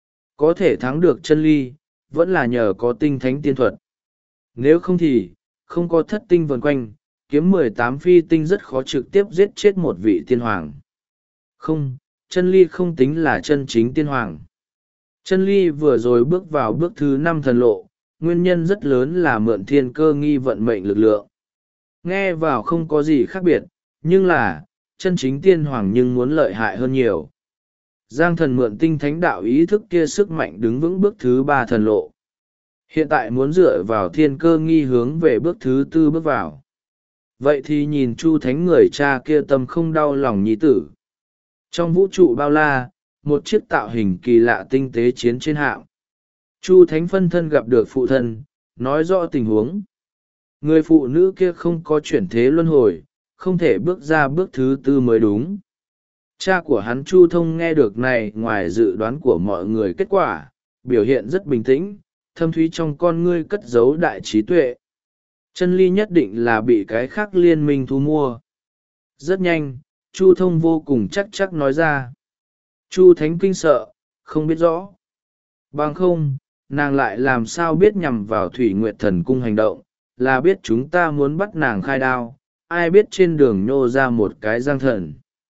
Có thể thắng được chân ly, vẫn là nhờ có tinh thánh tiên thuật. Nếu không thì, không có thất tinh vần quanh, kiếm 18 phi tinh rất khó trực tiếp giết chết một vị tiên hoàng. Không, chân ly không tính là chân chính tiên hoàng. Chân ly vừa rồi bước vào bước thứ 5 thần lộ, nguyên nhân rất lớn là mượn thiên cơ nghi vận mệnh lực lượng. Nghe vào không có gì khác biệt, nhưng là, chân chính tiên hoàng nhưng muốn lợi hại hơn nhiều. Giang Thần mượn tinh thánh đạo ý thức kia sức mạnh đứng vững bước thứ 3 thần lộ. Hiện tại muốn dựa vào thiên cơ nghi hướng về bước thứ 4 bước vào. Vậy thì nhìn Chu Thánh người cha kia tâm không đau lòng nhi tử. Trong vũ trụ bao la, một chiếc tạo hình kỳ lạ tinh tế chiến trên hạm. Chu Thánh phân thân gặp được phụ thân, nói rõ tình huống. Người phụ nữ kia không có chuyển thế luân hồi, không thể bước ra bước thứ 4 mới đúng. Cha của hắn Chu Thông nghe được này ngoài dự đoán của mọi người kết quả, biểu hiện rất bình tĩnh, thâm thúy trong con ngươi cất giấu đại trí tuệ. Chân ly nhất định là bị cái khác liên minh thu mua. Rất nhanh, Chu Thông vô cùng chắc nói ra. Chu Thánh kinh sợ, không biết rõ. Bằng không, nàng lại làm sao biết nhằm vào Thủy Nguyệt Thần Cung hành động, là biết chúng ta muốn bắt nàng khai đao, ai biết trên đường nhô ra một cái Giang Thần.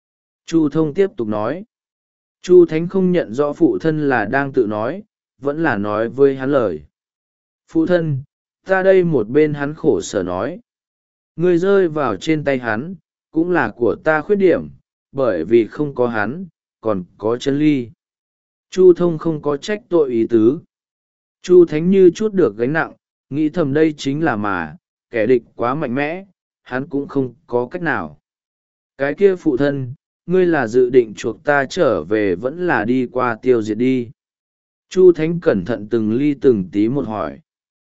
Chu Thông tiếp tục nói. Chu Thánh không nhận rõ phụ thân là đang tự nói, vẫn là nói với hắn lời. Phụ thân, ta đây một bên hắn khổ sở nói. Ngươi rơi vào trên tay hắn, cũng là của ta khuyết điểm, bởi vì không có hắn, còn có chân ly. Chu Thông không có trách tội ý tứ. Chu Thánh như chút được gánh nặng, nghĩ thầm đây chính là mà, kẻ địch quá mạnh mẽ, hắn cũng không có cách nào. Cái kia phụ thân, ngươi là dự định chuộc ta trở về vẫn là đi qua tiêu diệt đi. Chu Thánh cẩn thận từng ly từng tí một hỏi.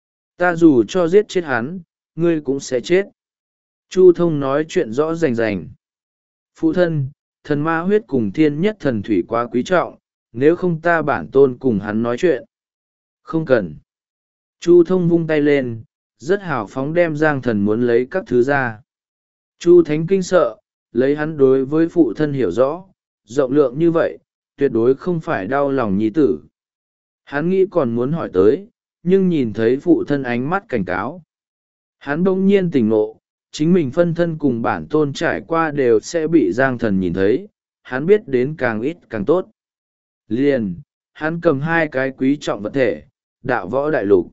Ta dù cho giết chết hắn, ngươi cũng sẽ chết. Chu Thông nói chuyện rõ rành rành. Phụ thân, thần ma huyết cùng thiên nhất thần thủy quá quý trọng, nếu không ta bản tôn cùng hắn nói chuyện. Không cần. Chu Thông vung tay lên, rất hào phóng đem Giang Thần muốn lấy các thứ ra. Chu Thánh kinh sợ, lấy hắn đối với phụ thân hiểu rõ, rộng lượng như vậy, tuyệt đối không phải đau lòng nhi tử. Hắn nghĩ còn muốn hỏi tới, nhưng nhìn thấy phụ thân ánh mắt cảnh cáo. Hắn bỗng nhiên tỉnh ngộ, chính mình phân thân cùng bản tôn trải qua đều sẽ bị Giang Thần nhìn thấy, hắn biết đến càng ít càng tốt. Liền, hắn cầm 2 cái quý trọng vật thể, đạo võ đại lục.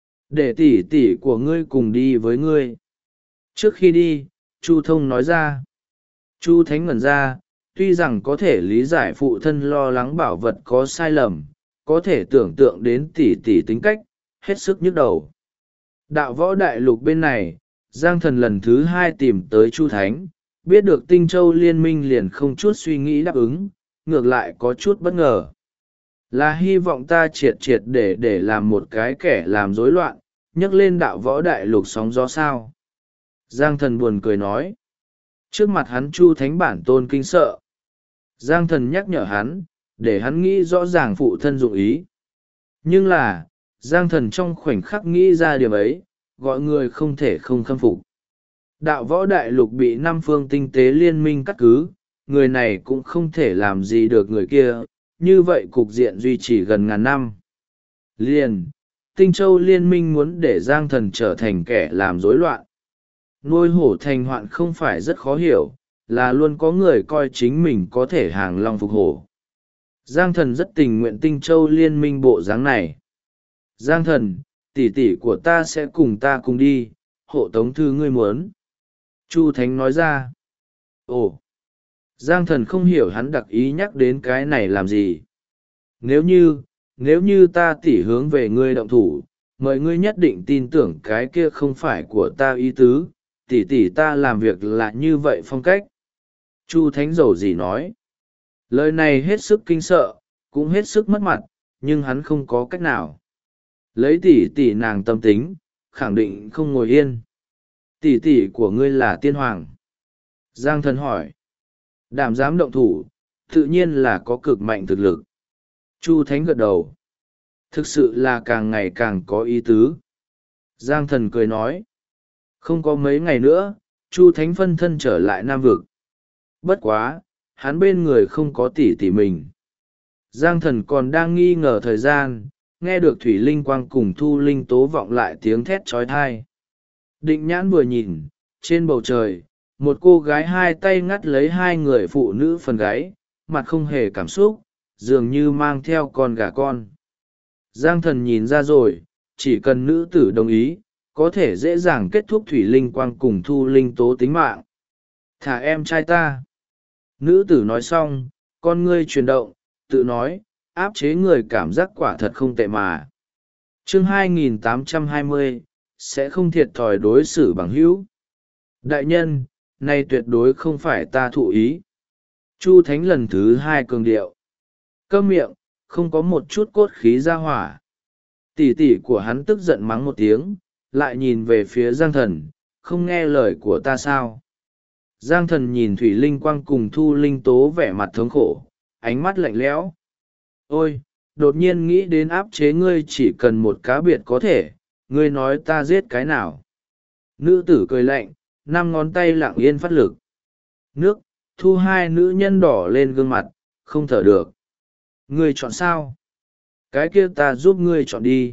Để tỷ tỷ của ngươi cùng đi với ngươi. Trước khi đi, Chu Thông nói ra. Chu Thánh ngẩn ra, tuy rằng có thể lý giải phụ thân lo lắng bảo vật có sai lầm, có thể tưởng tượng đến tỷ tỷ tính cách, hết sức nhức đầu. Đạo võ đại lục bên này, Giang Thần lần thứ 2 tìm tới Chu Thánh, biết được Tinh Châu Liên minh liền không chút suy nghĩ đáp ứng, ngược lại có chút bất ngờ. Là hy vọng ta triệt để làm một cái kẻ làm rối loạn, nhấc lên đạo võ đại lục sóng gió sao. Giang Thần buồn cười nói. Trước mặt hắn Chu Thánh bản tôn kinh sợ. Giang Thần nhắc nhở hắn, để hắn nghĩ rõ ràng phụ thân dụng ý. Nhưng là, Giang Thần trong khoảnh khắc nghĩ ra điểm ấy, gọi người không thể không khâm phục. Đạo võ đại lục bị năm phương tinh tế liên minh cắt cứ, người này cũng không thể làm gì được người kia, như vậy cục diện duy trì gần ngàn năm. Liền, Tinh Châu liên minh muốn để Giang Thần trở thành kẻ làm rối loạn. Nuôi hổ thành hoạn không phải rất khó hiểu, là luôn có người coi chính mình có thể hàng long phục hổ. Giang Thần rất tình nguyện Tinh Châu liên minh bộ dáng này. Giang Thần, tỷ tỷ của ta sẽ cùng ta cùng đi, hộ tống thư ngươi muốn. Chu Thánh nói ra. Ồ! Giang Thần không hiểu hắn đặc ý nhắc đến cái này làm gì. Nếu như ta tỉ hướng về ngươi động thủ, mời ngươi nhất định tin tưởng cái kia không phải của ta ý tứ, tỷ ta làm việc là như vậy phong cách. Chu Thánh dầu gì nói. Lời này hết sức kinh sợ, cũng hết sức mất mặt, nhưng hắn không có cách nào. Lấy tỷ nàng tâm tính, khẳng định không ngồi yên. Tỷ của ngươi là tiên hoàng. Giang Thần hỏi. Đảm dám động thủ, tự nhiên là có cực mạnh thực lực. Chu Thánh gật đầu. Thực sự là càng ngày càng có ý tứ. Giang Thần cười nói. Không có mấy ngày nữa, Chu Thánh phân thân trở lại Nam Vực. Bất quá, hắn bên người không có tỷ mình. Giang Thần còn đang nghi ngờ thời gian, nghe được Thủy Linh Quang cùng Thu Linh Tố vọng lại tiếng thét trói thai. Định nhãn vừa nhìn, trên bầu trời, một cô gái hai tay ngắt lấy hai người phụ nữ phần gáy, mặt không hề cảm xúc, dường như mang theo con gà con. Giang Thần nhìn ra rồi, chỉ cần nữ tử đồng ý, có thể dễ dàng kết thúc Thủy Linh Quang cùng Thu Linh Tố tính mạng. Thả em trai ta. Nữ tử nói xong, con ngươi chuyển động, tự nói, áp chế người cảm giác quả thật không tệ mà. Chương 2820, sẽ không thiệt thòi đối xử bằng hữu. Đại nhân, này tuyệt đối không phải ta thụ ý. Chu Thánh lần thứ hai cường điệu. Câm miệng, không có một chút cốt khí ra hỏa. Tỷ của hắn tức giận mắng một tiếng, lại nhìn về phía Giang Thần, không nghe lời của ta sao. Giang Thần nhìn Thủy Linh Quang cùng Thu Linh Tố vẻ mặt thống khổ, ánh mắt lạnh lẽo. Ôi, đột nhiên nghĩ đến áp chế ngươi chỉ cần một cá biệt có thể, ngươi nói ta giết cái nào. Nữ tử cười lạnh, năm ngón tay lặng yên phát lực. Nước, Thu hai nữ nhân đỏ lên gương mặt, không thở được. Ngươi chọn sao? Cái kia ta giúp ngươi chọn đi.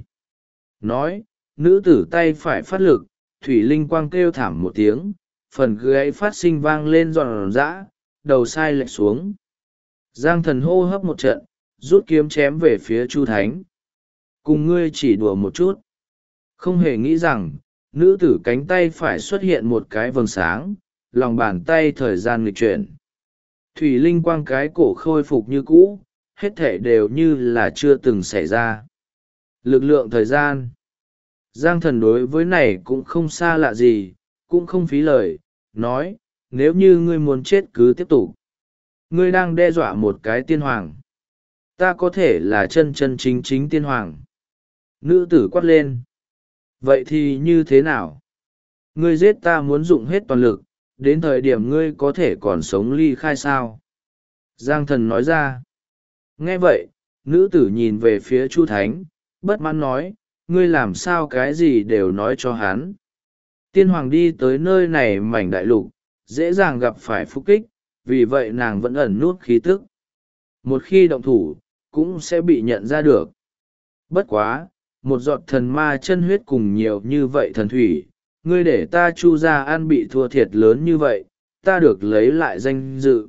Nói, nữ tử tay phải phát lực, Thủy Linh Quang kêu thảm một tiếng, phần gáy phát sinh vang lên giòn giã, đầu sai lệch xuống. Giang Thần hô hấp một trận, rút kiếm chém về phía Chu Thánh. Cùng ngươi chỉ đùa một chút. Không hề nghĩ rằng, nữ tử cánh tay phải xuất hiện một cái vầng sáng, lòng bàn tay thời gian nghịch chuyển. Thủy Linh Quang cái cổ khôi phục như cũ, hết thể đều như là chưa từng xảy ra. Lực lượng thời gian. Giang Thần đối với này cũng không xa lạ gì, cũng không phí lời, nói, nếu như ngươi muốn chết cứ tiếp tục. Ngươi đang đe dọa một cái tiên hoàng. Ta có thể là chân chân chính chính tiên hoàng. Nữ tử quát lên. Vậy thì như thế nào? Ngươi giết ta muốn dụng hết toàn lực, đến thời điểm ngươi có thể còn sống ly khai sao? Giang Thần nói ra. Nghe vậy, nữ tử nhìn về phía Chu Thánh, bất mãn nói, ngươi làm sao cái gì đều nói cho hắn. Tiên hoàng đi tới nơi này mảnh đại lục, dễ dàng gặp phải phúc kích, vì vậy nàng vẫn ẩn nút khí tức. Một khi động thủ, cũng sẽ bị nhận ra được. Bất quá, một giọt thần ma chân huyết cùng nhiều như vậy thần thủy, ngươi để ta Chu ra ăn bị thua thiệt lớn như vậy, ta được lấy lại danh dự.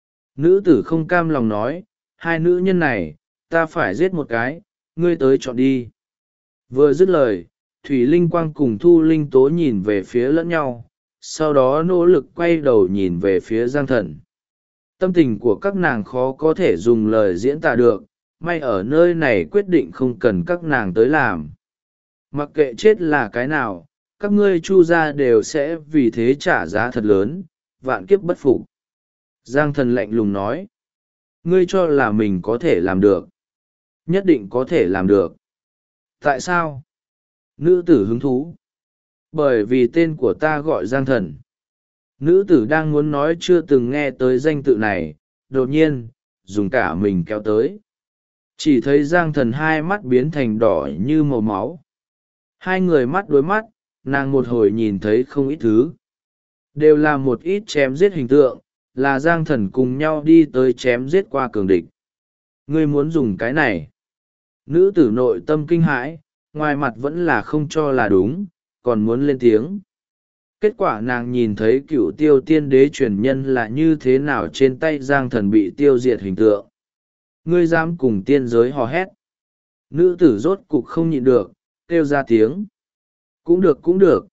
Nữ tử không cam lòng nói, hai nữ nhân này, ta phải giết một cái, ngươi tới chọn đi. Vừa dứt lời, Thủy Linh Quang cùng Thu Linh Tố nhìn về phía lẫn nhau, sau đó nỗ lực quay đầu nhìn về phía Giang Thần. Tâm tình của các nàng khó có thể dùng lời diễn tả được, may ở nơi này quyết định không cần các nàng tới làm. Mặc kệ chết là cái nào, các ngươi Chu gia đều sẽ vì thế trả giá thật lớn, vạn kiếp bất phục. Giang Thần lạnh lùng nói, ngươi cho là mình có thể làm được. Nhất định có thể làm được. Tại sao? Nữ tử hứng thú. Bởi vì tên của ta gọi Giang Thần. Nữ tử đang muốn nói chưa từng nghe tới danh tự này, đột nhiên dùng cả mình kéo tới. Chỉ thấy Giang Thần hai mắt biến thành đỏ như màu máu. Hai người mắt đối mắt, nàng một hồi nhìn thấy không ít thứ. Đều là một ít chém giết hình tượng, là Giang Thần cùng nhau đi tới chém giết qua cường địch. Ngươi muốn dùng cái này. Nữ tử nội tâm kinh hãi, ngoài mặt vẫn là không cho là đúng, còn muốn lên tiếng. Kết quả nàng nhìn thấy cựu tiêu tiên đế truyền nhân là như thế nào trên tay Giang Thần bị tiêu diệt hình tượng. Ngươi dám cùng tiên giới hò hét. Nữ tử rốt cục không nhịn được, kêu ra tiếng. Cũng được cũng được.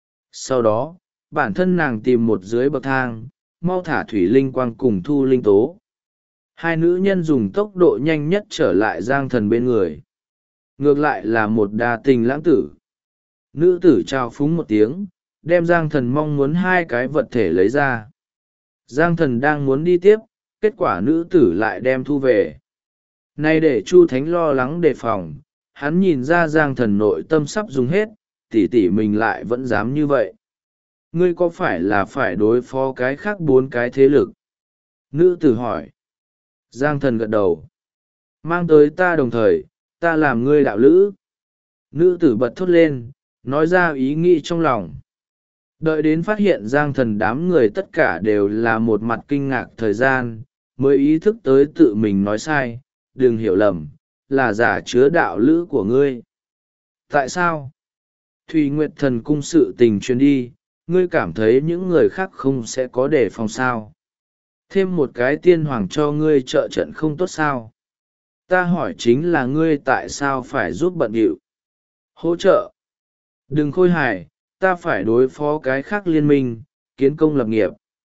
Sau đó, bản thân nàng tìm một dưới bậc thang, mau thả thủy linh quang cùng thu linh tố. Hai nữ nhân dùng tốc độ nhanh nhất trở lại Giang Thần bên người. Ngược lại là một đa tình lãng tử. Nữ tử trao phúng một tiếng, đem Giang Thần mong muốn hai cái vật thể lấy ra. Giang Thần đang muốn đi tiếp, kết quả nữ tử lại đem thu về. Này để Chu Thánh lo lắng đề phòng, hắn nhìn ra Giang Thần nội tâm sắp dùng hết, tỷ tỷ mình lại vẫn dám như vậy. Ngươi có phải là phải đối phó cái khác 4 cái thế lực? Nữ tử hỏi. Giang Thần gật đầu. Mang tới ta đồng thời, ta làm ngươi đạo lữ. Nữ tử bật thốt lên, nói ra ý nghĩ trong lòng. Đợi đến phát hiện Giang Thần đám người tất cả đều là một mặt kinh ngạc thời gian, mới ý thức tới tự mình nói sai, đừng hiểu lầm, là giả chứa đạo lữ của ngươi. Tại sao? Thùy Nguyệt Thần cung sự tình truyền đi, ngươi cảm thấy những người khác không sẽ có đề phòng sao? Thêm một cái tiên hoàng cho ngươi trợ trận không tốt sao? Ta hỏi chính là ngươi tại sao phải giúp bận điệu? Hỗ trợ? Đừng khôi hài, ta phải đối phó cái khác liên minh, kiến công lập nghiệp.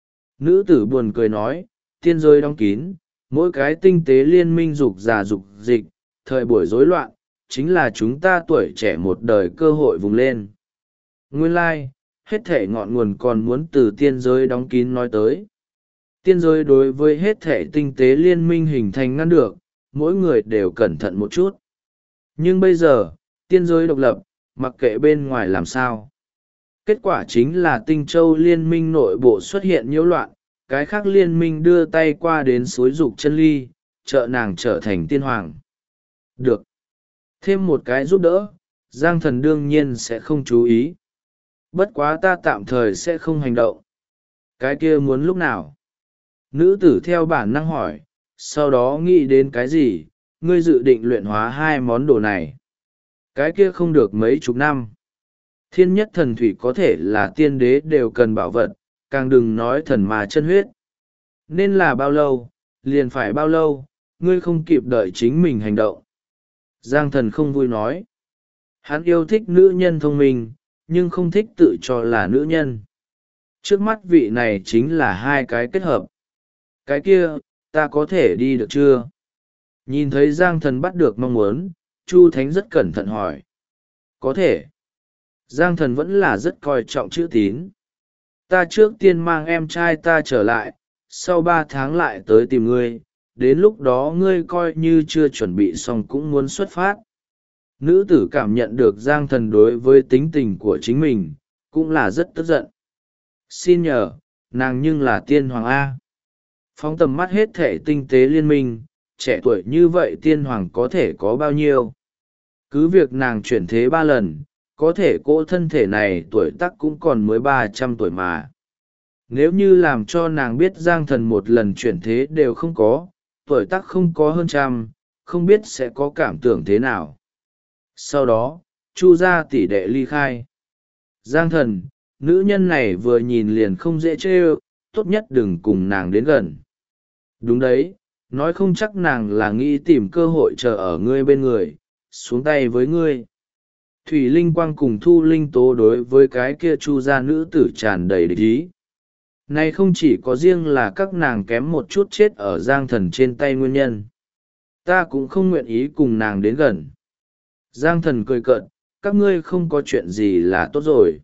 Nữ tử buồn cười nói, tiên giới đóng kín, mỗi cái tinh tế liên minh dục già dục dịch, thời buổi rối loạn, chính là chúng ta tuổi trẻ một đời cơ hội vùng lên. Nguyên lai, hết thể ngọn nguồn còn muốn từ tiên giới đóng kín nói tới. Tiên giới đối với hết thể tinh tế liên minh hình thành ngăn được, mỗi người đều cẩn thận một chút. Nhưng bây giờ, tiên giới độc lập, mặc kệ bên ngoài làm sao. Kết quả chính là Tinh Châu liên minh nội bộ xuất hiện nhiễu loạn, cái khác liên minh đưa tay qua đến xúi giục chân ly, trợ nàng trở thành tiên hoàng. Được. Thêm một cái giúp đỡ, Giang Thần đương nhiên sẽ không chú ý. Bất quá ta tạm thời sẽ không hành động. Cái kia muốn lúc nào? Nữ tử theo bản năng hỏi, sau đó nghĩ đến cái gì, ngươi dự định luyện hóa 2 món đồ này. Cái kia không được mấy chục năm. Thiên nhất thần thủy có thể là tiên đế đều cần bảo vật, càng đừng nói thần mà chân huyết. Nên là bao lâu, liền phải bao lâu, ngươi không kịp đợi chính mình hành động. Giang Thần không vui nói. Hắn yêu thích nữ nhân thông minh, nhưng không thích tự cho là nữ nhân. Trước mắt vị này chính là 2 cái kết hợp. Cái kia, ta có thể đi được chưa? Nhìn thấy Giang Thần bắt được mong muốn, Chu Thánh rất cẩn thận hỏi. Có thể. Giang Thần vẫn là rất coi trọng chữ tín. Ta trước tiên mang em trai ta trở lại, sau 3 tháng lại tới tìm ngươi, đến lúc đó ngươi coi như chưa chuẩn bị xong cũng muốn xuất phát. Nữ tử cảm nhận được Giang Thần đối với tính tình của chính mình, cũng là rất tức giận. Xin nhờ, nàng nhưng là tiên hoàng A. Phóng tầm mắt hết thể tinh tế liên minh, trẻ tuổi như vậy tiên hoàng có thể có bao nhiêu. Cứ việc nàng chuyển thế 3 lần, có thể cỗ thân thể này tuổi tác cũng còn mới 300 tuổi mà. Nếu như làm cho nàng biết Giang Thần một lần chuyển thế đều không có, tuổi tác không có hơn 100, không biết sẽ có cảm tưởng thế nào. Sau đó, Chu gia tỷ đệ ly khai. Giang Thần, nữ nhân này vừa nhìn liền không dễ trêu, tốt nhất đừng cùng nàng đến gần. Đúng đấy, nói không chắc nàng là nghĩ tìm cơ hội chờ ở ngươi bên người, xuống tay với ngươi. Thủy Linh Quang cùng Thu Linh Tố đối với cái kia Chu gia nữ tử tràn đầy địch ý. Này không chỉ có riêng là các nàng kém một chút chết ở Giang Thần trên tay nguyên nhân. Ta cũng không nguyện ý cùng nàng đến gần. Giang Thần cười cợt, các ngươi không có chuyện gì là tốt rồi.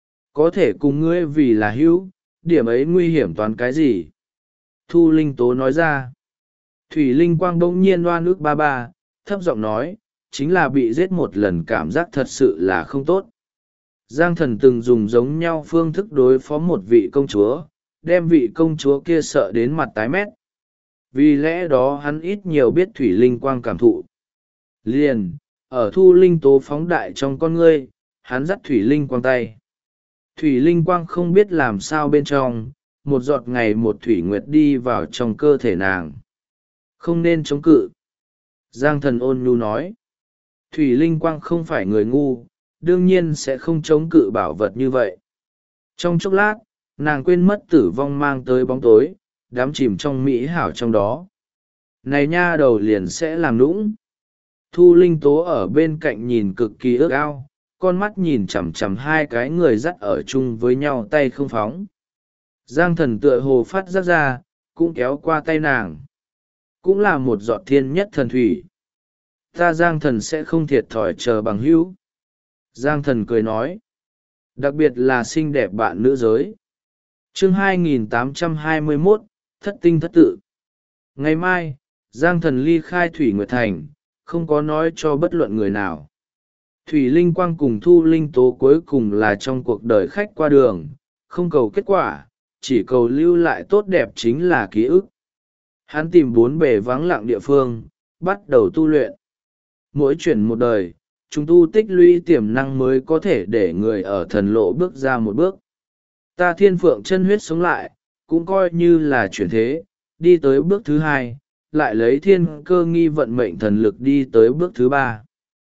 Có thể cùng ngươi vì là hữu, điểm ấy nguy hiểm toán cái gì? Thu Linh Tố nói ra. Thủy Linh Quang bỗng nhiên oan ức ba ba, thấp giọng nói, chính là bị giết một lần cảm giác thật sự là không tốt. Giang Thần từng dùng giống nhau phương thức đối phó một vị công chúa, đem vị công chúa kia sợ đến mặt tái mét. vì lẽ đó hắn ít nhiều biết thủy linh quang cảm thụ. Liền ở thu linh tố phóng đại trong con ngươi, hắn dắt thủy linh quang tay. Thủy linh quang không biết làm sao bên trong, một giọt ngày một thủy nguyệt đi vào trong cơ thể nàng. Không nên chống cự. Giang Thần ôn nhu nói. Thủy linh quang không phải người ngu, đương nhiên sẽ không chống cự bảo vật như vậy. Trong chốc lát, nàng quên mất tử vong mang tới bóng tối, đắm chìm trong mỹ hảo trong đó. Này nha đầu liền sẽ làm nũng. Thu linh tố ở bên cạnh nhìn cực kỳ ước ao, con mắt nhìn chằm chằm hai cái người dắt ở chung với nhau tay không phóng. Giang Thần tựa hồ phát giác ra, cũng kéo qua tay nàng. Cũng là một giọt thiên nhất thần thủy. Ta Giang Thần sẽ không thiệt thòi chờ bằng hữu. Giang Thần cười nói. Đặc biệt là xinh đẹp bạn nữ giới. Chương 2821, Thất tinh thất tự. Ngày mai, Giang Thần ly khai Thủy Nguyệt Thành, không có nói cho bất luận người nào. Thủy Linh Quang cùng Thu Linh Tố cuối cùng là trong cuộc đời khách qua đường, không cầu kết quả, chỉ cầu lưu lại tốt đẹp chính là ký ức. Hắn tìm bốn bề vắng lặng địa phương, bắt đầu tu luyện. Mỗi chuyển một đời, chúng tu tích lũy tiềm năng mới có thể để người ở thần lộ bước ra một bước. Ta thiên phượng chân huyết sống lại, cũng coi như là chuyển thế, đi tới bước thứ hai, lại lấy thiên cơ nghi vận mệnh thần lực đi tới bước thứ ba.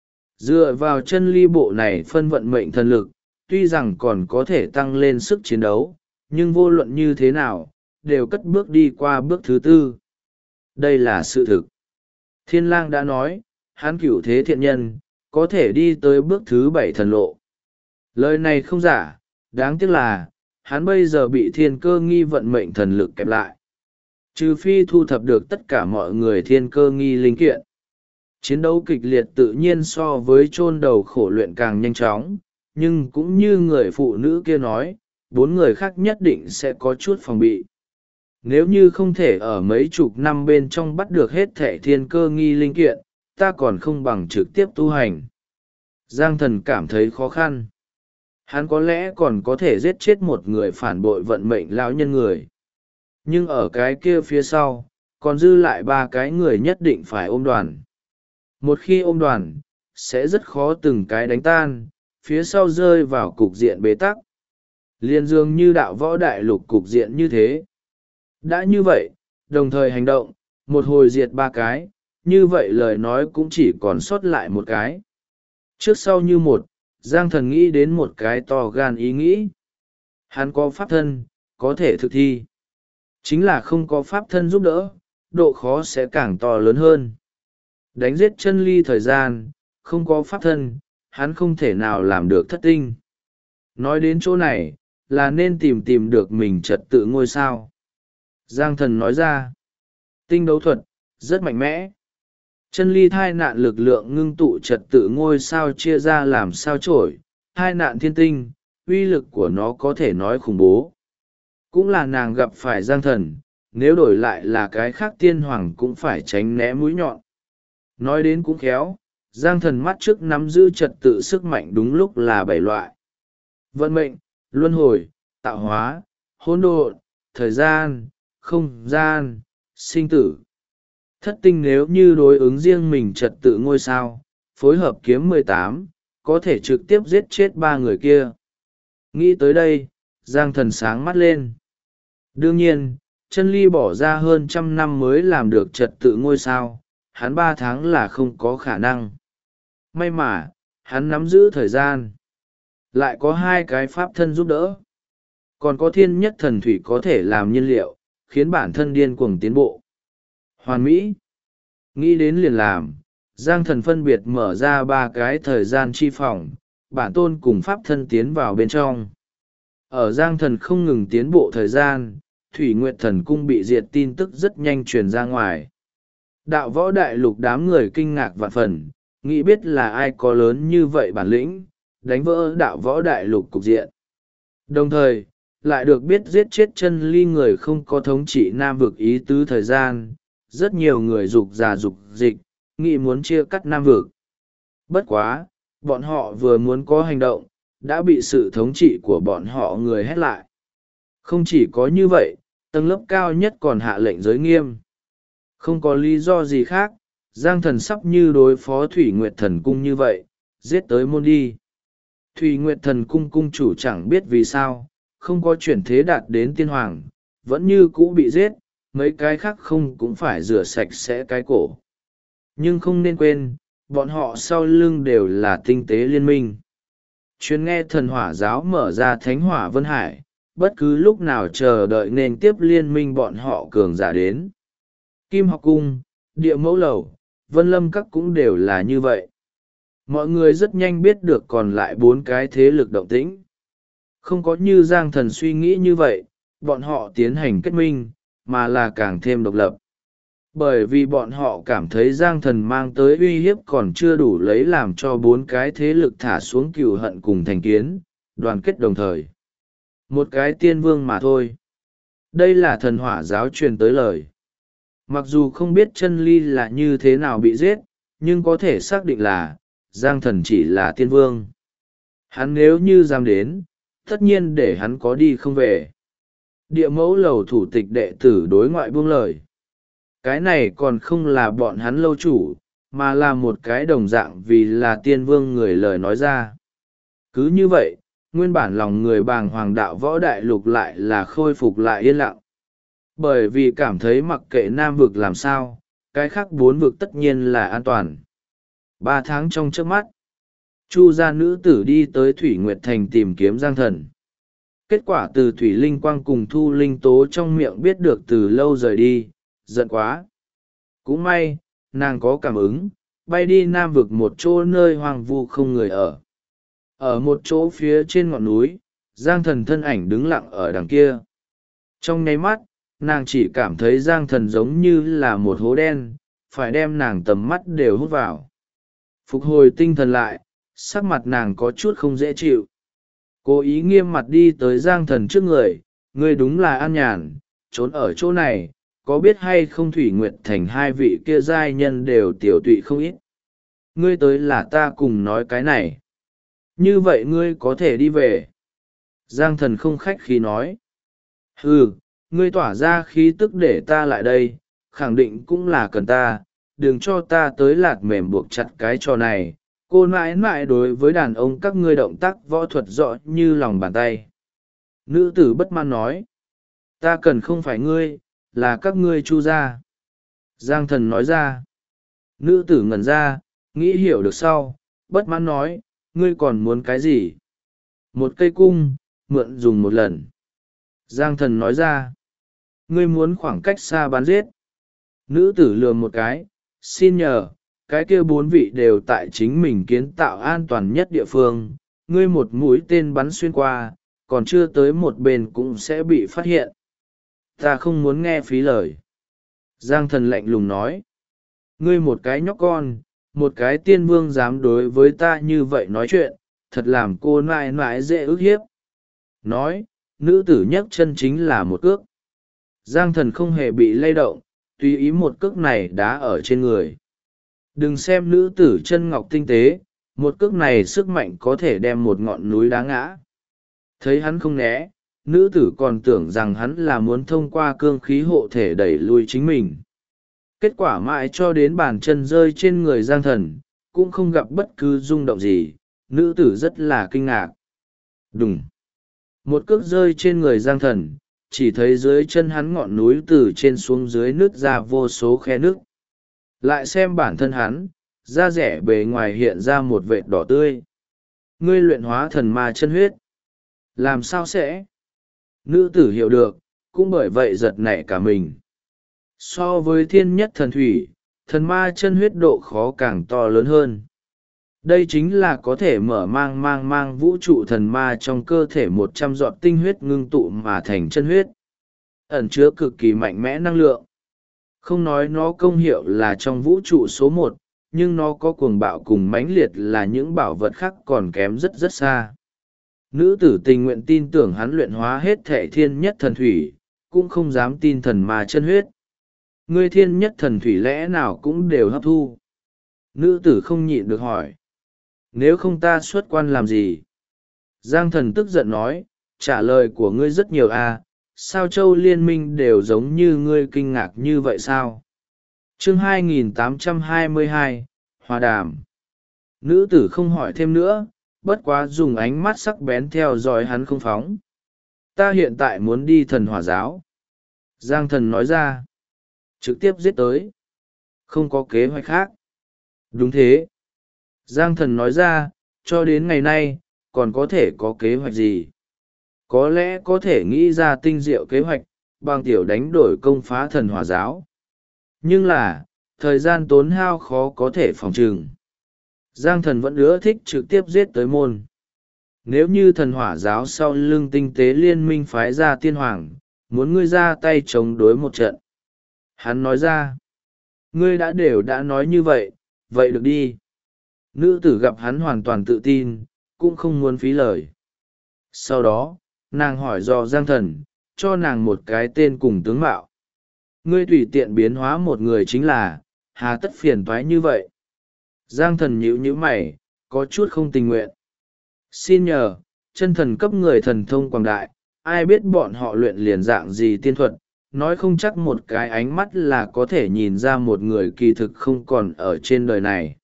Dựa vào chân ly bộ này phân vận mệnh thần lực, tuy rằng còn có thể tăng lên sức chiến đấu, nhưng vô luận như thế nào, đều cất bước đi qua bước thứ tư. Đây là sự thực. Thiên lang đã nói, hắn cửu thế thiện nhân, có thể đi tới bước thứ bảy thần lộ. Lời này không giả, đáng tiếc là, hắn bây giờ bị thiên cơ nghi vận mệnh thần lực kẹp lại. Trừ phi thu thập được tất cả mọi người thiên cơ nghi linh kiện. Chiến đấu kịch liệt tự nhiên so với chôn đầu khổ luyện càng nhanh chóng, nhưng cũng như người phụ nữ kia nói, bốn người khác nhất định sẽ có chút phòng bị. Nếu như không thể ở mấy chục năm bên trong bắt được hết thẻ thiên cơ nghi linh kiện, ta còn không bằng trực tiếp tu hành. Giang Thần cảm thấy khó khăn. Hắn có lẽ còn có thể giết chết một người phản bội vận mệnh lão nhân người. Nhưng ở cái kia phía sau, còn dư lại ba cái người nhất định phải ôm đoàn. Một khi ôm đoàn, sẽ rất khó từng cái đánh tan, phía sau rơi vào cục diện bế tắc. Liên dường như đạo võ đại lục cục diện như thế. Đã như vậy, đồng thời hành động, một hồi diệt ba cái, như vậy lời nói cũng chỉ còn sót lại một cái. Trước sau như một, Giang Thần nghĩ đến một cái to gan ý nghĩ. Hắn có pháp thân, có thể thực thi. Chính là không có pháp thân giúp đỡ, độ khó sẽ càng to lớn hơn. Đánh giết chân ly thời gian, không có pháp thân, hắn không thể nào làm được thất tinh. Nói đến chỗ này, là nên tìm được mình trật tự ngôi sao. Giang Thần nói ra, tinh đấu thuật, rất mạnh mẽ. Chân ly thai nạn lực lượng ngưng tụ trật tự ngôi sao chia ra làm sao chổi, thai nạn thiên tinh, uy lực của nó có thể nói khủng bố. Cũng là nàng gặp phải Giang Thần, nếu đổi lại là cái khác tiên hoàng cũng phải tránh né mũi nhọn. Nói đến cũng khéo, Giang Thần mắt trước nắm giữ trật tự sức mạnh đúng lúc là 7 loại. Vận mệnh, luân hồi, tạo hóa, hỗn độn, thời gian, không gian, sinh tử. Thất tinh nếu như đối ứng riêng mình trật tự ngôi sao, phối hợp kiếm 18, có thể trực tiếp giết chết ba người kia. Nghĩ tới đây, Giang Thần sáng mắt lên. Đương nhiên, chân ly bỏ ra hơn 100 năm mới làm được trật tự ngôi sao, hắn 3 tháng là không có khả năng. May mà, hắn nắm giữ thời gian. Lại có 2 cái pháp thân giúp đỡ. Còn có thiên nhất thần thủy có thể làm nhiên liệu, khiến bản thân điên cuồng tiến bộ. Hoàn mỹ. Nghĩ đến liền làm, Giang Thần phân biệt mở ra 3 cái thời gian chi phòng, bản tôn cùng pháp thân tiến vào bên trong. Ở Giang Thần không ngừng tiến bộ thời gian, Thủy Nguyệt Thần Cung bị diệt tin tức rất nhanh truyền ra ngoài. Đạo võ đại lục đám người kinh ngạc vạn phần, nghĩ biết là ai có lớn như vậy bản lĩnh, đánh vỡ đạo võ đại lục cục diện. Đồng thời, lại được biết giết chết chân ly người không có thống trị Nam vực ý tứ thời gian, rất nhiều người dục già dục dịch, nghĩ muốn chia cắt Nam vực. Bất quá, bọn họ vừa muốn có hành động, đã bị sự thống trị của bọn họ người hét lại. Không chỉ có như vậy, tầng lớp cao nhất còn hạ lệnh giới nghiêm. Không có lý do gì khác, Giang Thần sắp như đối phó Thủy Nguyệt Thần Cung như vậy, giết tới môn đi. Thủy Nguyệt Thần Cung cung chủ chẳng biết vì sao, không có chuyển thế đạt đến tiên hoàng, vẫn như cũ bị giết, mấy cái khác không cũng phải rửa sạch sẽ cái cổ. Nhưng không nên quên, bọn họ sau lưng đều là tinh tế liên minh. Chuyến nghe thần hỏa giáo mở ra thánh hỏa Vân Hải, bất cứ lúc nào chờ đợi nên tiếp liên minh bọn họ cường giả đến. Kim học cung, địa mẫu lầu, Vân Lâm các cũng đều là như vậy. Mọi người rất nhanh biết được còn lại 4 cái thế lực động tĩnh. Không có như Giang Thần suy nghĩ như vậy, bọn họ tiến hành kết minh, mà là càng thêm độc lập. Bởi vì bọn họ cảm thấy Giang Thần mang tới uy hiếp còn chưa đủ lấy làm cho 4 cái thế lực thả xuống cừu hận cùng thành kiến, đoàn kết đồng thời. Một cái tiên vương mà thôi. Đây là thần hỏa giáo truyền tới lời. Mặc dù không biết chân ly là như thế nào bị giết, nhưng có thể xác định là Giang Thần chỉ là tiên vương. Hắn nếu như dám đến, tất nhiên để hắn có đi không về. Địa mẫu lầu thủ tịch đệ tử đối ngoại buông lời. Cái này còn không là bọn hắn lâu chủ, mà là một cái đồng dạng vì là tiên vương người lời nói ra. Cứ như vậy, nguyên bản lòng người bàng hoàng đạo võ đại lục lại là khôi phục lại yên lặng. Bởi vì cảm thấy mặc kệ Nam vực làm sao, cái khác 4 vực tất nhiên là an toàn. 3 tháng trong trước mắt, Chu gia nữ tử đi tới Thủy Nguyệt Thành tìm kiếm Giang Thần. Kết quả từ Thủy Linh Quang cùng Thu Linh Tố trong miệng biết được từ lâu rời đi, giận quá. Cũng may, nàng có cảm ứng, bay đi Nam vực một chỗ nơi hoang vu không người ở. Ở một chỗ phía trên ngọn núi, Giang Thần thân ảnh đứng lặng ở đằng kia. Trong nháy mắt, nàng chỉ cảm thấy Giang Thần giống như là một hố đen, phải đem nàng tầm mắt đều hút vào. Phục hồi tinh thần lại, sắc mặt nàng có chút không dễ chịu. Cố ý nghiêm mặt đi tới Giang Thần trước người, ngươi đúng là an nhàn, trốn ở chỗ này, có biết hay không Thủy Nguyệt Thành 2 vị kia giai nhân đều tiểu tụy không ít. Ngươi tới là ta cùng nói cái này. Như vậy ngươi có thể đi về. Giang Thần không khách khí nói. Ừ, ngươi tỏa ra khí tức để ta lại đây, khẳng định cũng là cần ta, đừng cho ta tới lạt mềm buộc chặt cái trò này. Cô mãi mãi đối với đàn ông các ngươi động tác võ thuật rõ như lòng bàn tay. Nữ tử bất mãn nói. Ta cần không phải ngươi, là các ngươi Chu gia. Giang Thần nói ra. Nữ tử ngẩn ra, nghĩ hiểu được sau, bất mãn nói, ngươi còn muốn cái gì? Một cây cung, mượn dùng một lần. Giang Thần nói ra. Ngươi muốn khoảng cách xa bắn giết. Nữ tử lườm một cái, xin nhờ, cái kia 4 vị đều tại chính mình kiến tạo an toàn nhất địa phương, ngươi một mũi tên bắn xuyên qua, còn chưa tới một bên cũng sẽ bị phát hiện. Ta không muốn nghe phí lời. Giang Thần lạnh lùng nói. Ngươi một cái nhóc con, một cái tiên vương dám đối với ta như vậy nói chuyện, thật làm cô nãi nãi dễ ức hiếp. Nói, nữ tử nhấc chân chính là một cước. Giang Thần không hề bị lay động, tùy ý một cước này đá ở trên người. Đừng xem nữ tử chân ngọc tinh tế, một cước này sức mạnh có thể đem một ngọn núi đá ngã. Thấy hắn không né, nữ tử còn tưởng rằng hắn là muốn thông qua cương khí hộ thể đẩy lui chính mình. Kết quả mãi cho đến bàn chân rơi trên người Giang Thần, cũng không gặp bất cứ rung động gì, nữ tử rất là kinh ngạc. Đùng! Một cước rơi trên người Giang Thần, chỉ thấy dưới chân hắn ngọn núi từ trên xuống dưới nứt ra vô số khe nước. Lại xem bản thân hắn, da rẻ bề ngoài hiện ra một vệt đỏ tươi. Ngươi luyện hóa thần ma chân huyết. Làm sao sẽ? Nữ tử hiểu được, cũng bởi vậy giật nảy cả mình. So với thiên nhất thần thủy, thần ma chân huyết độ khó càng to lớn hơn. Đây chính là có thể mở mang vũ trụ thần ma trong cơ thể 100 giọt tinh huyết ngưng tụ mà thành chân huyết. Ẩn chứa cực kỳ mạnh mẽ năng lượng. Không nói nó công hiệu là trong vũ trụ số 1, nhưng nó có cuồng bạo cùng mãnh liệt là những bảo vật khác còn kém rất rất xa. Nữ tử tình nguyện tin tưởng hắn luyện hóa hết thể thiên nhất thần thủy, cũng không dám tin thần ma chân huyết. Ngươi thiên nhất thần thủy lẽ nào cũng đều hấp thu. Nữ tử không nhịn được hỏi. Nếu không ta xuất quan làm gì? Giang Thần tức giận nói, trả lời của ngươi rất nhiều à, sao châu liên minh đều giống như ngươi kinh ngạc như vậy sao? chương 2822, hòa đàm. Nữ tử không hỏi thêm nữa, bất quá dùng ánh mắt sắc bén theo dõi hắn không phóng. Ta hiện tại muốn đi thần hỏa giáo. Giang thần nói ra. Trực tiếp giết tới. Không có kế hoạch khác. Đúng thế. Giang thần nói ra, cho đến ngày nay, còn có thể có kế hoạch gì? Có lẽ có thể nghĩ ra tinh diệu kế hoạch, bằng tiểu đánh đổi công phá thần hỏa giáo. Nhưng là, thời gian tốn hao khó có thể phòng trừng. Giang thần vẫn ưa thích trực tiếp giết tới môn. Nếu như thần hỏa giáo sau lưng tinh tế liên minh phái ra tiên hoàng, muốn ngươi ra tay chống đối một trận. Hắn nói ra, ngươi đã nói như vậy, vậy được đi. Nữ tử gặp hắn hoàn toàn tự tin, cũng không muốn phí lời. Sau đó, nàng hỏi do Giang thần, cho nàng một cái tên cùng tướng mạo. Ngươi tùy tiện biến hóa một người chính là, hà tất phiền toái như vậy. Giang thần nhíu mày, có chút không tình nguyện. Xin nhờ, chân thần cấp người thần thông quảng đại, ai biết bọn họ luyện liền dạng gì tiên thuật, nói không chắc một cái ánh mắt là có thể nhìn ra một người kỳ thực không còn ở trên đời này.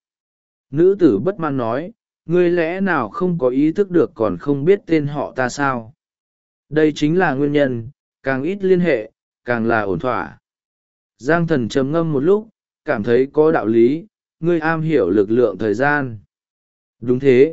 Nữ tử bất mãn nói, ngươi lẽ nào không có ý thức được còn không biết tên họ ta sao? Đây chính là nguyên nhân, càng ít liên hệ, càng là ổn thỏa. Giang thần trầm ngâm một lúc, cảm thấy có đạo lý, ngươi am hiểu lực lượng thời gian. Đúng thế.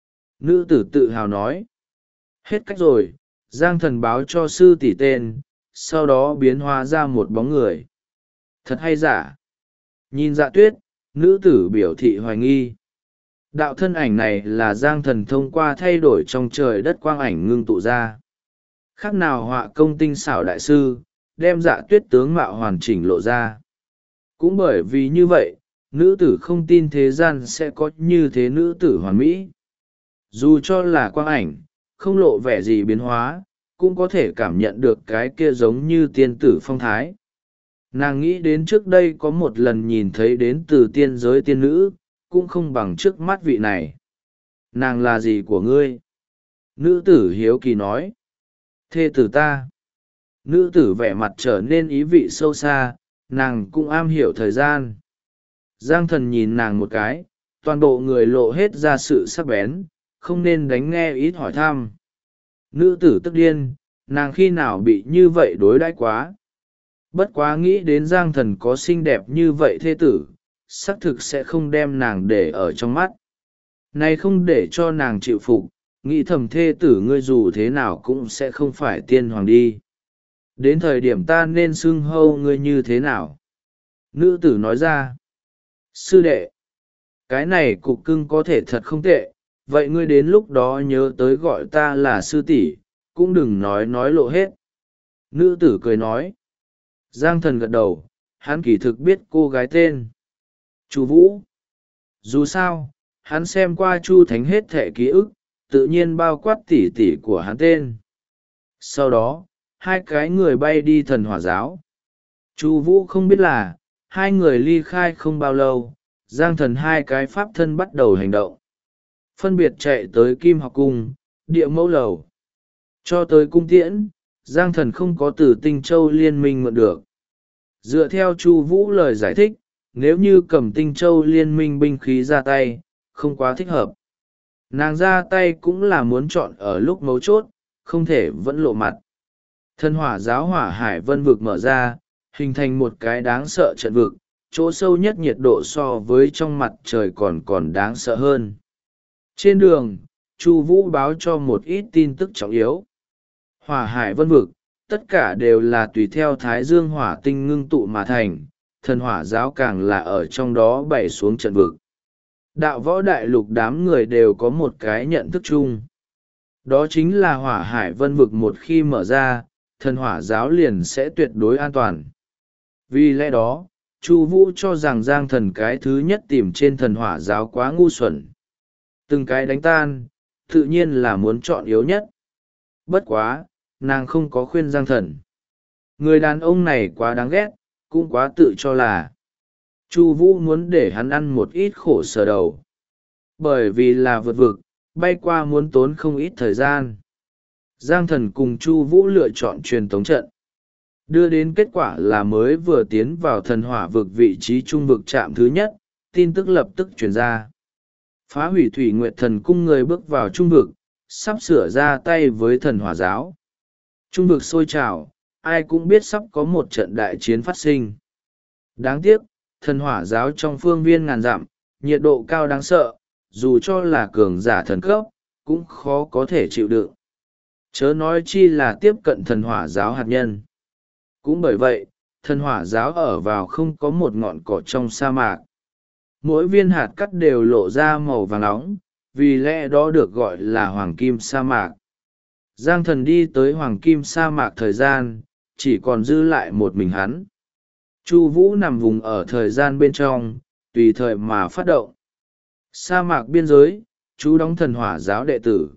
Nữ tử tự hào nói. Hết cách rồi, Giang thần báo cho sư tỷ tên, sau đó biến hóa ra một bóng người. Thật hay giả? Nhìn Dạ Tuyết, nữ tử biểu thị hoài nghi. Đạo thân ảnh này là Giang thần thông qua thay đổi trong trời đất quang ảnh ngưng tụ ra. Khác nào họa công tinh xảo đại sư, đem Dạ Tuyết tướng mạo hoàn chỉnh lộ ra. Cũng bởi vì như vậy, nữ tử không tin thế gian sẽ có như thế nữ tử hoàn mỹ. Dù cho là quang ảnh, không lộ vẻ gì biến hóa, cũng có thể cảm nhận được cái kia giống như tiên tử phong thái. Nàng nghĩ đến trước đây có một lần nhìn thấy đến từ tiên giới tiên nữ, cũng không bằng trước mắt vị này. Nàng là gì của ngươi? Nữ tử hiếu kỳ nói. Thê tử ta. Nữ tử vẻ mặt trở nên ý vị sâu xa, nàng cũng am hiểu thời gian. Giang thần nhìn nàng một cái, toàn bộ người lộ hết ra sự sắc bén, không nên đánh nghe ít hỏi thăm. Nữ tử tức điên, nàng khi nào bị như vậy đối đãi quá. Bất quá nghĩ đến Giang thần có xinh đẹp như vậy thê tử, xác thực sẽ không đem nàng để ở trong mắt. Này không để cho nàng chịu phục, nghĩ thầm thê tử ngươi dù thế nào cũng sẽ không phải tiên hoàng đi. Đến thời điểm ta nên xưng hô ngươi như thế nào? Nữ tử nói ra. Sư đệ. Cái này cục cưng có thể thật không tệ, vậy ngươi đến lúc đó nhớ tới gọi ta là sư tỷ, cũng đừng nói lộ hết. Nữ tử cười nói. Giang thần gật đầu, hắn kỳ thực biết cô gái tên. Chu Vũ. Dù sao, hắn xem qua Chu Thánh hết thệ ký ức, tự nhiên bao quát tỷ tỷ của hắn tên. Sau đó, hai cái người bay đi thần hỏa giáo. Chu Vũ không biết là, hai người ly khai không bao lâu, Giang thần hai cái pháp thân bắt đầu hành động. Phân biệt chạy tới Kim Học Cung, Địa Mẫu Lầu. Cho tới cung tiễn, Giang thần không có từ Tinh Châu Liên minh mượn được. Dựa theo Chu Vũ lời giải thích, nếu như cầm Tinh Châu Liên minh binh khí ra tay, không quá thích hợp. Nàng ra tay cũng là muốn chọn ở lúc mấu chốt, không thể vẫn lộ mặt. Thần hỏa giáo hỏa hải vân vực mở ra, hình thành một cái đáng sợ trận vực, chỗ sâu nhất nhiệt độ so với trong mặt trời còn đáng sợ hơn. Trên đường, Chu Vũ báo cho một ít tin tức trọng yếu. Hỏa hải vân vực, tất cả đều là tùy theo thái dương hỏa tinh ngưng tụ mà thành, thần hỏa giáo càng là ở trong đó bày xuống trận vực. Đạo võ đại lục đám người đều có một cái nhận thức chung. Đó chính là hỏa hải vân vực một khi mở ra, thần hỏa giáo liền sẽ tuyệt đối an toàn. Vì lẽ đó, Chu Vũ cho rằng Giang thần cái thứ nhất tìm trên thần hỏa giáo quá ngu xuẩn. Từng cái đánh tan, tự nhiên là muốn chọn yếu nhất. Bất quá, nàng không có khuyên Giang thần. Người đàn ông này quá đáng ghét, cũng quá tự cho là. Chu Vũ muốn để hắn ăn một ít khổ sở đầu. Bởi vì là vượt vực, bay qua muốn tốn không ít thời gian. Giang thần cùng Chu Vũ lựa chọn truyền tống trận. đưa đến kết quả là mới vừa tiến vào thần hỏa vực vị trí trung vực trạm thứ nhất, tin tức lập tức truyền ra. Phá hủy Thủy Nguyệt Thần Cung người bước vào trung vực, sắp sửa ra tay với thần hỏa giáo. Trung vực sôi trào, ai cũng biết sắp có một trận đại chiến phát sinh. Đáng tiếc, thần hỏa giáo trong phương viên ngàn dặm, nhiệt độ cao đáng sợ, dù cho là cường giả thần cấp, cũng khó có thể chịu đựng. Chớ nói chi là tiếp cận thần hỏa giáo hạt nhân. Cũng bởi vậy, thần hỏa giáo ở vào không có một ngọn cỏ trong sa mạc. Mỗi viên hạt cắt đều lộ ra màu vàng nóng, vì lẽ đó được gọi là hoàng kim sa mạc. Giang Thần đi tới hoàng kim sa mạc thời gian, chỉ còn dư lại một mình hắn. Chu Vũ nằm vùng ở thời gian bên trong, tùy thời mà phát động. Sa mạc biên giới, chú đóng thần hỏa giáo đệ tử.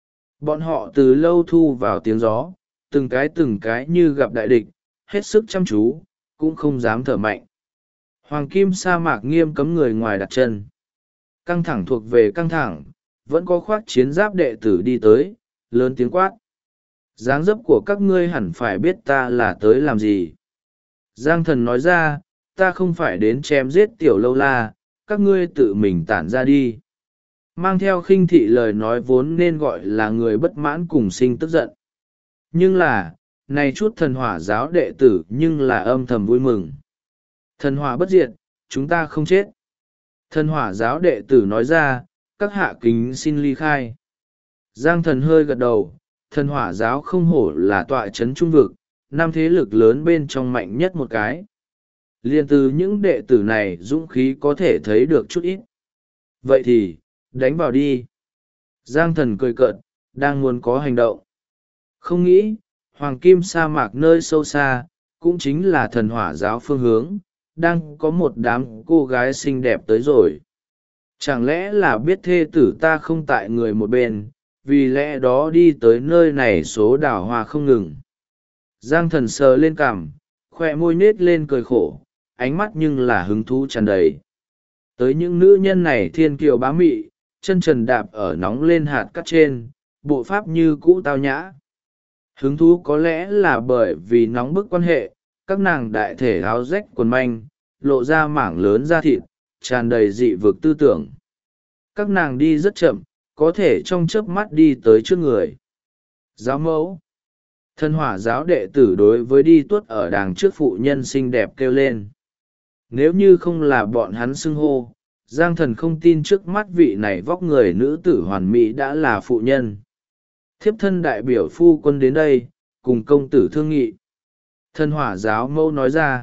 Bọn họ từ lâu thu vào tiếng gió, từng cái như gặp đại địch, hết sức chăm chú, cũng không dám thở mạnh. Hoàng kim sa mạc nghiêm cấm người ngoài đặt chân. Căng thẳng thuộc về căng thẳng, vẫn có khoác chiến giáp đệ tử đi tới, lớn tiếng quát. Dáng dấp của các ngươi hẳn phải biết ta là tới làm gì. Giang Thần nói ra, ta không phải đến chém giết tiểu lâu la, các ngươi tự mình tản ra đi. Mang theo khinh thị lời nói vốn nên gọi là người bất mãn cùng sinh tức giận. Nhưng là, này chút thần hỏa giáo đệ tử nhưng là âm thầm vui mừng. Thần hỏa bất diệt, chúng ta không chết. Thần hỏa giáo đệ tử nói ra, các hạ kính xin ly khai. Giang Thần hơi gật đầu, thần hỏa giáo không hổ là tọa chấn trung vực, năm thế lực lớn bên trong mạnh nhất một cái. Liên từ những đệ tử này dũng khí có thể thấy được chút ít. Vậy thì, đánh vào đi. Giang Thần cười cợt, đang muốn có hành động. Không nghĩ, hoàng kim sa mạc nơi sâu xa, cũng chính là thần hỏa giáo phương hướng, đang có một đám cô gái xinh đẹp tới rồi. Chẳng lẽ là biết thê tử ta không tại người một bên, vì lẽ đó đi tới nơi này số đào hoa không ngừng. Giang Thần sờ lên cằm, khoe môi nết lên cười khổ, ánh mắt nhưng là hứng thú tràn đầy. Tới những nữ nhân này thiên kiều bá mị, chân trần đạp ở nóng lên hạt cát trên, bộ pháp như cũ tao nhã. Hứng thú có lẽ là bởi vì nóng bức quan hệ, các nàng đại thể áo rách quần manh, lộ ra mảng lớn da thịt, tràn đầy dị vực tư tưởng. Các nàng đi rất chậm, có thể trong chớp mắt đi tới trước người. Giáo mẫu. Thần hỏa giáo đệ tử đối với đi tuốt ở đàng trước phụ nhân xinh đẹp kêu lên. Nếu như không là bọn hắn xưng hô, Giang Thần không tin trước mắt vị này vóc người nữ tử hoàn mỹ đã là phụ nhân. Thiếp thân đại biểu phu quân đến đây, cùng công tử thương nghị. Thần hỏa giáo mẫu nói ra.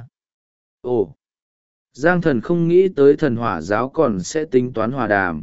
Ồ! Giang Thần không nghĩ tới thần hỏa giáo còn sẽ tính toán hòa đàm.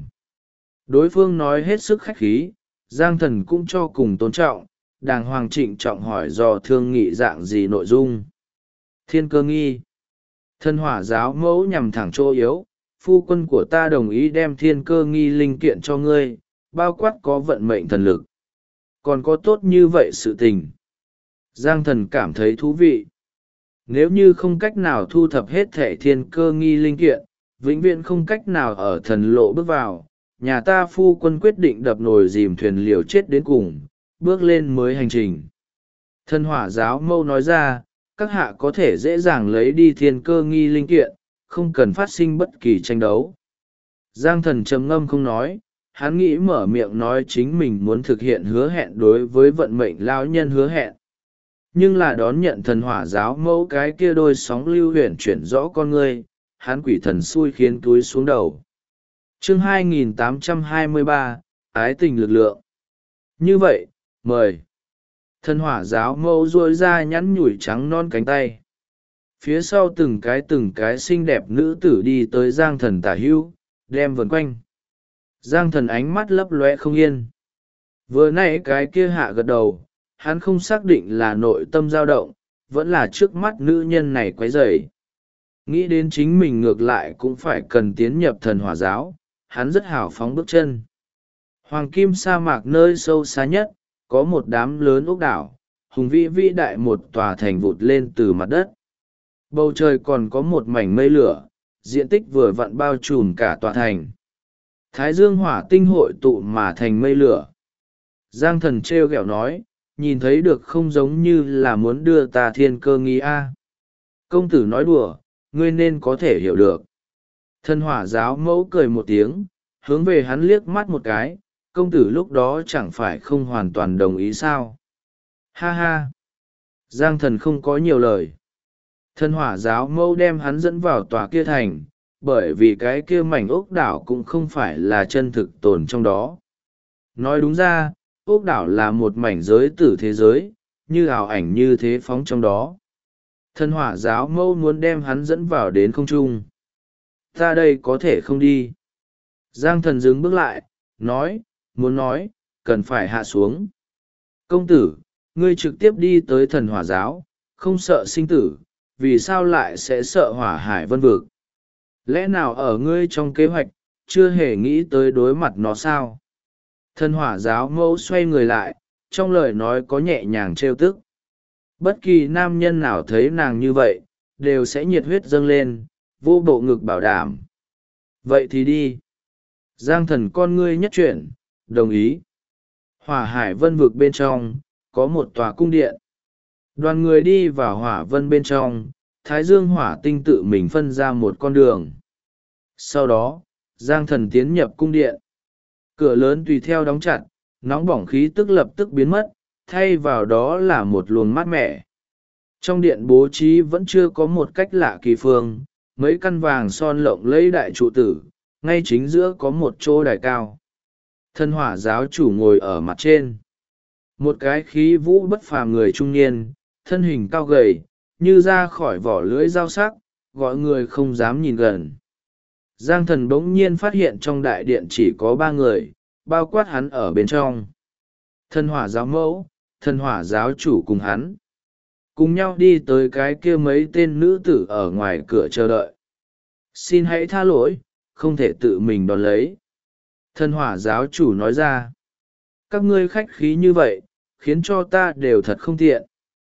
Đối phương nói hết sức khách khí, Giang Thần cũng cho cùng tôn trọng, đàng hoàng trịnh trọng hỏi do thương nghị dạng gì nội dung. Thiên cơ nghi. Thần hỏa giáo mẫu nhằm thẳng chỗ yếu, phu quân của ta đồng ý đem thiên cơ nghi linh kiện cho ngươi, bao quát có vận mệnh thần lực. Còn có tốt như vậy sự tình. Giang Thần cảm thấy thú vị. Nếu như không cách nào thu thập hết thẻ thiên cơ nghi linh kiện, vĩnh viễn không cách nào ở thần lộ bước vào, nhà ta phu quân quyết định đập nồi dìm thuyền liều chết đến cùng, bước lên mới hành trình. Thần hỏa giáo mâu nói ra, các hạ có thể dễ dàng lấy đi thiên cơ nghi linh kiện, không cần phát sinh bất kỳ tranh đấu. Giang Thần trầm ngâm không nói, hắn nghĩ mở miệng nói chính mình muốn thực hiện hứa hẹn đối với vận mệnh lao nhân hứa hẹn. Nhưng là đón nhận thần hỏa giáo mẫu cái kia đôi sóng lưu huyền chuyển rõ con ngươi, hắn quỷ thần xui khiến túi xuống đầu. Chương 2823, Ái tình lực lượng. Như vậy, mời. Thần hỏa giáo mẫu duỗi ra nhắn nhủi trắng non cánh tay. Phía sau từng cái xinh đẹp nữ tử đi tới Giang Thần tả hữu, đem vần quanh. Giang Thần ánh mắt lấp lóe không yên. Vừa nãy cái kia hạ gật đầu, hắn không xác định là nội tâm dao động, vẫn là trước mắt nữ nhân này quấy rầy. Nghĩ đến chính mình ngược lại cũng phải cần tiến nhập thần hỏa giáo, hắn rất hào phóng bước chân. Hoàng kim sa mạc nơi sâu xa nhất, có một đám lớn ốc đảo, hùng vĩ vĩ đại một tòa thành vụt lên từ mặt đất. Bầu trời còn có một mảnh mây lửa, diện tích vừa vặn bao trùm cả tòa thành. Thái dương hỏa tinh hội tụ mà thành mây lửa. Giang Thần trêu ghẹo nói, nhìn thấy được không giống như là muốn đưa ta thiên cơ nghi a. Công tử nói đùa, ngươi nên có thể hiểu được. Thần hỏa giáo mẫu cười một tiếng, hướng về hắn liếc mắt một cái, công tử lúc đó chẳng phải không hoàn toàn đồng ý sao. Ha ha. Giang thần không có nhiều lời. Thần hỏa giáo mẫu đem hắn dẫn vào tòa kia thành, bởi vì cái kia mảnh ốc đảo cũng không phải là chân thực tồn trong đó. Nói đúng ra, ốc đảo là một mảnh giới tử thế giới, như ảo ảnh như thế phóng trong đó. Thần hỏa giáo mẫu muốn đem hắn dẫn vào đến không trung. Ta đây có thể không đi. Giang thần dừng bước lại, muốn nói, cần phải hạ xuống. Công tử, ngươi trực tiếp đi tới thần hỏa giáo, không sợ sinh tử, vì sao lại sẽ sợ hỏa hải vân vực? Lẽ nào ở ngươi trong kế hoạch, chưa hề nghĩ tới đối mặt nó sao? Thần hỏa giáo mẫu xoay người lại, trong lời nói có nhẹ nhàng trêu tức. Bất kỳ nam nhân nào thấy nàng như vậy, đều sẽ nhiệt huyết dâng lên, vô bộ ngực bảo đảm. Vậy thì đi. Giang thần con ngươi nhất chuyển, đồng ý. Hỏa hải vân vực bên trong, có một tòa cung điện. Đoàn người đi vào hỏa vân bên trong, Thái Dương hỏa tinh tự mình phân ra một con đường. Sau đó, Giang thần tiến nhập cung điện. Cửa lớn tùy theo đóng chặt, nóng bỏng khí tức lập tức biến mất, thay vào đó là một luồng mát mẻ. Trong điện bố trí vẫn chưa có một cách lạ kỳ phương, mấy căn vàng son lộng lẫy đại trụ tử, ngay chính giữa có một chỗ đài cao. Thần hỏa giáo chủ ngồi ở mặt trên. Một cái khí vũ bất phàm người trung niên, thân hình cao gầy, như ra khỏi vỏ lưỡi dao sắc, gọi người không dám nhìn gần. Giang thần bỗng nhiên phát hiện trong đại điện chỉ có 3 người, bao quát hắn ở bên trong. Thần hỏa giáo mẫu, thần hỏa giáo chủ cùng hắn. Cùng nhau đi tới cái kia mấy tên nữ tử ở ngoài cửa chờ đợi. Xin hãy tha lỗi, không thể tự mình đón lấy. Thần hỏa giáo chủ nói ra. Các ngươi khách khí như vậy, khiến cho ta đều thật không tiện.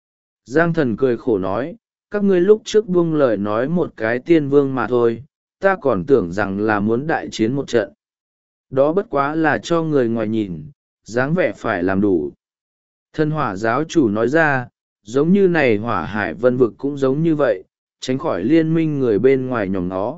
Giang thần cười khổ nói, các ngươi lúc trước buông lời nói một cái tiên vương mà thôi, ta còn tưởng rằng là muốn đại chiến một trận. Đó bất quá là cho người ngoài nhìn, dáng vẻ phải làm đủ. Thần hỏa giáo chủ nói ra, giống như này hỏa hải vân vực cũng giống như vậy, tránh khỏi liên minh người bên ngoài nhòm nó.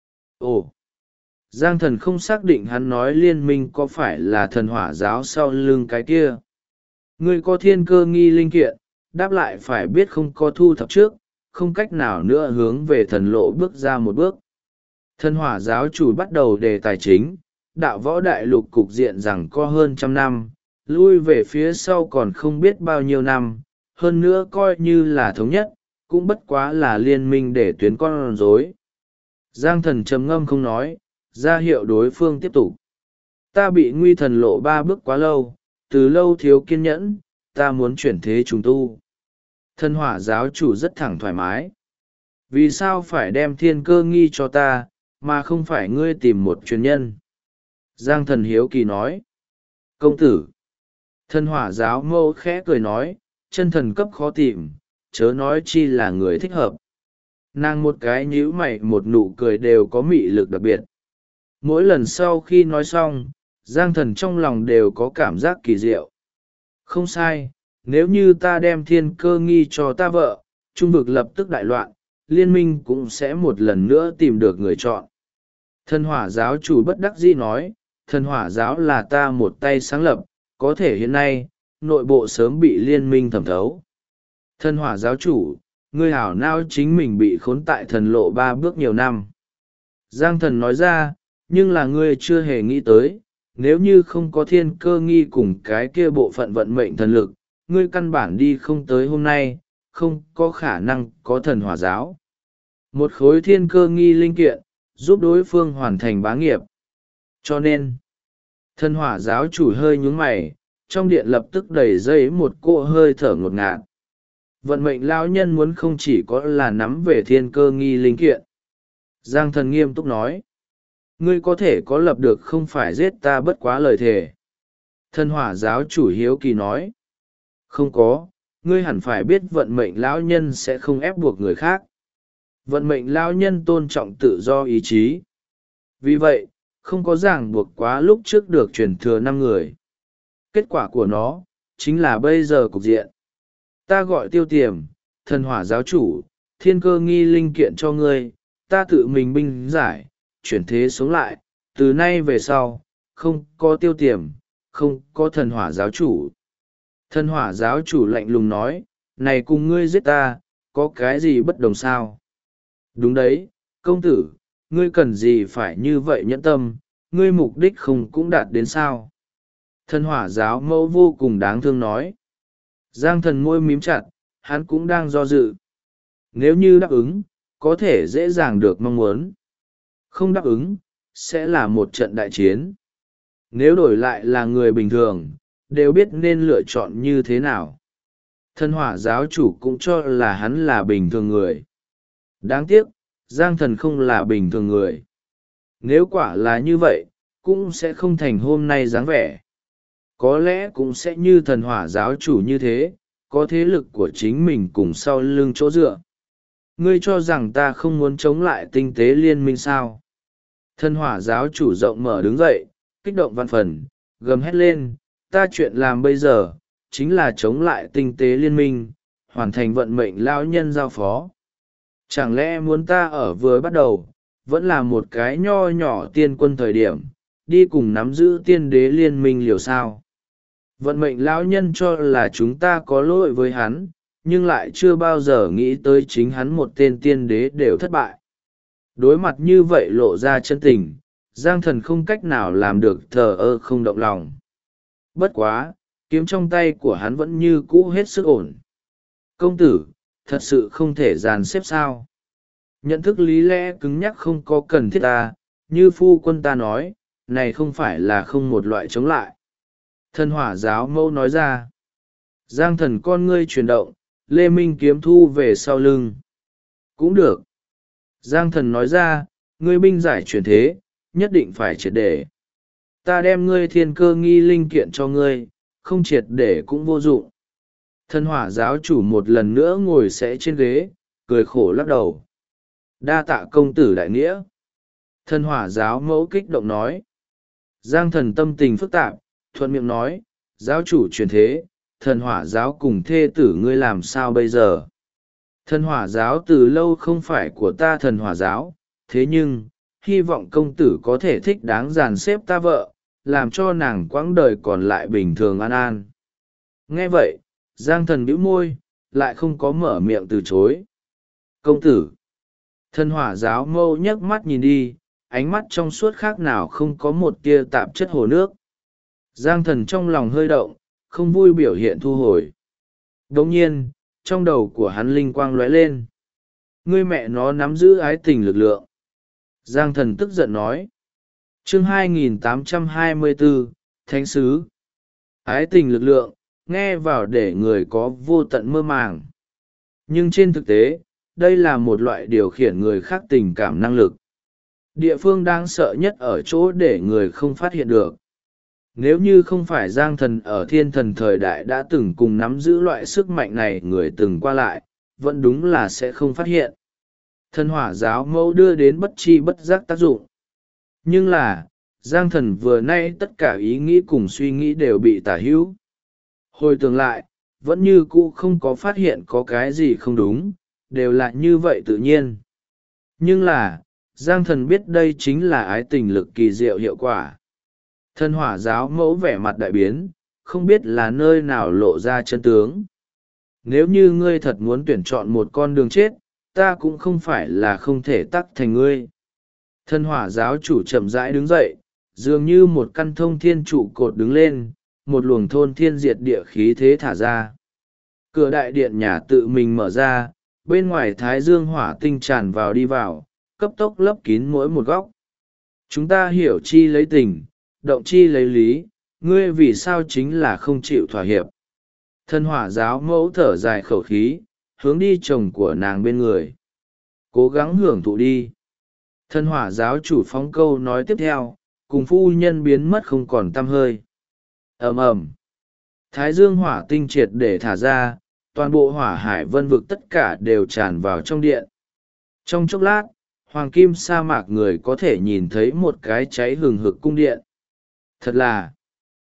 Ồ! Giang thần không xác định hắn nói liên minh có phải là thần hỏa giáo sau lưng cái kia. Ngươi có thiên cơ nghi linh kiện, đáp lại phải biết không có thu thập trước, không cách nào nữa hướng về thần lộ bước ra một bước. Thần hỏa giáo chủ bắt đầu đề tài chính, đạo võ đại lục cục diện rằng có hơn 100 năm, lui về phía sau còn không biết bao nhiêu năm, hơn nữa coi như là thống nhất, cũng bất quá là liên minh để tuyến con rối. Giang thần trầm ngâm không nói, ra hiệu đối phương tiếp tục. Ta bị nguy thần lộ 3 bước quá lâu, từ lâu thiếu kiên nhẫn, ta muốn chuyển thế trùng tu. Thần hỏa giáo chủ rất thẳng thoải mái. Vì sao phải đem thiên cơ nghi cho ta, mà không phải ngươi tìm một truyền nhân? Giang thần hiếu kỳ nói. Công tử. Thần hỏa giáo mâu khẽ cười nói, chân thần cấp khó tìm, chớ nói chi là người thích hợp. Nàng một cái nhíu mày một nụ cười đều có mị lực đặc biệt. Mỗi lần sau khi nói xong, Giang thần trong lòng đều có cảm giác kỳ diệu. Không sai, nếu như ta đem thiên cơ nghi cho ta vợ, trung vực lập tức đại loạn, liên minh cũng sẽ một lần nữa tìm được người chọn. Thần hỏa giáo chủ bất đắc dĩ nói, thần hỏa giáo là ta một tay sáng lập, có thể hiện nay, nội bộ sớm bị liên minh thẩm thấu. Thần hỏa giáo chủ, ngươi hảo nao chính mình bị khốn tại thần lộ 3 bước nhiều năm. Giang thần nói ra, nhưng là ngươi chưa hề nghĩ tới, nếu như không có thiên cơ nghi cùng cái kia bộ phận vận mệnh thần lực, ngươi căn bản đi không tới hôm nay, không có khả năng có thần hỏa giáo. Một khối thiên cơ nghi linh kiện, giúp đối phương hoàn thành bá nghiệp. Cho nên, thần hỏa giáo chủ hơi nhướng mày, trong điện lập tức đầy dây một cỗ hơi thở ngột ngạt. Vận mệnh lao nhân muốn không chỉ có là nắm về thiên cơ nghi linh kiện. Giang thần nghiêm túc nói, ngươi có thể có lập được không phải giết ta bất quá lời thề. Thần hỏa giáo chủ hiếu kỳ nói, không có, ngươi hẳn phải biết vận mệnh lão nhân sẽ không ép buộc người khác. Vận mệnh lão nhân tôn trọng tự do ý chí. Vì vậy, không có ràng buộc quá lúc trước được truyền thừa 5 người. Kết quả của nó, chính là bây giờ cục diện. Ta gọi Tiêu Tiềm, thần hỏa giáo chủ, thiên cơ nghi linh kiện cho ngươi, ta tự mình binh giải, chuyển thế sống lại, từ nay về sau, không có Tiêu Tiềm, không có thần hỏa giáo chủ. Thần hỏa giáo chủ lạnh lùng nói, này cùng ngươi giết ta, có cái gì bất đồng sao? Đúng đấy, công tử, ngươi cần gì phải như vậy nhẫn tâm, ngươi mục đích không cũng đạt đến sao? Thần hỏa giáo mẫu vô cùng đáng thương nói. Giang thần môi mím chặt, hắn cũng đang do dự. Nếu như đáp ứng, có thể dễ dàng được mong muốn. Không đáp ứng, sẽ là một trận đại chiến. Nếu đổi lại là người bình thường, đều biết nên lựa chọn như thế nào. Thần hỏa giáo chủ cũng cho là hắn là bình thường người. Đáng tiếc, Giang thần không là bình thường người. Nếu quả là như vậy, cũng sẽ không thành hôm nay dáng vẻ. Có lẽ cũng sẽ như thần hỏa giáo chủ như thế, có thế lực của chính mình cùng sau lưng chỗ dựa. Ngươi cho rằng ta không muốn chống lại tinh tế liên minh sao? Thần hỏa giáo chủ rộng mở đứng dậy, kích động văn phần, gầm hét lên, ta chuyện làm bây giờ, chính là chống lại tinh tế liên minh, hoàn thành vận mệnh lão nhân giao phó. Chẳng lẽ muốn ta ở vừa bắt đầu, vẫn là một cái nho nhỏ tiên quân thời điểm, đi cùng nắm giữ tiên đế liên minh liều sao? Vận mệnh lão nhân cho là chúng ta có lỗi với hắn, nhưng lại chưa bao giờ nghĩ tới chính hắn một tên tiên đế đều thất bại. Đối mặt như vậy lộ ra chân tình, Giang thần không cách nào làm được thờ ơ không động lòng. Bất quá, kiếm trong tay của hắn vẫn như cũ hết sức ổn. Công tử, thật sự không thể dàn xếp sao? Nhận thức lý lẽ cứng nhắc không có cần thiết ta, như phu quân ta nói, này không phải là không một loại chống lại. Thần hỏa giáo mẫu nói ra. Giang thần con ngươi chuyển động, Lê Minh kiếm thu về sau lưng. Cũng được. Giang thần nói ra, ngươi binh giải chuyển thế, nhất định phải triệt để. Ta đem ngươi thiên cơ nghi linh kiện cho ngươi, không triệt để cũng vô dụng. Thần hỏa giáo chủ một lần nữa ngồi sẽ trên ghế, cười khổ lắc đầu. Đa tạ công tử đại nghĩa. Thần hỏa giáo mẫu kích động nói. Giang thần tâm tình phức tạp, thuận miệng nói, giáo chủ truyền thế, thần hỏa giáo cùng thê tử ngươi làm sao bây giờ? Thần hỏa giáo từ lâu không phải của ta thần hỏa giáo, thế nhưng, hy vọng công tử có thể thích đáng dàn xếp ta vợ, làm cho nàng quãng đời còn lại bình thường an an. Nghe vậy, Giang thần bĩu môi, lại không có mở miệng từ chối. Công tử! Thần hỏa giáo mâu nhấc mắt nhìn đi, ánh mắt trong suốt khác nào không có một tia tạp chất hồ nước. Giang thần trong lòng hơi động, không vui biểu hiện thu hồi. Đồng nhiên, trong đầu của hắn linh quang lóe lên. Ngươi mẹ nó nắm giữ ái tình lực lượng. Giang thần tức giận nói. Chương 2824, Thánh Sứ. Ái tình lực lượng, nghe vào để người có vô tận mơ màng. Nhưng trên thực tế, đây là một loại điều khiển người khác tình cảm năng lực. Địa phương đáng sợ nhất ở chỗ để người không phát hiện được. Nếu như không phải Giang thần ở thiên thần thời đại đã từng cùng nắm giữ loại sức mạnh này người từng qua lại, vẫn đúng là sẽ không phát hiện. Thần hỏa giáo mẫu đưa đến bất chi bất giác tác dụng. Nhưng là, Giang thần vừa nay tất cả ý nghĩ cùng suy nghĩ đều bị tả hữu. Hồi tưởng lại, vẫn như cũ không có phát hiện có cái gì không đúng, đều là như vậy tự nhiên. Nhưng là, Giang thần biết đây chính là ái tình lực kỳ diệu hiệu quả. Thần hỏa giáo mẫu vẻ mặt đại biến, không biết là nơi nào lộ ra chân tướng. Nếu như ngươi thật muốn tuyển chọn một con đường chết, ta cũng không phải là không thể tắc thành ngươi. Thần hỏa giáo chủ chậm rãi đứng dậy, dường như một căn thông thiên trụ cột đứng lên, một luồng thôn thiên diệt địa khí thế thả ra. Cửa đại điện nhà tự mình mở ra, bên ngoài thái dương hỏa tinh tràn vào đi vào, cấp tốc lấp kín mỗi một góc. Chúng ta hiểu chi lấy tình, động chi lấy lý, ngươi vì sao chính là không chịu thỏa hiệp. Thần hỏa giáo mẫu thở dài khẩu khí, hướng đi chồng của nàng bên người. Cố gắng hưởng thụ đi. Thần hỏa giáo chủ phóng câu nói tiếp theo, cùng phu nhân biến mất không còn tăm hơi. Ầm ầm. Thái dương hỏa tinh triệt để thả ra, toàn bộ hỏa hải vân vực tất cả đều tràn vào trong điện. Trong chốc lát, hoàng kim sa mạc người có thể nhìn thấy một cái cháy hừng hực cung điện. Thật là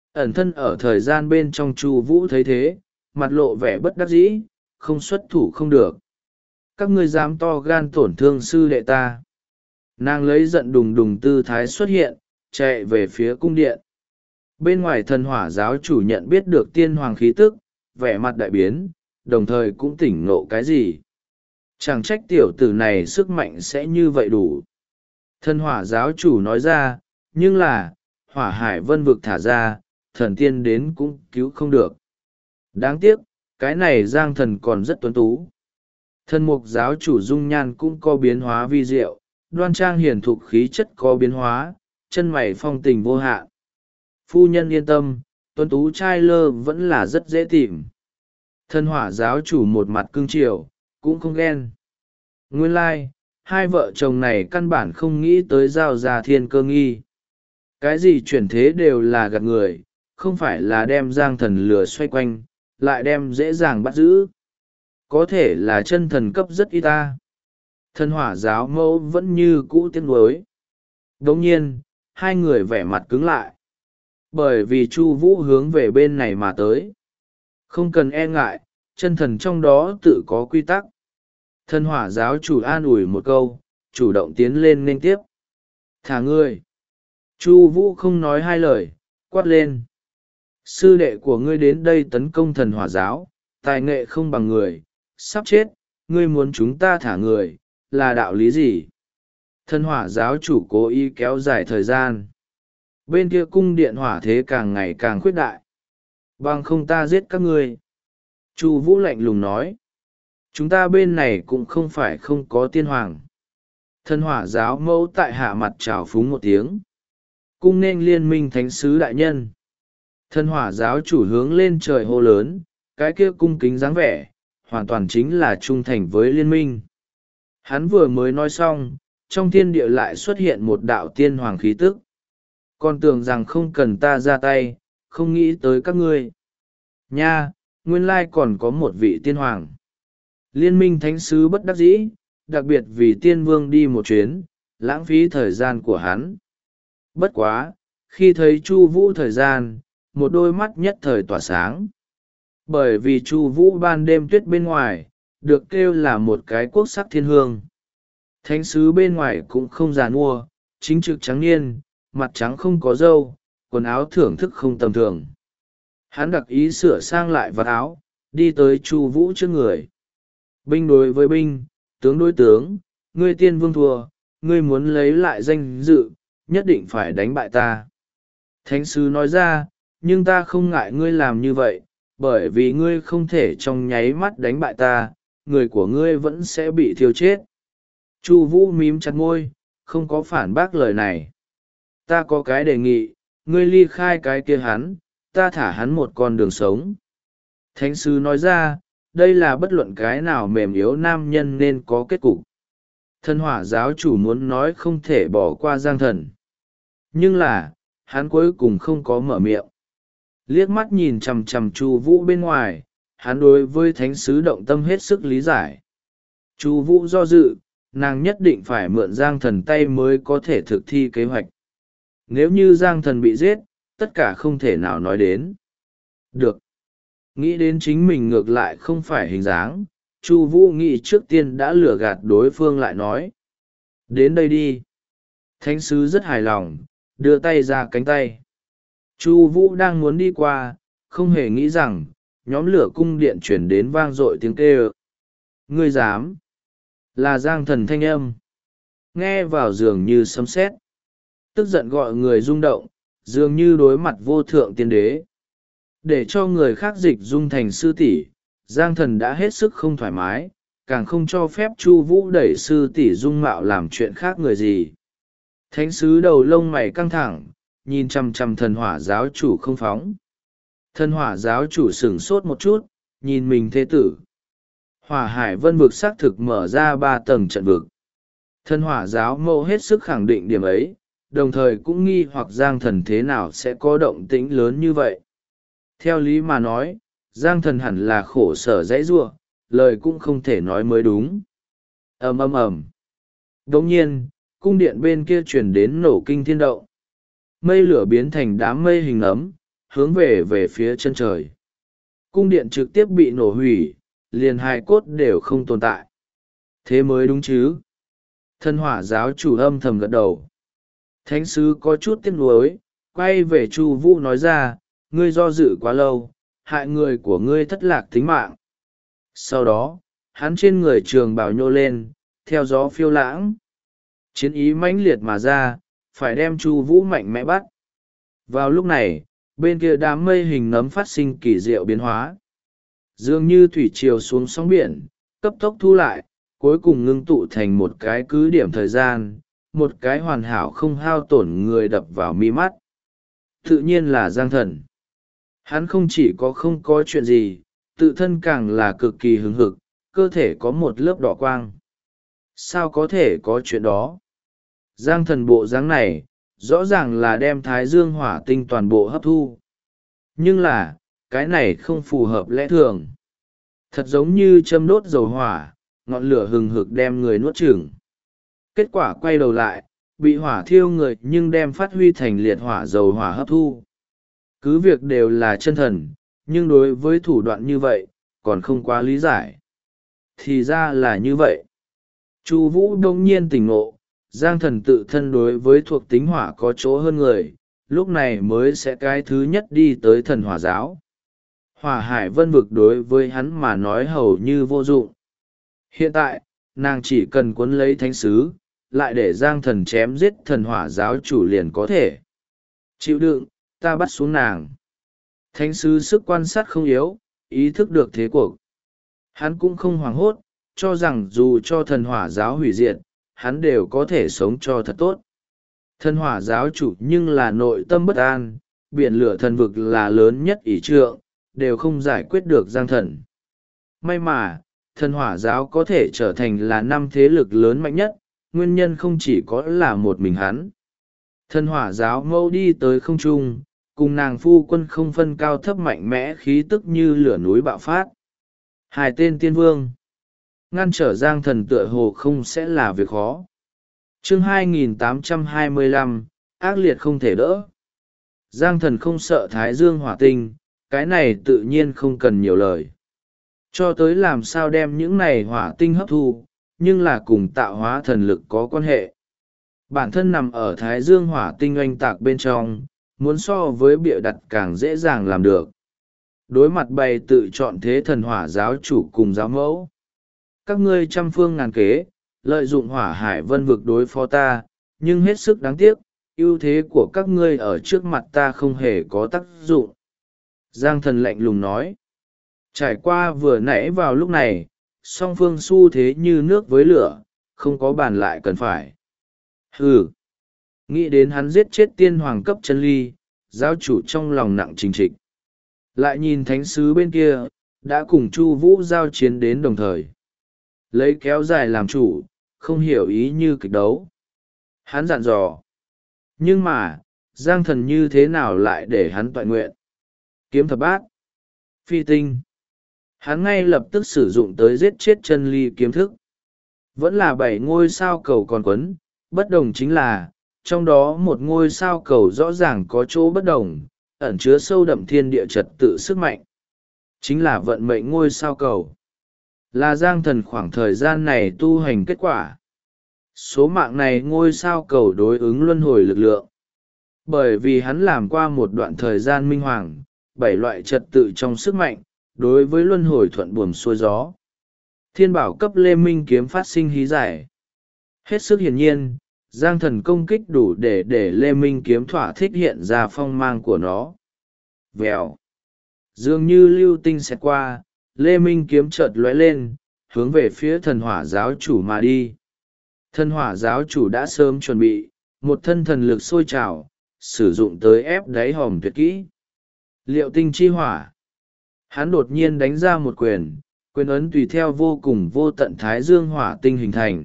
Ẩn thân ở thời gian bên trong Chu Vũ thấy thế, mặt lộ vẻ bất đắc dĩ, không xuất thủ không được. Các ngươi dám to gan tổn thương sư đệ ta. Nàng lấy giận đùng đùng tư thái xuất hiện, chạy về phía cung điện. Bên ngoài thần hỏa giáo chủ nhận biết được tiên hoàng khí tức, vẻ mặt đại biến, đồng thời cũng tỉnh ngộ cái gì. Chẳng trách tiểu tử này sức mạnh sẽ như vậy đủ. Thần hỏa giáo chủ nói ra, nhưng là, hỏa hải vân vực thả ra, thần tiên đến cũng cứu không được. Đáng tiếc, cái này Giang Thần còn rất tuấn tú. Thần mục giáo chủ dung nhan cũng có biến hóa vi diệu, đoan trang hiển thục khí chất có biến hóa, chân mày phong tình vô hạn. Phu nhân yên tâm, tuấn tú trai lơ vẫn là rất dễ tìm. Thần hỏa giáo chủ một mặt cưng chiều, cũng không ghen. Nguyên lai, hai vợ chồng này căn bản không nghĩ tới giao ra thiên cơ nghi. Cái gì chuyển thế đều là gạt người, không phải là đem Giang Thần lừa xoay quanh, lại đem dễ dàng bắt giữ. Có thể là chân thần cấp rất ít ta. Thần hỏa giáo mẫu vẫn như cũ tiếc nuối. Đồng nhiên, hai người vẻ mặt cứng lại. Bởi vì Chu Vũ hướng về bên này mà tới. Không cần e ngại, chân thần trong đó tự có quy tắc. Thần hỏa giáo chủ an ủi một câu, chủ động tiến lên nên tiếp. Thả ngươi. Chu Vũ không nói hai lời, quát lên. Sư đệ của ngươi đến đây tấn công thần hỏa giáo, tài nghệ không bằng người, sắp chết, ngươi muốn chúng ta thả người, là đạo lý gì? Thần hỏa giáo chủ cố ý kéo dài thời gian. Bên kia cung điện hỏa thế càng ngày càng khuyết đại. Bằng không ta giết các ngươi. Chu Vũ lạnh lùng nói. Chúng ta bên này cũng không phải không có tiên hoàng. Thần hỏa giáo mẫu tại hạ mặt trào phúng một tiếng. Cung nên liên minh thánh sứ đại nhân. Thần hỏa giáo chủ hướng lên trời hô lớn, cái kia cung kính dáng vẻ, hoàn toàn chính là trung thành với liên minh. Hắn vừa mới nói xong, trong thiên địa lại xuất hiện một đạo tiên hoàng khí tức. Còn tưởng rằng không cần ta ra tay, không nghĩ tới các ngươi. Nha, nguyên lai còn có một vị tiên hoàng. Liên minh thánh sứ bất đắc dĩ, đặc biệt vì tiên vương đi một chuyến, lãng phí thời gian của hắn. Bất quá, khi thấy Chu Vũ thời gian, một đôi mắt nhất thời tỏa sáng. Bởi vì Chu Vũ ban đêm tuyết bên ngoài, được kêu là một cái quốc sắc thiên hương. Thánh sứ bên ngoài cũng không già nua, chính trực trắng niên, mặt trắng không có râu, quần áo thưởng thức không tầm thường. Hắn đặc ý sửa sang lại vạt áo, đi tới Chu Vũ trước người. Binh đối với binh, tướng đối tướng, ngươi tiên vương thua, ngươi muốn lấy lại danh dự, nhất định phải đánh bại ta. Thánh sứ nói ra, nhưng ta không ngại ngươi làm như vậy, bởi vì ngươi không thể trong nháy mắt đánh bại ta, người của ngươi vẫn sẽ bị thiêu chết. Chu Vũ mím chặt môi, không có phản bác lời này. Ta có cái đề nghị, ngươi ly khai cái kia hắn, ta thả hắn một con đường sống. Thánh sứ nói ra, đây là bất luận cái nào mềm yếu nam nhân nên có kết cục. Thần hỏa giáo chủ muốn nói không thể bỏ qua Giang Thần. Nhưng là, hắn cuối cùng không có mở miệng. Liếc mắt nhìn chằm chằm Chu Vũ bên ngoài, hắn đối với thánh sứ động tâm hết sức lý giải. Chu Vũ do dự, nàng nhất định phải mượn Giang Thần tay mới có thể thực thi kế hoạch. Nếu như Giang Thần bị giết, tất cả không thể nào nói đến. Được. Nghĩ đến chính mình ngược lại không phải hình dáng, Chu Vũ nghĩ trước tiên đã lừa gạt đối phương lại nói. Đến đây đi. Thánh sứ rất hài lòng, đưa tay ra cánh tay. Chu Vũ đang muốn đi qua, không hề nghĩ rằng, nhóm lửa cung điện chuyển đến vang dội tiếng kêu. Ngươi dám? Là Giang Thần thanh âm. Nghe vào dường như sấm sét. Tức giận gọi người rung động, dường như đối mặt vô thượng tiên đế. Để cho người khác dịch dung thành sư tỷ, Giang Thần đã hết sức không thoải mái, càng không cho phép Chu Vũ đẩy sư tỷ dung mạo làm chuyện khác người gì. Thánh sứ đầu lông mày căng thẳng, nhìn chằm chằm thần hỏa giáo chủ không phóng. Thần hỏa giáo chủ sửng sốt một chút, nhìn mình thế tử. Hỏa hải vân vực xác thực mở ra 3 tầng trận vực. Thần hỏa giáo mẫu hết sức khẳng định điểm ấy, đồng thời cũng nghi hoặc Giang Thần thế nào sẽ có động tĩnh lớn như vậy. Theo lý mà nói, Giang Thần hẳn là khổ sở dãy giụa, lời cũng không thể nói mới đúng. Ầm ầm ầm. Đồng nhiên, cung điện bên kia truyền đến nổ kinh thiên động. Mây lửa biến thành đám mây hình ấm, hướng về về phía chân trời. Cung điện trực tiếp bị nổ hủy, liền hài cốt đều không tồn tại. Thế mới đúng chứ. Thần hỏa giáo chủ âm thầm gật đầu. Thánh sứ có chút tiếc nuối, quay về Chu Vũ nói ra, ngươi do dự quá lâu, hại người của ngươi thất lạc tính mạng. Sau đó, hắn trên người trường bào nhô lên, theo gió phiêu lãng. Chiến ý mãnh liệt mà ra, phải đem Chu Vũ mạnh mẽ bắt. Vào lúc này, bên kia đám mây hình nấm phát sinh kỳ diệu biến hóa. Dường như thủy triều xuống sóng biển, cấp tốc thu lại, cuối cùng ngưng tụ thành một cái cứ điểm thời gian, một cái hoàn hảo không hao tổn người đập vào mi mắt. Tự nhiên là Giang Thần. Hắn không chỉ có không có chuyện gì, tự thân càng là cực kỳ hứng hực, cơ thể có một lớp đỏ quang. Sao có thể có chuyện đó? Giang Thần bộ dáng này, rõ ràng là đem Thái Dương hỏa tinh toàn bộ hấp thu. Nhưng là, cái này không phù hợp lẽ thường. Thật giống như châm đốt dầu hỏa, ngọn lửa hừng hực đem người nuốt chửng. Kết quả quay đầu lại, bị hỏa thiêu người nhưng đem phát huy thành liệt hỏa dầu hỏa hấp thu. Cứ việc đều là chân thần, nhưng đối với thủ đoạn như vậy, còn không quá lý giải. Thì ra là như vậy. Chu Vũ đông nhiên tỉnh ngộ, Giang Thần tự thân đối với thuộc tính hỏa có chỗ hơn người, lúc này mới sẽ cái thứ nhất đi tới thần hỏa giáo. Hỏa hải vân vực đối với hắn mà nói hầu như vô dụng. Hiện tại, nàng chỉ cần cuốn lấy thánh sứ, lại để Giang Thần chém giết thần hỏa giáo chủ liền có thể. Chịu đựng, ta bắt xuống nàng. Thánh sứ sức quan sát không yếu, ý thức được thế cuộc. Hắn cũng không hoảng hốt, cho rằng dù cho thần hỏa giáo hủy diệt, hắn đều có thể sống cho thật tốt. Thần hỏa giáo chủ nhưng là nội tâm bất an, biển lửa thần vực là lớn nhất ỷ trượng, đều không giải quyết được Giang Thần. May mà, thần hỏa giáo có thể trở thành là năm thế lực lớn mạnh nhất, nguyên nhân không chỉ có là một mình hắn. Thần hỏa giáo mâu đi tới không trung, cùng nàng phu quân không phân cao thấp mạnh mẽ khí tức như lửa núi bạo phát. Hai tên tiên vương. Ngăn trở Giang Thần tựa hồ không sẽ là việc khó. Chương 2825, ác liệt không thể đỡ. Giang Thần không sợ Thái Dương hỏa tinh, cái này tự nhiên không cần nhiều lời. Cho tới làm sao đem những này hỏa tinh hấp thu, nhưng là cùng tạo hóa thần lực có quan hệ. Bản thân nằm ở Thái Dương hỏa tinh oanh tạc bên trong, muốn so với bịa đặt càng dễ dàng làm được. Đối mặt bày tự chọn thế thần hỏa giáo chủ cùng giáo mẫu. Các ngươi trăm phương ngàn kế, lợi dụng hỏa hải vân vực đối phó ta, nhưng hết sức đáng tiếc, ưu thế của các ngươi ở trước mặt ta không hề có tác dụng. Giang Thần lạnh lùng nói. Trải qua vừa nãy vào lúc này, song phương xu thế như nước với lửa, không có bàn lại cần phải. Hừ. Nghĩ đến hắn giết chết tiên hoàng cấp chân ly, giáo chủ trong lòng nặng trình trịch. Lại nhìn thánh sứ bên kia, đã cùng Chu Vũ giao chiến đến đồng thời. Lấy kéo dài làm chủ, không hiểu ý như kịch đấu. Hắn dặn dò. Nhưng mà, Giang Thần như thế nào lại để hắn toại nguyện? Kiếm thập bát. Phi tinh. Hắn ngay lập tức sử dụng tới giết chết chân ly kiếm thức. Vẫn là 7 ngôi sao cầu còn quấn, bất đồng chính là, trong đó một ngôi sao cầu rõ ràng có chỗ bất đồng, ẩn chứa sâu đậm thiên địa trật tự sức mạnh. Chính là vận mệnh ngôi sao cầu. Là Giang Thần khoảng thời gian này tu hành kết quả. Số mạng này ngôi sao cầu đối ứng luân hồi lực lượng. Bởi vì hắn làm qua một đoạn thời gian minh hoàng, 7 loại trật tự trong sức mạnh, đối với luân hồi thuận buồm xuôi gió. Thiên bảo cấp Lê Minh kiếm phát sinh hí giải. Hết sức hiển nhiên, Giang Thần công kích đủ để Lê Minh kiếm thỏa thích hiện ra phong mang của nó. Vèo. Dường như lưu tinh xẹt qua, Lê Minh kiếm chợt lóe lên, hướng về phía thần hỏa giáo chủ mà đi. Thần hỏa giáo chủ đã sớm chuẩn bị, một thân thần lực sôi trào, sử dụng tới ép đáy hòm tuyệt kỹ. Liệu tinh chi hỏa. Hắn đột nhiên đánh ra một quyền ấn tùy theo vô cùng vô tận thái dương hỏa tinh hình thành.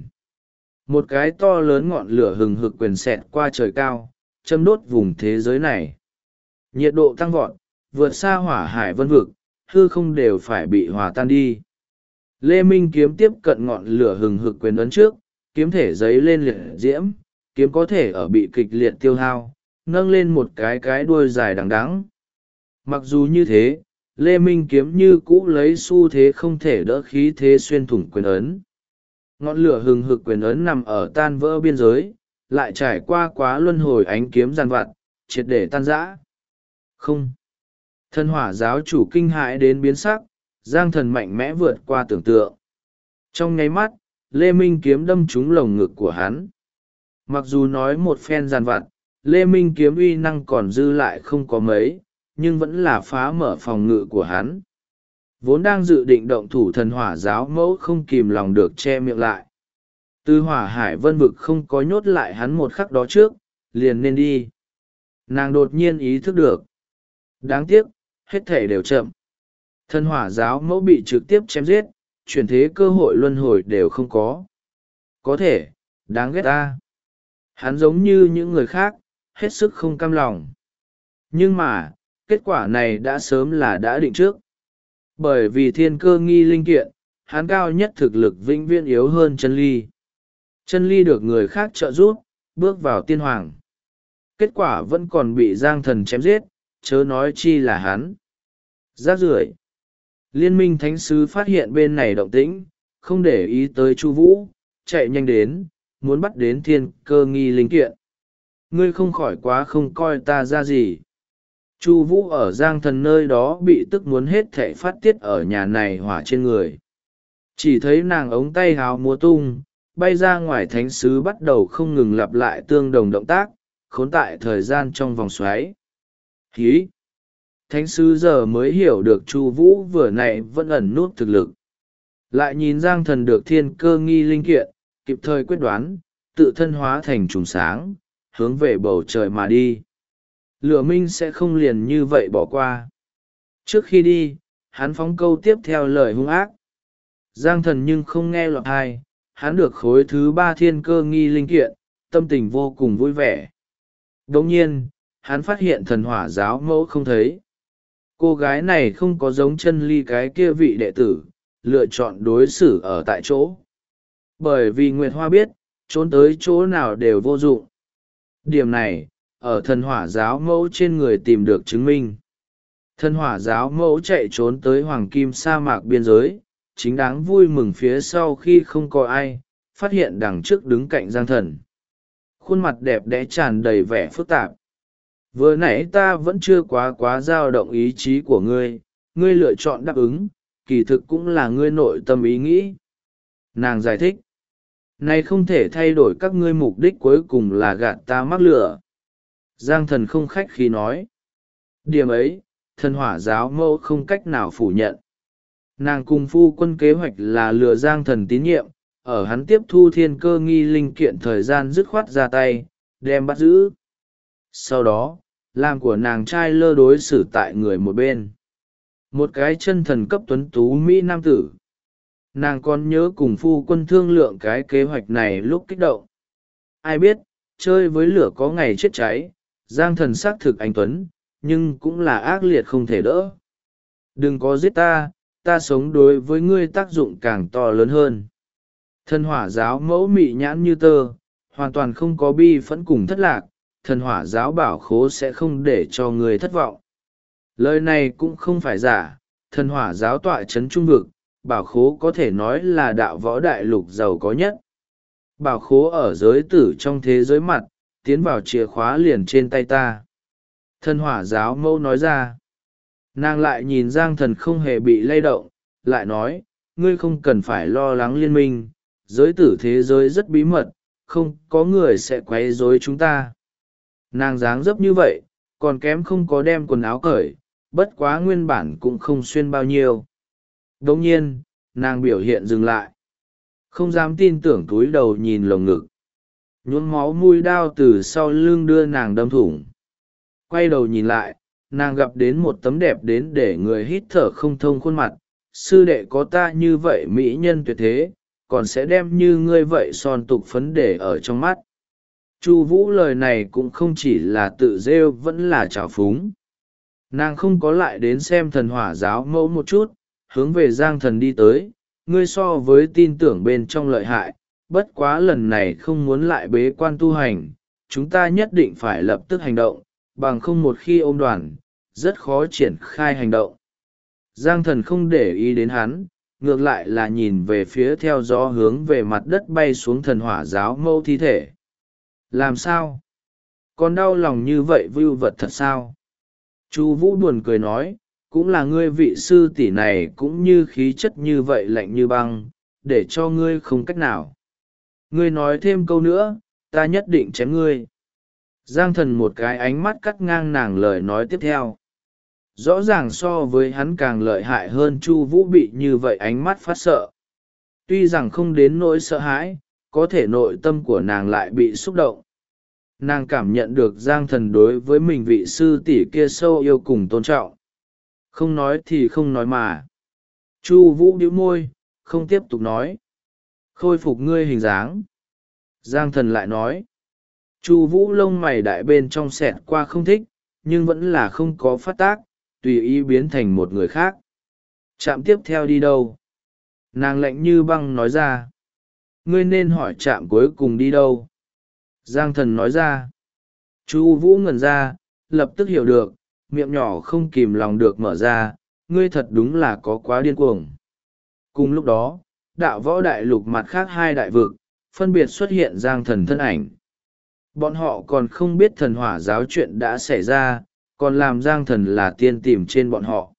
Một cái to lớn ngọn lửa hừng hực quyền xẹt qua trời cao, châm đốt vùng thế giới này. Nhiệt độ tăng vọt, vượt xa hỏa hải vân vực, hư không đều phải bị hòa tan đi. Lê Minh kiếm tiếp cận ngọn lửa hừng hực quyền ấn trước, kiếm thể giấy lên liệt diễm, kiếm có thể ở bị kịch liệt tiêu hao, nâng lên một cái đuôi dài đằng đẵng. Mặc dù như thế, Lê Minh Kiếm như cũ lấy xu thế không thể đỡ khí thế xuyên thủng quyền ấn. Ngọn lửa hừng hực quyền ấn nằm ở tan vỡ biên giới, lại trải qua quá luân hồi ánh kiếm giàn vặt, triệt để tan rã. Không. Thân hỏa giáo chủ kinh hãi đến biến sắc, Giang Thần mạnh mẽ vượt qua tưởng tượng. Trong nháy mắt, Lê Minh Kiếm đâm trúng lồng ngực của hắn. Mặc dù nói một phen giàn vặt, Lê Minh Kiếm uy năng còn dư lại không có mấy, nhưng vẫn là phá mở phòng ngự của hắn. Vốn đang dự định động thủ thần hỏa giáo mẫu không kìm lòng được che miệng lại. Từ hỏa hải vân vực không có nhốt lại hắn một khắc đó trước, liền nên đi. Nàng đột nhiên ý thức được. Đáng tiếc, hết thể đều chậm. Thần hỏa giáo mẫu bị trực tiếp chém giết, chuyển thế cơ hội luân hồi đều không có. Có thể, đáng ghét ta. Hắn giống như những người khác, hết sức không cam lòng. Nhưng mà, kết quả này đã sớm là đã định trước. Bởi vì thiên cơ nghi linh kiện, hắn cao nhất thực lực vĩnh viễn yếu hơn chân ly. Chân ly được người khác trợ giúp, bước vào tiên hoàng. Kết quả vẫn còn bị Giang Thần chém giết, chớ nói chi là hắn. Rác rưởi. Liên minh thánh sứ phát hiện bên này động tĩnh, không để ý tới Chu Vũ, chạy nhanh đến, muốn bắt đến thiên cơ nghi linh kiện. Ngươi không khỏi quá không coi ta ra gì. Chu Vũ ở Giang Thần nơi đó bị tức muốn hết thảy phát tiết ở nhà này hỏa trên người. Chỉ thấy nàng ống tay háo múa tung, bay ra ngoài thánh sứ bắt đầu không ngừng lặp lại tương đồng động tác, khốn tại thời gian trong vòng xoáy. Hí! Thánh sứ giờ mới hiểu được Chu Vũ vừa nãy vẫn ẩn núp thực lực. Lại nhìn Giang Thần được thiên cơ nghi linh kiện, kịp thời quyết đoán, tự thân hóa thành trùng sáng, hướng về bầu trời mà đi. Lửa minh sẽ không liền như vậy bỏ qua. Trước khi đi, hắn phóng câu tiếp theo lời hung ác. Giang Thần nhưng không nghe lọt tai, hắn được khối thứ 3 thiên cơ nghi linh kiện, tâm tình vô cùng vui vẻ. Đồng nhiên, hắn phát hiện thần hỏa giáo mẫu không thấy. Cô gái này không có giống chân ly cái kia vị đệ tử, lựa chọn đối xử ở tại chỗ. Bởi vì Nguyệt Hoa biết, trốn tới chỗ nào đều vô dụng. Điểm này, ở thần hỏa giáo mẫu trên người tìm được chứng minh. Thần hỏa giáo mẫu chạy trốn tới hoàng kim sa mạc biên giới, chính đáng vui mừng phía sau khi không có ai, phát hiện đằng trước đứng cạnh Giang Thần. Khuôn mặt đẹp đẽ tràn đầy vẻ phức tạp. Vừa nãy ta vẫn chưa quá dao động ý chí của ngươi, ngươi lựa chọn đáp ứng, kỳ thực cũng là ngươi nội tâm ý nghĩ. Nàng giải thích. Này không thể thay đổi các ngươi mục đích cuối cùng là gạt ta mắc lửa. Giang Thần không khách khí nói. Điểm ấy, thần hỏa giáo mẫu không cách nào phủ nhận. Nàng cùng phu quân kế hoạch là lừa Giang Thần tín nhiệm, ở hắn tiếp thu thiên cơ nghi linh kiện thời gian dứt khoát ra tay, đem bắt giữ. Sau đó, làm của nàng trai lơ đối xử tại người một bên. Một cái chân thần cấp tuấn tú Mỹ nam tử. Nàng còn nhớ cùng phu quân thương lượng cái kế hoạch này lúc kích động. Ai biết, chơi với lửa có ngày chết cháy, Giang Thần xác thực anh tuấn, nhưng cũng là ác liệt không thể đỡ. Đừng có giết ta, ta sống đối với ngươi tác dụng càng to lớn hơn. Thần hỏa giáo mẫu mị nhãn như tơ, hoàn toàn không có bi phẫn cùng thất lạc, thần hỏa giáo bảo khố sẽ không để cho người thất vọng. Lời này cũng không phải giả, thần hỏa giáo tọa chấn trung vực, bảo khố có thể nói là đạo võ đại lục giàu có nhất. Bảo khố ở giới tử trong thế giới mặt, tiến vào chìa khóa liền trên tay ta. Thần hỏa giáo mẫu nói ra. Nàng lại nhìn Giang Thần không hề bị lay động, lại nói, ngươi không cần phải lo lắng liên minh, giới tử thế giới rất bí mật, không có người sẽ quấy rối chúng ta. Nàng dáng dấp như vậy, còn kém không có đem quần áo cởi, bất quá nguyên bản cũng không xuyên bao nhiêu. Đồng nhiên, nàng biểu hiện dừng lại. Không dám tin tưởng túi đầu nhìn lồng ngực. Nhuốm máu mũi đao từ sau lưng đưa nàng đâm thủng. Quay đầu nhìn lại, nàng gặp đến một tấm đẹp đến để người hít thở không thông khuôn mặt. Sư đệ có ta như vậy mỹ nhân tuyệt thế, còn sẽ đem như ngươi vậy son tục phấn để ở trong mắt. Chu Vũ lời này cũng không chỉ là tự rêu vẫn là trào phúng. Nàng không có lại đến xem thần hỏa giáo mẫu một chút, hướng về Giang Thần đi tới, ngươi so với tin tưởng bên trong lợi hại, bất quá lần này không muốn lại bế quan tu hành, chúng ta nhất định phải lập tức hành động, bằng không một khi ôm đoàn, rất khó triển khai hành động. Giang thần không để ý đến hắn, ngược lại là nhìn về phía theo gió hướng về mặt đất bay xuống thần hỏa giáo mâu thi thể. Làm sao? Còn đau lòng như vậy vưu vật thật sao? Chu Vũ buồn cười nói, cũng là ngươi vị sư tỷ này cũng như khí chất như vậy lạnh như băng, để cho ngươi không cách nào. Ngươi nói thêm câu nữa, ta nhất định chém ngươi. Giang thần một cái ánh mắt cắt ngang nàng lời nói tiếp theo. Rõ ràng so với hắn càng lợi hại hơn Chu Vũ bị như vậy ánh mắt phát sợ. Tuy rằng không đến nỗi sợ hãi, có thể nội tâm của nàng lại bị xúc động. Nàng cảm nhận được Giang thần đối với mình vị sư tỷ kia sâu yêu cùng tôn trọng. Không nói thì không nói mà. Chu Vũ bĩu môi, không tiếp tục nói. Khôi phục ngươi hình dáng. Giang thần lại nói. Chu Vũ lông mày đại bên trong xẹt qua không thích, nhưng vẫn là không có phát tác, tùy ý biến thành một người khác. Trạm tiếp theo đi đâu? Nàng lạnh như băng nói ra. Ngươi nên hỏi trạm cuối cùng đi đâu? Giang thần nói ra. Chu Vũ ngẩn ra, lập tức hiểu được, miệng nhỏ không kìm lòng được mở ra, ngươi thật đúng là có quá điên cuồng. Cùng lúc đó, đạo võ đại lục mặt khác hai đại vực, phân biệt xuất hiện Giang thần thân ảnh. Bọn họ còn không biết thần hỏa giáo chuyện đã xảy ra, còn làm Giang thần là tiên tìm trên bọn họ.